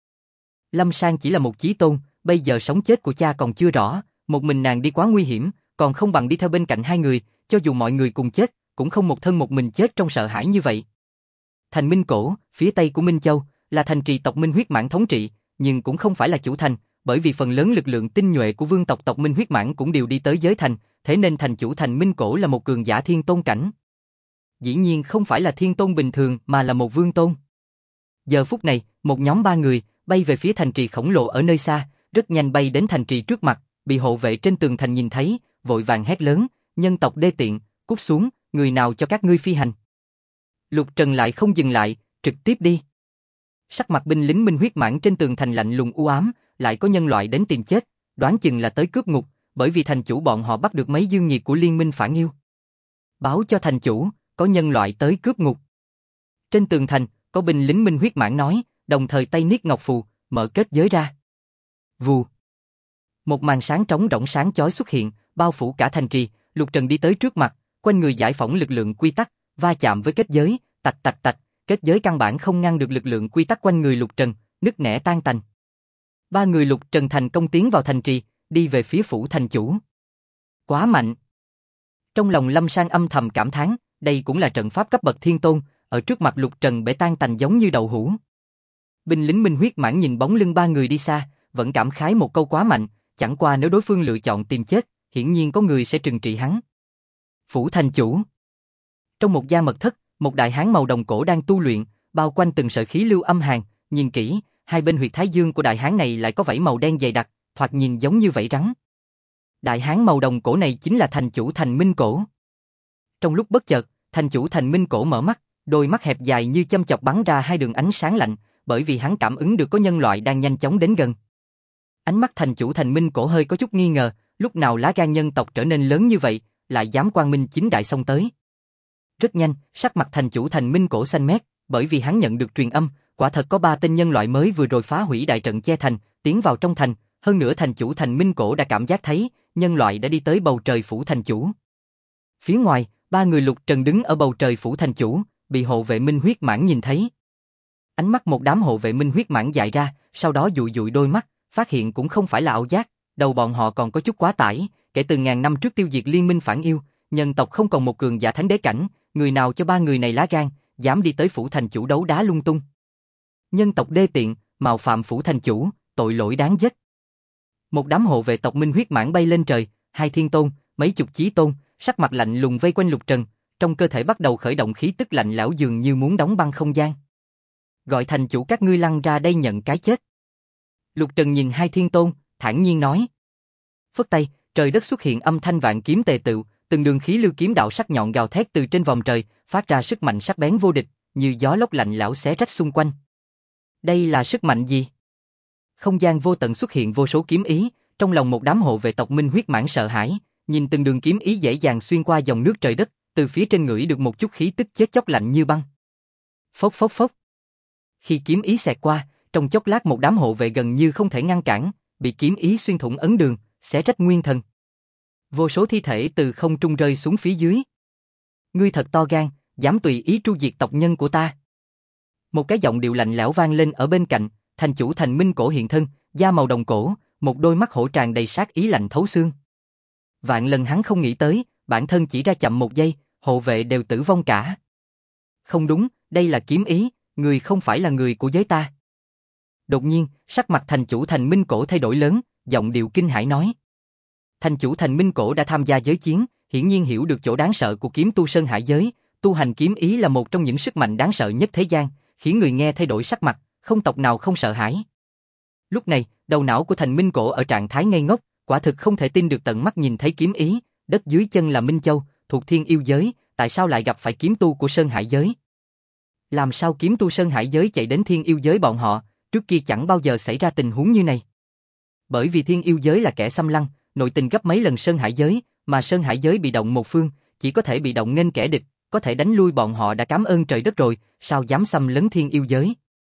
Lâm Sang chỉ là một chí tôn, bây giờ sống chết của cha còn chưa rõ, một mình nàng đi quá nguy hiểm, còn không bằng đi theo bên cạnh hai người, cho dù mọi người cùng chết, cũng không một thân một mình chết trong sợ hãi như vậy. Thành Minh Cổ, phía tây của Minh Châu, là thành trì tộc Minh Huyết Mãn thống trị, nhưng cũng không phải là chủ thành, bởi vì phần lớn lực lượng tinh nhuệ của vương tộc tộc Minh Huyết Mãn cũng đều đi tới giới thành, thế nên thành chủ Thành Minh Cổ là một cường giả thiên tôn cảnh. Dĩ nhiên không phải là thiên tôn bình thường mà là một vương tôn. Giờ phút này, một nhóm 3 người bay về phía thành trì khổng lồ ở nơi xa, rất nhanh bay đến thành trì trước mặt, bị hộ vệ trên tường thành nhìn thấy, vội vàng hét lớn, nhân tộc đê tiện, cút xuống, người nào cho các ngươi phi hành. Lục Trần lại không dừng lại, trực tiếp đi. Sắc mặt binh lính Minh Huyết Mãn trên tường thành lạnh lùng u ám, lại có nhân loại đến tìm chết, đoán chừng là tới cướp ngục, bởi vì thành chủ bọn họ bắt được mấy dương nhiệt của liên minh phản yêu. Báo cho thành chủ, có nhân loại tới cướp ngục. Trên tường thành, có binh lính Minh Huyết Mãn nói, đồng thời tay niết ngọc phù, mở kết giới ra. Vù. Một màn sáng trống rỗng sáng chói xuất hiện, bao phủ cả thành trì. Lục Trần đi tới trước mặt, quanh người giải phóng lực lượng quy tắc, va chạm với kết giới, tạch tạch tạch, kết giới căn bản không ngăn được lực lượng quy tắc quanh người Lục Trần, nứt nẻ tan tành. 3 người Lục Trần thành công tiến vào thành trì, đi về phía phủ thành chủ. Quá mạnh. Trong lòng Lâm Sang âm thầm cảm thán, đây cũng là trận pháp cấp bậc thiên tôn, ở trước mặt Lục Trần bể tan tành giống như đậu hũ. Binh lính Minh Huyết Mãn nhìn bóng lưng 3 người đi xa, vẫn cảm khái một câu quá mạnh, chẳng qua nếu đối phương lựa chọn tìm chết, hiển nhiên có người sẽ trừng trị hắn. Phủ thành chủ. Trong một gia mật thất, một đại hán màu đồng cổ đang tu luyện, bao quanh từng sợi khí lưu âm hàn, nhìn kỹ, hai bên huyệt thái dương của đại hán này lại có vảy màu đen dày đặc, thoạt nhìn giống như vảy rắn. Đại hán màu đồng cổ này chính là thành chủ Thành Minh Cổ. Trong lúc bất chợt, thành chủ Thành Minh Cổ mở mắt, đôi mắt hẹp dài như châm chọc bắn ra hai đường ánh sáng lạnh, bởi vì hắn cảm ứng được có nhân loại đang nhanh chóng đến gần. Ánh mắt thành chủ Thành Minh Cổ hơi có chút nghi ngờ, lúc nào lá gan nhân tộc trở nên lớn như vậy, lại dám quang minh chính đại xông tới. Rất nhanh, sắc mặt thành chủ Thành Minh Cổ xanh mét, bởi vì hắn nhận được truyền âm, quả thật có 3 tên nhân loại mới vừa rồi phá hủy đại trận che thành, tiến vào trong thành, hơn nữa thành chủ Thành Minh Cổ đã cảm giác thấy, nhân loại đã đi tới bầu trời phủ thành chủ. Phía ngoài, 3 người Lục Trần đứng ở bầu trời phủ thành chủ, bị hộ vệ Minh Huyết Mãn nhìn thấy. Ánh mắt một đám hộ vệ Minh Huyết Mãn dại ra, sau đó dụi dụi đôi mắt, phát hiện cũng không phải là ảo giác, đầu bọn họ còn có chút quá tải, kể từ ngàn năm trước tiêu diệt liên minh phản yêu, nhân tộc không còn một cường giả thánh đế cảnh, người nào cho 3 người này lá gan, dám đi tới phủ thành chủ đấu đá lung tung. Nhân tộc đê tiện, mạo phạm phủ thành chủ, tội lỗi đáng giết. Một đám hộ vệ tộc Minh Huyết Mãn bay lên trời, 2 thiên tôn, mấy chục chí tôn, sắc mặt lạnh lùng vây quanh Lục Trần, trong cơ thể bắt đầu khởi động khí tức lạnh lẽo dường như muốn đóng băng không gian. Gọi thành chủ các ngươi lăn ra đây nhận cái chết. Lục Trần nhìn 2 thiên tôn, thản nhiên nói. Phất tay, trời đất xuất hiện âm thanh vạn kiếm tề tựu, từng đường khí lưu kiếm đạo sắc nhọn gào thét từ trên vòm trời, phát ra sức mạnh sắc bén vô địch, như gió lốc lạnh lẽo xé rách xung quanh. Đây là sức mạnh gì? Không gian vô tận xuất hiện vô số kiếm ý, trong lòng một đám hộ vệ tộc Minh Huyết Mãn sợ hãi, nhìn từng đường kiếm ý dễ dàng xuyên qua dòng nước trời đất, từ phía trên ngửi được một chút khí tức chết chóc lạnh như băng. Phốc phốc phốc. Khi kiếm ý xẹt qua, trong chốc lát một đám hộ vệ gần như không thể ngăn cản, bị kiếm ý xuyên thủng ấn đường, xé rách nguyên thần. Vô số thi thể từ không trung rơi xuống phía dưới. Ngươi thật to gan, dám tùy ý tru diệt tộc nhân của ta. Một cái giọng điệu lạnh lẽo vang lên ở bên cạnh, thành chủ Thành Minh Cổ hiện thân, da màu đồng cổ, một đôi mắt hổ tràn đầy sát ý lạnh thấu xương. Vạn lần hắn không nghĩ tới, bản thân chỉ ra chậm 1 giây, hộ vệ đều tử vong cả. Không đúng, đây là kiếm ý, người không phải là người của giới ta. Đột nhiên, sắc mặt thành chủ Thành Minh Cổ thay đổi lớn, giọng điệu kinh hãi nói. Thành chủ Thành Minh Cổ đã tham gia giới chiến, hiển nhiên hiểu được chỗ đáng sợ của kiếm tu Sơn Hải giới, tu hành kiếm ý là một trong những sức mạnh đáng sợ nhất thế gian, khiến người nghe thay đổi sắc mặt, không tộc nào không sợ hãi. Lúc này, đầu não của Thành Minh Cổ ở trạng thái ngây ngốc, quả thực không thể tin được tận mắt nhìn thấy kiếm ý, đất dưới chân là Minh Châu, thuộc thiên yêu giới, tại sao lại gặp phải kiếm tu của Sơn Hải giới? Làm sao kiếm tu Sơn Hải giới chạy đến thiên yêu giới bọn họ, trước kia chẳng bao giờ xảy ra tình huống như này. Bởi vì thiên yêu giới là kẻ xâm lăng, nội tình gấp mấy lần Sơn Hải giới, mà Sơn Hải giới bị động một phương, chỉ có thể bị động nghênh kẻ địch, có thể đánh lui bọn họ đã cảm ơn trời đất rồi, sao dám xâm lấn thiên yêu giới.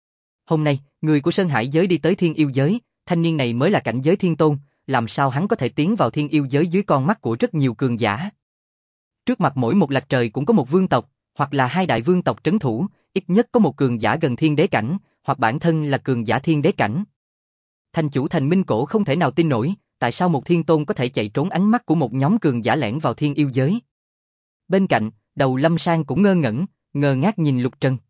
Hôm nay, người của Sơn Hải giới đi tới thiên yêu giới, thanh niên này mới là cảnh giới thiên tôn, làm sao hắn có thể tiến vào thiên yêu giới dưới con mắt của rất nhiều cường giả. Trước mặt mỗi một lạch trời cũng có một vương tộc, Hoặc là hai đại vương tộc trấn thủ, ít nhất có một cường giả gần thiên đế cảnh, hoặc bản thân là cường giả thiên đế cảnh. Thành chủ Thành Minh Cổ không thể nào tin nổi, tại sao một thiên tôn có thể chạy trốn ánh mắt của một nhóm cường giả lẻn vào thiên yêu giới. Bên cạnh, đầu Lâm Sang cũng ngơ ngẩn, ngơ ngác nhìn Lục Trần.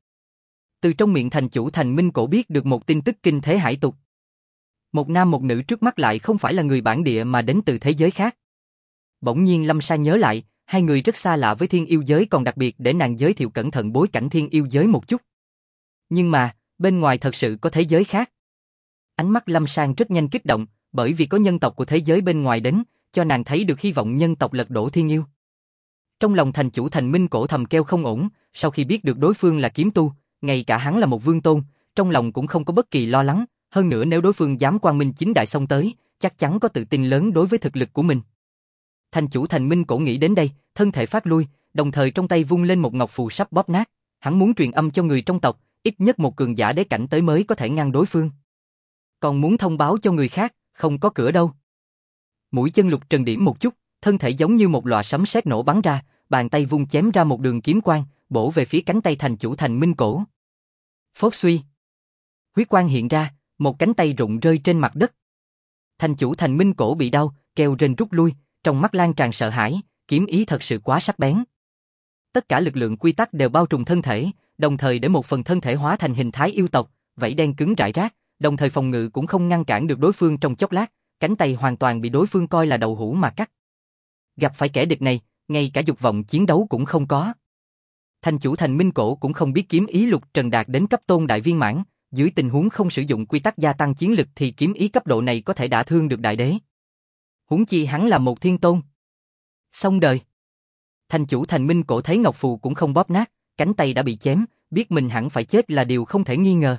Từ trong miệng thành chủ Thành Minh Cổ biết được một tin tức kinh thế hải tục. Một nam một nữ trước mắt lại không phải là người bản địa mà đến từ thế giới khác. Bỗng nhiên Lâm Sang nhớ lại, hai người rất xa lạ với thiên yêu giới, còn đặc biệt để nàng giới thiệu cẩn thận bối cảnh thiên yêu giới một chút. Nhưng mà, bên ngoài thật sự có thế giới khác. Ánh mắt Lâm Sang rất nhanh kích động, bởi vì có nhân tộc của thế giới bên ngoài đến, cho nàng thấy được hy vọng nhân tộc lật đổ thiên yêu. Trong lòng thành chủ Thành Minh Cổ thầm kêu không ổn, sau khi biết được đối phương là kiếm tu, ngay cả hắn là một vương tôn, trong lòng cũng không có bất kỳ lo lắng, hơn nữa nếu đối phương dám quang minh chính đại xông tới, chắc chắn có tự tin lớn đối với thực lực của mình. Thành chủ Thành Minh Cổ nghĩ đến đây, thân thể phát lui, đồng thời trong tay vung lên một ngọc phù sắp bóp nát, hắn muốn truyền âm cho người trong tộc, ít nhất một cường giả đế cảnh tới mới có thể ngăn đối phương. Còn muốn thông báo cho người khác, không có cửa đâu. Mũi chân Lục Trần điểm một chút, thân thể giống như một lòa sấm sét nổ bắn ra, bàn tay vung chém ra một đường kiếm quang, bổ về phía cánh tay thành chủ Thành Minh Cổ. Phốt suy. Huyết quang hiện ra, một cánh tay rụng rơi trên mặt đất. Thành chủ Thành Minh Cổ bị đau, kêu rên rút lui, trong mắt lan tràn sợ hãi, kiếm ý thật sự quá sắc bén. Tất cả lực lượng quy tắc đều bao trùm thân thể, đồng thời để một phần thân thể hóa thành hình thái yêu tộc, vảy đen cứng rải rác, đồng thời phòng ngự cũng không ngăn cản được đối phương trong chốc lát, cánh tay hoàn toàn bị đối phương coi là đậu hũ mà cắt. Gặp phải kẻ địch này, ngay cả dục vọng chiến đấu cũng không có. Thành chủ Thành Minh Cổ cũng không biết kiếm ý Lục Trần đạt đến cấp tôn đại viên mãn, dưới tình huống không sử dụng quy tắc gia tăng chiến lực thì kiếm ý cấp độ này có thể đả thương được đại đế. Huống chi hắn là một thiên tôn. Xong đời. Thành chủ Thành Minh Cổ thấy ngọc phù cũng không bóp nát, cánh tay đã bị chém, biết mình hẳn phải chết là điều không thể nghi ngờ.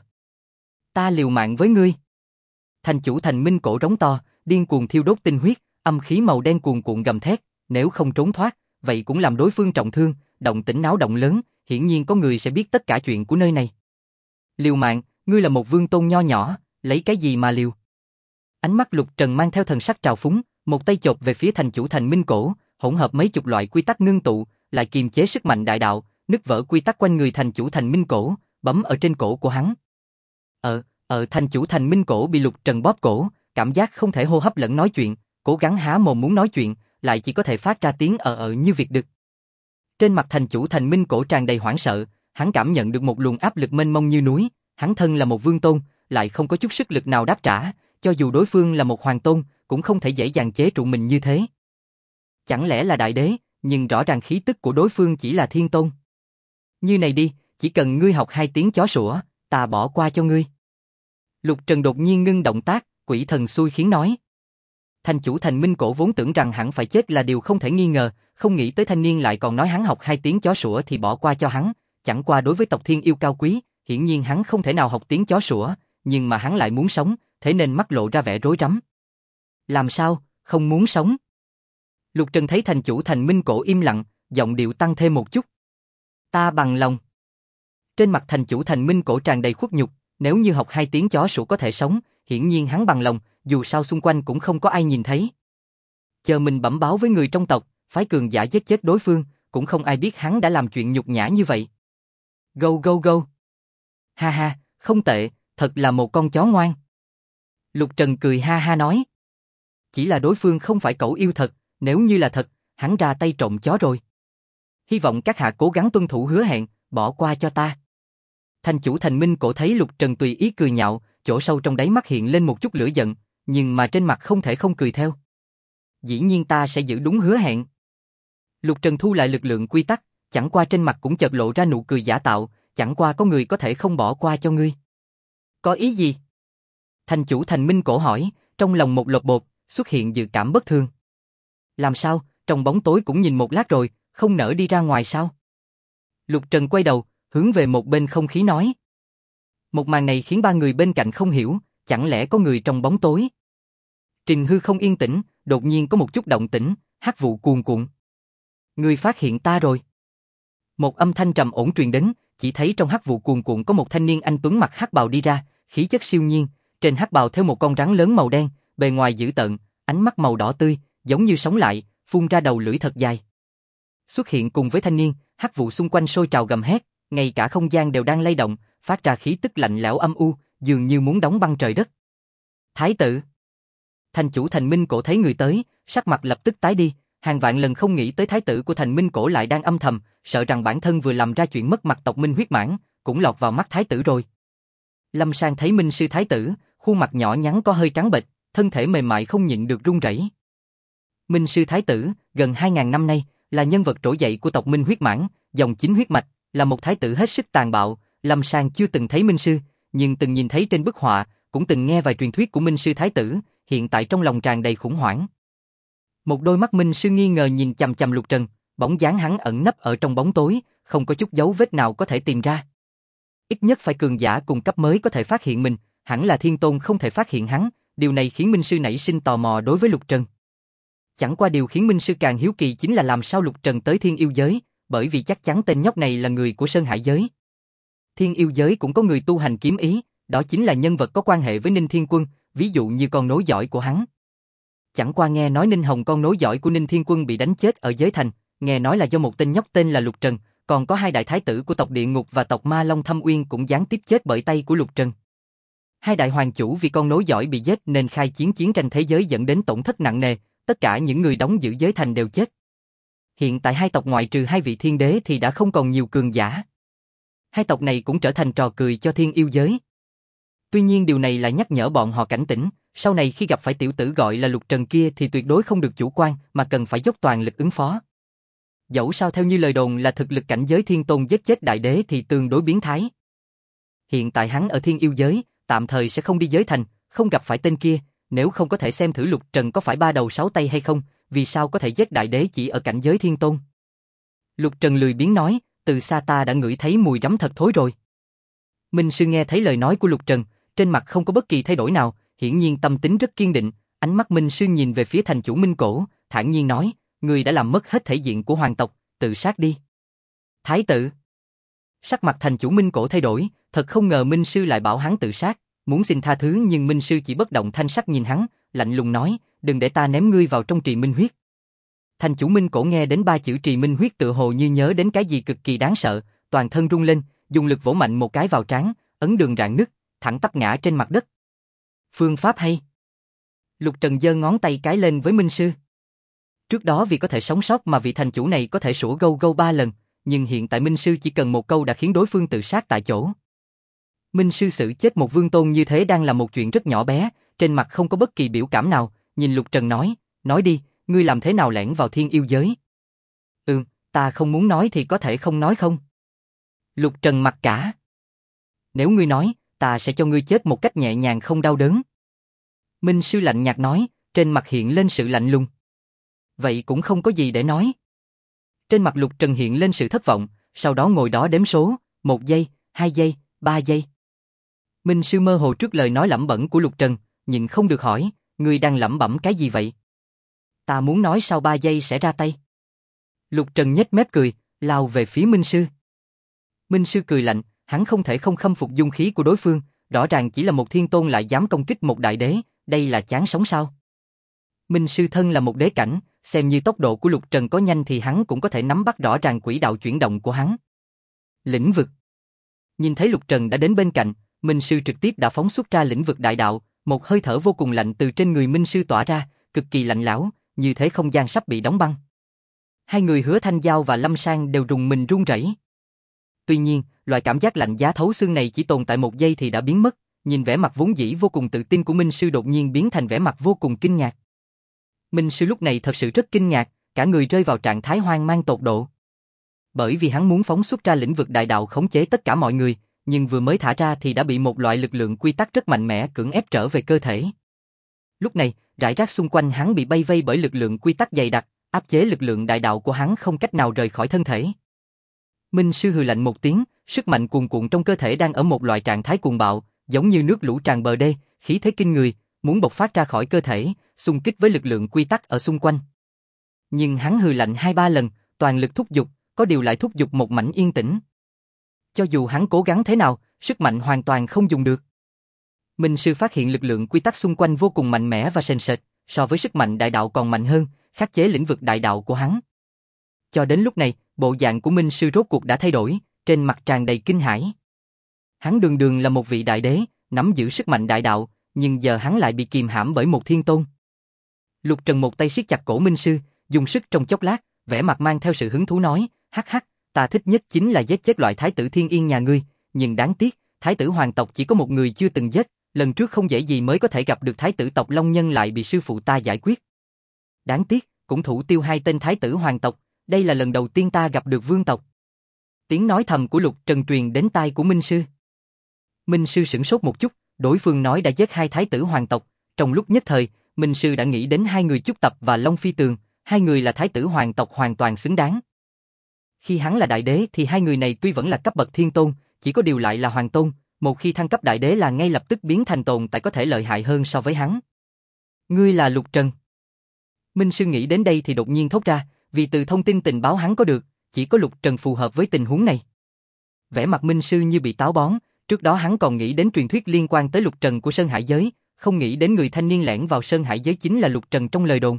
Ta liều mạng với ngươi. Thành chủ Thành Minh Cổ rống to, điên cuồng thiêu đốt tinh huyết, âm khí màu đen cuồn cuộn gầm thét, nếu không trốn thoát, vậy cũng làm đối phương trọng thương, động tĩnh náo động lớn, hiển nhiên có người sẽ biết tất cả chuyện của nơi này. Liều mạng, ngươi là một vương tôn nho nhỏ, lấy cái gì mà liều? Ánh mắt Lục Trần mang theo thần sắc trào phúng, một tay chộp về phía thành chủ Thành Minh Cổ, hỗn hợp mấy chục loại quy tắc ngưng tụ, lại kiềm chế sức mạnh đại đạo, nứt vỡ quy tắc quanh người thành chủ Thành Minh Cổ, bấm ở trên cổ của hắn. Thành chủ Thành Minh Cổ bị Lục Trần bóp cổ, cảm giác không thể hô hấp lẫn nói chuyện, cố gắng há mồm muốn nói chuyện, lại chỉ có thể phát ra tiếng như việc đực. Trên mặt thành chủ Thành Minh Cổ tràn đầy hoảng sợ, hắn cảm nhận được một luồng áp lực mênh mông như núi, hắn thân là một vương tôn, lại không có chút sức lực nào đáp trả, cho dù đối phương là một hoàng tôn, cũng không thể dễ dàng chế trụ mình như thế. Chẳng lẽ là đại đế, nhưng rõ ràng khí tức của đối phương chỉ là thiên tôn. Như này đi, chỉ cần ngươi học 2 tiếng chó sủa, ta bỏ qua cho ngươi. Lục Trần đột nhiên ngưng động tác, quỷ thần xui khiến nói. Thành chủ Thành Minh Cổ vốn tưởng rằng hẳn phải chết là điều không thể nghi ngờ, không nghĩ tới thanh niên lại còn nói hắn học 2 tiếng chó sủa thì bỏ qua cho hắn, chẳng qua đối với tộc thiên yêu cao quý, hiển nhiên hắn không thể nào học tiếng chó sủa, nhưng mà hắn lại muốn sống, thế nên mắt lộ ra vẻ rối rắm. Làm sao, không muốn sống? Lục Trần thấy thành chủ Thành Minh Cổ im lặng, giọng điệu tăng thêm một chút. Ta bằng lòng. Trên mặt thành chủ Thành Minh Cổ tràn đầy khuất nhục, nếu như học 2 tiếng chó sủa có thể sống, hiển nhiên hắn bằng lòng, dù sao xung quanh cũng không có ai nhìn thấy. Chờ mình bẩm báo với người trong tộc, phái cường giả giết chết đối phương, cũng không ai biết hắn đã làm chuyện nhục nhã như vậy. Go go go. Ha ha, không tệ, thật là một con chó ngoan. Lục Trần cười ha ha nói. Chỉ là đối phương không phải cẩu yêu thật, nếu như là thật, hắn ra tay trộm chó rồi. Hy vọng các hạ cố gắng tuân thủ hứa hẹn, bỏ qua cho ta. Thành chủ Thành Minh Cổ thấy Lục Trần tùy ý cười nhạo, chỗ sâu trong đáy mắt hiện lên một chút lửa giận, nhưng mà trên mặt không thể không cười theo. Dĩ nhiên ta sẽ giữ đúng hứa hẹn. Lục Trần thu lại lực lượng quy tắc, chẳng qua trên mặt cũng chợt lộ ra nụ cười giả tạo, chẳng qua có người có thể không bỏ qua cho ngươi. Có ý gì? Thành chủ Thành Minh Cổ hỏi, trong lòng một lột bột, xuất hiện dự cảm bất thường. Làm sao, trong bóng tối cũng nhìn một lát rồi, không nỡ đi ra ngoài sao? Lục Trần quay đầu, hướng về một bên không khí nói. Một màn này khiến 3 người bên cạnh không hiểu, chẳng lẽ có người trong bóng tối? Trình hư không yên tĩnh, đột nhiên có một chút động tĩnh, hắc vụ cuồn cuộn. Ngươi phát hiện ta rồi. Một âm thanh trầm ổn truyền đến, chỉ thấy trong hắc vụ cuồn cuộn có một thanh niên anh tuấn mặc hắc bào đi ra, khí chất siêu nhiên, trên hắc bào theo một con rắn lớn màu đen, bề ngoài dữ tợn, ánh mắt màu đỏ tươi, giống như sống lại, phun ra đầu lưỡi thật dài. Xuất hiện cùng với thanh niên, Hắc vụ xung quanh sôi trào gầm hét, ngay cả không gian đều đang lay động, phát ra khí tức lạnh lẽo âm u, dường như muốn đóng băng trời đất. Thái tử. Thành chủ Thành Minh Cổ thấy người tới, sắc mặt lập tức tái đi, hàng vạn lần không nghĩ tới thái tử của Thành Minh Cổ lại đang âm thầm, sợ rằng bản thân vừa làm ra chuyện mất mặt tộc Minh huyết mãn, cũng lọt vào mắt thái tử rồi. Lâm Sang thấy Minh sư thái tử, khuôn mặt nhỏ nhắn có hơi trắng bệch, thân thể mềm mại không nhịn được run rẩy. Minh sư thái tử, gần 2000 năm nay, là nhân vật trỗi dậy của tộc Minh huyết mãn, dòng chính huyết mạch, là một thái tử hết sức tàn bạo. Lâm Sang chưa từng thấy Minh sư, nhưng từng nhìn thấy trên bức họa, cũng từng nghe vài truyền thuyết của Minh sư thái tử, hiện tại trong lòng tràn đầy khủng hoảng. Một đôi mắt Minh sư nghi ngờ nhìn chằm chằm Lục Trần, bóng dáng hắn ẩn nấp ở trong bóng tối, không có chút dấu vết nào có thể tìm ra. Ít nhất phải cường giả cùng cấp mới có thể phát hiện mình, hẳn là thiên tôn không thể phát hiện hắn, điều này khiến Minh sư nảy sinh tò mò đối với Lục Trần. Chẳng qua điều khiến Minh sư càng hiếu kỳ chính là làm sao Lục Trần tới thiên yêu giới, bởi vì chắc chắn tên nhóc này là người của Sơn Hải giới. Thiên yêu giới cũng có người tu hành kiếm ý, đó chính là nhân vật có quan hệ với Ninh Thiên Quân, ví dụ như con nối dõi của hắn. Chẳng qua nghe nói Ninh Hồng con nối dõi của Ninh Thiên Quân bị đánh chết ở giới thành, nghe nói là do một tên nhóc tên là Lục Trần, còn có hai đại thái tử của tộc Địa Ngục và tộc Ma Long Thâm Uyên cũng gián tiếp chết bởi tay của Lục Trần. Hai đại hoàng chủ vì con nối dõi bị giết nên khai chiến tranh thế giới dẫn đến tổn thất nặng nề, tất cả những người đóng giữ giới thành đều chết. Hiện tại hai tộc ngoại trừ hai vị thiên đế thì đã không còn nhiều cường giả. Hai tộc này cũng trở thành trò cười cho thiên yêu giới. Tuy nhiên điều này lại nhắc nhở bọn họ cảnh tỉnh, sau này khi gặp phải tiểu tử gọi là Lục Trần kia thì tuyệt đối không được chủ quan mà cần phải dốc toàn lực ứng phó. Dẫu sao theo như lời đồn là thực lực cảnh giới thiên tôn giết chết đại đế thì tương đối biến thái. Hiện tại hắn ở thiên yêu giới, tạm thời sẽ không đi giới thành, không gặp phải tên kia, nếu không có thể xem thử Lục Trần có phải ba đầu sáu tay hay không, vì sao có thể giết đại đế chỉ ở cảnh giới thiên tôn. Lục Trần lười biếng nói, từ xa ta đã ngửi thấy mùi rắm thật thối rồi. Minh sư nghe thấy lời nói của Lục Trần, trên mặt không có bất kỳ thay đổi nào, hiển nhiên tâm tính rất kiên định, ánh mắt Minh sư nhìn về phía thành chủ Minh Cổ, thản nhiên nói, ngươi đã làm mất hết thể diện của hoàng tộc, tự sát đi. Thái tử. Sắc mặt thành chủ Minh Cổ thay đổi, thật không ngờ Minh sư lại bảo hắn tự sát, muốn xin tha thứ nhưng Minh sư chỉ bất động thanh sắc nhìn hắn, lạnh lùng nói, đừng để ta ném ngươi vào trong trì minh huyết. Thành chủ Minh Cổ nghe đến ba chữ trì minh huyết tựa hồ như nhớ đến cái gì cực kỳ đáng sợ, toàn thân rung lên, dùng lực vỗ mạnh một cái vào trán, ấn đường rạn nứt, thẳng tắp ngã trên mặt đất. Phương pháp hay. Lục Trần giơ ngón tay cái lên với Minh sư. Trước đó vì có thể sống sót mà vị thành chủ này có thể sủa gâu gâu 3 lần, nhưng hiện tại Minh sư chỉ cần một câu đã khiến đối phương tự sát tại chỗ. Minh sư xử chết một vương tôn như thế đang là một chuyện rất nhỏ bé, trên mặt không có bất kỳ biểu cảm nào, nhìn Lục Trần nói đi, ngươi làm thế nào lẻn vào thiên yêu giới? Ta không muốn nói thì có thể không nói không? Lục Trần mặc cả. Nếu ngươi nói, ta sẽ cho ngươi chết một cách nhẹ nhàng không đau đớn. Minh sư lạnh nhạt nói, trên mặt hiện lên sự lạnh lùng. Vậy cũng không có gì để nói. Trên mặt Lục Trần hiện lên sự thất vọng, sau đó ngồi đó đếm số, 1 giây, 2 giây, 3 giây. Minh sư mơ hồ trước lời nói lẩm bẩm của Lục Trần, nhịn không được hỏi, ngươi đang lẩm bẩm cái gì vậy? Ta muốn nói sau 3 giây sẽ ra tay. Lục Trần nhếch mép cười, lao về phía Minh sư. Minh sư cười lạnh, hắn không thể không khâm phục dung khí của đối phương, rõ ràng chỉ là một thiên tôn lại dám công kích một đại đế, đây là chán sống sao? Minh sư thân là một đế cảnh, xem như tốc độ của Lục Trần có nhanh thì hắn cũng có thể nắm bắt rõ ràng quỹ đạo chuyển động của hắn. Lĩnh vực. Nhìn thấy Lục Trần đã đến bên cạnh, Minh sư trực tiếp đã phóng xuất ra lĩnh vực đại đạo, một hơi thở vô cùng lạnh từ trên người Minh sư tỏa ra, cực kỳ lạnh lẽo, như thể không gian sắp bị đóng băng. Hai người Hứa Thanh Giao và Lâm Sang đều rùng mình run rẩy. Tuy nhiên, loại cảm giác lạnh giá thấu xương này chỉ tồn tại 1 giây thì đã biến mất, nhìn vẻ mặt vốn dĩ vô cùng tự tin của Minh sư đột nhiên biến thành vẻ mặt vô cùng kinh ngạc. Minh sư lúc này thật sự rất kinh ngạc, cả người rơi vào trạng thái hoang mang tột độ. Bởi vì hắn muốn phóng xuất ra lĩnh vực đại đạo khống chế tất cả mọi người, nhưng vừa mới thả ra thì đã bị một loại lực lượng quy tắc rất mạnh mẽ cưỡng ép trở về cơ thể. Lúc này, rải rác xung quanh hắn bị bay vây bởi lực lượng quy tắc dày đặc, áp chế lực lượng đại đạo của hắn không cách nào rời khỏi thân thể. Minh sư hừ lạnh một tiếng, sức mạnh cuồn cuộn trong cơ thể đang ở một loại trạng thái cuồng bạo, giống như nước lũ tràn bờ đê, khí thế kinh người, muốn bộc phát ra khỏi cơ thể, xung kích với lực lượng quy tắc ở xung quanh. Nhưng hắn hừ lạnh 2-3 lần, toàn lực thúc giục, có điều lại thúc giục một mảnh yên tĩnh. Cho dù hắn cố gắng thế nào, sức mạnh hoàn toàn không dùng được. Minh sư phát hiện lực lượng quy tắc xung quanh vô cùng mạnh mẽ và sền sệt, so với sức mạnh đại đạo còn mạnh hơn, khắc chế lĩnh vực đại đạo của hắn. Cho đến lúc này, bộ dạng của Minh Sư rốt cuộc đã thay đổi, trên mặt tràn đầy kinh hãi. Hắn đường đường là một vị đại đế, nắm giữ sức mạnh đại đạo, nhưng giờ hắn lại bị kìm hãm bởi một thiên tôn. Lục Trần một tay siết chặt cổ Minh Sư, dùng sức trong chốc lát, vẻ mặt mang theo sự hứng thú nói, hắc hắc, ta thích nhất chính là giết chết loại thái tử Thiên Yên nhà ngươi, nhưng đáng tiếc, thái tử hoàng tộc chỉ có một người chưa từng giết, lần trước không dễ gì mới có thể gặp được thái tử tộc Long Nhân lại bị sư phụ ta giải quyết. Đáng tiếc, cũng thủ tiêu hai tên thái tử hoàng tộc, đây là lần đầu tiên ta gặp được vương tộc. Tiếng nói thầm của Lục Trần truyền đến tai của Minh Sư. Minh Sư sửng sốt một chút, đối phương nói đã giết hai thái tử hoàng tộc, trong lúc nhất thời, Minh Sư đã nghĩ đến hai người Chúc Tập và Long Phi Tường, hai người là thái tử hoàng tộc hoàn toàn xứng đáng. Khi hắn là đại đế thì hai người này tuy vẫn là cấp bậc thiên tôn, chỉ có điều lại là hoàng tôn, một khi thăng cấp đại đế là ngay lập tức biến thành tồn tại có thể lợi hại hơn so với hắn. Ngươi là Lục Trần. Minh Sư nghĩ đến đây thì đột nhiên thốt ra, vì từ thông tin tình báo hắn có được, chỉ có Lục Trần phù hợp với tình huống này. Vẻ mặt Minh Sư như bị táo bón, trước đó hắn còn nghĩ đến truyền thuyết liên quan tới Lục Trần của Sơn Hải Giới, không nghĩ đến người thanh niên lẻn vào Sơn Hải Giới chính là Lục Trần trong lời đồn.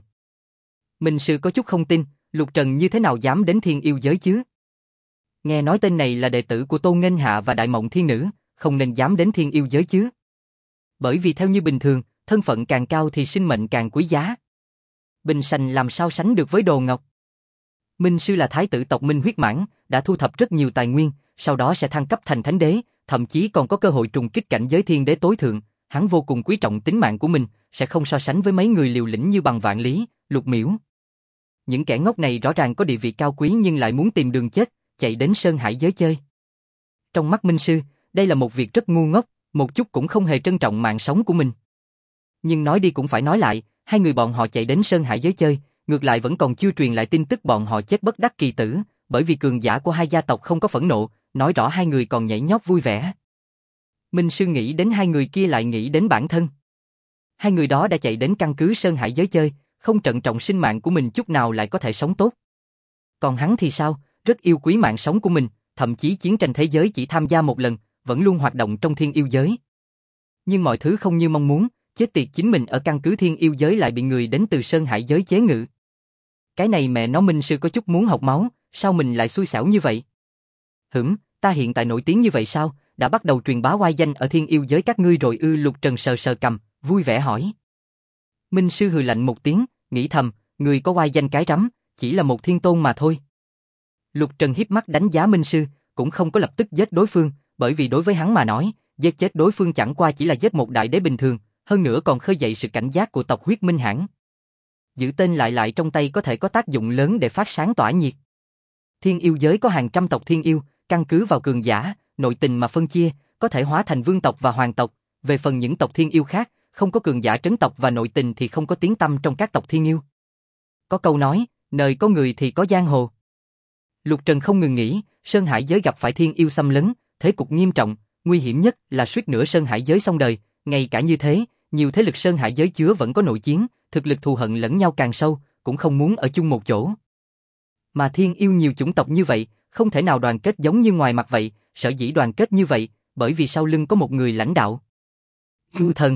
Minh Sư có chút không tin, Lục Trần như thế nào dám đến Thiên Yêu Giới chứ? Nghe nói tên này là đệ tử của Tôn Nghênh Hạ và Đại Mộng Thiên Nữ, không nên dám đến Thiên Yêu Giới chứ. Bởi vì theo như bình thường, thân phận càng cao thì sinh mệnh càng quý giá. Bình Sành làm sao sánh được với Đồ Ngọc? Minh Sư là thái tử tộc Minh Huyết Mãn, đã thu thập rất nhiều tài nguyên, sau đó sẽ thăng cấp thành thánh đế, thậm chí còn có cơ hội trùng kích cảnh giới thiên đế tối thượng. Hắn vô cùng quý trọng tính mạng của mình, sẽ không so sánh với mấy người liều lĩnh như Bằng Vạn Lý, Lục Miễu. Những kẻ ngốc này rõ ràng có địa vị cao quý nhưng lại muốn tìm đường chết, chạy đến Sơn Hải Giới chơi. Trong mắt Minh Sư, đây là một việc rất ngu ngốc, một chút cũng không hề trân trọng mạng sống của mình. Nhưng nói đi cũng phải nói lại, hai người bọn họ chạy đến Sơn Hải Giới chơi, ngược lại vẫn còn chưa truyền lại tin tức bọn họ chết bất đắc kỳ tử, bởi vì cường giả của hai gia tộc không có phẫn nộ, nói rõ hai người còn nhảy nhót vui vẻ. Minh Sư nghĩ đến hai người kia lại nghĩ đến bản thân. Hai người đó đã chạy đến căn cứ Sơn Hải Giới chơi, không trân trọng sinh mạng của mình chút nào lại có thể sống tốt. Còn hắn thì sao, rất yêu quý mạng sống của mình, thậm chí chiến tranh thế giới chỉ tham gia một lần, vẫn luôn hoạt động trong Thiên Yêu Giới. Nhưng mọi thứ không như mong muốn, chết tiệt chính mình ở căn cứ Thiên Yêu Giới lại bị người đến từ Sơn Hải Giới chế ngự. Cái này mẹ nó Minh Sư có chút muốn học máu, sao mình lại xui xẻo như vậy? Ta hiện tại nổi tiếng như vậy sao, đã bắt đầu truyền bá oai danh ở Thiên Yêu Giới các ngươi rồi ư? Lục Trần sờ sờ cằm, vui vẻ hỏi. Minh Sư hừ lạnh một tiếng, nghĩ thầm, người có oai danh cái rắm, chỉ là một thiên tôn mà thôi. Lục Trần hiếp mắt đánh giá Minh Sư, cũng không có lập tức giết đối phương, bởi vì đối với hắn mà nói, giết chết đối phương chẳng qua chỉ là giết một đại đế bình thường, hơn nữa còn khơi dậy sự cảnh giác của tộc Huyết Minh Hãn. Giữ tên lại trong tay có thể có tác dụng lớn để phát sáng tỏa nhiệt. Thiên Yêu Giới có hàng trăm tộc thiên yêu, căn cứ vào cường giả, nội tình mà phân chia, có thể hóa thành vương tộc và hoàng tộc. Về phần những tộc thiên yêu khác, không có cường giả trấn tộc và nội tình thì không có tiếng tăm trong các tộc thiên yêu. Có câu nói, nơi có người thì có giang hồ. Lục Trần không ngừng nghĩ, Sơn Hải Giới gặp phải thiên yêu xâm lấn, thế cục nghiêm trọng, nguy hiểm nhất là suýt nữa Sơn Hải Giới xong đời. Ngay cả như thế, nhiều thế lực Sơn Hải Giới chứa vẫn có nội chiến, thực lực thù hận lẫn nhau càng sâu, cũng không muốn ở chung một chỗ. Mà thiên yêu nhiều chủng tộc như vậy, không thể nào đoàn kết giống như ngoài mặt vậy, sở dĩ đoàn kết như vậy, bởi vì sau lưng có một người lãnh đạo. Yêu thần.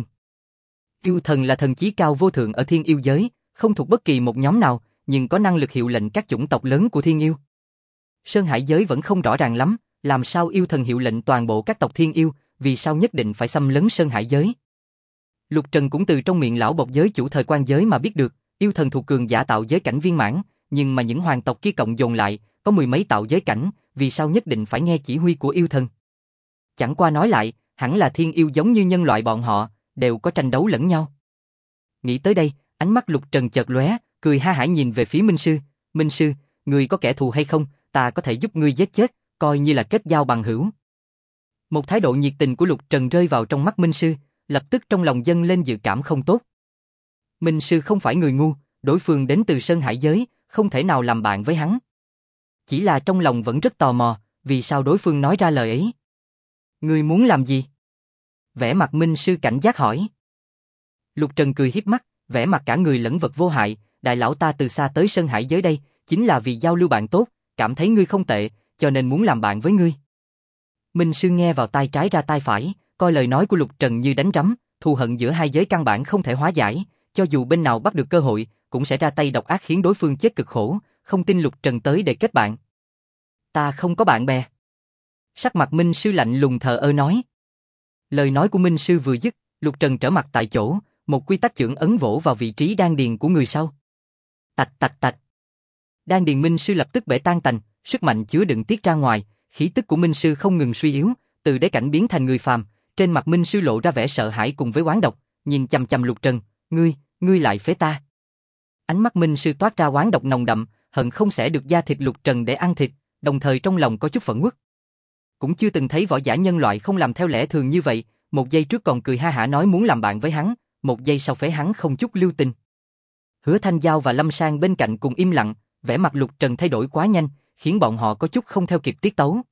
Yêu thần là thần chí cao vô thượng ở Thiên Yêu Giới, không thuộc bất kỳ một nhóm nào, nhưng có năng lực hiệu lệnh các chủng tộc lớn của thiên yêu. Sơn Hải Giới vẫn không rõ ràng lắm, làm sao yêu thần hiệu lệnh toàn bộ các tộc thiên yêu, vì sao nhất định phải xâm lấn Sơn Hải Giới. Lục Trần cũng từ trong miệng lão bộc giới chủ thời quan giới mà biết được, yêu thần thuộc cường giả tạo giới cảnh viên mãn, nhưng mà những hoàng tộc kia cộng dồn lại, có mười mấy tạo giới cảnh, vì sao nhất định phải nghe chỉ huy của yêu thần. Chẳng qua nói lại, hẳn là thiên yêu giống như nhân loại bọn họ, đều có tranh đấu lẫn nhau. Nghĩ tới đây, ánh mắt Lục Trần chợt lóe, cười ha hả nhìn về phía Minh Sư. Minh Sư, ngươi có kẻ thù hay không, ta có thể giúp ngươi giết chết, coi như là kết giao bằng hữu. Một thái độ nhiệt tình của Lục Trần rơi vào trong mắt Minh Sư, lập tức trong lòng dâng lên dự cảm không tốt. Minh Sư không phải người ngu, đối phương đến từ Sơn Hải Giới, không thể nào làm bạn với hắn. Chỉ là trong lòng vẫn rất tò mò, vì sao đối phương nói ra lời ấy. Ngươi muốn làm gì? Vẻ mặt Minh Sư cảnh giác hỏi. Lục Trần cười hiếp mắt, vẻ mặt cả người lẫn vật vô hại, đại lão ta từ xa tới Sơn Hải Giới đây, chính là vì giao lưu bạn tốt, cảm thấy ngươi không tệ, cho nên muốn làm bạn với ngươi. Minh Sư nghe vào tai trái ra tai phải, coi lời nói của Lục Trần như đánh rắm, thù hận giữa hai giới căn bản không thể hóa giải, cho dù bên nào bắt được cơ hội, cũng sẽ ra tay độc ác khiến đối phương chết cực khổ, không tin Lục Trần tới để kết bạn. Ta không có bạn bè. Sắc mặt Minh Sư lạnh lùng thờ ơ nói. Lời nói của Minh Sư vừa dứt, Lục Trần trở mặt tại chỗ, một quy tắc chưởng ấn vỗ vào vị trí đan điền của người sau. Tạch tạch tạch. Đan điền Minh Sư lập tức bể tan tành, sức mạnh chứa đựng tiết ra ngoài, khí tức của Minh Sư không ngừng suy yếu, từ đế cảnh biến thành người phàm, trên mặt Minh Sư lộ ra vẻ sợ hãi cùng với oán độc, nhìn chằm chằm Lục Trần, ngươi lại phế ta. Ánh mắt Minh Sư toát ra oán độc nồng đậm, hận không xẻ được da thịt Lục Trần để ăn thịt, đồng thời trong lòng có chút phẫn uất. Cũng chưa từng thấy võ giả nhân loại không làm theo lẽ thường như vậy, một giây trước còn cười ha hả nói muốn làm bạn với hắn, một giây sau phế hắn không chút lưu tình. Hứa Thanh Giao và Lâm Sang bên cạnh cùng im lặng, vẻ mặt Lục Trần thay đổi quá nhanh, khiến bọn họ có chút không theo kịp tiết tấu.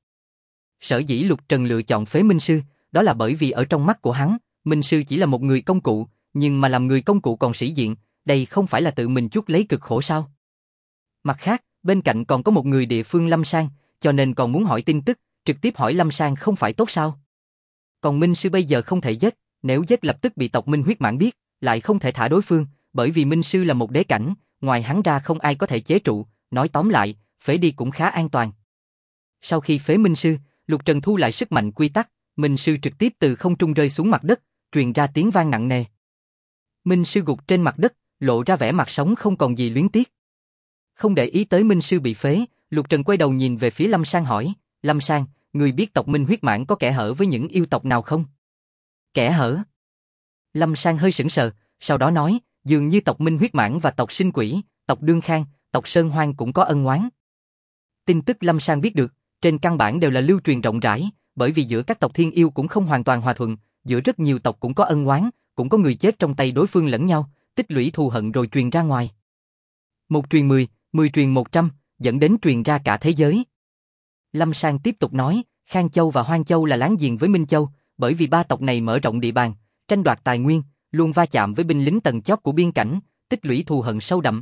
Sở dĩ Lục Trần lựa chọn phế Minh Sư, đó là bởi vì ở trong mắt của hắn, Minh Sư chỉ là một người công cụ, nhưng mà làm người công cụ còn sĩ diện, đây không phải là tự mình chuốc lấy cực khổ sao? Mặt khác, bên cạnh còn có một người địa phương Lâm Sang, cho nên còn muốn hỏi tin tức, trực tiếp hỏi Lâm Sang không phải tốt sao? Còn Minh Sư bây giờ không thể giết, nếu giết lập tức bị tộc Minh huyết mãn biết, lại không thể thả đối phương, bởi vì Minh Sư là một đế cảnh, ngoài hắn ra không ai có thể chế trụ, nói tóm lại, phế đi cũng khá an toàn. Sau khi phế Minh Sư, Lục Trần thu lại sức mạnh quy tắc, Minh Sư trực tiếp từ không trung rơi xuống mặt đất, truyền ra tiếng vang nặng nề. Minh Sư gục trên mặt đất, lộ ra vẻ mặt sống không còn gì luyến tiếc. Không để ý tới Minh Sư bị phế, Lục Trần quay đầu nhìn về phía Lâm Sang hỏi, Lâm Sang, người biết tộc Minh huyết mãn có kẻ hở với những yêu tộc nào không? Kẻ hở? Lâm Sang hơi sững sờ, sau đó nói, dường như tộc Minh huyết mãn và tộc Sinh Quỷ, tộc Đương Khang, tộc Sơn Hoang cũng có ân oán. Tin tức Lâm Sang biết được, trên căn bản đều là lưu truyền rộng rãi, bởi vì giữa các tộc thiên yêu cũng không hoàn toàn hòa thuận, giữa rất nhiều tộc cũng có ân oán, cũng có người chết trong tay đối phương lẫn nhau, tích lũy thù hận rồi truyền ra ngoài. Một truyền 10, 10 truyền 100, dẫn đến truyền ra cả thế giới. Lâm Sang tiếp tục nói, Khang Châu và Hoang Châu là láng giềng với Minh Châu, bởi vì ba tộc này mở rộng địa bàn, tranh đoạt tài nguyên, luôn va chạm với binh lính tầng chót của biên cảnh, tích lũy thù hận sâu đậm.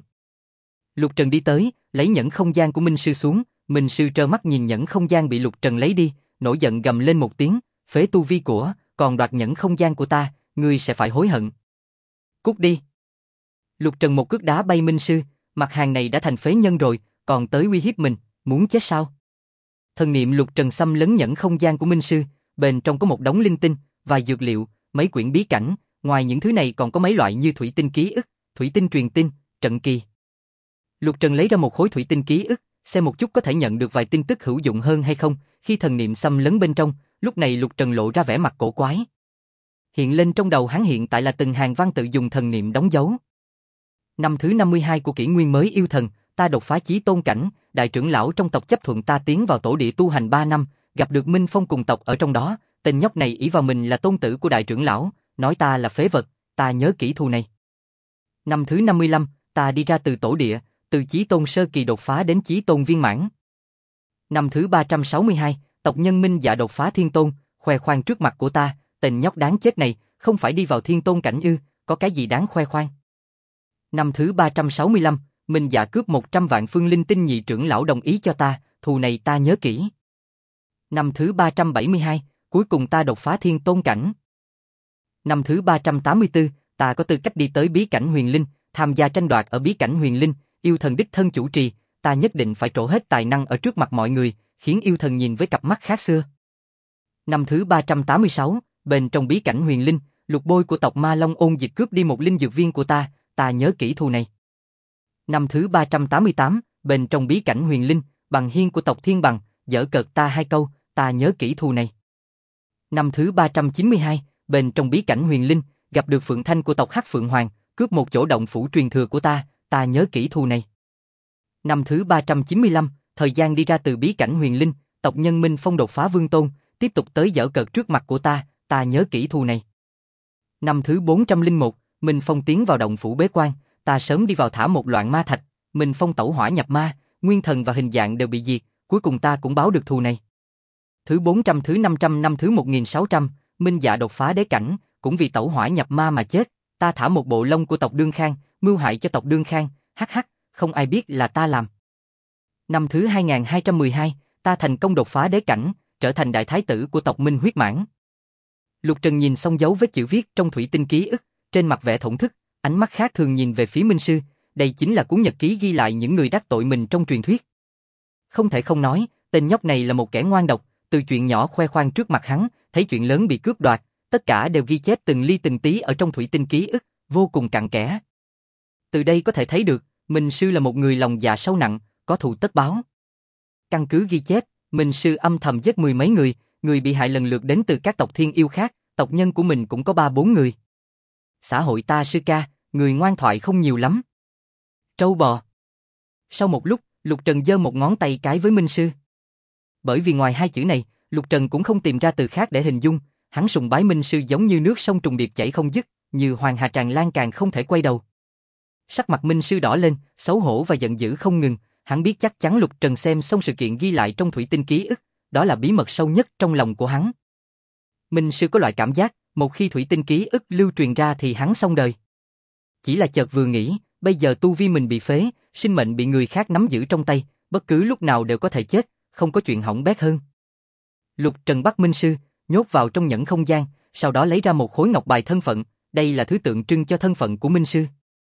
Lục Trần đi tới, lấy nhẫn không gian của Minh Sư xuống, Minh Sư trơ mắt nhìn nhẫn không gian bị Lục Trần lấy đi, nổi giận gầm lên một tiếng, phế tu vi của, còn đoạt nhẫn không gian của ta, ngươi sẽ phải hối hận. Cút đi. Lục Trần một cước đá bay Minh Sư, mặt hàng này đã thành phế nhân rồi, còn tới uy hiếp mình, muốn chết sao? Thần niệm Lục Trần xâm lấn nhẫn không gian của Minh Sư, bên trong có một đống linh tinh, vài dược liệu, mấy quyển bí cảnh, ngoài những thứ này còn có mấy loại như thủy tinh ký ức, thủy tinh truyền tin, trận kỳ. Lục Trần lấy ra một khối thủy tinh ký ức, xem một chút có thể nhận được vài tin tức hữu dụng hơn hay không, khi thần niệm xâm lấn bên trong, lúc này Lục Trần lộ ra vẻ mặt cổ quái. Hiện lên trong đầu hắn hiện tại là từng hàng văn tự dùng thần niệm đóng dấu. Năm thứ 52 của kỷ nguyên mới yêu thần, ta đột phá chí tôn cảnh, đại trưởng lão trong tộc chấp thuận ta tiến vào tổ địa tu hành 3 năm, gặp được Minh Phong cùng tộc ở trong đó, tên nhóc này ỷ vào mình là tôn tử của đại trưởng lão, nói ta là phế vật, ta nhớ kỹ thù này. Năm thứ 55, ta đi ra từ tổ địa, từ chí tôn sơ kỳ đột phá đến chí tôn viên mãn. Năm thứ 362, tộc nhân Minh Dạ đột phá thiên tôn, khoe khoang trước mặt của ta, tên nhóc đáng chết này, không phải đi vào thiên tôn cảnh ư, có cái gì đáng khoe khoang. Năm thứ 365, Minh Dạ cướp 100 vạn phương linh tinh nhị trưởng lão đồng ý cho ta, thù này ta nhớ kỹ. Năm thứ 372, cuối cùng ta đột phá thiên tôn cảnh. Năm thứ 384, ta có tư cách đi tới bí cảnh huyền linh, tham gia tranh đoạt ở bí cảnh huyền linh, yêu thần đích thân chủ trì, ta nhất định phải trổ hết tài năng ở trước mặt mọi người, khiến yêu thần nhìn với cặp mắt khác xưa. Năm thứ 386, bên trong bí cảnh huyền linh, lục bôi của tộc Ma Long Ôn Dịch cướp đi một linh dược viên của ta nhớ kỹ thù này. Năm thứ 388, bên trong bí cảnh huyền linh, Bằng Hiên của tộc Thiên Bằng, giở cợt ta 2 câu, ta nhớ kỹ thù này. Năm thứ 392, bên trong bí cảnh huyền linh, gặp được Phượng Thanh của tộc Hắc Phượng Hoàng, cướp một chỗ động phủ truyền thừa của ta nhớ kỹ thù này. Năm thứ 395, thời gian đi ra từ bí cảnh huyền linh, tộc nhân Minh Phong đột phá vương tôn, tiếp tục tới giở cợt trước mặt của ta nhớ kỹ thù này. Năm thứ 401, Minh Phong tiến vào động phủ bế quan, ta sớm đi vào thả một loạn ma thạch, Minh Phong tẩu hỏa nhập ma, nguyên thần và hình dạng đều bị diệt, cuối cùng ta cũng báo được thù này. Thứ 400, thứ 500, năm thứ 1600, Minh Dạ đột phá đế cảnh, cũng vì tẩu hỏa nhập ma mà chết, ta thả một bộ lông của tộc Đương Khang, mưu hại cho tộc Đương Khang, hắc, không ai biết là ta làm. Năm thứ 2212, ta thành công đột phá đế cảnh, trở thành đại thái tử của tộc Minh huyết mãn. Lục Trần nhìn xong dấu vết chữ viết trong thủy tinh ký ức, trên mặt vẻ thổn thức, ánh mắt khác thường nhìn về phía Minh Sư, đây chính là cuốn nhật ký ghi lại những người đắc tội mình trong truyền thuyết. Không thể không nói, tên nhóc này là một kẻ ngoan độc, từ chuyện nhỏ khoe khoang trước mặt hắn, thấy chuyện lớn bị cướp đoạt, tất cả đều ghi chép từng ly từng tí ở trong thủy tinh ký ức, vô cùng cặn kẽ. Từ đây có thể thấy được, Minh Sư là một người lòng dạ sâu nặng, có thù tất báo. Căn cứ ghi chép, Minh Sư âm thầm giết mười mấy người, người bị hại lần lượt đến từ các tộc thiên yêu khác, tộc nhân của mình cũng có 3-4 người. Xã hội ta sư ca, người ngoan thoại không nhiều lắm. Trâu bò. Sau một lúc, Lục Trần giơ một ngón tay cái với Minh Sư. Bởi vì ngoài hai chữ này, Lục Trần cũng không tìm ra từ khác để hình dung, hắn sùng bái Minh Sư giống như nước sông trùng điệp chảy không dứt, như hoàng hà tràn lan càng không thể quay đầu. Sắc mặt Minh Sư đỏ lên, xấu hổ và giận dữ không ngừng, hắn biết chắc chắn Lục Trần xem xong sự kiện ghi lại trong thủy tinh ký ức, đó là bí mật sâu nhất trong lòng của hắn. Minh Sư có loại cảm giác, một khi thủy tinh ký ức lưu truyền ra thì hắn xong đời. Chỉ là chợt vừa nghĩ, bây giờ tu vi mình bị phế, sinh mệnh bị người khác nắm giữ trong tay, bất cứ lúc nào đều có thể chết, không có chuyện hỏng bét hơn. Lục Trần bắt Minh Sư, nhốt vào trong nhẫn không gian, sau đó lấy ra một khối ngọc bài thân phận, đây là thứ tượng trưng cho thân phận của Minh Sư.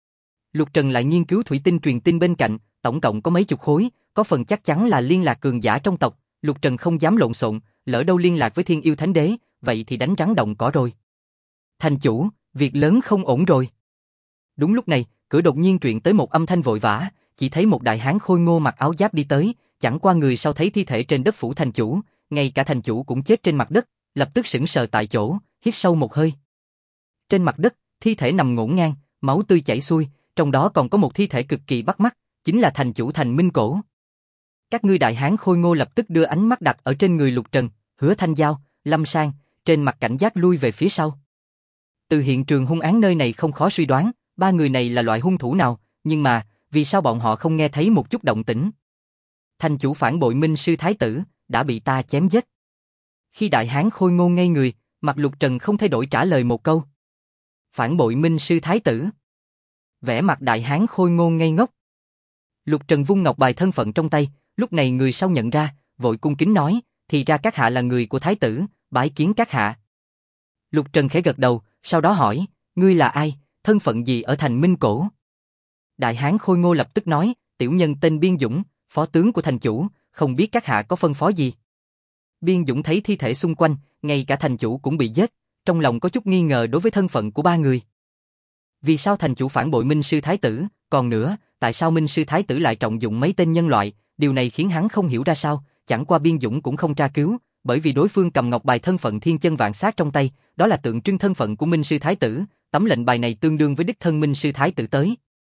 Lục Trần lại nghiên cứu thủy tinh truyền tin bên cạnh, tổng cộng có mấy chục khối, có phần chắc chắn là liên lạc cường giả trong tộc, Lục Trần không dám lộn xộn, lỡ đâu liên lạc với Thiên Yêu Thánh Đế, vậy thì đánh rắn động cỏ rồi. Thành chủ, việc lớn không ổn rồi. Đúng lúc này, cửa đột nhiên truyền tới một âm thanh vội vã, chỉ thấy một đại hán khôi ngô mặc áo giáp đi tới, chẳng qua người sau thấy thi thể trên đất phủ thành chủ, ngay cả thành chủ cũng chết trên mặt đất, lập tức sững sờ tại chỗ, hít sâu một hơi. Trên mặt đất, thi thể nằm ngổn ngang, máu tươi chảy xuôi, trong đó còn có một thi thể cực kỳ bắt mắt, chính là thành chủ Thành Minh Cổ. Các ngươi đại hán khôi ngô lập tức đưa ánh mắt đặt ở trên người Lục Trần, Hứa Thanh Giao, Lâm Sang, trên mặt cảnh giác lui về phía sau. Từ hiện trường hung án nơi này không khó suy đoán, ba người này là loại hung thủ nào, nhưng mà, vì sao bọn họ không nghe thấy một chút động tĩnh? Thành chủ phản bội Minh Sư Thái Tử, đã bị ta chém giết. Khi đại hán khôi ngô ngây người, mặt Lục Trần không thay đổi trả lời một câu. Phản bội Minh Sư Thái Tử. Vẻ mặt đại hán khôi ngô ngây ngốc. Lục Trần vung ngọc bài thân phận trong tay, lúc này người sau nhận ra, vội cung kính nói, thì ra các hạ là người của Thái Tử, bái kiến các hạ. Lục Trần khẽ gật đầu, sau đó hỏi, ngươi là ai, thân phận gì ở thành Minh Cổ? Đại hán khôi ngô lập tức nói, tiểu nhân tên Biên Dũng, phó tướng của thành chủ, không biết các hạ có phân phó gì. Biên Dũng thấy thi thể xung quanh, ngay cả thành chủ cũng bị giết, trong lòng có chút nghi ngờ đối với thân phận của ba người. Vì sao thành chủ phản bội Minh Sư Thái Tử, còn nữa, tại sao Minh Sư Thái Tử lại trọng dụng mấy tên nhân loại, điều này khiến hắn không hiểu ra sao, chẳng qua Biên Dũng cũng không tra cứu, bởi vì đối phương cầm ngọc bài thân phận thiên chân vạn sát trong tay, đó là tượng trưng thân phận của Minh Sư Thái Tử, tấm lệnh bài này tương đương với đích thân Minh Sư Thái Tử tới.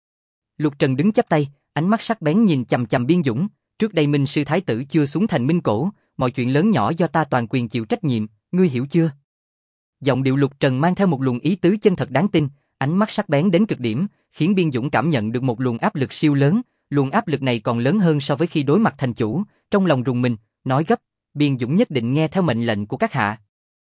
Lục Trần đứng chắp tay, ánh mắt sắc bén nhìn chằm chằm Biên Dũng, trước đây Minh Sư Thái Tử chưa xuống thành Minh Cổ, mọi chuyện lớn nhỏ do ta toàn quyền chịu trách nhiệm, ngươi hiểu chưa? Giọng điệu Lục Trần mang theo một luồng ý tứ chân thật đáng tin, ánh mắt sắc bén đến cực điểm, khiến Biên Dũng cảm nhận được một luồng áp lực siêu lớn, luồng áp lực này còn lớn hơn so với khi đối mặt thành chủ, trong lòng rùng mình, nói gấp, Biên Dũng nhất định nghe theo mệnh lệnh của các hạ.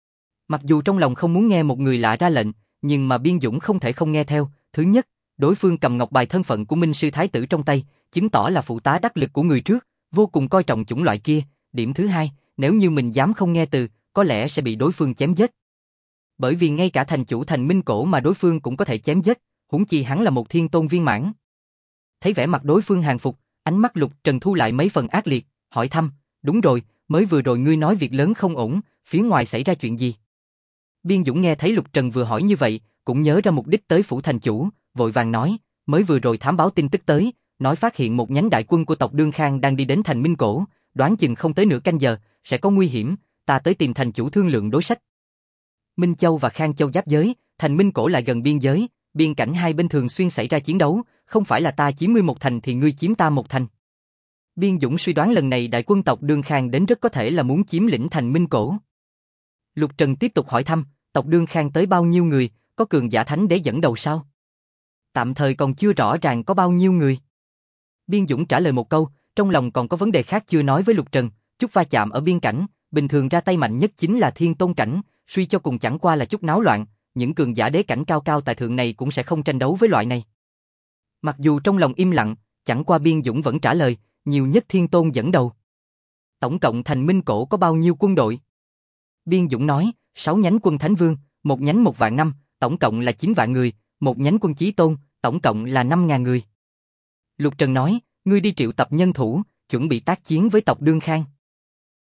Mặc dù trong lòng không muốn nghe một người lạ ra lệnh, nhưng mà Biên Dũng không thể không nghe theo, thứ nhất, đối phương cầm ngọc bài thân phận của Minh Sư Thái Tử trong tay, chứng tỏ là phụ tá đắc lực của người trước, vô cùng coi trọng chủng loại kia, điểm thứ hai, nếu như mình dám không nghe từ, có lẽ sẽ bị đối phương chém giết. Bởi vì ngay cả thành chủ Thành Minh Cổ mà đối phương cũng có thể chém giết, huống chi hắn là một thiên tôn viên mãn. Thấy vẻ mặt đối phương hàng phục, ánh mắt Lục Trần thu lại mấy phần ác liệt, hỏi thăm, đúng rồi, mới vừa rồi ngươi nói việc lớn không ổn, phía ngoài xảy ra chuyện gì? Biên Dũng nghe thấy Lục Trần vừa hỏi như vậy, cũng nhớ ra mục đích tới phủ thành chủ, vội vàng nói, mới vừa rồi thám báo tin tức tới, nói phát hiện một nhánh đại quân của tộc Đương Khang đang đi đến thành Minh Cổ, đoán chừng không tới nửa canh giờ, sẽ có nguy hiểm, ta tới tìm thành chủ thương lượng đối sách. Minh Châu và Khang Châu giáp giới, thành Minh Cổ lại gần biên giới, biên cảnh hai bên thường xuyên xảy ra chiến đấu, không phải là ta chiếm ngươi một thành thì ngươi chiếm ta một thành. Biên Dũng suy đoán lần này đại quân tộc Đương Khang đến rất có thể là muốn chiếm lĩnh thành Minh Cổ. Lục Trần tiếp tục hỏi thăm, tộc Đương Khang tới bao nhiêu người, có cường giả thánh đế dẫn đầu sao? Tạm thời còn chưa rõ ràng có bao nhiêu người. Biên Dũng trả lời một câu, trong lòng còn có vấn đề khác chưa nói với Lục Trần, chút va chạm ở biên cảnh, bình thường ra tay mạnh nhất chính là thiên tôn cảnh, suy cho cùng chẳng qua là chút náo loạn, những cường giả đế cảnh cao cao tại thượng này cũng sẽ không tranh đấu với loại này. Mặc dù trong lòng im lặng, chẳng qua Biên Dũng vẫn trả lời, nhiều nhất thiên tôn dẫn đầu. Tổng cộng thành Minh Cổ có bao nhiêu quân đội? Biên Dũng nói, 6 nhánh quân Thánh Vương, một nhánh 1 vạn năm, tổng cộng là 9 vạn người, một nhánh quân Chí Tôn, tổng cộng là 5.000 người. Lục Trần nói, ngươi đi triệu tập nhân thủ, chuẩn bị tác chiến với tộc Đương Khang.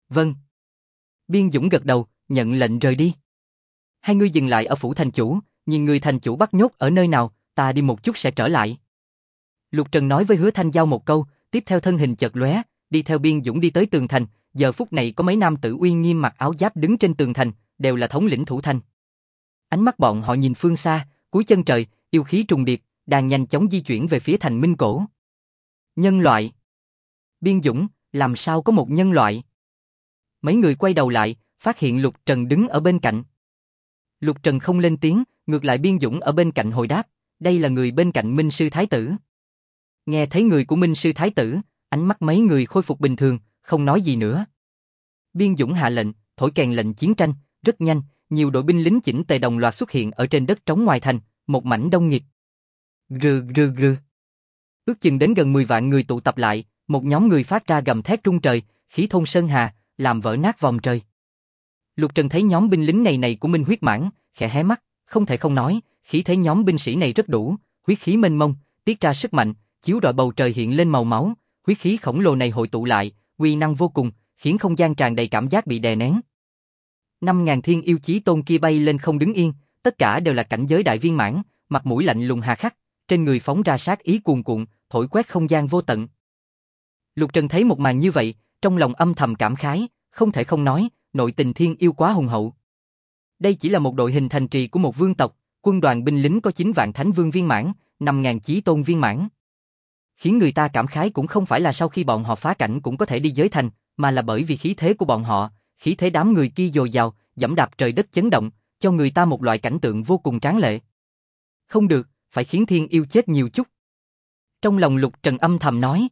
Vâng. Biên Dũng gật đầu, nhận lệnh rời đi. Hai người dừng lại ở phủ thành chủ, nhìn người thành chủ bắt nhốt ở nơi nào, ta đi một chút sẽ trở lại. Lục Trần nói với Hứa Thanh Giao một câu, tiếp theo thân hình chợt lóe, đi theo Biên Dũng đi tới tường thành. Giờ phút này có mấy nam tử uy nghiêm mặc áo giáp đứng trên tường thành, đều là thống lĩnh thủ thành. Ánh mắt bọn họ nhìn phương xa, cuối chân trời, yêu khí trùng điệp, đang nhanh chóng di chuyển về phía thành Minh Cổ. Nhân loại. Biên Dũng, làm sao có một nhân loại? Mấy người quay đầu lại, phát hiện Lục Trần đứng ở bên cạnh. Lục Trần không lên tiếng, ngược lại Biên Dũng ở bên cạnh hồi đáp, đây là người bên cạnh Minh Sư Thái Tử. Nghe thấy người của Minh Sư Thái Tử, ánh mắt mấy người khôi phục bình thường, không nói gì nữa. Biên Dũng hạ lệnh, thổi kèn lệnh chiến tranh, rất nhanh, nhiều đội binh lính chỉnh tề đồng loạt xuất hiện ở trên đất trống ngoài thành, một mảnh đông nghịt. Rừ rừ rừ. Ước chừng đến gần 10 vạn người tụ tập lại, một nhóm người phát ra gầm thét trung trời, khí thôn sơn hà, làm vỡ nát vòm trời. Lục Trần thấy nhóm binh lính này của Minh Huyết Mãng, khẽ hé mắt, không thể không nói, khí thế nhóm binh sĩ này rất đủ, huyết khí mênh mông, tiết ra sức mạnh, chiếu rọi bầu trời hiện lên màu máu, huyết khí khổng lồ này hội tụ lại, uy năng vô cùng, khiến không gian tràn đầy cảm giác bị đè nén. 5.000 thiên yêu chí tôn kia bay lên không đứng yên, tất cả đều là cảnh giới đại viên mãn, mặt mũi lạnh lùng hà khắc, trên người phóng ra sát ý cuồn cuộn, thổi quét không gian vô tận. Lục Trần thấy một màn như vậy, trong lòng âm thầm cảm khái, không thể không nói, nội tình thiên yêu quá hùng hậu. Đây chỉ là một đội hình thành trì của một vương tộc, quân đoàn binh lính có 9 vạn thánh vương viên mãn, 5.000 chí tôn viên mãn. Khiến người ta cảm khái cũng không phải là sau khi bọn họ phá cảnh cũng có thể đi giới thành, mà là bởi vì khí thế của bọn họ, khí thế đám người kia dồi dào, dẫm đạp trời đất chấn động, cho người ta một loại cảnh tượng vô cùng tráng lệ. Không được, phải khiến thiên yêu chết nhiều chút. Trong lòng Lục Trần âm thầm nói.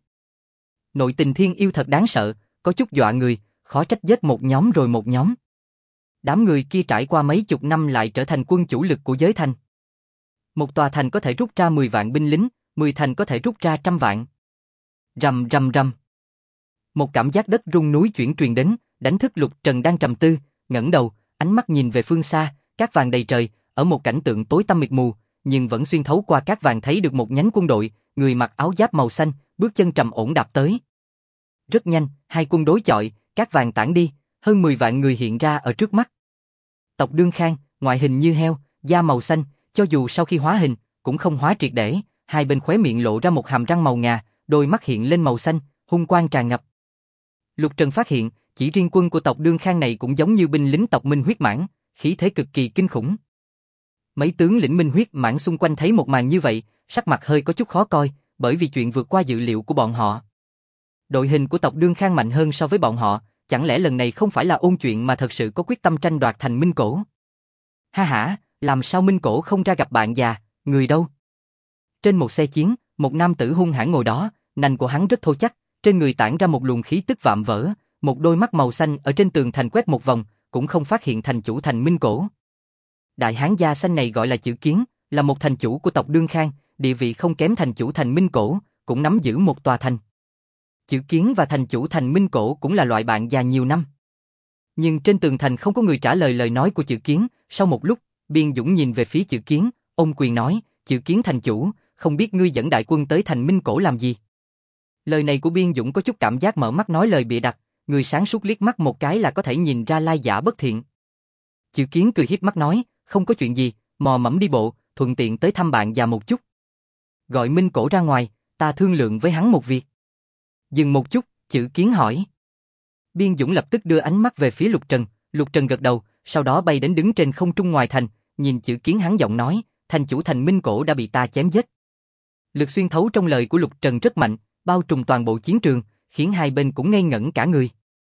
Nội tình thiên yêu thật đáng sợ, có chút dọa người, khó trách giết một nhóm rồi một nhóm. Đám người kia trải qua mấy chục năm lại trở thành quân chủ lực của giới thành. Một tòa thành có thể rút ra 10 vạn binh lính, 10 thành có thể rút ra 100 vạn. Rầm rầm rầm. Một cảm giác đất rung núi chuyển truyền đến, đánh thức Lục Trần đang trầm tư, ngẩng đầu, ánh mắt nhìn về phương xa, cát vàng đầy trời, ở một cảnh tượng tối tăm mịt mù, nhưng vẫn xuyên thấu qua cát vàng thấy được một nhánh quân đội, người mặc áo giáp màu xanh, bước chân trầm ổn đạp tới. Rất nhanh, hai quân đối chọi, cát vàng tản đi, hơn 10 vạn người hiện ra ở trước mắt. Tộc Đương Khang, ngoại hình như heo, da màu xanh, cho dù sau khi hóa hình, cũng không hóa triệt để, hai bên khóe miệng lộ ra một hàm răng màu ngà, đôi mắt hiện lên màu xanh, hung quang tràn ngập. Lục Trần phát hiện, chỉ riêng quân của tộc Đương Khang này cũng giống như binh lính tộc Minh Huyết Mãng, khí thế cực kỳ kinh khủng. Mấy tướng lĩnh Minh Huyết Mãng xung quanh thấy một màn như vậy, sắc mặt hơi có chút khó coi, bởi vì chuyện vượt qua dự liệu của bọn họ. Đội hình của tộc Đương Khang mạnh hơn so với bọn họ, chẳng lẽ lần này không phải là ôn chuyện mà thật sự có quyết tâm tranh đoạt thành Minh Cổ? Ha ha, làm sao Minh Cổ không ra gặp bạn già, người đâu? Trên một xe chiến, một nam tử hung hãn ngồi đó, nành của hắn rất thô chắc, trên người tản ra một luồng khí tức vạm vỡ, một đôi mắt màu xanh ở trên tường thành quét một vòng, cũng không phát hiện thành chủ thành Minh Cổ. Đại hán da xanh này gọi là Chử Kiến, là một thành chủ của tộc Đương Khang, địa vị không kém thành chủ thành Minh Cổ, cũng nắm giữ một tòa thành. Chử Kiến và thành chủ thành Minh Cổ cũng là loại bạn già nhiều năm. Nhưng trên tường thành không có người trả lời lời nói của Chử Kiến, sau một lúc, Biên Dũng nhìn về phía Chử Kiến, ôm quyền nói, Chử Kiến thành chủ, không biết ngươi dẫn đại quân tới thành Minh Cổ làm gì? Lời này của Biên Dũng có chút cảm giác mở mắt nói lời bịa đặt, người sáng suốt liếc mắt một cái là có thể nhìn ra lai giả bất thiện. Chử Kiến cười híp mắt nói, không có chuyện gì, mò mẫm đi bộ, thuận tiện tới thăm bạn già một chút. Gọi Minh Cổ ra ngoài, ta thương lượng với hắn một việc. Dừng một chút, Chử Kiến hỏi. Biên Dũng lập tức đưa ánh mắt về phía Lục Trần gật đầu, sau đó bay đến đứng trên không trung ngoài thành, nhìn Chử Kiến hắn giọng nói, thành chủ thành Minh Cổ đã bị ta chém giết. Lực xuyên thấu trong lời của Lục Trần rất mạnh, bao trùm toàn bộ chiến trường, khiến hai bên cũng ngây ngẩn cả người.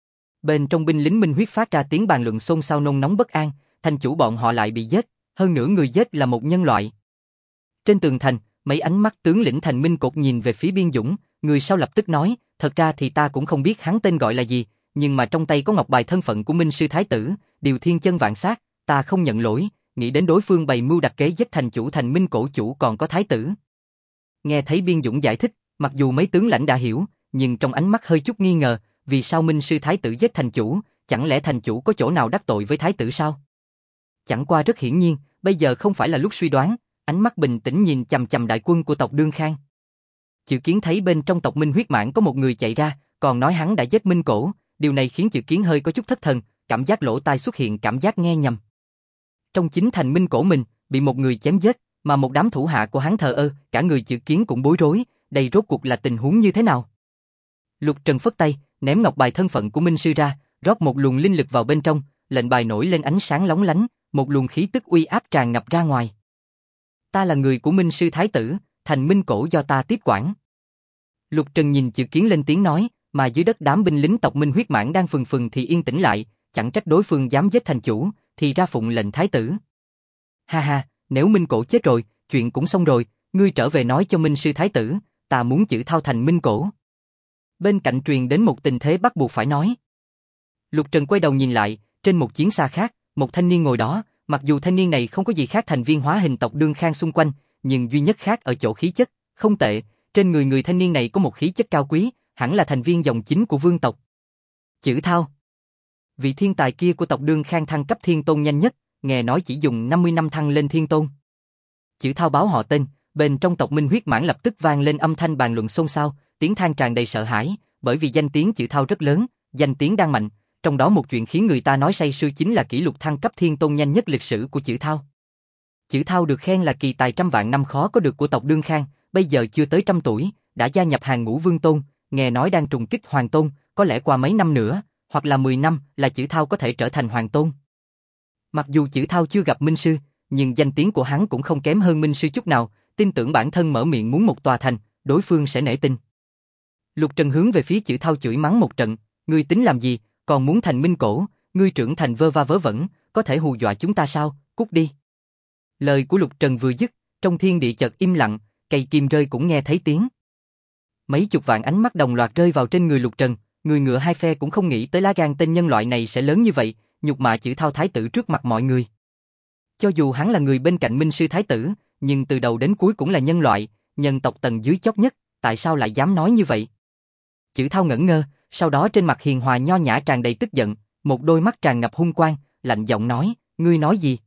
Bên trong binh lính Minh Huyết phát ra tiếng bàn luận xôn xao nôn nóng bất an, thành chủ bọn họ lại bị giết, hơn nữa người giết là một nhân loại. Trên tường thành, mấy ánh mắt tướng lĩnh thành Minh Cột nhìn về phía Biên Dũng, người sau lập tức nói, thật ra thì ta cũng không biết hắn tên gọi là gì, nhưng mà trong tay có ngọc bài thân phận của Minh Sư Thái Tử, điều thiên chân vạn sát, ta không nhận lỗi, nghĩ đến đối phương bày mưu đặt kế giết thành chủ thành Minh Cổ chủ còn có Thái Tử. Nghe thấy Biên Dũng giải thích, mặc dù mấy tướng lãnh đã hiểu, nhưng trong ánh mắt hơi chút nghi ngờ, vì sao Minh Sư Thái Tử giết thành chủ, chẳng lẽ thành chủ có chỗ nào đắc tội với Thái Tử sao? Chẳng qua rất hiển nhiên, bây giờ không phải là lúc suy đoán, ánh mắt bình tĩnh nhìn chằm chằm đại quân của tộc Đương Khang. Chử Kiến thấy bên trong tộc Minh Huyết Mãng có một người chạy ra, còn nói hắn đã giết Minh Cổ, điều này khiến Chữ Kiến hơi có chút thất thần, cảm giác lỗ tai xuất hiện cảm giác nghe nhầm. Trong chính thành Minh Cổ mình, bị một người chém giết, mà một đám thủ hạ của hắn thờ ơ, cả người Chữ Kiến cũng bối rối, đây rốt cuộc là tình huống như thế nào? Lục Trần phất tay, ném ngọc bài thân phận của Minh Sư ra, rót một luồng linh lực vào bên trong, lệnh bài nổi lên ánh sáng lóng lánh, một luồng khí tức uy áp tràn ngập ra ngoài. Ta là người của Minh Sư Thái Tử, thành Minh Cổ do ta tiếp quản. Lục Trần nhìn Chữ Kiến lên tiếng nói, mà dưới đất đám binh lính tộc Minh huyết mãn đang phừng phừng thì yên tĩnh lại, chẳng trách đối phương dám giết thành chủ, thì ra phụng lệnh Thái Tử. Ha ha, nếu Minh Cổ chết rồi, chuyện cũng xong rồi, ngươi trở về nói cho Minh Sư Thái Tử, ta muốn Chữ Thao thành Minh Cổ. Bên cạnh truyền đến một tình thế bắt buộc phải nói. Lục Trần quay đầu nhìn lại, trên một chiến xa khác, một thanh niên ngồi đó, mặc dù thanh niên này không có gì khác thành viên hóa hình tộc Đương Khang xung quanh, nhưng duy nhất khác ở chỗ khí chất, không tệ, trên người thanh niên này có một khí chất cao quý, hẳn là thành viên dòng chính của vương tộc. Chữ Thao. Vị thiên tài kia của tộc Đương Khang thăng cấp thiên tôn nhanh nhất, nghe nói chỉ dùng 50 năm thăng lên thiên tôn. Chữ Thao báo họ tên, bên trong tộc Minh huyết mãn lập tức vang lên âm thanh bàn luận xôn xao, tiếng than tràn đầy sợ hãi, bởi vì danh tiếng Chữ Thao rất lớn, danh tiếng đang mạnh, trong đó một chuyện khiến người ta nói say sưa chính là kỷ lục thăng cấp thiên tôn nhanh nhất lịch sử của Chữ Thao. Chữ Thao được khen là kỳ tài trăm vạn năm khó có được của tộc Đương Khang, bây giờ chưa tới 100 tuổi, đã gia nhập hàng ngũ vương tôn, nghe nói đang trùng kích hoàng tôn, có lẽ qua mấy năm nữa, hoặc là 10 năm là Chữ Thao có thể trở thành hoàng tôn. Mặc dù Chữ Thao chưa gặp Minh Sư, nhưng danh tiếng của hắn cũng không kém hơn Minh Sư chút nào, tin tưởng bản thân mở miệng muốn một tòa thành, đối phương sẽ nể tình. Lục Trần hướng về phía Chữ Thao chửi mắng một trận, ngươi tính làm gì, còn muốn thành Minh Cổ, ngươi trưởng thành vơ va vớ vẩn, có thể hù dọa chúng ta sao, cút đi. Lời của Lục Trần vừa dứt, trong thiên địa chợt im lặng, cây kim rơi cũng nghe thấy tiếng. Mấy chục vạn ánh mắt đồng loạt rơi vào trên người Lục Trần, người ngựa hai phe cũng không nghĩ tới lá gan tên nhân loại này sẽ lớn như vậy, nhục mạ Chữ Thao Thái Tử trước mặt mọi người. Cho dù hắn là người bên cạnh Minh Sư Thái Tử, nhưng từ đầu đến cuối cũng là nhân loại, nhân tộc tầng dưới chót nhất, tại sao lại dám nói như vậy? Chữ Thao ngẩn ngơ, sau đó trên mặt hiền hòa nho nhã tràn đầy tức giận, một đôi mắt tràn ngập hung quang, lạnh giọng nói, ngươi nói gì?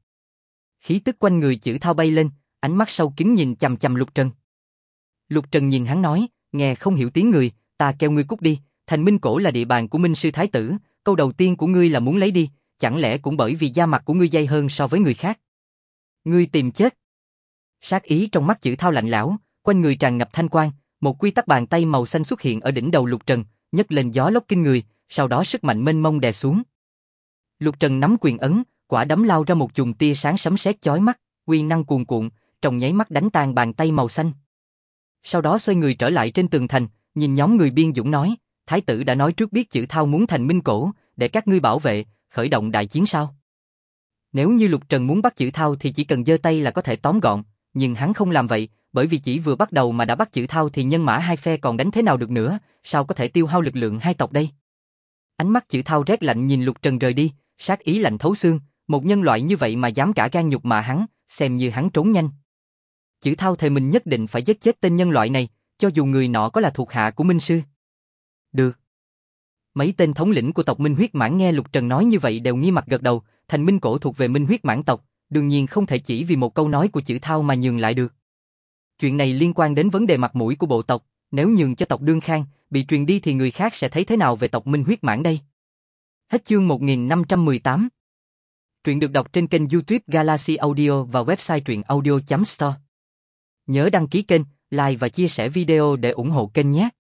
Khí tức quanh người Chữ Thao bay lên, ánh mắt sâu kín nhìn chằm chằm Lục Trần. Lục Trần nhìn hắn nói, nghe không hiểu tiếng người, ta kêu ngươi cút đi, thành Minh Cổ là địa bàn của Minh Sư Thái Tử, câu đầu tiên của ngươi là muốn lấy đi, chẳng lẽ cũng bởi vì da mặt của ngươi dày hơn so với người khác? Ngươi tìm chết. Sát ý trong mắt Chữ Thao lạnh lẽo, quanh người tràn ngập thanh quang, một quy tắc bàn tay màu xanh xuất hiện ở đỉnh đầu Lục Trần, nhấc lên gió lốc kinh người, sau đó sức mạnh mênh mông đè xuống. Lục Trần nắm quyền ấn, quả đấm lao ra một chùm tia sáng sấm sét chói mắt, uy năng cuồn cuộn, trong nháy mắt đánh tan bàn tay màu xanh. Sau đó xoay người trở lại trên tường thành, nhìn nhóm người biên dũng nói, Thái tử đã nói trước biết Chữ Thao muốn thành Minh Cổ, để các ngươi bảo vệ, khởi động đại chiến sao? Nếu như Lục Trần muốn bắt Chữ Thao thì chỉ cần giơ tay là có thể tóm gọn, nhưng hắn không làm vậy, bởi vì chỉ vừa bắt đầu mà đã bắt Chữ Thao thì nhân mã hai phe còn đánh thế nào được nữa, sao có thể tiêu hao lực lượng hai tộc đây? Ánh mắt Chữ Thao rét lạnh nhìn Lục Trần rời đi, sát ý lạnh thấu xương, một nhân loại như vậy mà dám cả gan nhục mạ hắn, xem như hắn trốn nhanh. Chữ Thao thề mình nhất định phải giết chết tên nhân loại này, cho dù người nọ có là thuộc hạ của Minh Sư. Được. Mấy tên thống lĩnh của tộc Minh huyết mãn nghe Lục Trần nói như vậy đều nghi mặt gật đầu, thành Minh Cổ thuộc về Minh huyết mãn tộc, đương nhiên không thể chỉ vì một câu nói của Chữ Thao mà nhường lại được. Chuyện này liên quan đến vấn đề mặt mũi của bộ tộc, nếu nhường cho tộc Đương Khang, bị truyền đi thì người khác sẽ thấy thế nào về tộc Minh huyết mãn đây? Hết chương 1518. Truyện được đọc trên kênh YouTube Galaxy Audio và website truyện audio.store. Nhớ đăng ký kênh, like và chia sẻ video để ủng hộ kênh nhé.